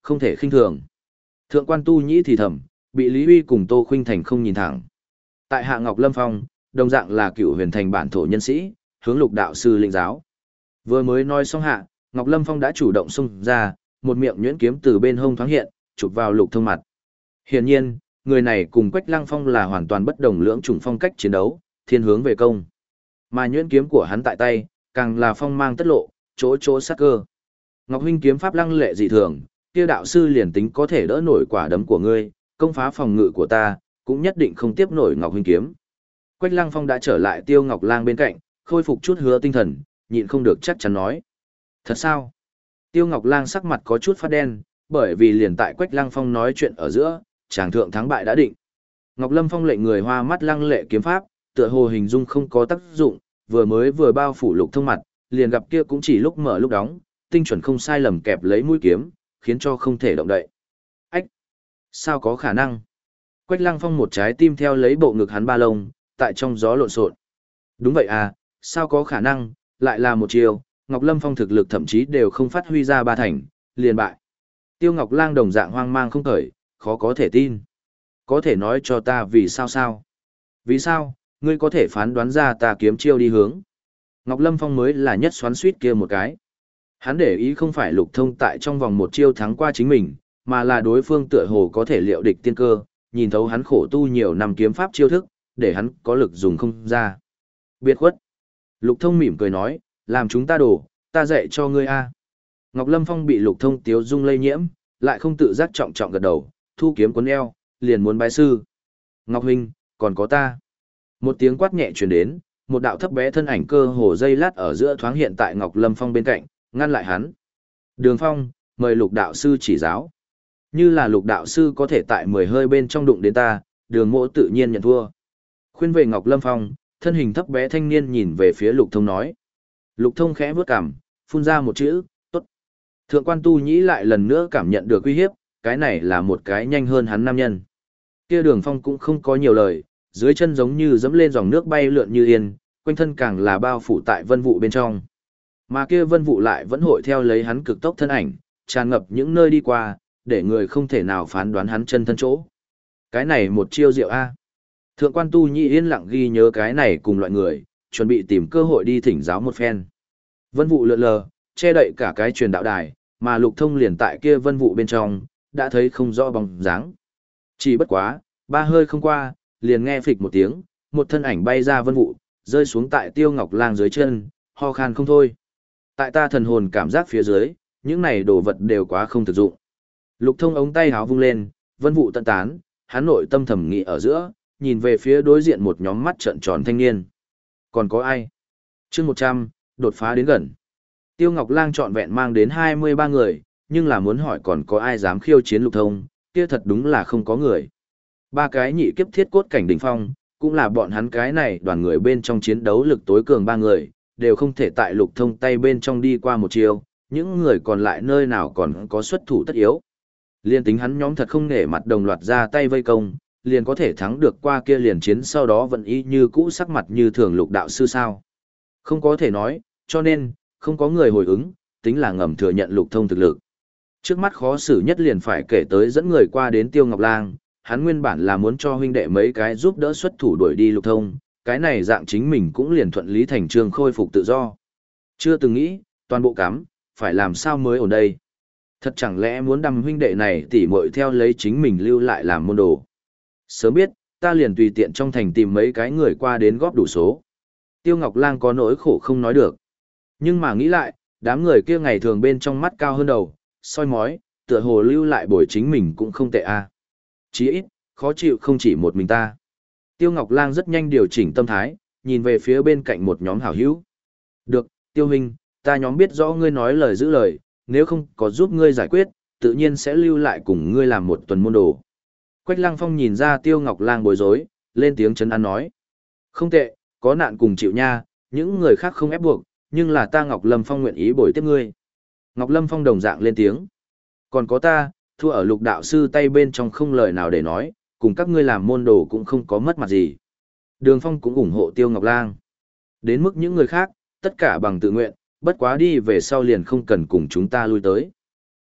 không thể khinh thường. Thượng quan Tu Nhĩ thì thầm, bị Lý Huy cùng Tô Khuynh Thành không nhìn thẳng. Tại Hạ Ngọc Lâm Phong, đồng dạng là cựu huyền thành bản thổ nhân sĩ, hướng Lục đạo sư lĩnh giáo. Vừa mới nói xong hạ, Ngọc Lâm Phong đã chủ động xung ra, một miệng nhuyễn kiếm từ bên hông thoáng hiện, chụp vào Lục Thông mặt. Hiển nhiên, người này cùng Quách Lăng Phong là hoàn toàn bất đồng lưỡng chủng phong cách chiến đấu, thiên hướng về công. Mà nhuyễn kiếm của hắn tại tay, càng là phong mang tất lộ, chỗ chỗ sát cơ. Ngọc huynh kiếm pháp lăng lệ dị thường, kia đạo sư liền tính có thể đỡ nổi quả đấm của ngươi, công phá phòng ngự của ta, cũng nhất định không tiếp nổi Ngọc huynh kiếm. Quách Lăng Phong đã trở lại Tiêu Ngọc Lang bên cạnh, khôi phục chút hứa tinh thần, nhịn không được chắc chắn nói. Thật sao? Tiêu Ngọc Lang sắc mặt có chút phát đen, bởi vì liền tại Quách Lăng Phong nói chuyện ở giữa, chàng thượng thắng bại đã định. Ngọc Lâm Phong lệnh người hoa mắt lăng lệ kiếm pháp, tựa hồ hình dung không có tác dụng, vừa mới vừa bao phủ Lục Thông mặt, liền gặp kia cũng chỉ lúc mở lúc đóng, tinh chuẩn không sai lầm kẹp lấy mũi kiếm, khiến cho không thể động đậy. Ách! Sao có khả năng? Quách Lăng Phong một trái tim theo lấy bộ ngực hắn ba lông, tại trong gió lộn xộn. Đúng vậy à, sao có khả năng, lại là một chiều, Ngọc Lâm Phong thực lực thậm chí đều không phát huy ra ba thành, liền bại. Tiêu Ngọc Lang đồng dạng hoang mang không khởi, khó có thể tin. Có thể nói cho ta vì sao sao? Vì sao, ngươi có thể phán đoán ra ta kiếm chiêu đi hướng? Ngọc Lâm Phong mới là nhất xoắn suýt kia một cái. Hắn để ý không phải Lục Thông tại trong vòng một chiêu thắng qua chính mình, mà là đối phương tựa hồ có thể liệu địch tiên cơ, nhìn thấu hắn khổ tu nhiều năm kiếm pháp chiêu thức, để hắn có lực dùng không ra. Biệt khuất. Lục Thông mỉm cười nói, làm chúng ta đổ, ta dạy cho ngươi a. Ngọc Lâm Phong bị Lục Thông tiếu dung lây nhiễm, lại không tự giác trọng trọng gật đầu, thu kiếm cuốn eo, liền muốn bái sư. Ngọc huynh, còn có ta. Một tiếng quát nhẹ truyền đến, một đạo thấp bé thân ảnh cơ hồ dây lát ở giữa thoáng hiện tại Ngọc Lâm Phong bên cạnh, ngăn lại hắn. Đường Phong, mời Lục đạo sư chỉ giáo. Như là Lục đạo sư có thể tại mười hơi bên trong đụng đến ta, Đường Mỗ tự nhiên nhận thua. Khuyên về Ngọc Lâm Phong, thân hình thấp bé thanh niên nhìn về phía Lục Thông nói. Lục Thông khẽ bước cằm, phun ra một chữ, tốt. Thượng quan Tu Nhĩ lại lần nữa cảm nhận được uy hiếp, cái này là một cái nhanh hơn hắn nam nhân. Kia Đường Phong cũng không có nhiều lời, dưới chân giống như dẫm lên dòng nước bay lượn như yên, quanh thân càng là bao phủ tại vân vụ bên trong. Mà kia vân vụ lại vẫn hội theo lấy hắn cực tốc thân ảnh, tràn ngập những nơi đi qua, để người không thể nào phán đoán hắn chân thân chỗ. Cái này một chiêu diệu a. Thượng quan Tu Nhĩ yên lặng ghi nhớ cái này cùng loại người, chuẩn bị tìm cơ hội đi thỉnh giáo một phen. Vân vụ lượn lờ, che đậy cả cái truyền đạo đài, mà Lục Thông liền tại kia vân vụ bên trong, đã thấy không rõ bóng dáng. Chỉ bất quá, ba hơi không qua, liền nghe phịch một tiếng, một thân ảnh bay ra vân vụ, rơi xuống tại Tiêu Ngọc Lang dưới chân, ho khan không thôi. Tại ta thần hồn cảm giác phía dưới, những này đồ vật đều quá không thực dụng. Lục Thông ống tay háo vung lên, vân vụ tận tán, hắn nội tâm thầm nghĩ ở giữa, nhìn về phía đối diện một nhóm mắt trợn tròn thanh niên. Còn có ai? Chương một trăm, đột phá đến gần. Tiêu Ngọc Lang trọn vẹn mang đến hai mươi ba người, nhưng là muốn hỏi còn có ai dám khiêu chiến Lục Thông, kia thật đúng là không có người. Ba cái nhị kiếp thiết cốt cảnh đỉnh phong, cũng là bọn hắn cái này đoàn người bên trong chiến đấu lực tối cường ba người, đều không thể tại Lục Thông tay bên trong đi qua một chiều, những người còn lại nơi nào còn có xuất thủ tất yếu. Liên tính hắn nhóm thật không nể mặt đồng loạt ra tay vây công, liền có thể thắng được qua kia liền chiến sau đó vẫn y như cũ sắc mặt như thường Lục đạo sư sao. Không có thể nói, cho nên, không có người hồi ứng, tính là ngầm thừa nhận Lục Thông thực lực. Trước mắt khó xử nhất liền phải kể tới dẫn người qua đến Tiêu Ngọc Lang, hắn nguyên bản là muốn cho huynh đệ mấy cái giúp đỡ xuất thủ đuổi đi Lục Thông, cái này dạng chính mình cũng liền thuận lý thành trương khôi phục tự do. Chưa từng nghĩ, toàn bộ cắm, phải làm sao mới ở đây. Thật chẳng lẽ muốn đâm huynh đệ này tỉ muội theo lấy chính mình lưu lại làm môn đồ. Sớm biết, ta liền tùy tiện trong thành tìm mấy cái người qua đến góp đủ số. Tiêu Ngọc Lang có nỗi khổ không nói được. Nhưng mà nghĩ lại, đám người kia ngày thường bên trong mắt cao hơn đầu, soi mói, tựa hồ lưu lại bồi chính mình cũng không tệ a. À. Chí ít, khó chịu không chỉ một mình ta. Tiêu Ngọc Lang rất nhanh điều chỉnh tâm thái, nhìn về phía bên cạnh một nhóm hảo hữu. Được, Tiêu huynh, ta nhóm biết rõ ngươi nói lời giữ lời, nếu không có giúp ngươi giải quyết, tự nhiên sẽ lưu lại cùng ngươi làm một tuần môn đồ. Quách Lăng Phong nhìn ra Tiêu Ngọc Lang bối rối, lên tiếng trấn an nói. Không tệ, có nạn cùng chịu nha, những người khác không ép buộc, nhưng là ta Ngọc Lâm Phong nguyện ý bồi tiếp ngươi. Ngọc Lâm Phong đồng dạng lên tiếng. Còn có ta, thua ở Lục đạo sư tay bên trong không lời nào để nói, cùng các ngươi làm môn đồ cũng không có mất mặt gì. Đường Phong cũng ủng hộ Tiêu Ngọc Lang. Đến mức những người khác, tất cả bằng tự nguyện, bất quá đi về sau liền không cần cùng chúng ta lui tới.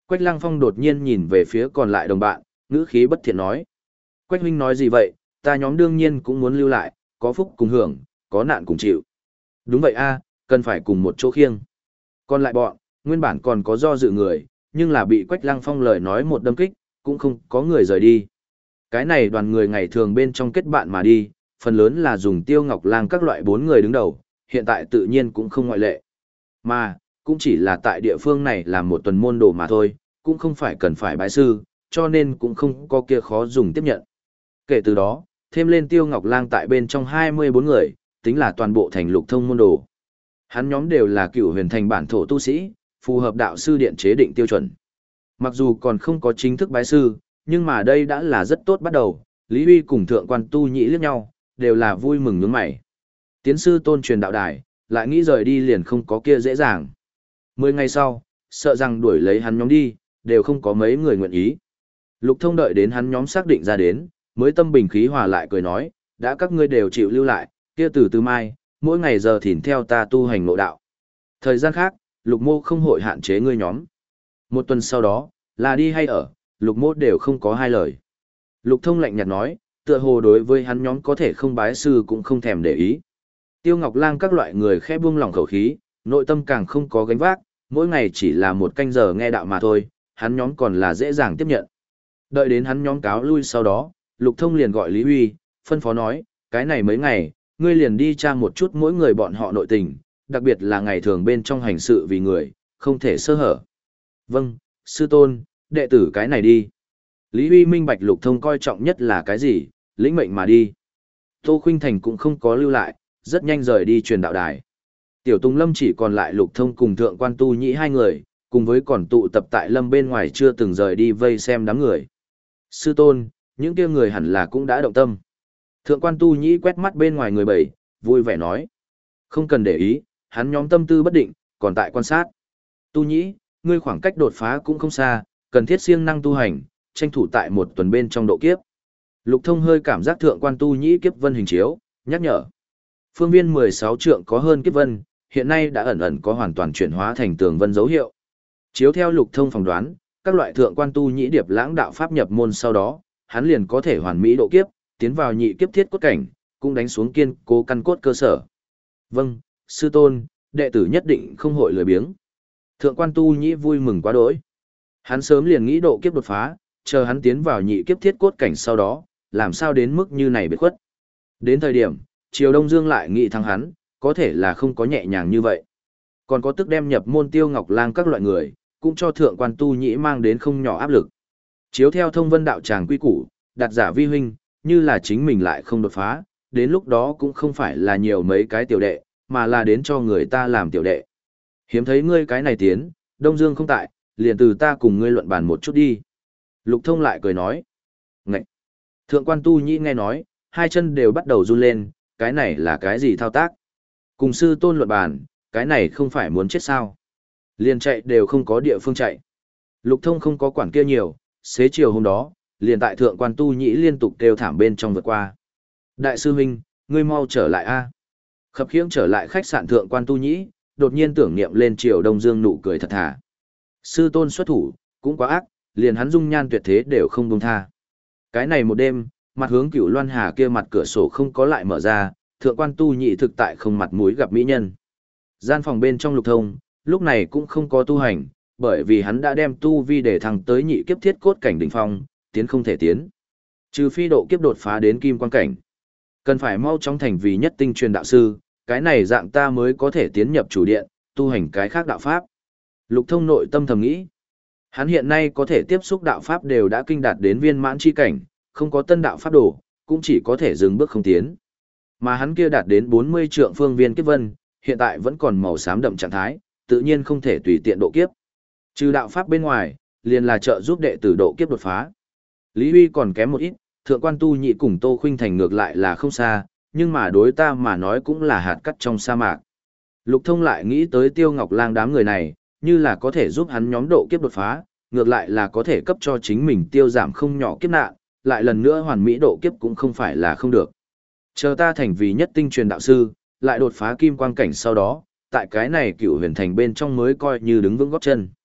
Quách Lăng Phong đột nhiên nhìn về phía còn lại đồng bạn, ngữ khí bất thiện nói. Quách huynh nói gì vậy, ta nhóm đương nhiên cũng muốn lưu lại, có phúc cùng hưởng, có nạn cùng chịu. Đúng vậy a, cần phải cùng một chỗ khiêng. Còn lại bọn, nguyên bản còn có do dự người, nhưng là bị Quách Lăng Phong lời nói một đâm kích, cũng không có người rời đi. Cái này đoàn người ngày thường bên trong kết bạn mà đi, phần lớn là dùng Tiêu Ngọc Lang các loại bốn người đứng đầu, hiện tại tự nhiên cũng không ngoại lệ. Mà, cũng chỉ là tại địa phương này làm một tuần môn đồ mà thôi, cũng không phải cần phải bái sư, cho nên cũng không có kia khó dùng tiếp nhận. Kể từ đó, thêm lên Tiêu Ngọc Lang tại bên trong hai mươi bốn người, tính là toàn bộ thành Lục Thông môn đồ. Hắn nhóm đều là cựu huyền thành bản thổ tu sĩ, phù hợp đạo sư điện chế định tiêu chuẩn. Mặc dù còn không có chính thức bái sư, nhưng mà đây đã là rất tốt bắt đầu, Lý Huy cùng thượng quan tu nhĩ liếc nhau, đều là vui mừng nhướng mày. Tiến sư tôn truyền đạo đài, lại nghĩ rời đi liền không có kia dễ dàng. Mười ngày sau, sợ rằng đuổi lấy hắn nhóm đi, đều không có mấy người nguyện ý. Lục Thông đợi đến hắn nhóm xác định ra đến, mới tâm bình khí hòa lại cười nói, đã các ngươi đều chịu lưu lại, kia từ từ mai, mỗi ngày giờ thỉnh theo ta tu hành nội đạo. Thời gian khác, Lục Mô không hội hạn chế ngươi nhóm. Một tuần sau đó, là đi hay ở, Lục Mô đều không có hai lời. Lục Thông lạnh nhạt nói, tựa hồ đối với hắn nhóm có thể không bái sư cũng không thèm để ý. Tiêu Ngọc Lang các loại người khẽ buông lỏng khẩu khí, nội tâm càng không có gánh vác, mỗi ngày chỉ là một canh giờ nghe đạo mà thôi, hắn nhóm còn là dễ dàng tiếp nhận. Đợi đến hắn nhóm cáo lui sau đó, Lục Thông liền gọi Lý Huy, phân phó nói, cái này mấy ngày, ngươi liền đi tra một chút mỗi người bọn họ nội tình, đặc biệt là ngày thường bên trong hành sự vì người, không thể sơ hở. Vâng, sư tôn, đệ tử cái này đi. Lý Huy minh bạch Lục Thông coi trọng nhất là cái gì, lĩnh mệnh mà đi. Tô Khuynh Thành cũng không có lưu lại, rất nhanh rời đi truyền đạo đài. Tiểu Tùng Lâm chỉ còn lại Lục Thông cùng thượng quan tu nhĩ hai người, cùng với còn tụ tập tại lâm bên ngoài chưa từng rời đi vây xem đám người. Sư tôn, những kia người hẳn là cũng đã động tâm. Thượng quan tu nhĩ quét mắt bên ngoài người bảy, vui vẻ nói. Không cần để ý, hắn nhóm tâm tư bất định, còn tại quan sát. Tu nhĩ, ngươi khoảng cách đột phá cũng không xa, cần thiết siêng năng tu hành, tranh thủ tại một tuần bên trong độ kiếp. Lục Thông hơi cảm giác thượng quan tu nhĩ kiếp vân hình chiếu, nhắc nhở. Phương viên mười sáu trượng có hơn kiếp vân, hiện nay đã ẩn ẩn có hoàn toàn chuyển hóa thành tường vân dấu hiệu. Chiếu theo Lục Thông phỏng đoán, các loại thượng quan tu nhĩ điệp lãng đạo pháp nhập môn sau đó, hắn liền có thể hoàn mỹ độ kiếp, tiến vào nhị kiếp thiết cốt cảnh, cũng đánh xuống kiên cố căn cốt cơ sở. Vâng, sư tôn, đệ tử nhất định không hội lười biếng. Thượng quan tu nhĩ vui mừng quá đỗi. Hắn sớm liền nghĩ độ kiếp đột phá, chờ hắn tiến vào nhị kiếp thiết cốt cảnh sau đó, làm sao đến mức như này biệt khuất. Đến thời điểm, Triều Đông Dương lại nghĩ thắng hắn, có thể là không có nhẹ nhàng như vậy. Còn có tức đem nhập môn Tiêu Ngọc Lang các loại người, cũng cho thượng quan tu nhĩ mang đến không nhỏ áp lực. Chiếu theo thông vân đạo tràng quy củ, đặt giả vi huynh, như là chính mình lại không đột phá, đến lúc đó cũng không phải là nhiều mấy cái tiểu đệ, mà là đến cho người ta làm tiểu đệ. Hiếm thấy ngươi cái này tiến, Đông Dương không tại, liền từ ta cùng ngươi luận bàn một chút đi. Lục Thông lại cười nói. Ngậy! Thượng quan tu nhĩ nghe nói, hai chân đều bắt đầu run lên, cái này là cái gì thao tác? Cùng sư tôn luận bàn, cái này không phải muốn chết sao? Liền chạy đều không có địa phương chạy. Lục Thông không có quản kia nhiều, xế chiều hôm đó, liền tại thượng quan tu nhĩ liên tục kêu thảm bên trong vượt qua. Đại sư huynh, ngươi mau trở lại a. Khập khiễng trở lại khách sạn thượng quan tu nhĩ, đột nhiên tưởng niệm lên Triều Đông Dương nụ cười thật thà. Sư tôn xuất thủ, cũng quá ác, liền hắn dung nhan tuyệt thế đều không buông tha. Cái này một đêm, mặt hướng Cửu Loan Hà kia mặt cửa sổ không có lại mở ra, thượng quan tu nhĩ thực tại không mặt mũi gặp mỹ nhân. Gian phòng bên trong Lục Thông, lúc này cũng không có tu hành, bởi vì hắn đã đem tu vi để thăng tới nhị kiếp thiết cốt cảnh đỉnh phong, tiến không thể tiến. Trừ phi độ kiếp đột phá đến kim quan cảnh. Cần phải mau chóng thành vì nhất tinh truyền đạo sư, cái này dạng ta mới có thể tiến nhập chủ điện, tu hành cái khác đạo pháp. Lục Thông nội tâm thầm nghĩ. Hắn hiện nay có thể tiếp xúc đạo pháp đều đã kinh đạt đến viên mãn chi cảnh, không có tân đạo pháp đồ, cũng chỉ có thể dừng bước không tiến. Mà hắn kia đạt đến bốn mươi trượng phương viên kiếp vân, hiện tại vẫn còn màu xám đậm trạng thái, tự nhiên không thể tùy tiện độ kiếp. Trừ đạo pháp bên ngoài, liền là trợ giúp đệ tử độ kiếp đột phá. Lý Huy còn kém một ít, thượng quan tu nhị cùng Tô Khuynh Thành ngược lại là không xa, nhưng mà đối ta mà nói cũng là hạt cát trong sa mạc. Lục Thông lại nghĩ tới Tiêu Ngọc Lang đám người này, như là có thể giúp hắn nhóm độ kiếp đột phá, ngược lại là có thể cấp cho chính mình tiêu giảm không nhỏ kiếp nạn, lại lần nữa hoàn mỹ độ kiếp cũng không phải là không được. Chờ ta thành vì nhất tinh truyền đạo sư, lại đột phá kim quang cảnh sau đó, tại cái này cựu huyền thành bên trong mới coi như đứng vững gót chân.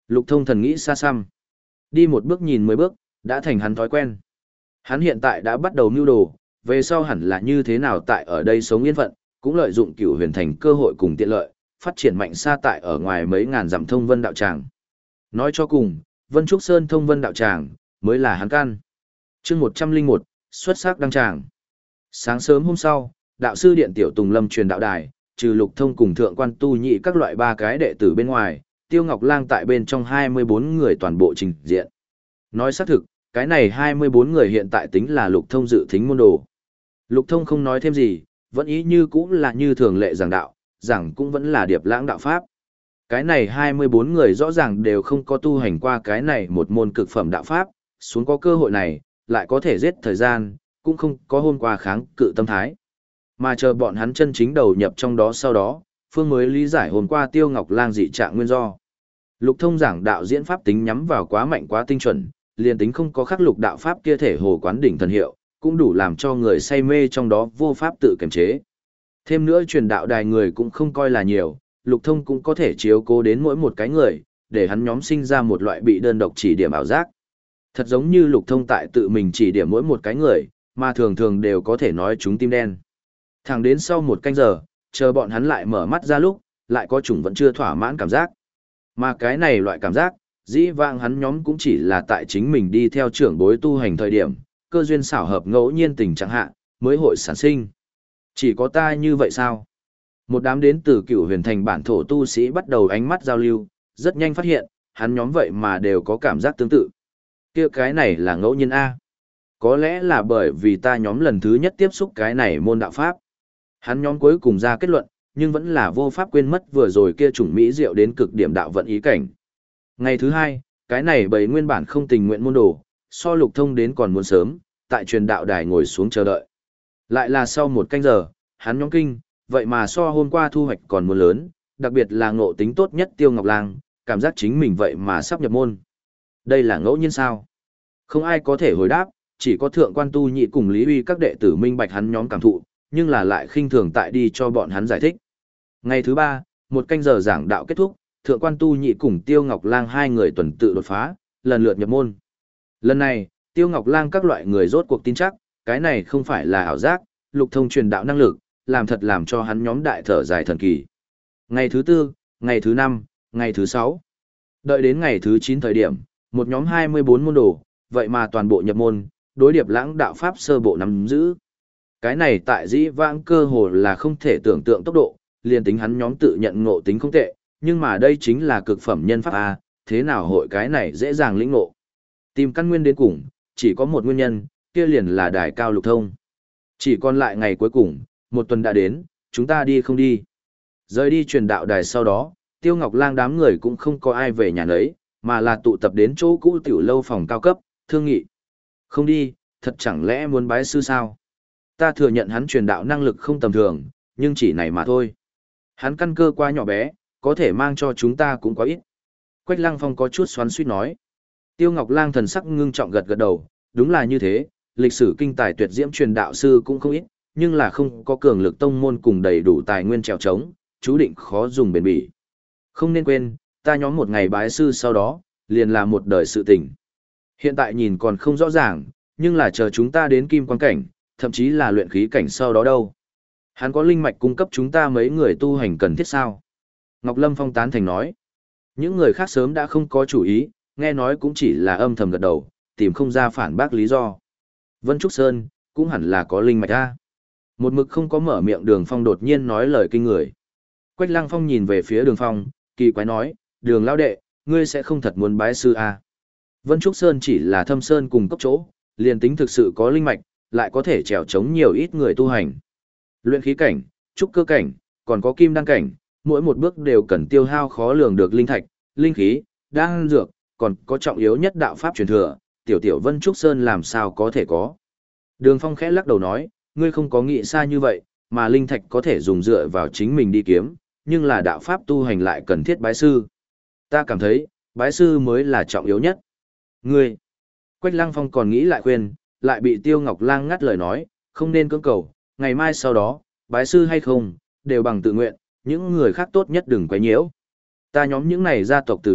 Lục Thông thần nghĩ xa xăm. Đi một bước nhìn mười bước, đã thành hắn thói quen. Hắn hiện tại đã bắt đầu mưu đồ, về sau hẳn là như thế nào tại ở đây sống yên phận, cũng lợi dụng Cửu Huyền Thành cơ hội cùng tiện lợi, phát triển mạnh xa tại ở ngoài mấy ngàn dặm thông vân đạo tràng. Nói cho cùng, Vân Trúc Sơn thông vân đạo tràng mới là hắn căn. Chương một trăm linh một, xuất sắc đăng tràng. Sáng sớm hôm sau, đạo sư điện tiểu Tùng Lâm truyền đạo đài, trừ Lục Thông cùng thượng quan tu nhị các loại ba cái đệ tử bên ngoài, Tiêu Ngọc Lang tại bên trong hai mươi bốn người toàn bộ trình diện. Nói xác thực, cái này hai mươi bốn người hiện tại tính là Lục Thông dự thính môn đồ. Lục Thông không nói thêm gì, vẫn ý như cũng là như thường lệ giảng đạo, giảng cũng vẫn là điệp lãng đạo pháp. Cái này hai mươi bốn người rõ ràng đều không có tu hành qua cái này một môn cực phẩm đạo pháp, xuống có cơ hội này, lại có thể giết thời gian, cũng không có hôm qua kháng cự tâm thái. Mà chờ bọn hắn chân chính đầu nhập trong đó sau đó, Phương mới lý giải hôm qua Tiêu Ngọc Lang dị trạng nguyên do. Lục Thông giảng đạo diễn pháp tính nhắm vào quá mạnh quá tinh chuẩn, liền tính không có khắc lục đạo pháp kia thể hồ quán đỉnh thần hiệu, cũng đủ làm cho người say mê trong đó vô pháp tự kiềm chế. Thêm nữa truyền đạo đài người cũng không coi là nhiều, Lục Thông cũng có thể chiếu cố đến mỗi một cái người, để hắn nhóm sinh ra một loại bị đơn độc chỉ điểm ảo giác. Thật giống như Lục Thông tại tự mình chỉ điểm mỗi một cái người, mà thường thường đều có thể nói chúng tim đen. Thẳng đến sau một canh giờ, chờ bọn hắn lại mở mắt ra lúc, lại có chủng vẫn chưa thỏa mãn cảm giác. Mà cái này loại cảm giác, dĩ vãng hắn nhóm cũng chỉ là tại chính mình đi theo trưởng bối tu hành thời điểm, cơ duyên xảo hợp ngẫu nhiên tình trạng hạ, mới hội sản sinh. Chỉ có ta như vậy sao? Một đám đến từ Cửu Huyền Thành bản thổ tu sĩ bắt đầu ánh mắt giao lưu, rất nhanh phát hiện, hắn nhóm vậy mà đều có cảm giác tương tự. Kia cái này là ngẫu nhiên A. Có lẽ là bởi vì ta nhóm lần thứ nhất tiếp xúc cái này môn đạo pháp. Hắn nhóm cuối cùng ra kết luận, nhưng vẫn là vô pháp quên mất vừa rồi kia chủng mỹ diệu đến cực điểm đạo vận ý cảnh. Ngày thứ hai, cái này bầy nguyên bản không tình nguyện môn đồ, so Lục Thông đến còn muốn sớm, tại truyền đạo đài ngồi xuống chờ đợi. Lại là sau một canh giờ, hắn nhóm kinh, vậy mà so hôm qua thu hoạch còn muốn lớn, đặc biệt là ngộ tính tốt nhất Tiêu Ngọc Lang, cảm giác chính mình vậy mà sắp nhập môn. Đây là ngẫu nhiên sao? Không ai có thể hồi đáp, chỉ có thượng quan tu nhị cùng Lý Uy các đệ tử minh bạch hắn nhóm cảm thụ, nhưng là lại khinh thường tại đi cho bọn hắn giải thích. Ngày thứ ba, một canh giờ giảng đạo kết thúc, thượng quan tu nhị cùng Tiêu Ngọc Lang hai người tuần tự đột phá, lần lượt nhập môn. Lần này, Tiêu Ngọc Lang các loại người rốt cuộc tin chắc, cái này không phải là ảo giác, Lục Thông truyền đạo năng lực, làm thật làm cho hắn nhóm đại thở dài thần kỳ. Ngày thứ tư, ngày thứ năm, ngày thứ sáu. Đợi đến ngày thứ chín thời điểm, một nhóm hai mươi bốn môn đồ, vậy mà toàn bộ nhập môn, đối điệp lãng đạo pháp sơ bộ nắm giữ. Cái này tại dĩ vãng cơ hồ là không thể tưởng tượng tốc độ, liền tính hắn nhóm tự nhận ngộ tính không tệ, nhưng mà đây chính là cực phẩm nhân pháp A, thế nào hội cái này dễ dàng lĩnh ngộ. Tìm căn nguyên đến cùng, chỉ có một nguyên nhân, kia liền là đài cao Lục Thông. Chỉ còn lại ngày cuối cùng, một tuần đã đến, chúng ta đi không đi. Rời đi truyền đạo đài sau đó, Tiêu Ngọc Lang đám người cũng không có ai về nhà nấy, mà là tụ tập đến chỗ cũ tiểu lâu phòng cao cấp, thương nghị. Không đi, thật chẳng lẽ muốn bái sư sao? Ta thừa nhận hắn truyền đạo năng lực không tầm thường, nhưng chỉ này mà thôi. Hắn căn cơ quá nhỏ bé, có thể mang cho chúng ta cũng quá ít. Quách Lăng Phong có chút xoắn xuýt nói. Tiêu Ngọc Lang thần sắc ngưng trọng gật gật đầu, đúng là như thế, lịch sử kinh tài tuyệt diễm truyền đạo sư cũng không ít, nhưng là không có cường lực tông môn cùng đầy đủ tài nguyên trèo trống, chú định khó dùng bền bỉ. Không nên quên, ta nhóm một ngày bái sư sau đó, liền là một đời sự tình. Hiện tại nhìn còn không rõ ràng, nhưng là chờ chúng ta đến kim quan cảnh, thậm chí là luyện khí cảnh sau đó đâu. Hắn có linh mạch cung cấp chúng ta mấy người tu hành cần thiết sao? Ngọc Lâm Phong tán thành nói. Những người khác sớm đã không có chủ ý, nghe nói cũng chỉ là âm thầm gật đầu, tìm không ra phản bác lý do. Vân Trúc Sơn, cũng hẳn là có linh mạch a. Một mực không có mở miệng Đường Phong đột nhiên nói lời kinh người. Quách Lăng Phong nhìn về phía Đường Phong, kỳ quái nói, Đường lão đệ, ngươi sẽ không thật muốn bái sư a? Vân Trúc Sơn chỉ là thâm sơn cùng cấp chỗ, liền tính thực sự có linh mạch, lại có thể trèo chống nhiều ít người tu hành. Luyện khí cảnh, trúc cơ cảnh, còn có kim đan cảnh, mỗi một bước đều cần tiêu hao khó lường được linh thạch, linh khí, đan dược, còn có trọng yếu nhất đạo pháp truyền thừa, tiểu tiểu Vân Trúc Sơn làm sao có thể có. Đường Phong khẽ lắc đầu nói, ngươi không có nghĩ xa như vậy, mà linh thạch có thể dùng dựa vào chính mình đi kiếm, nhưng là đạo pháp tu hành lại cần thiết bái sư. Ta cảm thấy, bái sư mới là trọng yếu nhất. Ngươi, Quách Lăng Phong còn nghĩ lại khuyên, lại bị Tiêu Ngọc Lang ngắt lời nói, không nên cưỡng cầu, ngày mai sau đó, bái sư hay không, đều bằng tự nguyện, những người khác tốt nhất đừng quấy nhiễu. Ta nhóm những này gia tộc tử đệ,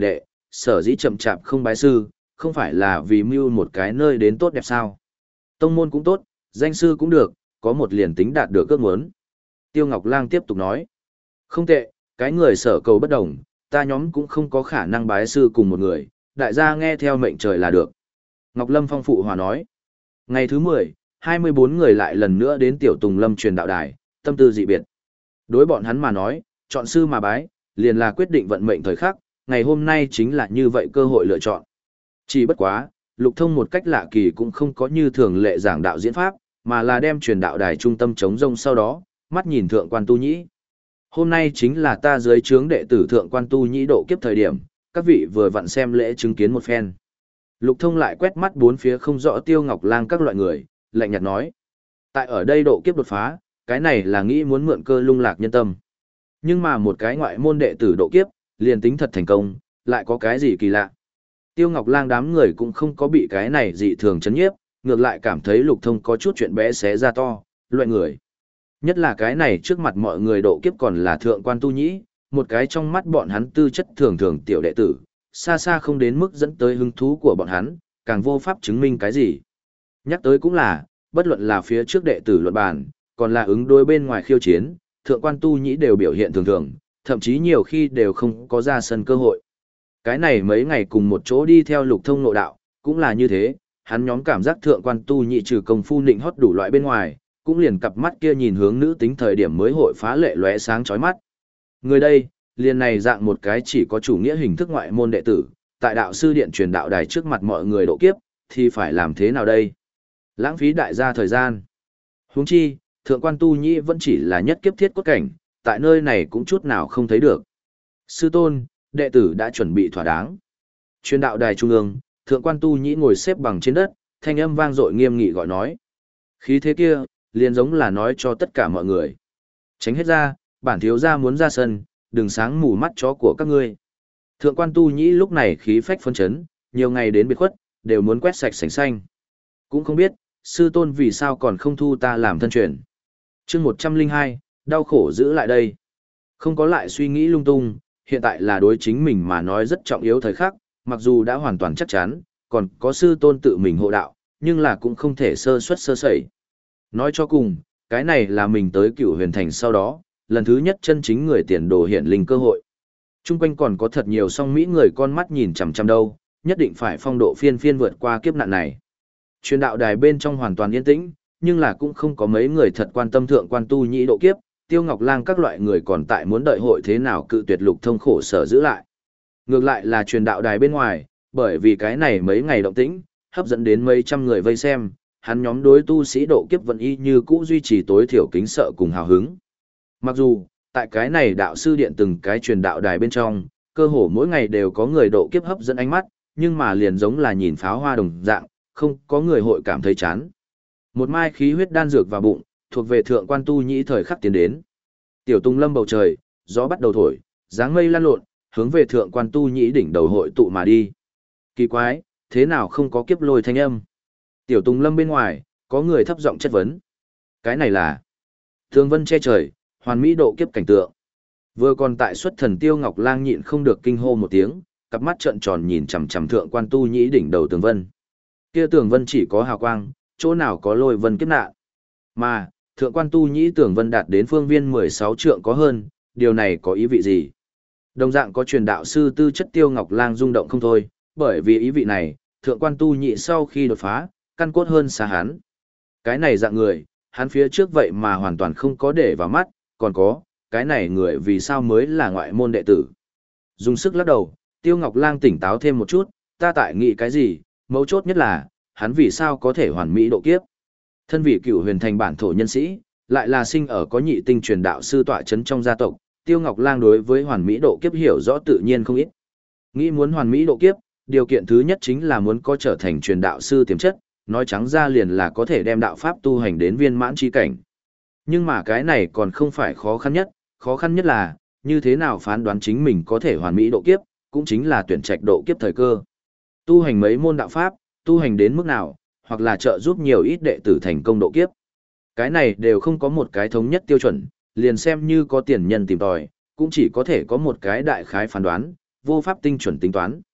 sở dĩ chậm chạp không bái sư, không phải là vì mưu một cái nơi đến tốt đẹp sao. Tông môn cũng tốt, danh sư cũng được, có một liền tính đạt được ước muốn. Tiêu Ngọc Lang tiếp tục nói, không tệ, cái người sở cầu bất đồng, ta nhóm cũng không có khả năng bái sư cùng một người, đại gia nghe theo mệnh trời là được. Ngọc Lâm Phong phụ hòa nói, ngày thứ mười, hai mươi bốn người lại lần nữa đến Tiểu Tùng Lâm truyền đạo đài, tâm tư dị biệt. Đối bọn hắn mà nói, chọn sư mà bái, liền là quyết định vận mệnh thời khắc, ngày hôm nay chính là như vậy cơ hội lựa chọn. Chỉ bất quá, Lục Thông một cách lạ kỳ cũng không có như thường lệ giảng đạo diễn pháp, mà là đem truyền đạo đài trung tâm chống rông sau đó, mắt nhìn thượng quan tu nhĩ. Hôm nay chính là ta dưới trướng đệ tử thượng quan tu nhĩ độ kiếp thời điểm, các vị vừa vặn xem lễ chứng kiến một phen. Lục Thông lại quét mắt bốn phía không rõ Tiêu Ngọc Lang các loại người, lạnh nhạt nói. Tại ở đây độ kiếp đột phá, cái này là nghĩ muốn mượn cơ lung lạc nhân tâm. Nhưng mà một cái ngoại môn đệ tử độ kiếp, liền tính thật thành công, lại có cái gì kỳ lạ. Tiêu Ngọc Lang đám người cũng không có bị cái này dị thường chấn nhiếp, ngược lại cảm thấy Lục Thông có chút chuyện bé xé ra to, loại người. Nhất là cái này trước mặt mọi người độ kiếp còn là thượng quan tu nhĩ, một cái trong mắt bọn hắn tư chất thường thường tiểu đệ tử, xa xa không đến mức dẫn tới hứng thú của bọn hắn, càng vô pháp chứng minh cái gì. Nhắc tới cũng là, bất luận là phía trước đệ tử luận bàn, còn là ứng đối bên ngoài khiêu chiến, thượng quan tu nhĩ đều biểu hiện thường thường, thậm chí nhiều khi đều không có ra sân cơ hội. Cái này mấy ngày cùng một chỗ đi theo Lục Thông nội đạo, cũng là như thế, hắn nhóm cảm giác thượng quan tu nhĩ trừ công phu nịnh hót đủ loại bên ngoài, cũng liền cặp mắt kia nhìn hướng nữ tính thời điểm mới hội phá lệ lóe sáng chói mắt. Người đây, liền này dạng một cái chỉ có chủ nghĩa hình thức ngoại môn đệ tử, tại đạo sư điện truyền đạo đài trước mặt mọi người độ kiếp, thì phải làm thế nào đây? Lãng phí đại gia thời gian. Huống chi, thượng quan tu nhĩ vẫn chỉ là nhất kiếp thiết cốt cảnh, tại nơi này cũng chút nào không thấy được. Sư tôn, đệ tử đã chuẩn bị thỏa đáng. Truyền đạo đài trung ương, thượng quan tu nhĩ ngồi xếp bằng trên đất, thanh âm vang dội nghiêm nghị gọi nói. Khí thế kia, liền giống là nói cho tất cả mọi người. Tránh hết ra, bản thiếu gia muốn ra sân, đừng sáng mù mắt chó của các ngươi. Thượng quan tu nhĩ lúc này khí phách phấn chấn, nhiều ngày đến biệt khuất, đều muốn quét sạch sành xanh. Cũng không biết, sư tôn vì sao còn không thu ta làm thân truyền. chương một trăm linh hai, đau khổ giữ lại đây. Không có lại suy nghĩ lung tung, hiện tại là đối chính mình mà nói rất trọng yếu thời khắc, mặc dù đã hoàn toàn chắc chắn, còn có sư tôn tự mình hộ đạo, nhưng là cũng không thể sơ suất sơ sẩy. Nói cho cùng, cái này là mình tới Cửu Huyền Thành sau đó, lần thứ nhất chân chính người tiền đồ hiện linh cơ hội. Trung quanh còn có thật nhiều song mỹ người con mắt nhìn chằm chằm đâu, nhất định phải phong độ phiên phiên vượt qua kiếp nạn này. Truyền đạo đài bên trong hoàn toàn yên tĩnh, nhưng là cũng không có mấy người thật quan tâm thượng quan tu nhĩ độ kiếp, Tiêu Ngọc Lang các loại người còn tại muốn đợi hội thế nào cự tuyệt Lục Thông khổ sở giữ lại. Ngược lại là truyền đạo đài bên ngoài, bởi vì cái này mấy ngày động tĩnh, hấp dẫn đến mấy trăm người vây xem, hắn nhóm đối tu sĩ độ kiếp vẫn y như cũ duy trì tối thiểu kính sợ cùng hào hứng. Mặc dù, tại cái này đạo sư điện từng cái truyền đạo đài bên trong, cơ hồ mỗi ngày đều có người độ kiếp hấp dẫn ánh mắt, nhưng mà liền giống là nhìn pháo hoa đồng dạng, không có người hội cảm thấy chán. Một mai khí huyết đan dược vào bụng, thuộc về thượng quan tu nhĩ thời khắc tiến đến. Tiểu Tùng Lâm bầu trời, gió bắt đầu thổi, dáng mây lan lộn, hướng về thượng quan tu nhĩ đỉnh đầu hội tụ mà đi. Kỳ quái, thế nào không có kiếp lôi thanh âm? Tiểu Tùng Lâm bên ngoài, có người thấp giọng chất vấn. Cái này là Tường vân che trời, hoàn mỹ độ kiếp cảnh tượng. Vừa còn tại xuất thần Tiêu Ngọc Lang nhịn không được kinh hô một tiếng, cặp mắt trợn tròn nhìn chằm chằm thượng quan tu nhĩ đỉnh đầu tường vân. Kia tường vân chỉ có hào quang, chỗ nào có lôi vân kiếp nạn. Mà, thượng quan tu nhĩ tường vân đạt đến phương viên mười sáu trượng có hơn, điều này có ý vị gì? Đồng dạng có truyền đạo sư tư chất Tiêu Ngọc Lang rung động không thôi, bởi vì ý vị này, thượng quan tu nhĩ sau khi đột phá, căn cốt hơn xa hắn. Cái này dạng người, hắn phía trước vậy mà hoàn toàn không có để vào mắt, còn có, cái này người vì sao mới là ngoại môn đệ tử. Dùng sức lắc đầu, Tiêu Ngọc Lang tỉnh táo thêm một chút, ta tại nghĩ cái gì, mấu chốt nhất là, hắn vì sao có thể hoàn mỹ độ kiếp. Thân vị Cửu Huyền Thành bản thổ nhân sĩ, lại là sinh ở có nhị tinh truyền đạo sư tọa chấn trong gia tộc, Tiêu Ngọc Lang đối với hoàn mỹ độ kiếp hiểu rõ tự nhiên không ít. Nghĩ muốn hoàn mỹ độ kiếp, điều kiện thứ nhất chính là muốn có trở thành truyền đạo sư tiềm chất, nói trắng ra liền là có thể đem đạo pháp tu hành đến viên mãn chi cảnh. Nhưng mà cái này còn không phải khó khăn nhất, khó khăn nhất là, như thế nào phán đoán chính mình có thể hoàn mỹ độ kiếp, cũng chính là tuyển trạch độ kiếp thời cơ. Tu hành mấy môn đạo pháp, tu hành đến mức nào, hoặc là trợ giúp nhiều ít đệ tử thành công độ kiếp. Cái này đều không có một cái thống nhất tiêu chuẩn, liền xem như có tiền nhân tìm tòi, cũng chỉ có thể có một cái đại khái phán đoán, vô pháp tinh chuẩn tính toán.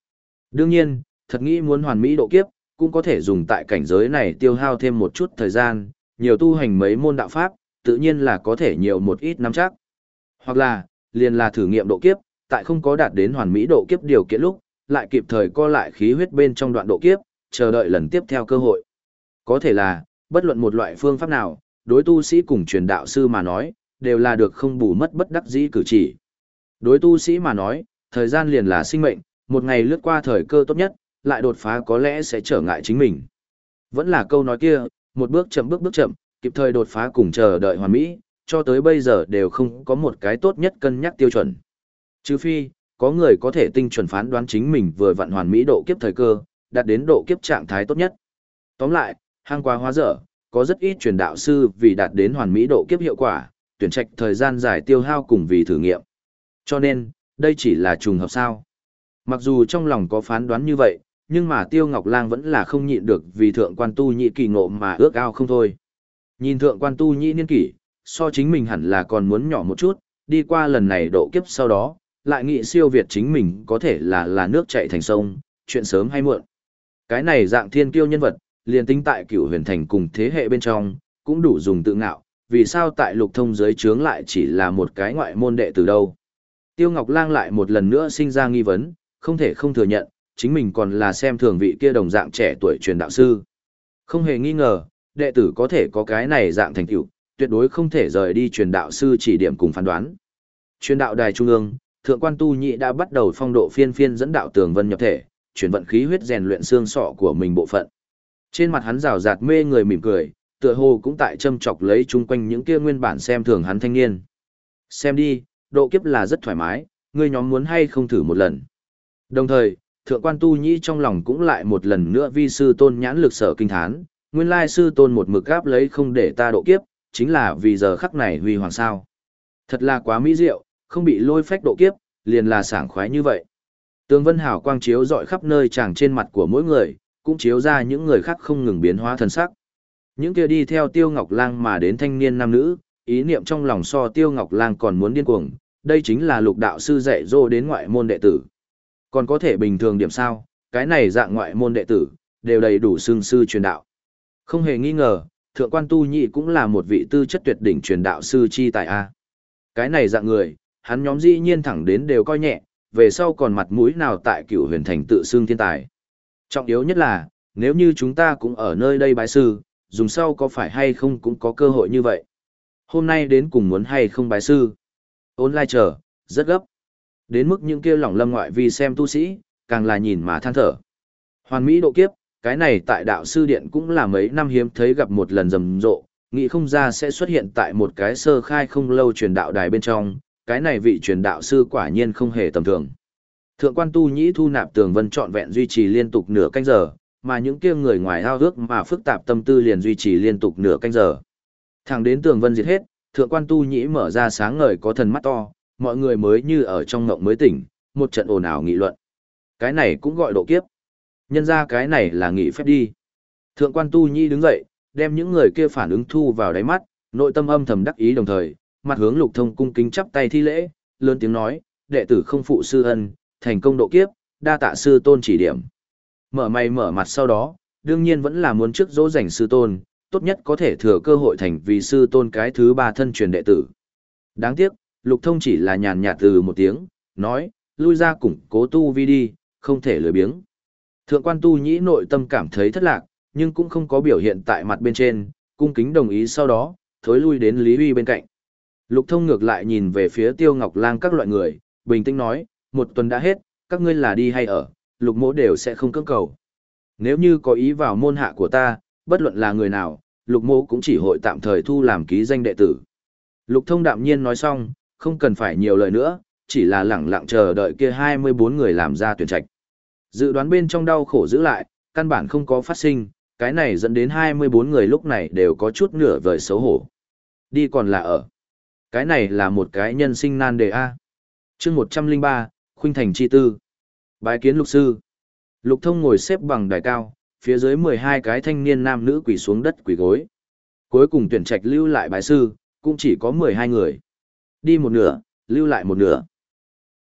Đương nhiên, thật nghĩ muốn hoàn mỹ độ kiếp, cũng có thể dùng tại cảnh giới này tiêu hao thêm một chút thời gian, nhiều tu hành mấy môn đạo pháp, tự nhiên là có thể nhiều một ít nắm chắc. Hoặc là, liền là thử nghiệm độ kiếp, tại không có đạt đến hoàn mỹ độ kiếp điều kiện lúc, lại kịp thời co lại khí huyết bên trong đoạn độ kiếp, chờ đợi lần tiếp theo cơ hội. Có thể là, bất luận một loại phương pháp nào, đối tu sĩ cùng truyền đạo sư mà nói, đều là được không bù mất bất đắc dĩ cử chỉ. Đối tu sĩ mà nói, thời gian liền là sinh mệnh, một ngày lướt qua thời cơ tốt nhất, lại đột phá có lẽ sẽ trở ngại chính mình. Vẫn là câu nói kia, một bước chậm bước bước chậm, kịp thời đột phá cùng chờ đợi hoàn mỹ, cho tới bây giờ đều không có một cái tốt nhất cân nhắc tiêu chuẩn. Trừ phi, có người có thể tinh chuẩn phán đoán chính mình vừa vặn hoàn mỹ độ kiếp thời cơ, đạt đến độ kiếp trạng thái tốt nhất. Tóm lại, hang quá hóa dở, có rất ít truyền đạo sư vì đạt đến hoàn mỹ độ kiếp hiệu quả, tuyển trạch thời gian dài tiêu hao cùng vì thử nghiệm. Cho nên, đây chỉ là trùng hợp sao. Mặc dù trong lòng có phán đoán như vậy, nhưng mà Tiêu Ngọc Lang vẫn là không nhịn được vì thượng quan tu nhị kỳ ngộ mà ước ao không thôi. Nhìn thượng quan tu nhị niên kỷ, so chính mình hẳn là còn muốn nhỏ một chút, đi qua lần này độ kiếp sau đó, lại nghĩ siêu việt chính mình có thể là là nước chảy thành sông, chuyện sớm hay muộn. Cái này dạng thiên kiêu nhân vật, liền tính tại Cửu Huyền Thành cùng thế hệ bên trong, cũng đủ dùng tự ngạo, vì sao tại Lục Thông dưới trướng lại chỉ là một cái ngoại môn đệ từ đâu. Tiêu Ngọc Lang lại một lần nữa sinh ra nghi vấn, không thể không thừa nhận, chính mình còn là xem thường vị kia đồng dạng trẻ tuổi truyền đạo sư. Không hề nghi ngờ, đệ tử có thể có cái này dạng thành tựu, tuyệt đối không thể rời đi truyền đạo sư chỉ điểm cùng phán đoán. Truyền đạo đài trung ương, thượng quan tu nhị đã bắt đầu phong độ phiên phiên dẫn đạo tường vân nhập thể, chuyển vận khí huyết rèn luyện xương sọ của mình bộ phận. Trên mặt hắn rào rạt mê người mỉm cười, tựa hồ cũng tại châm chọc lấy chung quanh những kia nguyên bản xem thường hắn thanh niên. Xem đi, độ kiếp là rất thoải mái, ngươi nhóm muốn hay không thử một lần. Đồng thời, thượng quan tu nhĩ trong lòng cũng lại một lần nữa vi sư tôn nhãn lực sở kinh thán, nguyên lai sư tôn một mực gáp lấy không để ta độ kiếp, chính là vì giờ khắc này huy hoàng sao. Thật là quá mỹ diệu, không bị lôi phách độ kiếp, liền là sảng khoái như vậy. Tường vân hảo quang chiếu rọi khắp nơi tràng trên mặt của mỗi người, cũng chiếu ra những người khác không ngừng biến hóa thần sắc. Những kia đi theo Tiêu Ngọc Lang mà đến thanh niên nam nữ, ý niệm trong lòng so Tiêu Ngọc Lang còn muốn điên cuồng, đây chính là lục đạo sư dạy dỗ đến ngoại môn đệ tử. Còn có thể bình thường điểm sao, cái này dạng ngoại môn đệ tử, đều đầy đủ xương sư truyền đạo. Không hề nghi ngờ, thượng quan tu nhị cũng là một vị tư chất tuyệt đỉnh truyền đạo sư chi tại A. Cái này dạng người, hắn nhóm dĩ nhiên thẳng đến đều coi nhẹ, về sau còn mặt mũi nào tại Cửu Huyền Thành tự xưng thiên tài. Trọng yếu nhất là, nếu như chúng ta cũng ở nơi đây bái sư, dùng sau có phải hay không cũng có cơ hội như vậy. Hôm nay đến cùng muốn hay không bái sư. Online chờ, rất gấp. Đến mức những kia lỏng lâm ngoại vi xem tu sĩ, càng là nhìn mà than thở. Hoàn mỹ độ kiếp, cái này tại đạo sư điện cũng là mấy năm hiếm thấy gặp một lần rầm rộ, nghĩ không ra sẽ xuất hiện tại một cái sơ khai không lâu truyền đạo đài bên trong, cái này vị truyền đạo sư quả nhiên không hề tầm thường. Thượng quan tu nhĩ thu nạp tường vân trọn vẹn duy trì liên tục nửa canh giờ, mà những kia người ngoài ao ước mà phức tạp tâm tư liền duy trì liên tục nửa canh giờ. Thẳng đến tường vân diệt hết, thượng quan tu nhĩ mở ra sáng ngời có thần mắt to, mọi người mới như ở trong ngộng mới tỉnh, một trận ồn ào nghị luận. Cái này cũng gọi độ kiếp. Nhân ra cái này là nghị phép đi. Thượng quan tu nhĩ đứng dậy, đem những người kia phản ứng thu vào đáy mắt, nội tâm âm thầm đắc ý đồng thời, mặt hướng Lục Thông cung kính chắp tay thi lễ, lớn tiếng nói, đệ tử không phụ sư ân, thành công độ kiếp, đa tạ sư tôn chỉ điểm. Mở mày mở mặt sau đó, đương nhiên vẫn là muốn trước dỗ dành sư tôn, tốt nhất có thể thừa cơ hội thành vì sư tôn cái thứ ba thân truyền đệ tử. Đáng tiếc, Lục Thông chỉ là nhàn nhạt từ một tiếng, nói, lui ra củng cố tu vi đi, không thể lười biếng. Thượng quan tu nhĩ nội tâm cảm thấy thất lạc, nhưng cũng không có biểu hiện tại mặt bên trên, cung kính đồng ý sau đó, thối lui đến Lý Huy bên cạnh. Lục Thông ngược lại nhìn về phía Tiêu Ngọc Lang các loại người, bình tĩnh nói, một tuần đã hết, các ngươi là đi hay ở, Lục mỗ đều sẽ không cưỡng cầu. Nếu như có ý vào môn hạ của ta, bất luận là người nào, Lục mỗ cũng chỉ hội tạm thời thu làm ký danh đệ tử. Lục Thông đạm nhiên nói xong, không cần phải nhiều lời nữa, chỉ là lẳng lặng chờ đợi kia hai mươi bốn người làm ra tuyển trạch. Dự đoán bên trong đau khổ giữ lại, căn bản không có phát sinh, cái này dẫn đến hai mươi bốn người lúc này đều có chút nửa vời xấu hổ. Đi còn là ở. Cái này là một cái nhân sinh nan đề A. chương một trăm linh ba, Khuynh Thành Chi Tư. Bái kiến lục sư. Lục Thông ngồi xếp bằng đài cao, phía dưới mười hai cái thanh niên nam nữ quỳ xuống đất quỳ gối. Cuối cùng tuyển trạch lưu lại bái sư, cũng chỉ có mười hai người. Đi một nửa, lưu lại một nửa.